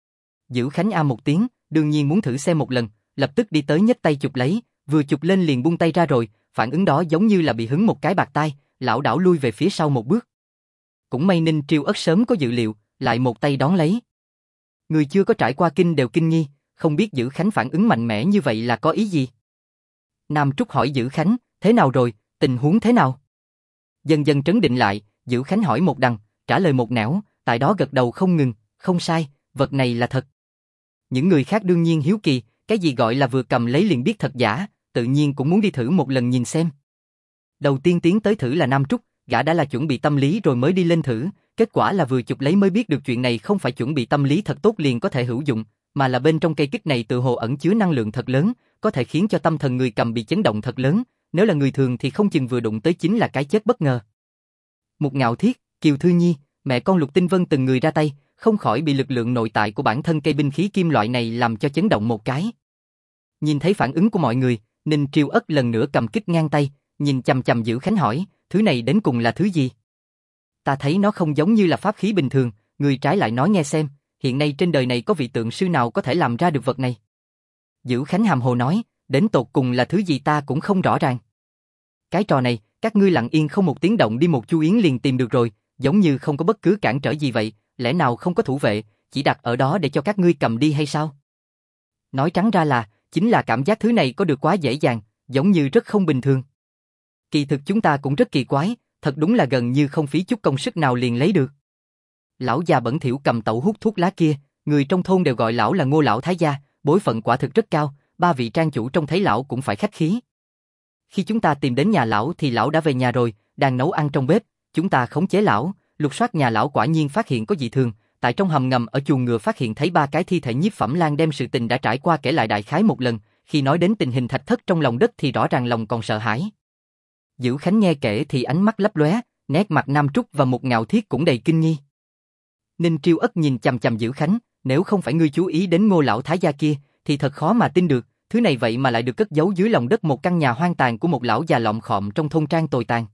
Dữ Khánh a một tiếng, đương nhiên muốn thử xem một lần, lập tức đi tới nhấc tay chụp lấy, vừa chụp lên liền buông tay ra rồi, phản ứng đó giống như là bị hứng một cái bạt tai, lảo đảo lui về phía sau một bước. Cũng may Ninh Triêu Ất sớm có dự liệu, lại một tay đón lấy. Người chưa có trải qua kinh đều kinh nghi, không biết Dữ Khánh phản ứng mạnh mẽ như vậy là có ý gì. Nam Trúc hỏi Dữ Khánh, thế nào rồi, tình huống thế nào? Dần dần trấn định lại, Dữ Khánh hỏi một đằng, trả lời một nẻo, tại đó gật đầu không ngừng, không sai, vật này là thật. Những người khác đương nhiên hiếu kỳ, cái gì gọi là vừa cầm lấy liền biết thật giả, tự nhiên cũng muốn đi thử một lần nhìn xem. Đầu tiên tiến tới thử là Nam Trúc, gã đã là chuẩn bị tâm lý rồi mới đi lên thử, kết quả là vừa chụp lấy mới biết được chuyện này không phải chuẩn bị tâm lý thật tốt liền có thể hữu dụng, mà là bên trong cây kích này tự hồ ẩn chứa năng lượng thật lớn, có thể khiến cho tâm thần người cầm bị chấn động thật lớn, nếu là người thường thì không chừng vừa đụng tới chính là cái chết bất ngờ. Mục Ngạo Thiết, Kiều Thư Nhi, mẹ con Lục Tinh Vân từng người ra tay, không khỏi bị lực lượng nội tại của bản thân cây binh khí kim loại này làm cho chấn động một cái. Nhìn thấy phản ứng của mọi người, Ninh Triêu Ất lần nữa cầm kích ngang tay, nhìn chằm chằm Dữ Khánh hỏi, thứ này đến cùng là thứ gì? Ta thấy nó không giống như là pháp khí bình thường, người trái lại nói nghe xem, hiện nay trên đời này có vị tượng sư nào có thể làm ra được vật này? Dữ Khánh hàm hồ nói, đến tột cùng là thứ gì ta cũng không rõ ràng. Cái trò này, các ngươi lặng yên không một tiếng động đi một chu yến liền tìm được rồi, giống như không có bất cứ cản trở gì vậy, lẽ nào không có thủ vệ, chỉ đặt ở đó để cho các ngươi cầm đi hay sao? Nói trắng ra là, chính là cảm giác thứ này có được quá dễ dàng, giống như rất không bình thường. Kỳ thực chúng ta cũng rất kỳ quái, thật đúng là gần như không phí chút công sức nào liền lấy được. Lão già bẩn thỉu cầm tẩu hút thuốc lá kia, người trong thôn đều gọi lão là Ngô lão thái gia, bối phận quả thực rất cao, ba vị trang chủ trông thấy lão cũng phải khách khí. Khi chúng ta tìm đến nhà lão thì lão đã về nhà rồi, đang nấu ăn trong bếp, chúng ta khống chế lão, lục soát nhà lão quả nhiên phát hiện có dị thường, tại trong hầm ngầm ở chuồng ngựa phát hiện thấy ba cái thi thể Nhiếp Phẩm Lang đem sự tình đã trải qua kể lại đại khái một lần, khi nói đến tình hình thạch thất trong lòng đất thì rõ ràng lòng còn sợ hãi. Dữ Khánh nghe kể thì ánh mắt lấp lóe, nét mặt Nam Trúc và Mục Ngạo Thiết cũng đầy kinh nghi. Ninh Triêu Ất nhìn chằm chằm Dữ Khánh, nếu không phải ngươi chú ý đến Ngô lão thái gia kia, thì thật khó mà tin được, thứ này vậy mà lại được cất giấu dưới lòng đất một căn nhà hoang tàn của một lão già lọm khọm trong thôn trang tồi tàn.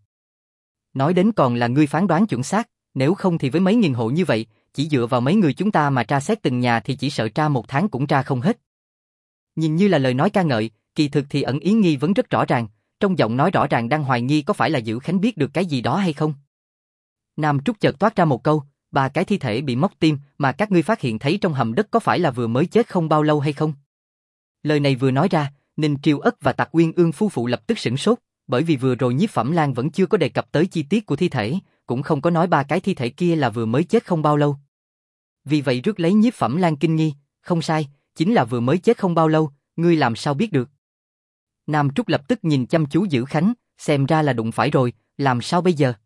Nói đến còn là ngươi phán đoán chuẩn xác, nếu không thì với mấy nghìn hộ như vậy, chỉ dựa vào mấy người chúng ta mà tra xét từng nhà thì chỉ sợ tra một tháng cũng tra không hết. Nhìn như là lời nói ca ngợi, kỳ thực thì ẩn ý nghi vấn rất rõ ràng, trong giọng nói rõ ràng đang hoài nghi có phải là Dữ Khánh biết được cái gì đó hay không. Nam Trúc chợt toát ra một câu, ba cái thi thể bị móc tim mà các ngươi phát hiện thấy trong hầm đất có phải là vừa mới chết không bao lâu hay không? Lời này vừa nói ra, Ninh Triêu Ất và Tạc Uyên Ương phu phụ lập tức sửng sốt, bởi vì vừa rồi Nhiếp Phẩm Lang vẫn chưa có đề cập tới chi tiết của thi thể, cũng không có nói ba cái thi thể kia là vừa mới chết không bao lâu. Vì vậy rước lấy Nhiếp Phẩm Lang kinh nghi, không sai, chính là vừa mới chết không bao lâu, ngươi làm sao biết được? Nam Trúc lập tức nhìn chăm chú Dữ Khánh, xem ra là đụng phải rồi, làm sao bây giờ?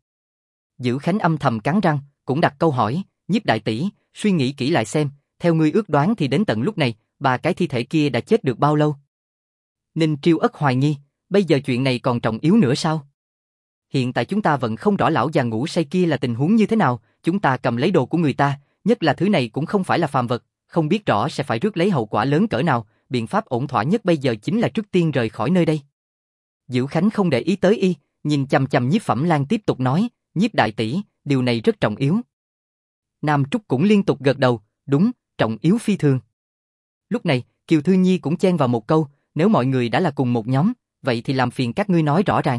Dữ Khánh âm thầm cắn răng, cũng đặt câu hỏi, Nhiếp đại tỷ, suy nghĩ kỹ lại xem, theo ngươi ước đoán thì đến tận lúc này, ba cái thi thể kia đã chết được bao lâu? Ninh Triêu Ất hoài nghi, bây giờ chuyện này còn trọng yếu nữa sao? hiện tại chúng ta vẫn không rõ lão già ngủ say kia là tình huống như thế nào, chúng ta cầm lấy đồ của người ta, nhất là thứ này cũng không phải là phàm vật, không biết rõ sẽ phải rước lấy hậu quả lớn cỡ nào, biện pháp ổn thỏa nhất bây giờ chính là trước tiên rời khỏi nơi đây. Diệu Khánh không để ý tới y, nhìn chằm chằm Nhiếp Phẩm Lan tiếp tục nói, Nhiếp đại tỷ, điều này rất trọng yếu. Nam Trúc cũng liên tục gật đầu, đúng, trọng yếu phi thường. Lúc này, Kiều Thư Nhi cũng chen vào một câu, nếu mọi người đã là cùng một nhóm, vậy thì làm phiền các ngươi nói rõ ràng.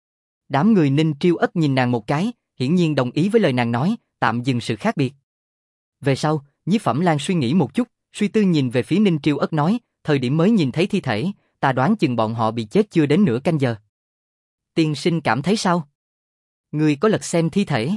Đám người Ninh Triêu Ất nhìn nàng một cái, hiển nhiên đồng ý với lời nàng nói, tạm dừng sự khác biệt. Về sau, Nhiếp Phẩm Lan suy nghĩ một chút, suy tư nhìn về phía Ninh Triêu Ất nói, thời điểm mới nhìn thấy thi thể, ta đoán chừng bọn họ bị chết chưa đến nửa canh giờ. Tiên sinh cảm thấy sao? Ngươi có lật xem thi thể?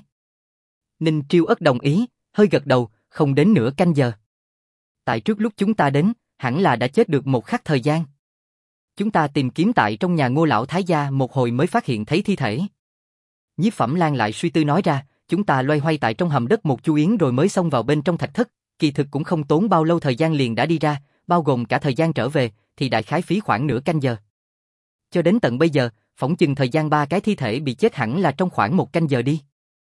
Ninh Triêu Ất đồng ý, hơi gật đầu, không đến nửa canh giờ. Tại trước lúc chúng ta đến, hẳn là đã chết được một khắc thời gian. Chúng ta tìm kiếm tại trong nhà Ngô lão thái gia một hồi mới phát hiện thấy thi thể. Nhiếp Phẩm Lan lại suy tư nói ra, chúng ta loay hoay tại trong hầm đất một chu yến rồi mới xông vào bên trong thạch thất, kỳ thực cũng không tốn bao lâu thời gian liền đã đi ra, bao gồm cả thời gian trở về, thì đại khái phí khoảng nửa canh giờ. Cho đến tận bây giờ, phỏng chừng thời gian 3 cái thi thể bị chết hẳn là trong khoảng 1 canh giờ đi.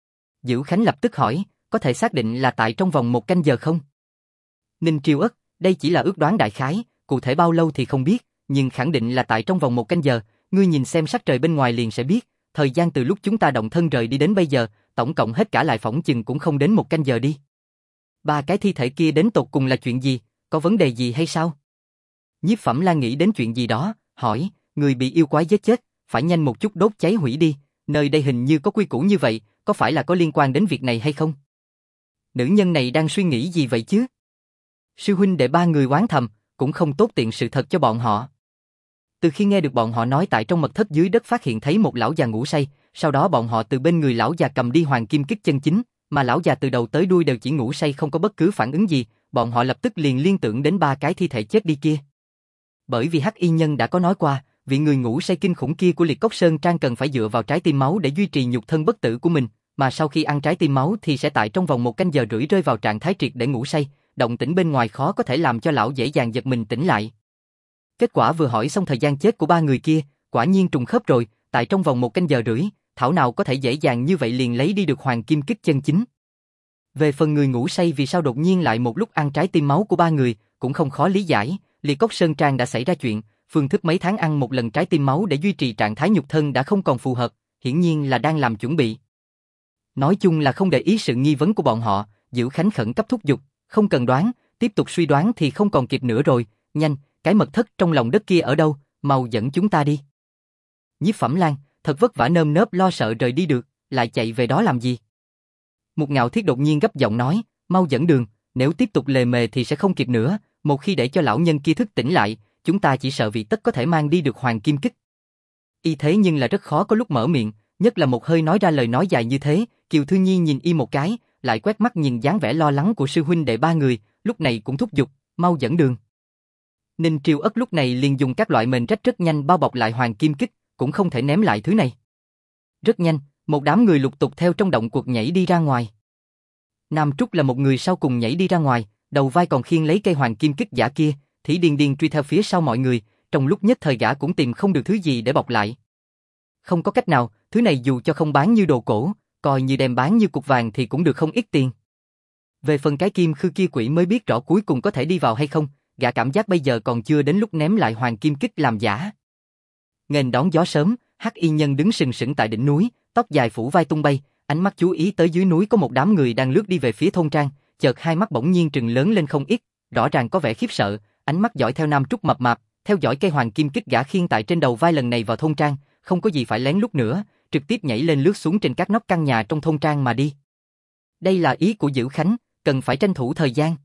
Dữ Khánh lập tức hỏi, có thể xác định là tại trong vòng 1 canh giờ không? Ninh Triêu Ất, đây chỉ là ước đoán đại khái, cụ thể bao lâu thì không biết, nhưng khẳng định là tại trong vòng 1 canh giờ, ngươi nhìn xem sắc trời bên ngoài liền sẽ biết, thời gian từ lúc chúng ta động thân rời đi đến bây giờ, tổng cộng hết cả lại phỏng chừng cũng không đến 1 canh giờ đi. 3 cái thi thể kia đến tột cùng là chuyện gì, có vấn đề gì hay sao? Nhiếp Phẩm Lan nghĩ đến chuyện gì đó, hỏi, người bị yêu quái giết chết, phải nhanh một chút đốt cháy hủy đi, nơi đây hình như có quy củ như vậy, có phải là có liên quan đến việc này hay không? Nữ nhân này đang suy nghĩ gì vậy chứ? Sư huynh đệ 3 người oán thầm, cũng không tốt tiện sự thật cho bọn họ. Từ khi nghe được bọn họ nói tại trong mật thất dưới đất phát hiện thấy một lão già ngủ say, sau đó bọn họ từ bên người lão già cầm đi hoàng kim kích chân chính, mà lão già từ đầu tới đuôi đều chỉ ngủ say không có bất cứ phản ứng gì, bọn họ lập tức liền liên tưởng đến 3 cái thi thể chết đi kia. Bởi vì Hắc Y Nhân đã có nói qua, vị người ngủ say kinh khủng kia của Liệt Cốc Sơn Trang cần phải dựa vào trái tim máu để duy trì nhục thân bất tử của mình, mà sau khi ăn trái tim máu thì sẽ tại trong vòng 1 canh giờ rưỡi rơi vào trạng thái triệt để ngủ say, động tĩnh bên ngoài khó có thể làm cho lão dễ dàng giật mình tỉnh lại. Kết quả vừa hỏi xong thời gian chết của 3 người kia, quả nhiên trùng khớp rồi, tại trong vòng 1 canh giờ rưỡi, thảo nào có thể dễ dàng như vậy liền lấy đi được hoàng kim kích chân chính. Về phần người ngủ say vì sao đột nhiên lại một lúc ăn trái tim máu của 3 người, cũng không khó lý giải, Liệt Cốc Sơn Trang đã xảy ra chuyện, phương thức mấy tháng ăn một lần trái tim máu để duy trì trạng thái nhục thân đã không còn phù hợp, hiển nhiên là đang làm chuẩn bị. Nói chung là không để ý sự nghi vấn của bọn họ, Dữ Khánh khẩn cấp thúc giục, không cần đoán, tiếp tục suy đoán thì không còn kịp nữa rồi, nhanh, cái mật thất trong lòng đất kia ở đâu, mau dẫn chúng ta đi. Nhiếp Phẩm Lan, thật vất vả nơm nớp lo sợ rời đi được, lại chạy về đó làm gì? Một Ngạo Thiết đột nhiên gấp giọng nói, mau dẫn đường, nếu tiếp tục lề mề thì sẽ không kịp nữa, một khi để cho lão nhân kia thức tỉnh lại, chúng ta chỉ sợ vì tất có thể mang đi được hoàng kim kích. Y thế nhưng là rất khó có lúc mở miệng, nhất là một hơi nói ra lời nói dài như thế, Kiều Thư Nhi nhìn y một cái, lại quét mắt nhìn dáng vẻ lo lắng của sư huynh đệ 3 người, lúc này cũng thúc giục, mau dẫn đường. Ninh Triêu Ất lúc này liền dùng các loại mền rách rất nhanh bao bọc lại hoàng kim kích, cũng không thể ném lại thứ này. Rất nhanh, một đám người lục tục theo trong động quật nhảy đi ra ngoài. Nam Trúc là một người sau cùng nhảy đi ra ngoài, đầu vai còn khiêng lấy cây hoàng kim kích giả kia, Thỉ Điền Điền truy theo phía sau mọi người, trong lúc nhất thời gã cũng tìm không được thứ gì để bọc lại. Không có cách nào, thứ này dù cho không bán như đồ cổ, coi như đem bán như cục vàng thì cũng được không ít tiền. Về phần cái kim khư kia quỷ mới biết rõ cuối cùng có thể đi vào hay không, gã cảm giác bây giờ còn chưa đến lúc ném lại hoàng kim kích làm giả. Nghênh đón gió sớm, Hắc Y Nhân đứng sừng sững tại đỉnh núi, tóc dài phủ vai tung bay, ánh mắt chú ý tới dưới núi có một đám người đang lướt đi về phía thôn trang, chợt hai mắt bỗng nhiên trừng lớn lên không ít, rõ ràng có vẻ khiếp sợ, ánh mắt dõi theo Nam Trúc mập mạp, theo dõi cây hoàng kim kích gã khiêng tại trên đầu vai lần này vào thôn trang, không có gì phải lén lút nữa, trực tiếp nhảy lên lướt xuống trên các nóc căn nhà trong thôn trang mà đi. Đây là ý của Dữ Khánh, cần phải tranh thủ thời gian.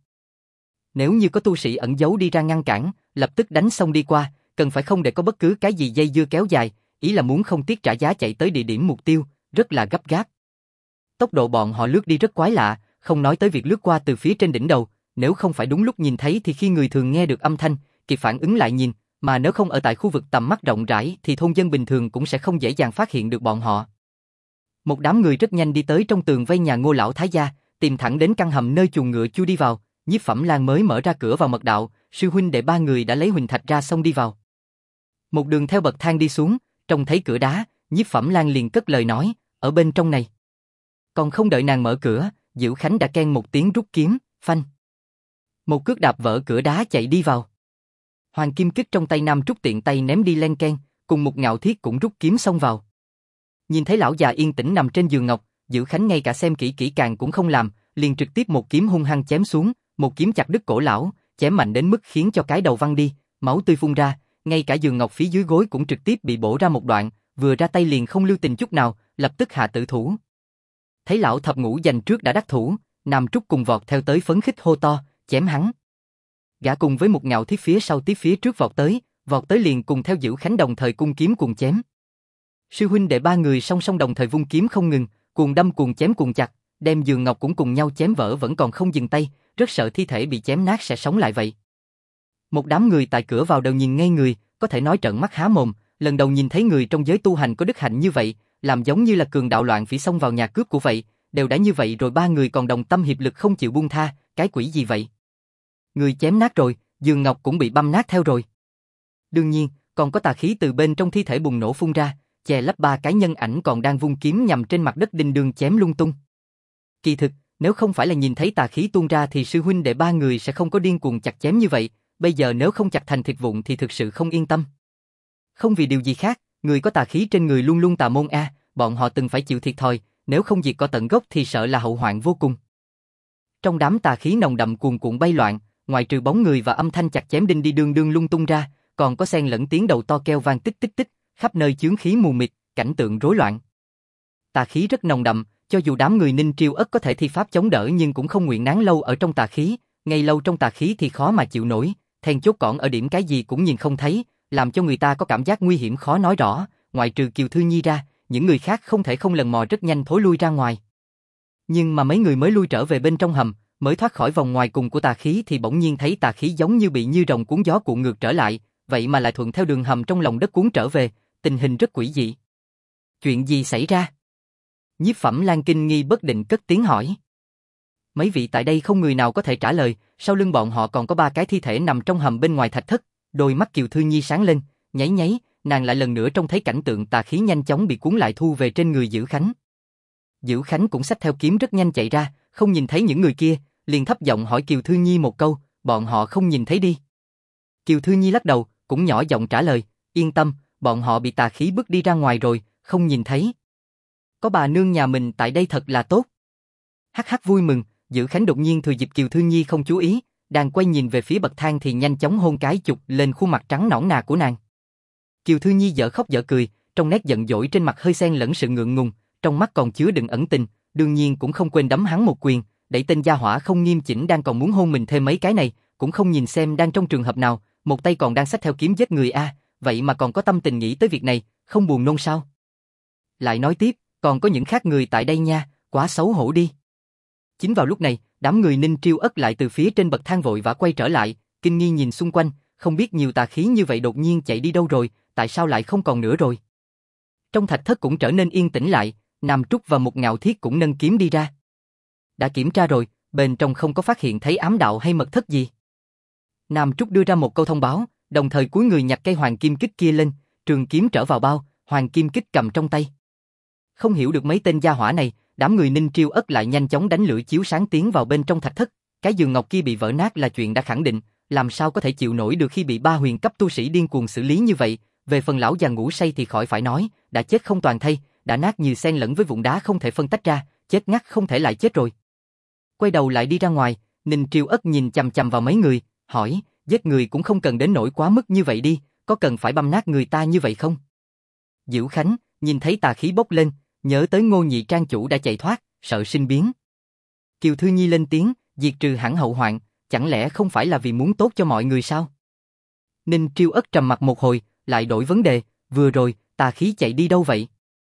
Nếu như có tu sĩ ẩn giấu đi ra ngăn cản, lập tức đánh xong đi qua, cần phải không để có bất cứ cái gì dây dưa kéo dài, ý là muốn không tiếc trả giá chạy tới địa điểm mục tiêu, rất là gấp gáp. Tốc độ bọn họ lướt đi rất quái lạ, không nói tới việc lướt qua từ phía trên đỉnh đầu, nếu không phải đúng lúc nhìn thấy thì khi người thường nghe được âm thanh, kịp phản ứng lại nhìn, mà nếu không ở tại khu vực tầm mắt rộng rãi thì thôn dân bình thường cũng sẽ không dễ dàng phát hiện được bọn họ. Một đám người rất nhanh đi tới trong tường vây nhà Ngô lão thái gia, tìm thẳng đến căn hầm nơi chuồng ngựa chui đi vào, Nhiếp Phẩm Lan mới mở ra cửa vào mật đạo, sư huynh đệ 3 người đã lấy huỳnh thạch ra xong đi vào. Một đường theo bậc thang đi xuống, trông thấy cửa đá, Nhiếp Phẩm Lan liền cất lời nói, ở bên trong này. Còn không đợi nàng mở cửa, Diệu Khánh đã keng một tiếng rút kiếm, phanh. Một cước đạp vỡ cửa đá chạy đi vào. Hoàng kim kích trong tay Nam Trúc tiện tay ném đi len keng, cùng một Ngạo Thiết cũng rút kiếm xông vào. Nhìn thấy lão già yên tĩnh nằm trên giường ngọc, Diệu Khánh ngay cả xem kỹ kỹ càng cũng không làm, liền trực tiếp một kiếm hung hăng chém xuống, một kiếm chặt đứt cổ lão, chém mạnh đến mức khiến cho cái đầu văng đi, máu tươi phun ra, ngay cả giường ngọc phía dưới gối cũng trực tiếp bị bổ ra một đoạn, vừa ra tay liền không lưu tình chút nào, lập tức hạ tử thủ. Thấy lão thập ngũ giành trước đã đắc thủ, Nam Trúc cùng vọt theo tới phấn khích hô to, chém hắn. Gã cùng với một Ngạo Thiết phía sau tiếp phía trước vọt tới liền cùng theo Diệu Khánh đồng thời cung kiếm cùng chém. Sư huynh đệ ba người song song đồng thời vung kiếm không ngừng, cuồng đâm cuồng chém cuồng chặt, đem giường ngọc cũng cùng nhau chém vỡ vẫn còn không dừng tay, rất sợ thi thể bị chém nát sẽ sống lại vậy. Một đám người tại cửa vào đều nhìn ngây người, có thể nói trợn mắt há mồm, lần đầu nhìn thấy người trong giới tu hành có đức hạnh như vậy, làm giống như là cường đạo loạn phỉ xông vào nhà cướp của vậy, đều đã như vậy rồi ba người còn đồng tâm hiệp lực không chịu buông tha, cái quỷ gì vậy? Người chém nát rồi, giường ngọc cũng bị băm nát theo rồi. Đương nhiên, còn có tà khí từ bên trong thi thể bùng nổ phun ra, che lấp ba cái nhân ảnh còn đang vung kiếm nhằm trên mặt đất đinh đương chém lung tung. Kỳ thực, nếu không phải là nhìn thấy tà khí tuôn ra thì sư huynh đệ ba người sẽ không có điên cuồng chặt chém như vậy, bây giờ nếu không chặt thành thịt vụn thì thực sự không yên tâm. Không vì điều gì khác, người có tà khí trên người luôn luôn tà môn a, bọn họ từng phải chịu thiệt thòi, nếu không diệt cỏ tận gốc thì sợ là hậu hoạn vô cùng. Trong đám tà khí nồng đậm cuồn cuộn bay loạn, ngoài trừ bóng người và âm thanh chặt chém đinh đi đương đương lung tung ra, còn có xen lẫn tiếng đầu to kêu vang tích tích tích, khắp nơi chướng khí mù mịt, cảnh tượng rối loạn. Tà khí rất nồng đậm, cho dù đám người Ninh Triêu Ất có thể thi pháp chống đỡ nhưng cũng không nguyện nán lâu ở trong tà khí, ngay lâu trong tà khí thì khó mà chịu nổi, then chốt còn ở điểm cái gì cũng nhìn không thấy, làm cho người ta có cảm giác nguy hiểm khó nói rõ, ngoại trừ Kiều Thư Nhi ra, những người khác không thể không lần mò rất nhanh thối lui ra ngoài. Nhưng mà mấy người mới lui trở về bên trong hầm, mới thoát khỏi vòng ngoài cùng của tà khí thì bỗng nhiên thấy tà khí giống như bị như rồng cuốn gió cuộn ngược trở lại, vậy mà lại thuận theo đường hầm trong lòng đất cuốn trở về, tình hình rất quỷ dị. Chuyện gì xảy ra? Nhiếp Phẩm Lan kinh nghi bất định cất tiếng hỏi. Mấy vị tại đây không người nào có thể trả lời, sau lưng bọn họ còn có ba cái thi thể nằm trong hầm bên ngoài thạch thất, đôi mắt Kiều Thư Nhi sáng lên, nháy nháy, nàng lại lần nữa trông thấy cảnh tượng tà khí nhanh chóng bị cuốn lại thu về trên người Dữ Khánh. Dữ Khánh cũng xách theo kiếm rất nhanh chạy ra, không nhìn thấy những người kia, liền thấp giọng hỏi Kiều Thư Nhi một câu, bọn họ không nhìn thấy đi. Kiều Thư Nhi lắc đầu, cũng nhỏ giọng trả lời, yên tâm, bọn họ bị tà khí bước đi ra ngoài rồi, không nhìn thấy. Có bà nương nhà mình tại đây thật là tốt. Hắc hắc vui mừng, Dữ Khánh đột nhiên thừa dịp Kiều Thư Nhi không chú ý, đang quay nhìn về phía bậc thang thì nhanh chóng hôn cái chụp lên khuôn mặt trắng nõn nà của nàng. Kiều Thư Nhi dở khóc dở cười, trong nét giận dỗi trên mặt hơi xen lẫn sự ngượng ngùng, trong mắt còn chứa đựng ẩn tình, đương nhiên cũng không quên đấm hắn một quyền, đẩy tên gia hỏa không nghiêm chỉnh đang còn muốn hôn mình thêm mấy cái này, cũng không nhìn xem đang trong trường hợp nào, một tay còn đang xách theo kiếm giết người a, vậy mà còn có tâm tình nghĩ tới việc này, không buồn nôn sao? Lại nói tiếp, còn có những khác người tại đây nha, quá xấu hổ đi. Chính vào lúc này, đám người Ninh Triêu Ất lại từ phía trên bậc thang vội vã quay trở lại, kinh nghi nhìn xung quanh, không biết nhiều tà khí như vậy đột nhiên chạy đi đâu rồi, tại sao lại không còn nữa rồi. Trong thạch thất cũng trở nên yên tĩnh lại, Nam Trúc và một Ngạo Thiết cũng nâng kiếm đi ra. Đã kiểm tra rồi, bên trong không có phát hiện thấy ám đạo hay mật thất gì. Nam Trúc đưa ra một câu thông báo, đồng thời cúi người nhặt cây hoàng kim kích kia lên, trường kiếm trở vào bao, hoàng kim kích cầm trong tay. Không hiểu được mấy tên gia hỏa này, đám người Ninh Triêu Ất lại nhanh chóng đánh lửa chiếu sáng tiến vào bên trong thạch thất. Cái giường ngọc kia bị vỡ nát là chuyện đã khẳng định, làm sao có thể chịu nổi được khi bị ba huyền cấp tu sĩ điên cuồng xử lý như vậy. Về phần lão già ngủ say thì khỏi phải nói, đã chết không toàn thây, đã nát như xen lẫn với vụn đá không thể phân tách ra, chết ngắt không thể lại chết rồi. Quay đầu lại đi ra ngoài, Ninh Triêu Ất nhìn chằm chằm vào mấy người, hỏi, giết người cũng không cần đến nỗi quá mức như vậy đi, có cần phải băm nát người ta như vậy không? Dữ Khánh, nhìn thấy tà khí bốc lên, nhớ tới Ngô Nhị Trang chủ đã chạy thoát, sợ sinh biến. Kiều Thư Nhi lên tiếng, diệt trừ hẳn hậu hoạn, chẳng lẽ không phải là vì muốn tốt cho mọi người sao? Ninh Triêu Ất trầm mặt một hồi, lại đổi vấn đề, vừa rồi, tà khí chạy đi đâu vậy?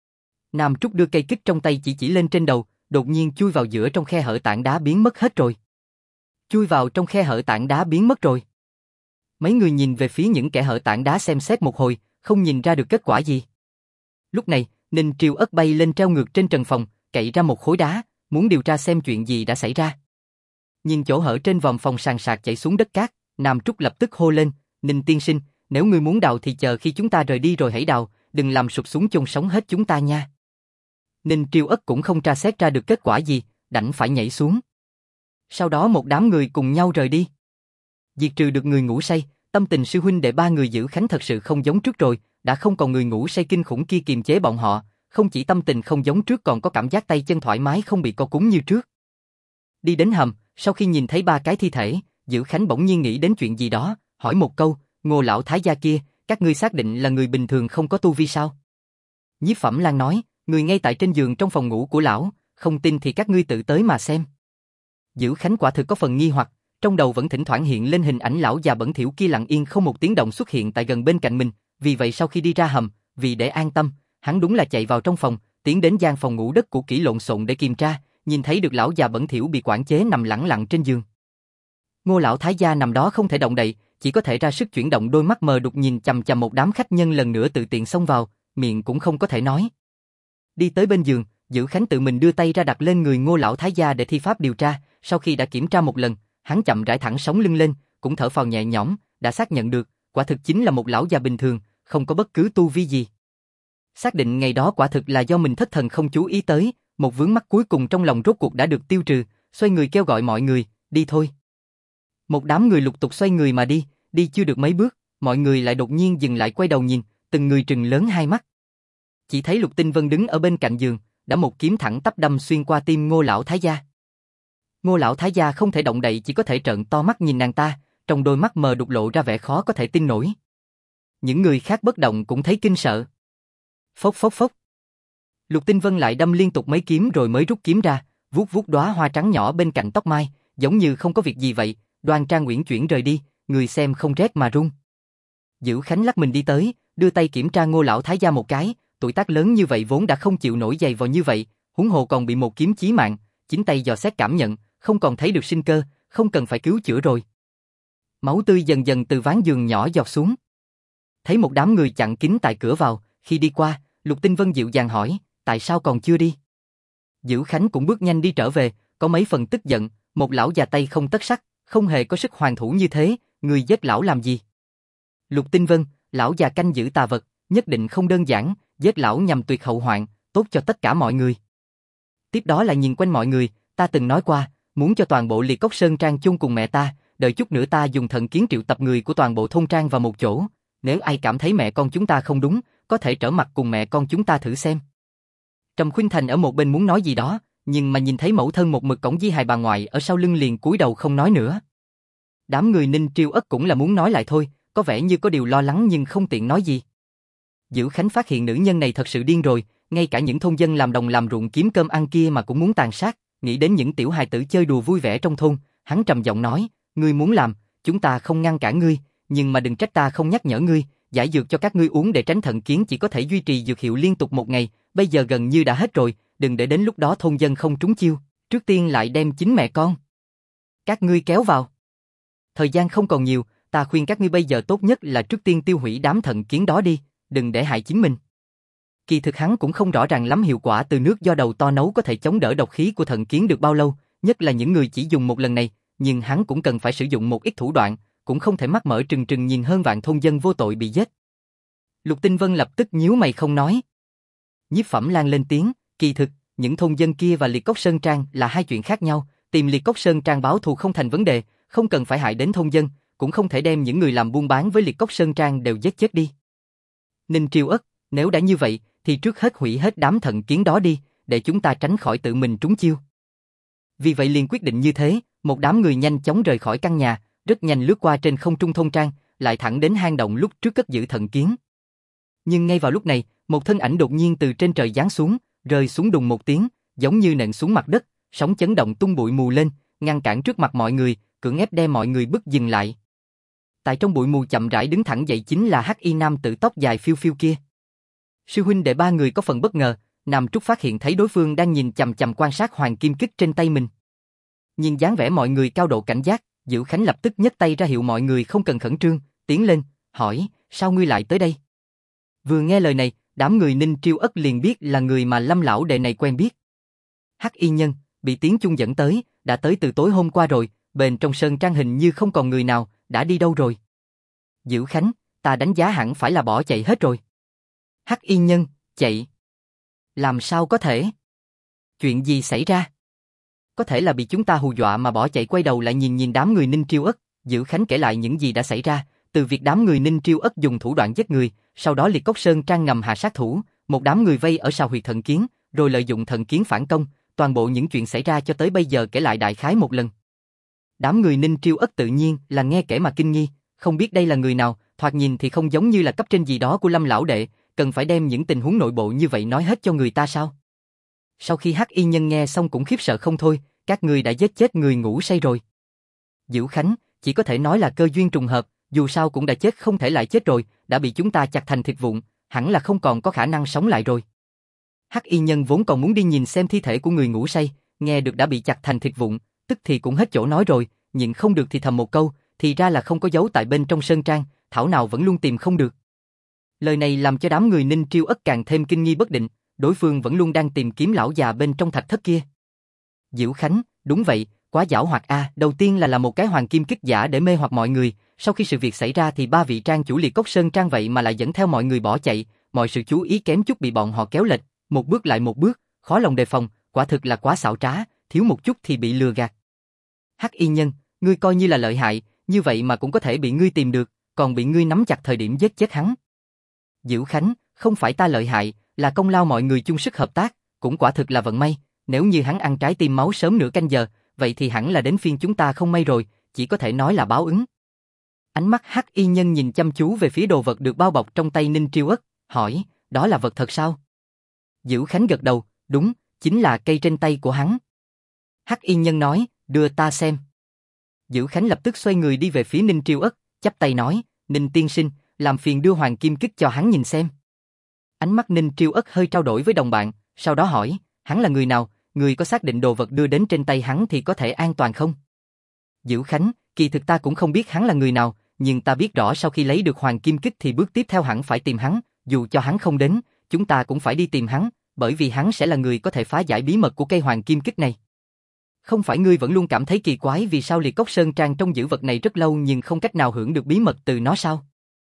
Nam Trúc đưa cây kích trong tay chỉ lên trên đầu, đột nhiên chui vào giữa trong khe hở tảng đá biến mất hết rồi. Chui vào trong khe hở tảng đá biến mất rồi. Mấy người nhìn về phía những kẻ hở tảng đá xem xét một hồi, không nhìn ra được kết quả gì. Lúc này, Ninh Triêu Ất bay lên treo ngược trên trần phòng, cậy ra một khối đá, muốn điều tra xem chuyện gì đã xảy ra. Nhìn chỗ hở trên vòm phòng sàn sạc chảy xuống đất cát, Nam Trúc lập tức hô lên, Ninh tiên sinh, nếu ngươi muốn đào thì chờ khi chúng ta rời đi rồi hãy đào, đừng làm sụp xuống chôn sống hết chúng ta nha. Ninh Triêu Ất cũng không tra xét ra được kết quả gì, đành phải nhảy xuống. Sau đó một đám người cùng nhau rời đi. Diệt trừ được người ngủ say, tâm tình sư huynh đệ ba người Giữ Khánh thật sự không giống trước rồi, đã không còn người ngủ say kinh khủng kia kiềm chế bọn họ, không chỉ tâm tình không giống trước còn có cảm giác tay chân thoải mái không bị co cúng như trước. Đi đến hầm, sau khi nhìn thấy ba cái thi thể, Giữ Khánh bỗng nhiên nghĩ đến chuyện gì đó, hỏi một câu, Ngô lão thái gia kia, các ngươi xác định là người bình thường không có tu vi sao? Nhiếp Phẩm Lan nói, người ngay tại trên giường trong phòng ngủ của lão, không tin thì các ngươi tự tới mà xem. Giữ Khánh quả thực có phần nghi hoặc, trong đầu vẫn thỉnh thoảng hiện lên hình ảnh lão già bẩn thỉu kia lặng yên không một tiếng động xuất hiện tại gần bên cạnh mình, vì vậy sau khi đi ra hầm, vì để an tâm, hắn đúng là chạy vào trong phòng, tiến đến gian phòng ngủ đất của kỹ lộn xộn để kiểm tra, nhìn thấy được lão già bẩn thỉu bị quản chế nằm lẳng lặng trên giường. Ngô lão thái gia nằm đó không thể động đậy, chỉ có thể ra sức chuyển động đôi mắt mờ đục nhìn chằm chằm một đám khách nhân lần nữa tự tiện xông vào, miệng cũng không có thể nói. Đi tới bên giường, Giữ Khánh tự mình đưa tay ra đặt lên người Ngô lão thái gia để thi pháp điều tra, sau khi đã kiểm tra một lần, hắn chậm rãi thẳng sống lưng lên, cũng thở phào nhẹ nhõm, đã xác nhận được, quả thực chính là một lão già bình thường, không có bất cứ tu vi gì. Xác định ngày đó quả thực là do mình thất thần không chú ý tới, một vướng mắc cuối cùng trong lòng rốt cuộc đã được tiêu trừ, xoay người kêu gọi mọi người, đi thôi. Một đám người lục tục xoay người mà đi, đi chưa được mấy bước, mọi người lại đột nhiên dừng lại quay đầu nhìn, từng người trừng lớn hai mắt. Chỉ thấy Lục Tinh Vân đứng ở bên cạnh giường, đã một kiếm thẳng tắp đâm xuyên qua tim Ngô lão thái gia. Ngô lão thái gia không thể động đậy, chỉ có thể trợn to mắt nhìn nàng ta, trong đôi mắt mờ đục lộ ra vẻ khó có thể tin nổi. Những người khác bất động cũng thấy kinh sợ. Phốc phốc phốc. Lục Tinh Vân lại đâm liên tục mấy kiếm rồi mới rút kiếm ra, vuốt vuốt đóa hoa trắng nhỏ bên cạnh tóc mai, giống như không có việc gì vậy, đoan trang uyển chuyển rời đi, người xem không rét mà run. Giữ Khánh lắc mình đi tới, đưa tay kiểm tra Ngô lão thái gia một cái, tuổi tác lớn như vậy vốn đã không chịu nổi giày vò như vậy, huống hồ còn bị một kiếm chí mạng, chính tay dò xét cảm nhận, không còn thấy được sinh cơ, không cần phải cứu chữa rồi. Máu tươi dần dần từ ván giường nhỏ giọt xuống. Thấy một đám người chặn kín tại cửa vào, khi đi qua, Lục Tinh Vân dịu dàng hỏi, tại sao còn chưa đi? Giữ Khánh cũng bước nhanh đi trở về, có mấy phần tức giận, một lão già tay không tất sắt, không hề có sức hoàn thủ như thế, người giết lão làm gì? Lục Tinh Vân, lão già canh giữ tà vật, nhất định không đơn giản, giết lão nhằm tuyệt hậu hoạn, tốt cho tất cả mọi người. Tiếp đó lại nhìn quanh mọi người, ta từng nói qua, muốn cho toàn bộ Liệt Cốc Sơn Trang chung cùng mẹ ta, đợi chút nữa ta dùng thần kiến triệu tập người của toàn bộ thôn trang vào một chỗ, nếu ai cảm thấy mẹ con chúng ta không đúng, có thể trở mặt cùng mẹ con chúng ta thử xem. Trầm Khuynh Thành ở một bên muốn nói gì đó, nhưng mà nhìn thấy mẫu thân một mực cõng di hài bà ngoại ở sau lưng liền cúi đầu không nói nữa. Đám người Ninh Triêu Ất cũng là muốn nói lại thôi, có vẻ như có điều lo lắng nhưng không tiện nói gì. Giữ Khánh phát hiện nữ nhân này thật sự điên rồi, ngay cả những thôn dân làm đồng làm ruộng kiếm cơm ăn kia mà cũng muốn tàn sát, nghĩ đến những tiểu hài tử chơi đùa vui vẻ trong thôn, hắn trầm giọng nói, ngươi muốn làm, chúng ta không ngăn cản ngươi, nhưng mà đừng trách ta không nhắc nhở ngươi, giải dược cho các ngươi uống để tránh thận kiến chỉ có thể duy trì dược hiệu liên tục một ngày, bây giờ gần như đã hết rồi, đừng để đến lúc đó thôn dân không trúng chiêu, trước tiên lại đem chính mẹ con các ngươi kéo vào. Thời gian không còn nhiều, ta khuyên các ngươi bây giờ tốt nhất là trước tiên tiêu hủy đám thận kiến đó đi, đừng để hại chính mình. Kỳ thực hắn cũng không rõ ràng lắm hiệu quả từ nước do đầu to nấu có thể chống đỡ độc khí của thận kiến được bao lâu, nhất là những người chỉ dùng một lần này, nhưng hắn cũng cần phải sử dụng một ít thủ đoạn, cũng không thể mắt mở trừng trừng nhìn hơn vạn thôn dân vô tội bị giết. Lục Tinh Vân lập tức nhíu mày không nói. Nhiếp Phẩm Lan lên tiếng, kỳ thực, những thôn dân kia và Liệt Cốc Sơn Trang là hai chuyện khác nhau, tìm Liệt Cốc Sơn Trang báo thù không thành vấn đề, không cần phải hại đến thôn dân, cũng không thể đem những người làm buôn bán với Liệt Cốc Sơn Trang đều giết chết đi. Ninh Triêu Ất, nếu đã như vậy, thì trước hết hủy hết đám thận kiến đó đi, để chúng ta tránh khỏi tự mình trúng chiêu. Vì vậy liền quyết định như thế, một đám người nhanh chóng rời khỏi căn nhà, rất nhanh lướt qua trên không trung thôn trang, lại thẳng đến hang động lúc trước cất giữ thận kiến. Nhưng ngay vào lúc này, một thân ảnh đột nhiên từ trên trời giáng xuống, rơi xuống đùng một tiếng, giống như nện xuống mặt đất, sóng chấn động tung bụi mù lên, ngăn cản trước mặt mọi người, cưỡng ép đem mọi người bức dừng lại. Tại trong bụi mù chậm rãi đứng thẳng dậy chính là Hắc Y nam tử tóc dài phiêu phiêu kia. Sư huynh đệ ba người có phần bất ngờ, Nam Trúc phát hiện thấy đối phương đang nhìn chằm chằm quan sát hoàng kim kích trên tay mình. Nhìn dáng vẻ mọi người cao độ cảnh giác, Giữ Khánh lập tức nhấc tay ra hiệu mọi người không cần khẩn trương, tiến lên, hỏi, sao ngươi lại tới đây? Vừa nghe lời này, đám người Ninh Triêu Ất liền biết là người mà Lâm lão đệ này quen biết. Hắc Y nhân, bị Tiến Chung dẫn tới, đã tới từ tối hôm qua rồi, bên trong sơn trang hình như không còn người nào, đã đi đâu rồi? Giữ Khánh, ta đánh giá hẳn phải là bỏ chạy hết rồi. Hắc y nhân, chạy. Làm sao có thể? Chuyện gì xảy ra? Có thể là bị chúng ta hù dọa mà bỏ chạy, quay đầu lại nhìn đám người Ninh Triêu Ất, Dữ Khánh kể lại những gì đã xảy ra, từ việc đám người Ninh Triêu Ất dùng thủ đoạn giết người, sau đó Liệt Cốc Sơn Trang ngầm hạ sát thủ, một đám người vây ở sào huyệt thần kiến, rồi lợi dụng thần kiến phản công, toàn bộ những chuyện xảy ra cho tới bây giờ kể lại đại khái một lần. Đám người Ninh Triêu Ất tự nhiên là nghe kể mà kinh nghi, không biết đây là người nào, thoạt nhìn thì không giống như là cấp trên gì đó của Lâm lão đệ, cần phải đem những tình huống nội bộ như vậy nói hết cho người ta sao? Sau khi Hắc y nhân nghe xong cũng khiếp sợ không thôi, các ngươi đã giết chết người ngủ say rồi. Dữ Khánh, chỉ có thể nói là cơ duyên trùng hợp, dù sao cũng đã chết không thể lại chết rồi, đã bị chúng ta chặt thành thịt vụn, hẳn là không còn có khả năng sống lại rồi. Hắc y nhân vốn còn muốn đi nhìn xem thi thể của người ngủ say, nghe được đã bị chặt thành thịt vụn, tức thì cũng hết chỗ nói rồi, nhịn không được thì thầm một câu, thì ra là không có giấu tại bên trong sơn trang, thảo nào vẫn luôn tìm không được. Lời này làm cho đám người Ninh Triêu Ất càng thêm kinh nghi bất định, đối phương vẫn luôn đang tìm kiếm lão già bên trong thạch thất kia. Dữ Khánh, đúng vậy, quá giảo hoạt a, đầu tiên là một cái hoàng kim kích giả để mê hoặc mọi người, sau khi sự việc xảy ra thì ba vị trang chủ Liệt Cốc Sơn Trang vậy mà lại dẫn theo mọi người bỏ chạy, mọi sự chú ý kém chút bị bọn họ kéo lệch, một bước lại một bước, khó lòng đề phòng, quả thực là quá xảo trá, thiếu một chút thì bị lừa gạt. Hắc y nhân, ngươi coi như là lợi hại, như vậy mà cũng có thể bị ngươi tìm được, còn bị ngươi nắm chặt thời điểm giết chết hắn. Dữ Khánh, không phải ta lợi hại, là công lao mọi người chung sức hợp tác, cũng quả thực là vận may, nếu như hắn ăn trái tim máu sớm nửa canh giờ, vậy thì hẳn là đến phiên chúng ta không may rồi, chỉ có thể nói là báo ứng. Ánh mắt Hắc y nhân nhìn chăm chú về phía đồ vật được bao bọc trong tay Ninh Triêu Ất, hỏi, đó là vật thật sao? Dữ Khánh gật đầu, đúng, chính là cây trên tay của hắn. Hắc y nhân nói, đưa ta xem. Dữ Khánh lập tức xoay người đi về phía Ninh Triêu Ất, chắp tay nói, Ninh tiên sinh, làm phiền đưa hoàng kim kích cho hắn nhìn xem. Ánh mắt Ninh Triêu Ất hơi trao đổi với đồng bạn, sau đó hỏi, hắn là người nào, người có xác định đồ vật đưa đến trên tay hắn thì có thể an toàn không? Dữ Khánh, kỳ thực ta cũng không biết hắn là người nào, nhưng ta biết rõ sau khi lấy được hoàng kim kích thì bước tiếp theo hẳn phải tìm hắn, dù cho hắn không đến, chúng ta cũng phải đi tìm hắn, bởi vì hắn sẽ là người có thể phá giải bí mật của cây hoàng kim kích này. Không phải ngươi vẫn luôn cảm thấy kỳ quái vì sao Liệt Cốc Sơn Trang trong giữ vật này rất lâu nhưng không cách nào hưởng được bí mật từ nó sao?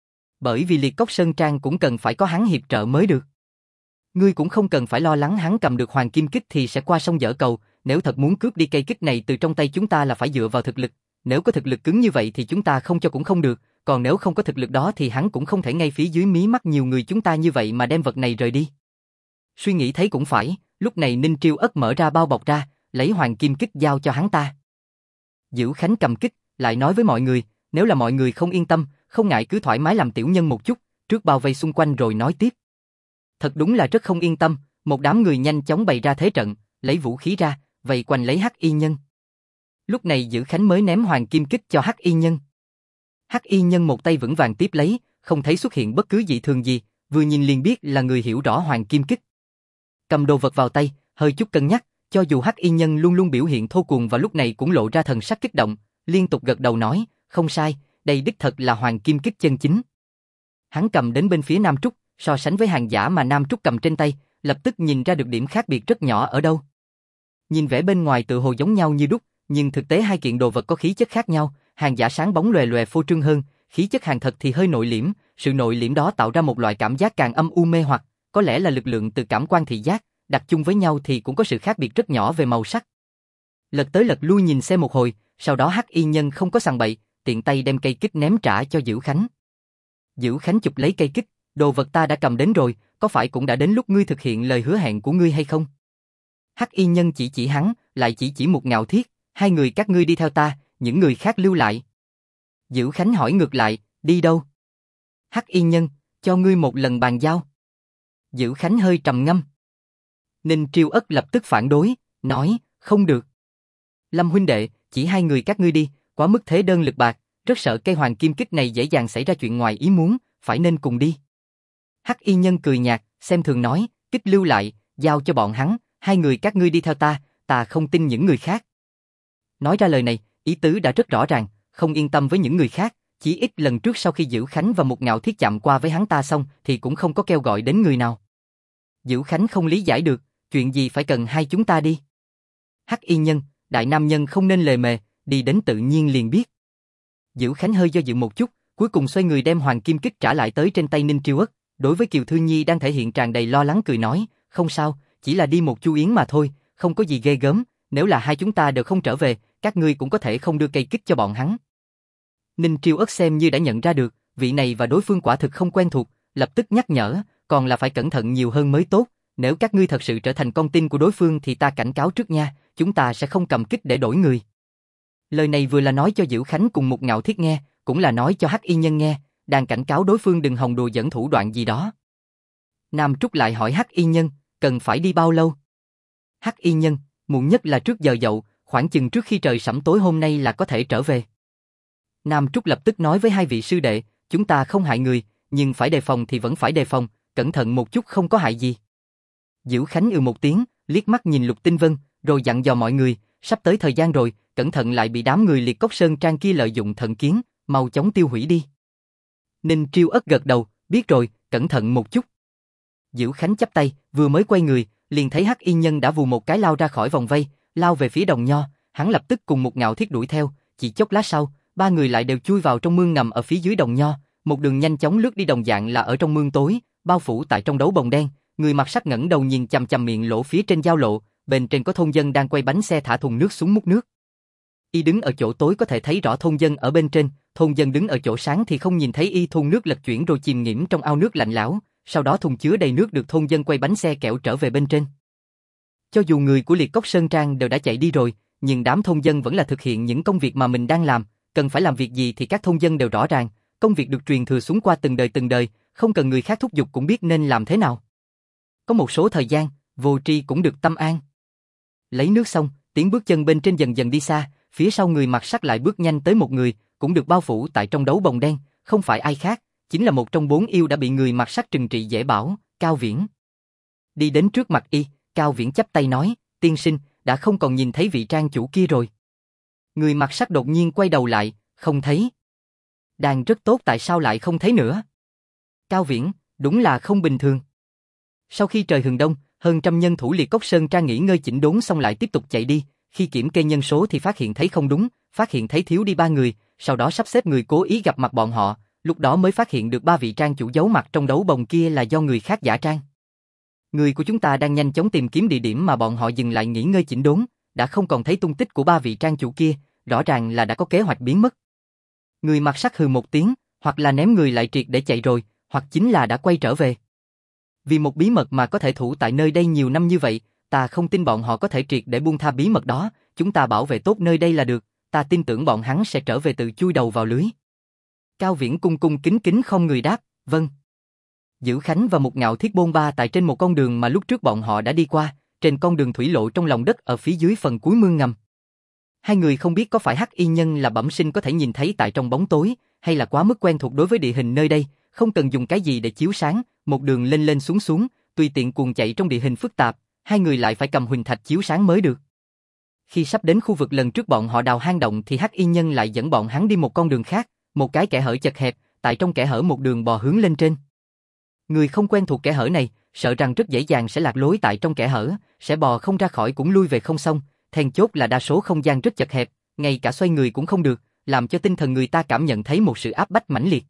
Bởi vì Liệt Cốc Sơn Trang cũng cần phải có hắn hiệp trợ mới được. Ngươi cũng không cần phải lo lắng hắn cầm được hoàng kim kích thì sẽ qua sông dở cầu, nếu thật muốn cướp đi cây kích này từ trong tay chúng ta là phải dựa vào thực lực, nếu có thực lực cứng như vậy thì chúng ta không cho cũng không được, còn nếu không có thực lực đó thì hắn cũng không thể ngay phía dưới mí mắt nhiều người chúng ta như vậy mà đem vật này rời đi. Suy nghĩ thấy cũng phải, lúc này Ninh Triêu Ất mở ra bao bọc ra, lấy hoàng kim kích giao cho hắn ta. Dữ Khánh cầm kích, lại nói với mọi người, nếu là mọi người không yên tâm, không ngại cứ thoải mái làm tiểu nhân một chút, trước bao vây xung quanh rồi nói tiếp. Thật đúng là rất không yên tâm, một đám người nhanh chóng bày ra thế trận, lấy vũ khí ra, vây quanh lấy Hắc y nhân. Lúc này Dữ Khánh mới ném hoàng kim kích cho Hắc y nhân. Hắc y nhân một tay vững vàng tiếp lấy, không thấy xuất hiện bất cứ dị thường gì, vừa nhìn liền biết là người hiểu rõ hoàng kim kích. Cầm đồ vật vào tay, hơi chút cân nhắc, cho dù Hắc y nhân luôn luôn biểu hiện thô cuồng và lúc này cũng lộ ra thần sắc kích động, liên tục gật đầu nói, không sai, đây đích thật là hoàng kim kích chân chính. Hắn cầm đến bên phía Nam Trúc, so sánh với hàng giả mà Nam Trúc cầm trên tay, lập tức nhìn ra được điểm khác biệt rất nhỏ ở đâu. Nhìn vẻ bên ngoài tự hồ giống nhau như đúc, nhưng thực tế hai kiện đồ vật có khí chất khác nhau, hàng giả sáng bóng lòe lòe phô trương hơn, khí chất hàng thật thì hơi nội liễm, sự nội liễm đó tạo ra một loại cảm giác càng âm u mê hoặc, có lẽ là lực lượng từ cảm quan thị giác, đặt chung với nhau thì cũng có sự khác biệt rất nhỏ về màu sắc. Lật tới lật lui nhìn xem một hồi, sau đó Hắc y nhân không có sằng bậy, tiện tay đem cây kích ném trả cho Dữ Khánh. Dữ Khánh chụp lấy cây kích, đồ vật ta đã cầm đến rồi, có phải cũng đã đến lúc ngươi thực hiện lời hứa hẹn của ngươi hay không? Hắc y nhân chỉ hắn, lại chỉ một Ngạo Thiết, hai người các ngươi đi theo ta, những người khác lưu lại. Dữ Khánh hỏi ngược lại, đi đâu? Hắc y nhân, cho ngươi một lần bàn giao. Dữ Khánh hơi trầm ngâm. Ninh Triêu Ất lập tức phản đối, nói, không được. Lâm huynh đệ, chỉ hai người các ngươi đi, quá mức thế đơn lực bạc, rất sợ cây hoàng kim kích này dễ dàng xảy ra chuyện ngoài ý muốn, phải nên cùng đi. Hắc y nhân cười nhạt, xem thường nói, kích lưu lại, giao cho bọn hắn, hai người các ngươi đi theo ta, ta không tin những người khác. Nói ra lời này, ý tứ đã rất rõ ràng, không yên tâm với những người khác, chỉ ít lần trước sau khi Dữ Khánh và một Ngạo Thiết chạm qua với hắn ta xong thì cũng không có kêu gọi đến người nào. Dữ Khánh không lý giải được, chuyện gì phải cần hai chúng ta đi. Hắc y nhân, đại nam nhân không nên lề mề, đi đến tự nhiên liền biết. Dữ Khánh hơi do dự một chút, cuối cùng xoay người đem hoàng kim kích trả lại tới trên tay Ninh Triêu Ất, đối với Kiều Thư Nhi đang thể hiện tràn đầy lo lắng cười nói, không sao, chỉ là đi một chu yến mà thôi, không có gì ghê gớm, nếu là hai chúng ta đều không trở về, các ngươi cũng có thể không đưa cây kích cho bọn hắn. Ninh Triêu Ất xem như đã nhận ra được, vị này và đối phương quả thực không quen thuộc, lập tức nhắc nhở, còn là phải cẩn thận nhiều hơn mới tốt, nếu các ngươi thật sự trở thành con tin của đối phương thì ta cảnh cáo trước nha, chúng ta sẽ không cầm kích để đổi người. Lời này vừa là nói cho Diễu Khánh cùng Mục Ngạo Thiết nghe, cũng là nói cho Hắc Y Nhân nghe, đang cảnh cáo đối phương đừng hòng đùa dẫn thủ đoạn gì đó. Nam Trúc lại hỏi Hắc Y Nhân, cần phải đi bao lâu? Hắc Y Nhân, muộn nhất là trước giờ dậu, khoảng chừng trước khi trời sẫm tối hôm nay là có thể trở về. Nam Trúc lập tức nói với hai vị sư đệ, chúng ta không hại người, nhưng phải đề phòng thì vẫn phải đề phòng, cẩn thận một chút không có hại gì. Diễu Khánh một tiếng, liếc mắt nhìn Lục Tinh Vân, rồi dặn dò mọi người, sắp tới thời gian rồi, cẩn thận lại bị đám người Liệt Cốc Sơn Trang kia lợi dụng thần kiến, mau chóng tiêu hủy đi. Ninh Triêu Ất gật đầu, biết rồi, cẩn thận một chút. Diễu Khánh chắp tay, vừa mới quay người, liền thấy Hắc Y Nhân đã vù một cái lao ra khỏi vòng vây, lao về phía Đồng Nho, hắn lập tức cùng Mục Ngạo Thiết đuổi theo, chỉ chốc lát sau, ba người lại đều chui vào trong mương ngầm ở phía dưới Đồng Nho, một đường nhanh chóng lướt đi đồng dạng là ở trong mương tối, bao phủ tại trong đấu bồng đen, người mặc sắt ngẩng đầu nhìn chằm chằm miệng lỗ phía trên giao lộ, bên trên có thôn dân đang quay bánh xe thả thùng nước xuống múc nước. Y đứng ở chỗ tối có thể thấy rõ thôn dân ở bên trên, thôn dân đứng ở chỗ sáng thì không nhìn thấy y. Thùng nước lật chuyển rồi chìm nghiễm trong ao nước lạnh lẽo, sau đó thùng chứa đầy nước được thôn dân quay bánh xe kẹo trở về bên trên. Cho dù người của Liệt Cốc Sơn Trang đều đã chạy đi rồi, nhưng đám thôn dân vẫn là thực hiện những công việc mà mình đang làm, cần phải làm việc gì thì các thôn dân đều rõ ràng, công việc được truyền thừa xuống qua từng đời, không cần người khác thúc giục cũng biết nên làm thế nào. Có một số thời gian, Vô Tri cũng được tâm an. Lấy nước xong, tiếng bước chân bên trên dần dần đi xa, phía sau người mặc sắt lại bước nhanh tới một người, cũng được bao phủ tại trong đấu bồng đen, không phải ai khác, chính là một trong 4 yêu đã bị người mặc sắt trừng trị dễ bảo, Cao Viễn. Đi đến trước mặt y, Cao Viễn chắp tay nói, tiên sinh, đã không còn nhìn thấy vị trang chủ kia rồi. Người mặc sắt đột nhiên quay đầu lại, không thấy. Đang rất tốt tại sao lại không thấy nữa? Cao Viễn, đúng là không bình thường. Sau khi trời hừng đông, hơn trăm nhân thủ Liệt Cốc Sơn Trang nghỉ ngơi chỉnh đốn xong lại tiếp tục chạy đi, khi kiểm kê nhân số thì phát hiện thấy không đúng, phát hiện thấy thiếu đi 3 người, sau đó sắp xếp người cố ý gặp mặt bọn họ, lúc đó mới phát hiện được 3 vị trang chủ giấu mặt trong đấu bồng kia là do người khác giả trang. Người của chúng ta đang nhanh chóng tìm kiếm địa điểm mà bọn họ dừng lại nghỉ ngơi chỉnh đốn, đã không còn thấy tung tích của 3 vị trang chủ kia, rõ ràng là đã có kế hoạch biến mất. Người mặc sắt hừ một tiếng, hoặc là ném người lại triệt để chạy rồi, hoặc chính là đã quay trở về. Vì một bí mật mà có thể thủ tại nơi đây nhiều năm như vậy, ta không tin bọn họ có thể triệt để buông tha bí mật đó, chúng ta bảo vệ tốt nơi đây là được, ta tin tưởng bọn hắn sẽ trở về tự chui đầu vào lưới. Cao Viễn cung cung kính kính không người đáp, vâng. Dữ Khánh và Mục Ngạo Thiết bôn ba tại trên một con đường mà lúc trước bọn họ đã đi qua, trên con đường thủy lộ trong lòng đất ở phía dưới phần cuối mương ngầm. Hai người không biết có phải Hắc Y Nhân là bẩm sinh có thể nhìn thấy tại trong bóng tối, hay là quá mức quen thuộc đối với địa hình nơi đây, không cần dùng cái gì để chiếu sáng, một đường lên lên xuống xuống, tùy tiện cuồng chạy trong địa hình phức tạp, hai người lại phải cầm huỳnh thạch chiếu sáng mới được. Khi sắp đến khu vực lần trước bọn họ đào hang động thì Hắc Y Nhân lại dẫn bọn hắn đi một con đường khác, một cái kẽ hở chật hẹp, tại trong kẽ hở một đường bò hướng lên trên. Người không quen thuộc kẽ hở này, sợ rằng rất dễ dàng sẽ lạc lối tại trong kẽ hở, sẽ bò không ra khỏi cũng lui về không xong, then chốt là đa số không gian rất chật hẹp, ngay cả xoay người cũng không được, làm cho tinh thần người ta cảm nhận thấy một sự áp bách mãnh liệt.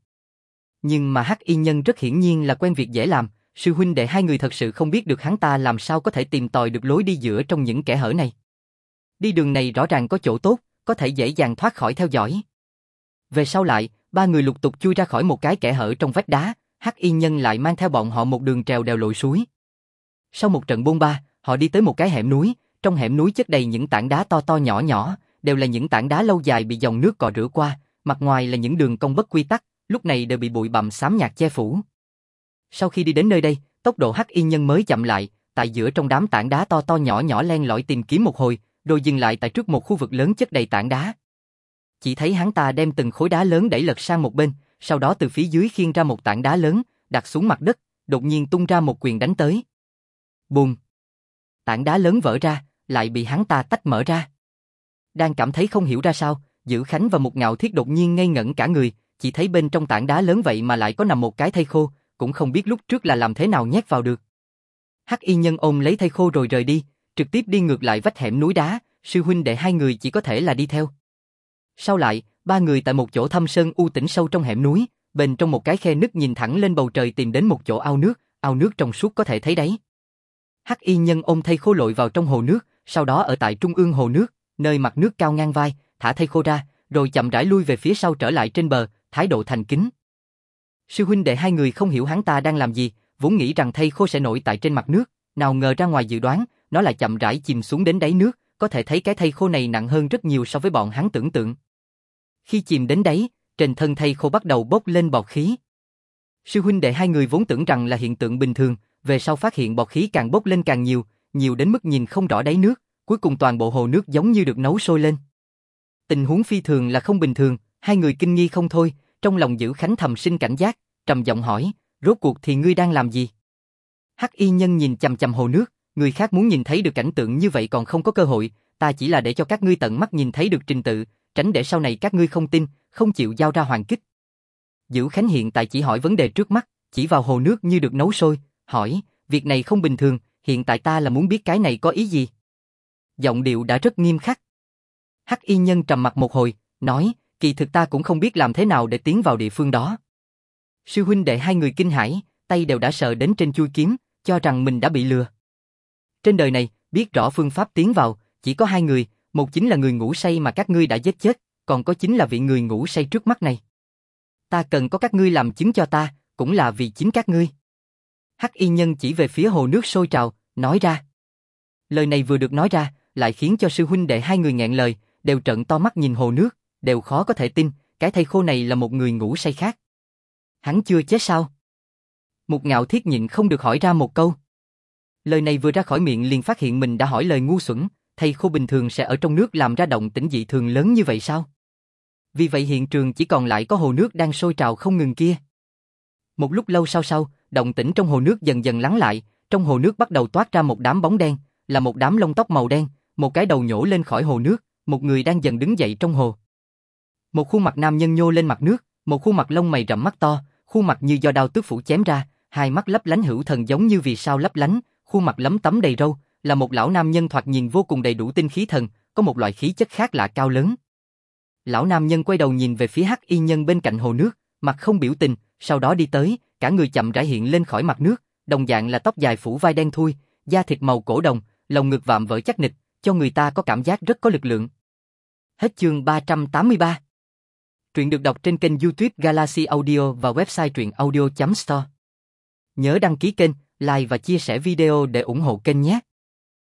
Nhưng mà Hắc Y Nhân rất hiển nhiên là quen việc dễ làm, sư huynh đệ hai người thật sự không biết được hắn ta làm sao có thể tìm tòi được lối đi giữa trong những kẽ hở này. Đi đường này rõ ràng có chỗ tốt, có thể dễ dàng thoát khỏi theo dõi. Về sau lại, ba người lục tục chui ra khỏi một cái kẽ hở trong vách đá, Hắc Y Nhân lại mang theo bọn họ một đường trèo đèo lội suối. Sau một trận bôn ba, họ đi tới một cái hẻm núi, trong hẻm núi chất đầy những tảng đá to to nhỏ nhỏ, đều là những tảng đá lâu dài bị dòng nước cọ rửa qua, mặt ngoài là những đường cong bất quy tắc, lúc này đều bị bụi bặm xám nhạt che phủ. Sau khi đi đến nơi đây, tốc độ Hắc Y Nhân mới chậm lại, tại giữa trong đám tảng đá to to nhỏ nhỏ len lỏi tìm kiếm một hồi, rồi dừng lại tại trước một khu vực lớn chất đầy tảng đá. Chỉ thấy hắn ta đem từng khối đá lớn đẩy lật sang một bên, sau đó từ phía dưới khiêng ra một tảng đá lớn, đặt xuống mặt đất, đột nhiên tung ra một quyền đánh tới. Bùm! Tảng đá lớn vỡ ra, lại bị hắn ta tách mở ra. Đang cảm thấy không hiểu ra sao, Dữ Khánh và Mục Ngạo Thiết đột nhiên ngây ngẩn cả người, chỉ thấy bên trong tảng đá lớn vậy mà lại có nằm một cái thây khô, cũng không biết lúc trước là làm thế nào nhét vào được. Hắc Y Nhân ôm lấy thây khô rồi rời đi, trực tiếp đi ngược lại vách hẻm núi đá, sư huynh đệ hai người chỉ có thể là đi theo. Sau lại, ba người tại một chỗ thâm sơn u tĩnh sâu trong hẻm núi, bên trong một cái khe nứt nhìn thẳng lên bầu trời tìm đến một chỗ ao nước trong suốt có thể thấy đáy. Hắc y nhân ôm thây khô lội vào trong hồ nước, sau đó ở tại trung ương hồ nước, nơi mặt nước cao ngang vai, thả thây khô ra, rồi chậm rãi lui về phía sau trở lại trên bờ, thái độ thành kính. Sư huynh đệ hai người không hiểu hắn ta đang làm gì, vốn nghĩ rằng thây khô sẽ nổi tại trên mặt nước, nào ngờ ra ngoài dự đoán, nó lại chậm rãi chìm xuống đến đáy nước, có thể thấy cái thây khô này nặng hơn rất nhiều so với bọn hắn tưởng tượng. Khi chìm đến đáy, trên thân thây khô bắt đầu bốc lên bọt khí. Sư huynh đệ hai người vốn tưởng rằng là hiện tượng bình thường, về sau phát hiện bọt khí càng bốc lên càng nhiều, nhiều đến mức nhìn không rõ đáy nước, cuối cùng toàn bộ hồ nước giống như được nấu sôi lên. Tình huống phi thường là không bình thường, hai người kinh nghi không thôi, trong lòng Dữ Khánh thầm sinh cảnh giác, trầm giọng hỏi, rốt cuộc thì ngươi đang làm gì? Hắc y nhân nhìn chằm chằm hồ nước, người khác muốn nhìn thấy được cảnh tượng như vậy còn không có cơ hội, ta chỉ là để cho các ngươi tận mắt nhìn thấy được trình tự, tránh để sau này các ngươi không tin, không chịu giao ra hoàn kích. Dữ Khánh hiện tại chỉ hỏi vấn đề trước mắt, chỉ vào hồ nước như được nấu sôi, hỏi, việc này không bình thường, hiện tại ta là muốn biết cái này có ý gì? Giọng điệu đã rất nghiêm khắc. Hắc y nhân trầm mặt một hồi, nói, kỳ thực ta cũng không biết làm thế nào để tiến vào địa phương đó. Sư huynh đệ hai người kinh hãi, tay đều đã sờ đến trên chuôi kiếm, cho rằng mình đã bị lừa. Trên đời này, biết rõ phương pháp tiến vào, chỉ có hai người, một chính là người ngủ say mà các ngươi đã giết chết, còn có chính là vị người ngủ say trước mắt này. Ta cần có các ngươi làm chứng cho ta, cũng là vì chính các ngươi. Hắc y nhân chỉ về phía hồ nước sôi trào, nói ra. Lời này vừa được nói ra, lại khiến cho sư huynh đệ hai người nghẹn lời, đều trợn to mắt nhìn hồ nước, đều khó có thể tin, cái thây khô này là một người ngủ say khác. Hắn chưa chết sao? Mục Ngạo Thiết nhịn không được hỏi ra một câu. Lời này vừa ra khỏi miệng liền phát hiện mình đã hỏi lời ngu xuẩn, thây khô bình thường sẽ ở trong nước làm ra động tĩnh dị thường lớn như vậy sao? Vì vậy hiện trường chỉ còn lại có hồ nước đang sôi trào không ngừng kia. Một lúc lâu sau, động tĩnh trong hồ nước dần dần lắng lại, trong hồ nước bắt đầu toát ra một đám bóng đen, là một đám lông tóc màu đen, một cái đầu nhổ lên khỏi hồ nước, một người đang dần đứng dậy trong hồ. Một khuôn mặt nam nhân nhô lên mặt nước, một khuôn mặt lông mày rậm mắt to, khuôn mặt như do đao tước phủ chém ra, hai mắt lấp lánh hữu thần giống như vì sao lấp lánh, khuôn mặt lấm tấm đầy râu, là một lão nam nhân thoạt nhìn vô cùng đầy đủ tinh khí thần, có một loại khí chất khác lạ cao lớn. Lão nam nhân quay đầu nhìn về phía Hắc y nhân bên cạnh hồ nước, mặt không biểu tình, sau đó đi tới, cả người chậm rãi hiện lên khỏi mặt nước, đồng dạng là tóc dài phủ vai đen thui, da thịt màu cổ đồng, lồng ngực vạm vỡ chắc nịch, cho người ta có cảm giác rất có lực lượng. Hết chương 383. Truyện được đọc trên kênh YouTube Galaxy Audio và website truyệnaudio.store. Nhớ đăng ký kênh, like và chia sẻ video để ủng hộ kênh nhé.